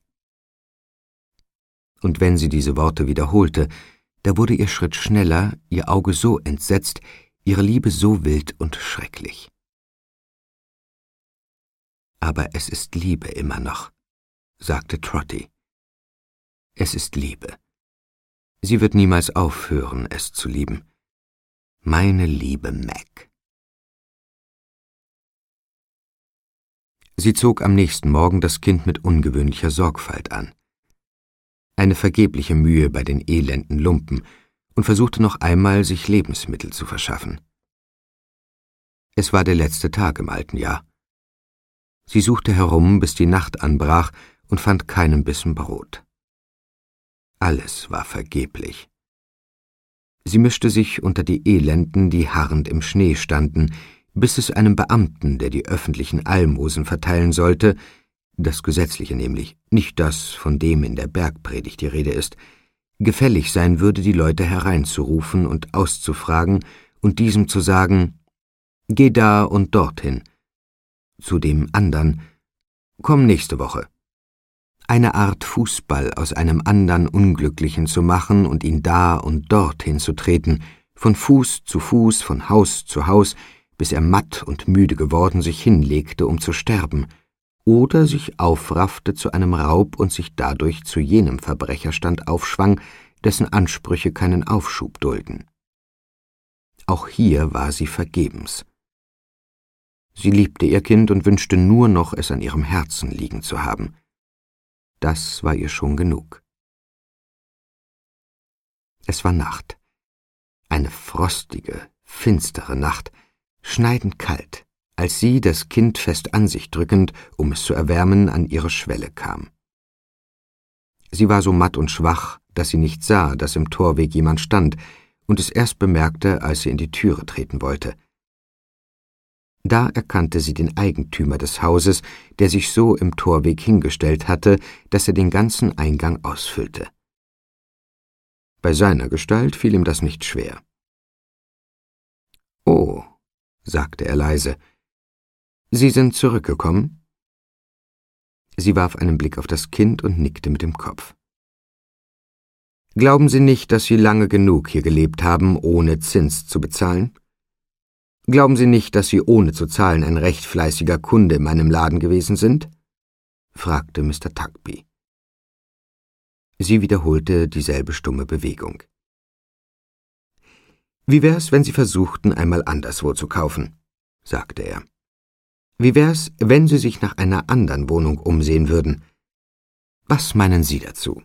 Und wenn sie diese Worte wiederholte, da wurde ihr Schritt schneller, ihr Auge so entsetzt, ihre Liebe so wild und schrecklich. »Aber es ist Liebe immer noch«, sagte Trotty. »Es ist Liebe. Sie wird niemals aufhören, es zu lieben. Meine liebe Meg.« Sie zog am nächsten Morgen das Kind mit ungewöhnlicher Sorgfalt an. Eine vergebliche Mühe bei den elenden Lumpen, und versuchte noch einmal, sich Lebensmittel zu verschaffen. Es war der letzte Tag im alten Jahr. Sie suchte herum, bis die Nacht anbrach, und fand keinen Bissen Brot. Alles war vergeblich. Sie mischte sich unter die Elenden, die harrend im Schnee standen, bis es einem Beamten, der die öffentlichen Almosen verteilen sollte, das Gesetzliche nämlich, nicht das, von dem in der Bergpredigt die Rede ist, gefällig sein würde, die Leute hereinzurufen und auszufragen und diesem zu sagen: »Geh da und dorthin«, zu dem andern: »Komm nächste Woche«, eine Art Fußball aus einem andern Unglücklichen zu machen und ihn da und dorthin zu treten, von Fuß zu Fuß, von Haus zu Haus, bis er matt und müde geworden sich hinlegte, um zu sterben, oder sich aufraffte zu einem Raub und sich dadurch zu jenem Verbrecherstand aufschwang, dessen Ansprüche keinen Aufschub dulden. Auch hier war sie vergebens. Sie liebte ihr Kind und wünschte nur noch, es an ihrem Herzen liegen zu haben. Das war ihr schon genug. Es war Nacht. Eine frostige, finstere Nacht, schneidend kalt, als sie, das Kind fest an sich drückend, um es zu erwärmen, an ihre Schwelle kam. Sie war so matt und schwach, dass sie nicht sah, dass im Torweg jemand stand, und es erst bemerkte, als sie in die Türe treten wollte. Da erkannte sie den Eigentümer des Hauses, der sich so im Torweg hingestellt hatte, dass er den ganzen Eingang ausfüllte. Bei seiner Gestalt fiel ihm das nicht schwer. »Oh«, sagte er leise, »Sie sind zurückgekommen?« Sie warf einen Blick auf das Kind und nickte mit dem Kopf. »Glauben Sie nicht, dass Sie lange genug hier gelebt haben, ohne Zins zu bezahlen? Glauben Sie nicht, dass Sie ohne zu zahlen ein recht fleißiger Kunde in meinem Laden gewesen sind?« fragte Mr. Tugby. Sie wiederholte dieselbe stumme Bewegung. »Wie wär's, wenn Sie versuchten, einmal anderswo zu kaufen?« sagte er. »Wie wär's, wenn Sie sich nach einer anderen Wohnung umsehen würden? Was meinen Sie dazu?«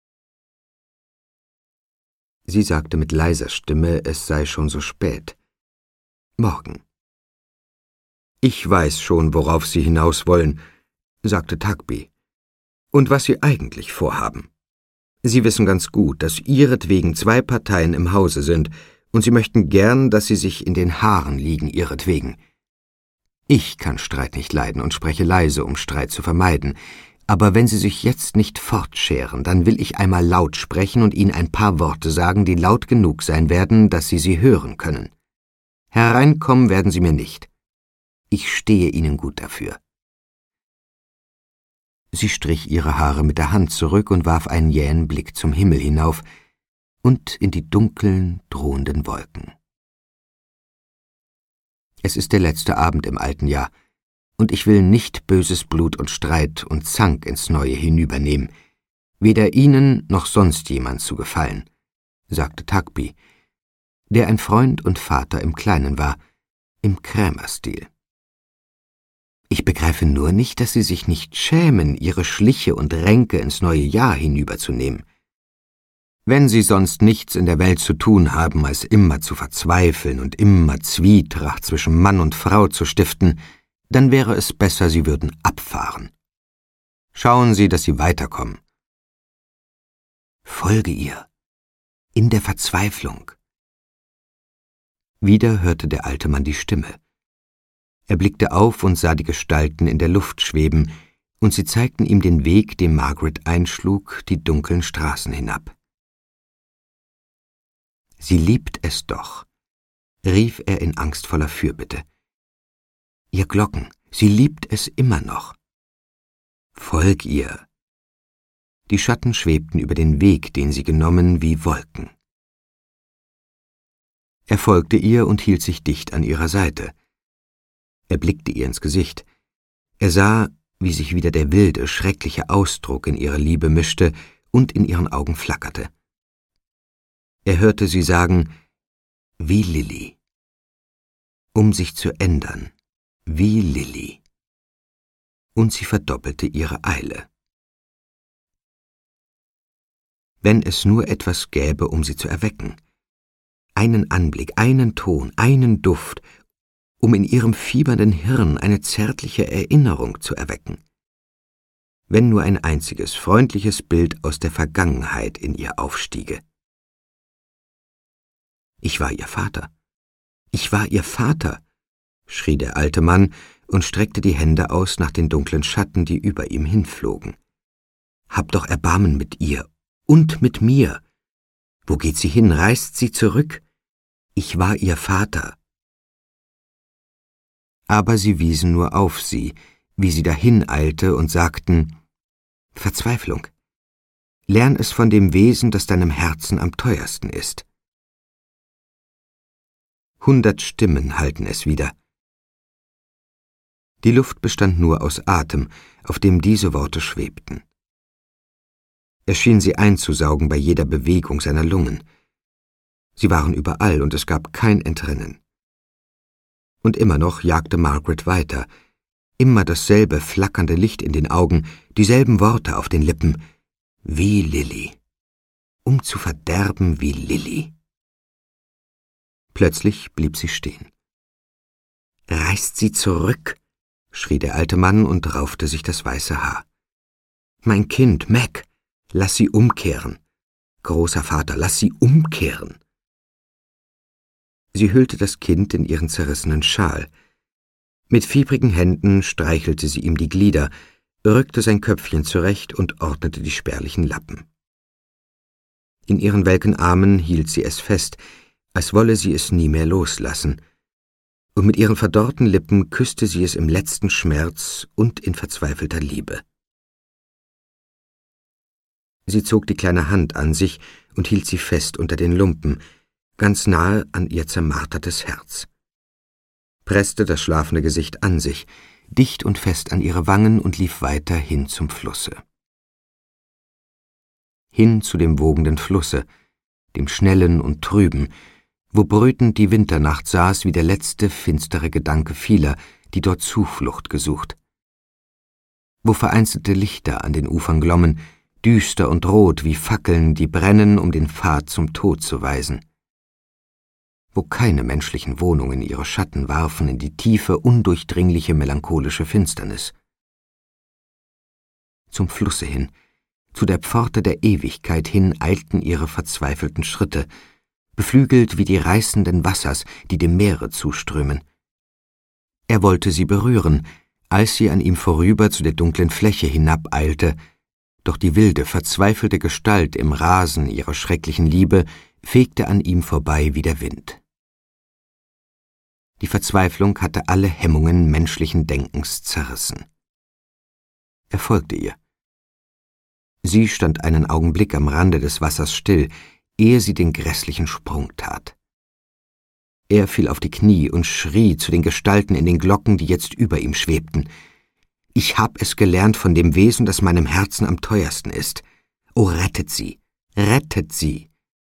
Sie sagte mit leiser Stimme, es sei schon so spät. »Morgen.« »Ich weiß schon, worauf Sie hinaus wollen«, sagte Tugby, »und was Sie eigentlich vorhaben. Sie wissen ganz gut, dass Ihretwegen 2 Parteien im Hause sind, und Sie möchten gern, dass sie sich in den Haaren liegen Ihretwegen. Ich kann Streit nicht leiden und spreche leise, um Streit zu vermeiden, aber wenn Sie sich jetzt nicht fortscheren, dann will ich einmal laut sprechen und Ihnen ein paar Worte sagen, die laut genug sein werden, dass Sie hören können. Hereinkommen werden Sie mir nicht. Ich stehe Ihnen gut dafür.« Sie strich ihre Haare mit der Hand zurück und warf einen jähen Blick zum Himmel hinauf und in die dunklen, drohenden Wolken. Es ist der letzte Abend im alten Jahr, und ich will nicht böses Blut und Streit und Zank ins Neue hinübernehmen, weder Ihnen noch sonst jemand zu gefallen, sagte Tugby, der ein Freund und Vater im Kleinen war, im Krämerstil. Ich begreife nur nicht, dass Sie sich nicht schämen, Ihre Schliche und Ränke ins neue Jahr hinüberzunehmen. Wenn Sie sonst nichts in der Welt zu tun haben, als immer zu verzweifeln und immer Zwietracht zwischen Mann und Frau zu stiften, dann wäre es besser, Sie würden abfahren. Schauen Sie, dass Sie weiterkommen. Folge ihr, in der Verzweiflung. Wieder hörte der alte Mann die Stimme. Er blickte auf und sah die Gestalten in der Luft schweben, und sie zeigten ihm den Weg, den Margaret einschlug, die dunklen Straßen hinab. »Sie liebt es doch«, rief er in angstvoller Fürbitte. »Ihr Glocken, sie liebt es immer noch. Folg ihr!« Die Schatten schwebten über den Weg, den sie genommen, wie Wolken. Er folgte ihr und hielt sich dicht an ihrer Seite. Er blickte ihr ins Gesicht. Er sah, wie sich wieder der wilde, schreckliche Ausdruck in ihre Liebe mischte und in ihren Augen flackerte. Er hörte sie sagen, wie Lilly. Um sich zu ändern, wie Lilly. Und sie verdoppelte ihre Eile. Wenn es nur etwas gäbe, um sie zu erwecken. Einen Anblick, einen Ton, einen Duft, um in ihrem fiebernden Hirn eine zärtliche Erinnerung zu erwecken. Wenn nur ein einziges, freundliches Bild aus der Vergangenheit in ihr aufstiege. »Ich war ihr Vater. Ich war ihr Vater«, schrie der alte Mann und streckte die Hände aus nach den dunklen Schatten, die über ihm hinflogen. »Hab doch Erbarmen mit ihr und mit mir. Wo geht sie hin? Reist sie zurück? Ich war ihr Vater.« Aber sie wiesen nur auf sie, wie sie dahin eilte und sagten, »Verzweiflung. Lern es von dem Wesen, das deinem Herzen am teuersten ist.« 100 Stimmen halten es wieder. Die Luft bestand nur aus Atem, auf dem diese Worte schwebten. Er schien sie einzusaugen bei jeder Bewegung seiner Lungen. Sie waren überall und es gab kein Entrinnen. Und immer noch jagte Margaret weiter, immer dasselbe flackernde Licht in den Augen, dieselben Worte auf den Lippen, wie Lilly, um zu verderben wie Lilly. Plötzlich blieb sie stehen. »Reißt sie zurück«, schrie der alte Mann und raufte sich das weiße Haar. »Mein Kind, Mac, lass sie umkehren. Großer Vater, lass sie umkehren.« Sie hüllte das Kind in ihren zerrissenen Schal. Mit fiebrigen Händen streichelte sie ihm die Glieder, rückte sein Köpfchen zurecht und ordnete die spärlichen Lappen. In ihren welken Armen hielt sie es fest, als wolle sie es nie mehr loslassen, und mit ihren verdorrten Lippen küsste sie es im letzten Schmerz und in verzweifelter Liebe. Sie zog die kleine Hand an sich und hielt sie fest unter den Lumpen, ganz nahe an ihr zermartertes Herz, presste das schlafende Gesicht an sich, dicht und fest an ihre Wangen und lief weiter hin zum Flusse. Hin zu dem wogenden Flusse, dem schnellen und trüben, wo brütend die Winternacht saß wie der letzte finstere Gedanke vieler, die dort Zuflucht gesucht. Wo vereinzelte Lichter an den Ufern glommen, düster und rot wie Fackeln, die brennen, um den Pfad zum Tod zu weisen. Wo keine menschlichen Wohnungen ihre Schatten warfen in die tiefe, undurchdringliche, melancholische Finsternis. Zum Flusse hin, zu der Pforte der Ewigkeit hin eilten ihre verzweifelten Schritte, beflügelt wie die reißenden Wassers, die dem Meere zuströmen. Er wollte sie berühren, als sie an ihm vorüber zu der dunklen Fläche hinabeilte, doch die wilde, verzweifelte Gestalt im Rasen ihrer schrecklichen Liebe fegte an ihm vorbei wie der Wind. Die Verzweiflung hatte alle Hemmungen menschlichen Denkens zerrissen. Er folgte ihr. Sie stand einen Augenblick am Rande des Wassers still, ehe sie den grässlichen Sprung tat. Er fiel auf die Knie und schrie zu den Gestalten in den Glocken, die jetzt über ihm schwebten. »Ich hab es gelernt von dem Wesen, das meinem Herzen am teuersten ist. Oh, rettet sie! Rettet sie!«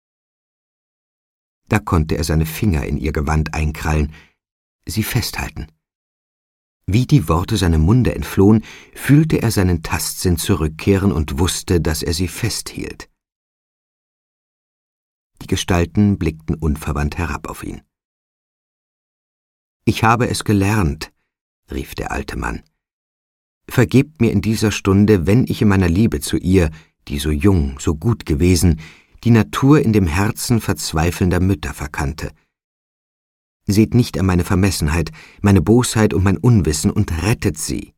Da konnte er seine Finger in ihr Gewand einkrallen, sie festhalten. Wie die Worte seinem Munde entflohen, fühlte er seinen Tastsinn zurückkehren und wusste, dass er sie festhielt. Die Gestalten blickten unverwandt herab auf ihn. »Ich habe es gelernt«, rief der alte Mann. »Vergebt mir in dieser Stunde, wenn ich in meiner Liebe zu ihr, die so jung, so gut gewesen, die Natur in dem Herzen verzweifelnder Mütter verkannte. Seht nicht an meine Vermessenheit, meine Bosheit und mein Unwissen und rettet sie.«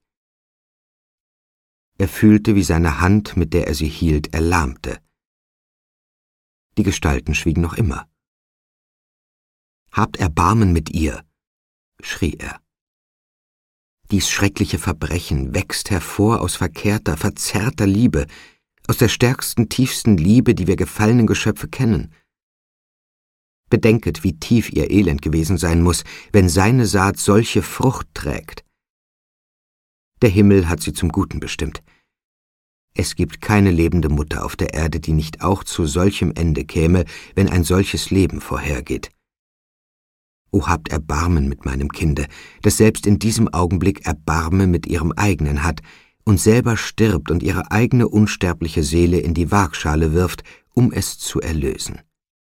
Er fühlte, wie seine Hand, mit der er sie hielt, erlahmte. Die Gestalten schwiegen noch immer. »Habt Erbarmen mit ihr«, schrie er. »Dies schreckliche Verbrechen wächst hervor aus verkehrter, verzerrter Liebe, aus der stärksten, tiefsten Liebe, die wir gefallenen Geschöpfe kennen. Bedenket, wie tief ihr Elend gewesen sein muss, wenn seine Saat solche Frucht trägt. Der Himmel hat sie zum Guten bestimmt. Es gibt keine lebende Mutter auf der Erde, die nicht auch zu solchem Ende käme, wenn ein solches Leben vorhergeht. O habt Erbarmen mit meinem Kinde, das selbst in diesem Augenblick Erbarmen mit ihrem eigenen hat und selber stirbt und ihre eigene unsterbliche Seele in die Waagschale wirft, um es zu erlösen.«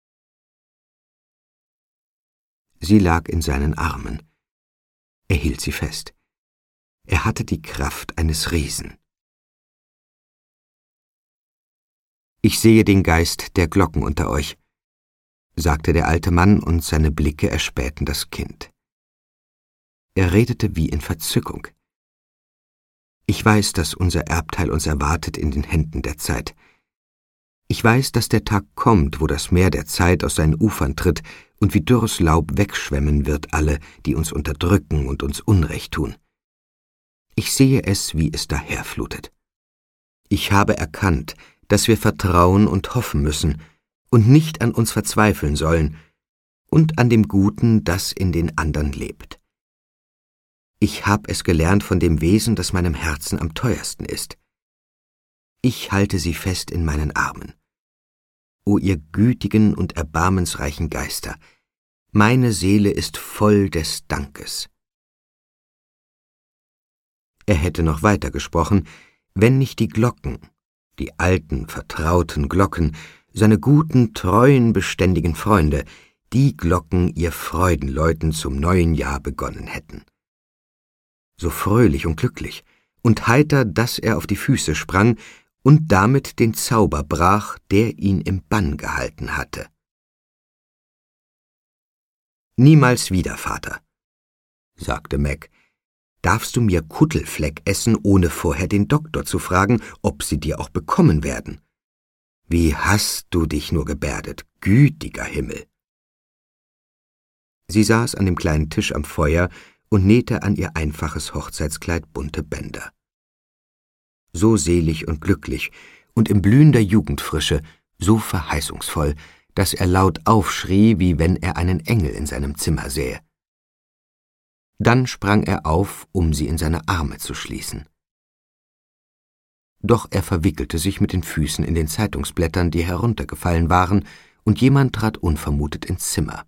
Sie lag in seinen Armen. Er hielt sie fest. Er hatte die Kraft eines Riesen. »Ich sehe den Geist der Glocken unter euch«, sagte der alte Mann, und seine Blicke erspähten das Kind. Er redete wie in Verzückung. »Ich weiß, dass unser Erbteil uns erwartet in den Händen der Zeit. Ich weiß, dass der Tag kommt, wo das Meer der Zeit aus seinen Ufern tritt und wie dürres Laub wegschwemmen wird alle, die uns unterdrücken und uns Unrecht tun. Ich sehe es, wie es daherflutet. Ich habe erkannt, dass wir vertrauen und hoffen müssen und nicht an uns verzweifeln sollen und an dem Guten, das in den andern lebt. Ich habe es gelernt von dem Wesen, das meinem Herzen am teuersten ist. Ich halte sie fest in meinen Armen. O ihr gütigen und erbarmensreichen Geister, meine Seele ist voll des Dankes.« Er hätte noch weiter gesprochen, wenn nicht die Glocken, die alten, vertrauten Glocken, seine guten, treuen, beständigen Freunde, die Glocken ihr Freudenläuten zum neuen Jahr begonnen hätten. So fröhlich und glücklich und heiter, dass er auf die Füße sprang und damit den Zauber brach, der ihn im Bann gehalten hatte. »Niemals wieder, Vater«, sagte Meg, »darfst du mir Kuttelfleck essen, ohne vorher den Doktor zu fragen, ob sie dir auch bekommen werden. Wie hast du dich nur gebärdet, gütiger Himmel!« Sie saß an dem kleinen Tisch am Feuer und nähte an ihr einfaches Hochzeitskleid bunte Bänder. So selig und glücklich und in blühender Jugendfrische, so verheißungsvoll, dass er laut aufschrie, wie wenn er einen Engel in seinem Zimmer sähe. Dann sprang er auf, um sie in seine Arme zu schließen. Doch er verwickelte sich mit den Füßen in den Zeitungsblättern, die heruntergefallen waren, und jemand trat unvermutet ins Zimmer.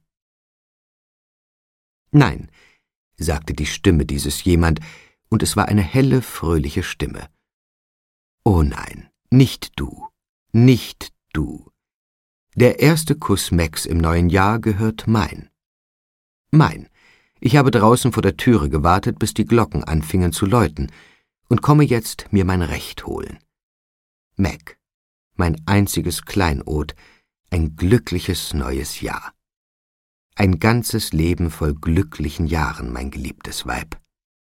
»Nein«, sagte die Stimme dieses Jemand, und es war eine helle, fröhliche Stimme. »Oh nein, nicht du, nicht du. Der erste Kuss Megs im neuen Jahr gehört mein. Mein. Ich habe draußen vor der Türe gewartet, bis die Glocken anfingen zu läuten, und komme jetzt mir mein Recht holen. Meg, mein einziges Kleinod, ein glückliches neues Jahr. Ein ganzes Leben voll glücklichen Jahren, mein geliebtes Weib.«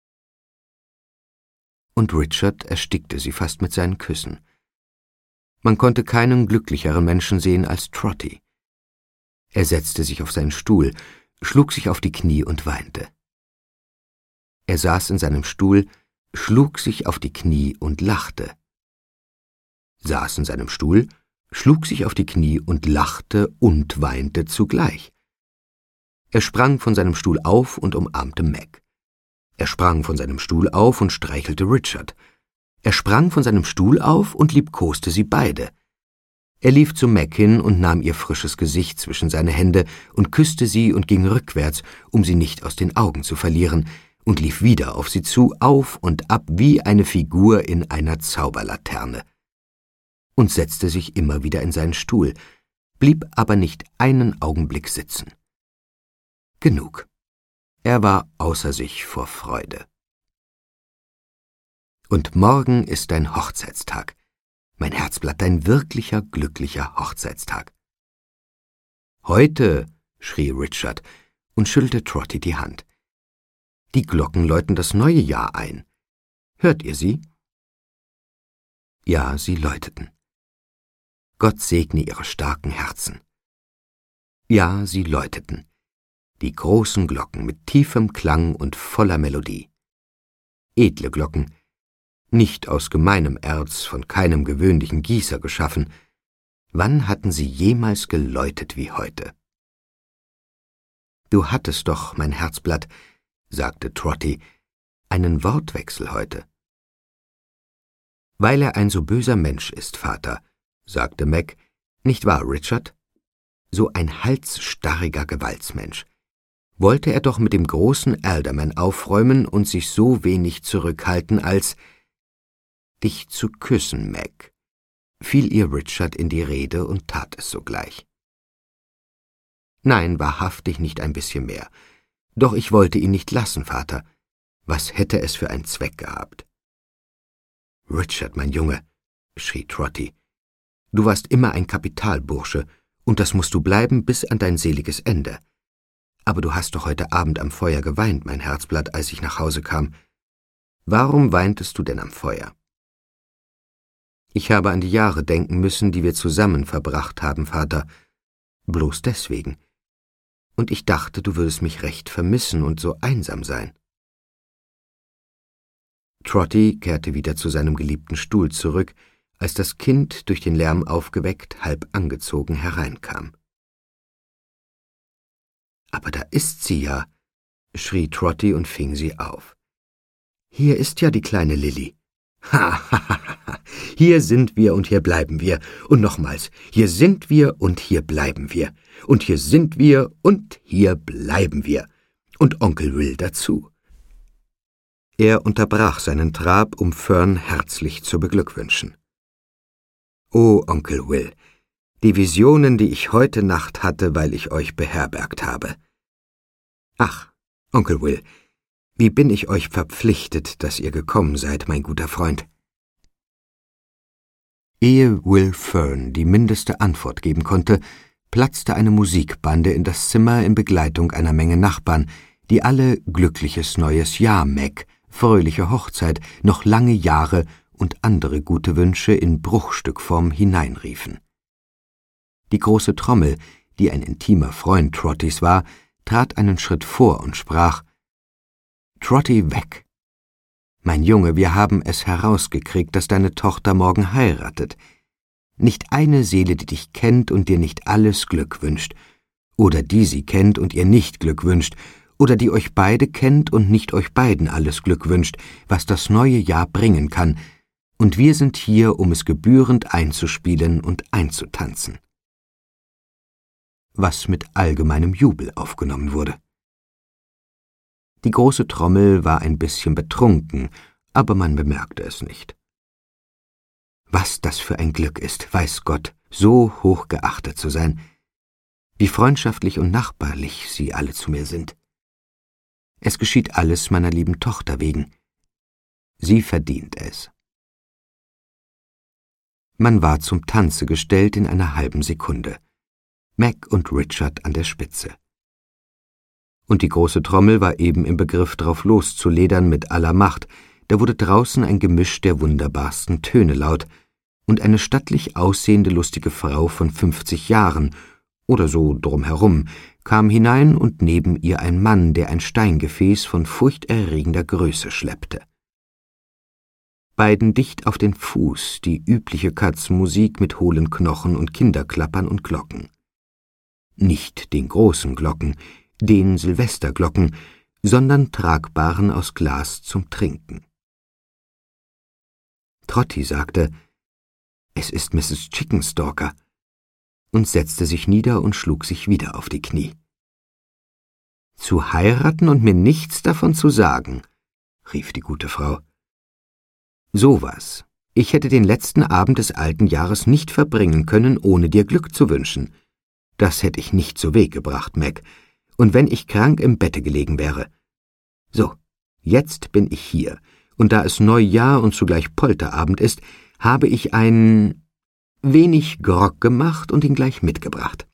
Und Richard erstickte sie fast mit seinen Küssen. Man konnte keinen glücklicheren Menschen sehen als Trotty. Er setzte sich auf seinen Stuhl, schlug sich auf die Knie und weinte. Er saß in seinem Stuhl, schlug sich auf die Knie und lachte. Saß in seinem Stuhl, schlug sich auf die Knie und lachte und weinte zugleich. Er sprang von seinem Stuhl auf und umarmte Meg. Er sprang von seinem Stuhl auf und streichelte Richard. Er sprang von seinem Stuhl auf und liebkoste sie beide. Er lief zu Meg hin und nahm ihr frisches Gesicht zwischen seine Hände und küsste sie und ging rückwärts, um sie nicht aus den Augen zu verlieren, und lief wieder auf sie zu, auf und ab wie eine Figur in einer Zauberlaterne. Und setzte sich immer wieder in seinen Stuhl, blieb aber nicht einen Augenblick sitzen. Genug. Er war außer sich vor Freude. Und morgen ist dein Hochzeitstag, mein Herzblatt, dein wirklicher, glücklicher Hochzeitstag. »Heute«, schrie Richard und schüttelte Trotty die Hand. »Die Glocken läuten das neue Jahr ein. Hört ihr sie?« Ja, sie läuteten. Gott segne ihre starken Herzen. Ja, sie läuteten. die großen Glocken mit tiefem Klang und voller Melodie. Edle Glocken, nicht aus gemeinem Erz, von keinem gewöhnlichen Gießer geschaffen. Wann hatten sie jemals geläutet wie heute? »Du hattest doch, mein Herzblatt«, sagte Trotty, »einen Wortwechsel heute.« »Weil er ein so böser Mensch ist, Vater«, sagte Meg, »nicht wahr, Richard? So ein halsstarriger Gewaltsmensch. Wollte er doch mit dem großen Alderman aufräumen und sich so wenig zurückhalten, als »Dich zu küssen, Meg«, fiel ihr Richard in die Rede und tat es sogleich. »Nein, wahrhaftig nicht ein bisschen mehr. Doch ich wollte ihn nicht lassen, Vater. Was hätte es für einen Zweck gehabt?« »Richard, mein Junge«, schrie Trotty, »du warst immer ein Kapitalbursche, und das musst du bleiben bis an dein seliges Ende. Aber du hast doch heute Abend am Feuer geweint, mein Herzblatt, als ich nach Hause kam. Warum weintest du denn am Feuer?« »Ich habe an die Jahre denken müssen, die wir zusammen verbracht haben, Vater. Bloß deswegen. Und ich dachte, du würdest mich recht vermissen und so einsam sein.« Trotty kehrte wieder zu seinem geliebten Stuhl zurück, als das Kind, durch den Lärm aufgeweckt, halb angezogen hereinkam. »Aber da ist sie ja«, schrie Trotty und fing sie auf. »Hier ist ja die kleine Lilly. Ha, ha, ha, ha, hier sind wir und hier bleiben wir. Und nochmals, hier sind wir und hier bleiben wir. Und hier sind wir und hier bleiben wir. Und Onkel Will dazu.« Er unterbrach seinen Trab, um Fern herzlich zu beglückwünschen. »Oh, Onkel Will, die Visionen, die ich heute Nacht hatte, weil ich euch beherbergt habe. Ach, Onkel Will, wie bin ich euch verpflichtet, dass ihr gekommen seid, mein guter Freund.« Ehe Will Fern die mindeste Antwort geben konnte, platzte eine Musikbande in das Zimmer in Begleitung einer Menge Nachbarn, die alle »Glückliches neues Jahr, Meg«, »Fröhliche Hochzeit«, »Noch lange Jahre« und andere gute Wünsche in Bruchstückform hineinriefen. Die große Trommel, die ein intimer Freund Trottys war, trat einen Schritt vor und sprach: »Trotty, weg! Mein Junge, wir haben es herausgekriegt, dass deine Tochter morgen heiratet. Nicht eine Seele, die dich kennt und dir nicht alles Glück wünscht, oder die sie kennt und ihr nicht Glück wünscht, oder die euch beide kennt und nicht euch beiden alles Glück wünscht, was das neue Jahr bringen kann, und wir sind hier, um es gebührend einzuspielen und einzutanzen.« Was mit allgemeinem Jubel aufgenommen wurde. Die große Trommel war ein bisschen betrunken, aber man bemerkte es nicht. Was das für ein Glück ist, weiß Gott, so hoch geachtet zu sein, wie freundschaftlich und nachbarlich sie alle zu mir sind. Es geschieht alles meiner lieben Tochter wegen. Sie verdient es. Man war zum Tanze gestellt in einer halben Sekunde. Meg und Richard an der Spitze. Und die große Trommel war eben im Begriff, drauf loszuledern mit aller Macht, da wurde draußen ein Gemisch der wunderbarsten Töne laut, und eine stattlich aussehende lustige Frau von 50 Jahren, oder so drumherum, kam hinein und neben ihr ein Mann, der ein Steingefäß von furchterregender Größe schleppte. Beiden dicht auf den Fuß die übliche Katzenmusik mit hohlen Knochen und Kinderklappern und Glocken. Nicht den großen Glocken, den Silvesterglocken, sondern tragbaren aus Glas zum Trinken. Trotty sagte: »Es ist Mrs. Chickenstalker«, und setzte sich nieder und schlug sich wieder auf die Knie. »Zu heiraten und mir nichts davon zu sagen«, rief die gute Frau. »So was. Ich hätte den letzten Abend des alten Jahres nicht verbringen können, ohne dir Glück zu wünschen. Das hätte ich nicht zu Weg gebracht, Meg, und wenn ich krank im Bette gelegen wäre. So, jetzt bin ich hier, und da es Neujahr und zugleich Polterabend ist, habe ich ein wenig Grog gemacht und ihn gleich mitgebracht.«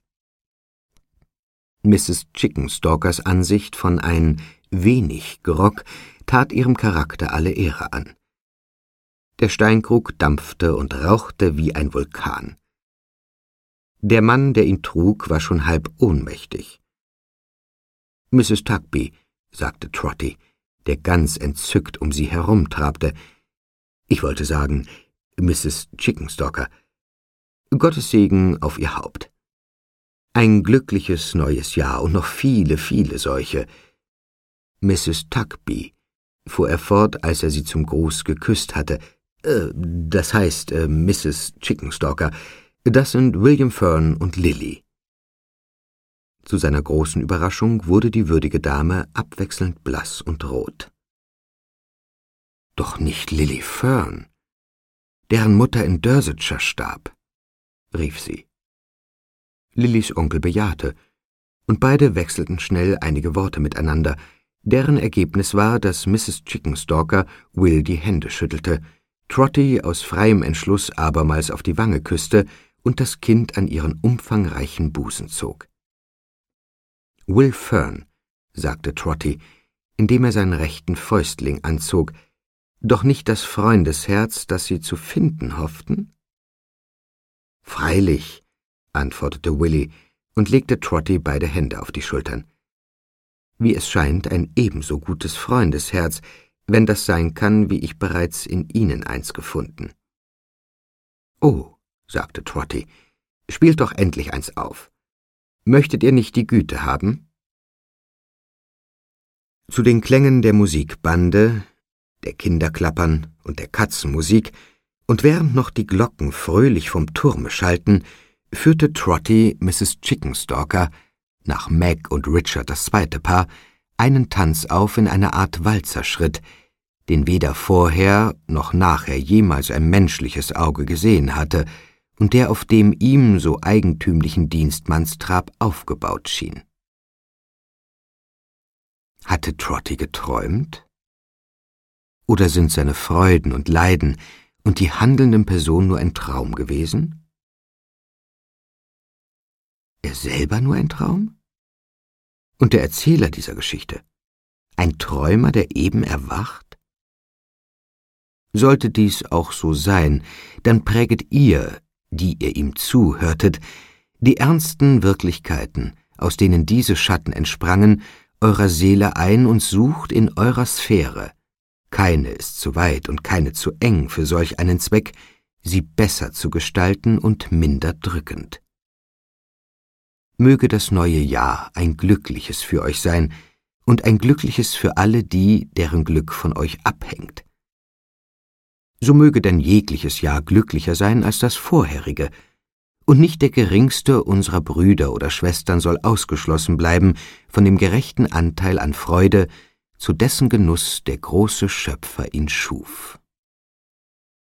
Mrs. Chickenstalkers Ansicht von ein wenig Grog tat ihrem Charakter alle Ehre an. Der Steinkrug dampfte und rauchte wie ein Vulkan. Der Mann, der ihn trug, war schon halb ohnmächtig. »Mrs. Tugby«, sagte Trotty, der ganz entzückt um sie herumtrabte. »Ich wollte sagen, Mrs. Chickenstalker. Gottes Segen auf Ihr Haupt. Ein glückliches neues Jahr und noch viele, viele solche. Mrs. Tugby«, fuhr er fort, als er sie zum Gruß geküsst hatte, »das heißt, Mrs. Chickenstalker, das sind William Fern und Lilly.« Zu seiner großen Überraschung wurde die würdige Dame abwechselnd blass und rot. »Doch nicht Lilly Fern, deren Mutter in Dorsetshire starb«, rief sie. Lillys Onkel bejahte, und beide wechselten schnell einige Worte miteinander, deren Ergebnis war, dass Mrs. Chickenstalker Will die Hände schüttelte, Trotty aus freiem Entschluss abermals auf die Wange küsste und das Kind an ihren umfangreichen Busen zog. »Will Fern«, sagte Trotty, indem er seinen rechten Fäustling anzog, »doch nicht das Freundesherz, das Sie zu finden hofften?« »Freilich«, antwortete Willy und legte Trotty beide Hände auf die Schultern. »Wie es scheint, ein ebenso gutes Freundesherz, wenn das sein kann, wie ich bereits in Ihnen eins gefunden.« »Oh«, sagte Trotty, »spielt doch endlich eins auf. Möchtet ihr nicht die Güte haben?« Zu den Klängen der Musikbande, der Kinderklappern und der Katzenmusik, und während noch die Glocken fröhlich vom Turme schallten, führte Trotty Mrs. Chickenstalker, nach Meg und Richard das zweite Paar, einen Tanz auf in einer Art Walzerschritt, den weder vorher noch nachher jemals ein menschliches Auge gesehen hatte und der auf dem ihm so eigentümlichen Dienstmannstrab aufgebaut schien. Hatte Trotty geträumt? Oder sind seine Freuden und Leiden und die handelnden Personen nur ein Traum gewesen? Er selber nur ein Traum? Und der Erzähler dieser Geschichte? Ein Träumer, der eben erwacht? Sollte dies auch so sein, dann präget ihr, die ihr ihm zuhörtet, die ernsten Wirklichkeiten, aus denen diese Schatten entsprangen, eurer Seele ein und sucht in eurer Sphäre, keine ist zu weit und keine zu eng für solch einen Zweck, sie besser zu gestalten und minder drückend. Möge das neue Jahr ein glückliches für euch sein und ein glückliches für alle die, deren Glück von euch abhängt. So möge denn jegliches Jahr glücklicher sein als das vorherige, und nicht der geringste unserer Brüder oder Schwestern soll ausgeschlossen bleiben von dem gerechten Anteil an Freude, zu dessen Genuss der große Schöpfer ihn schuf.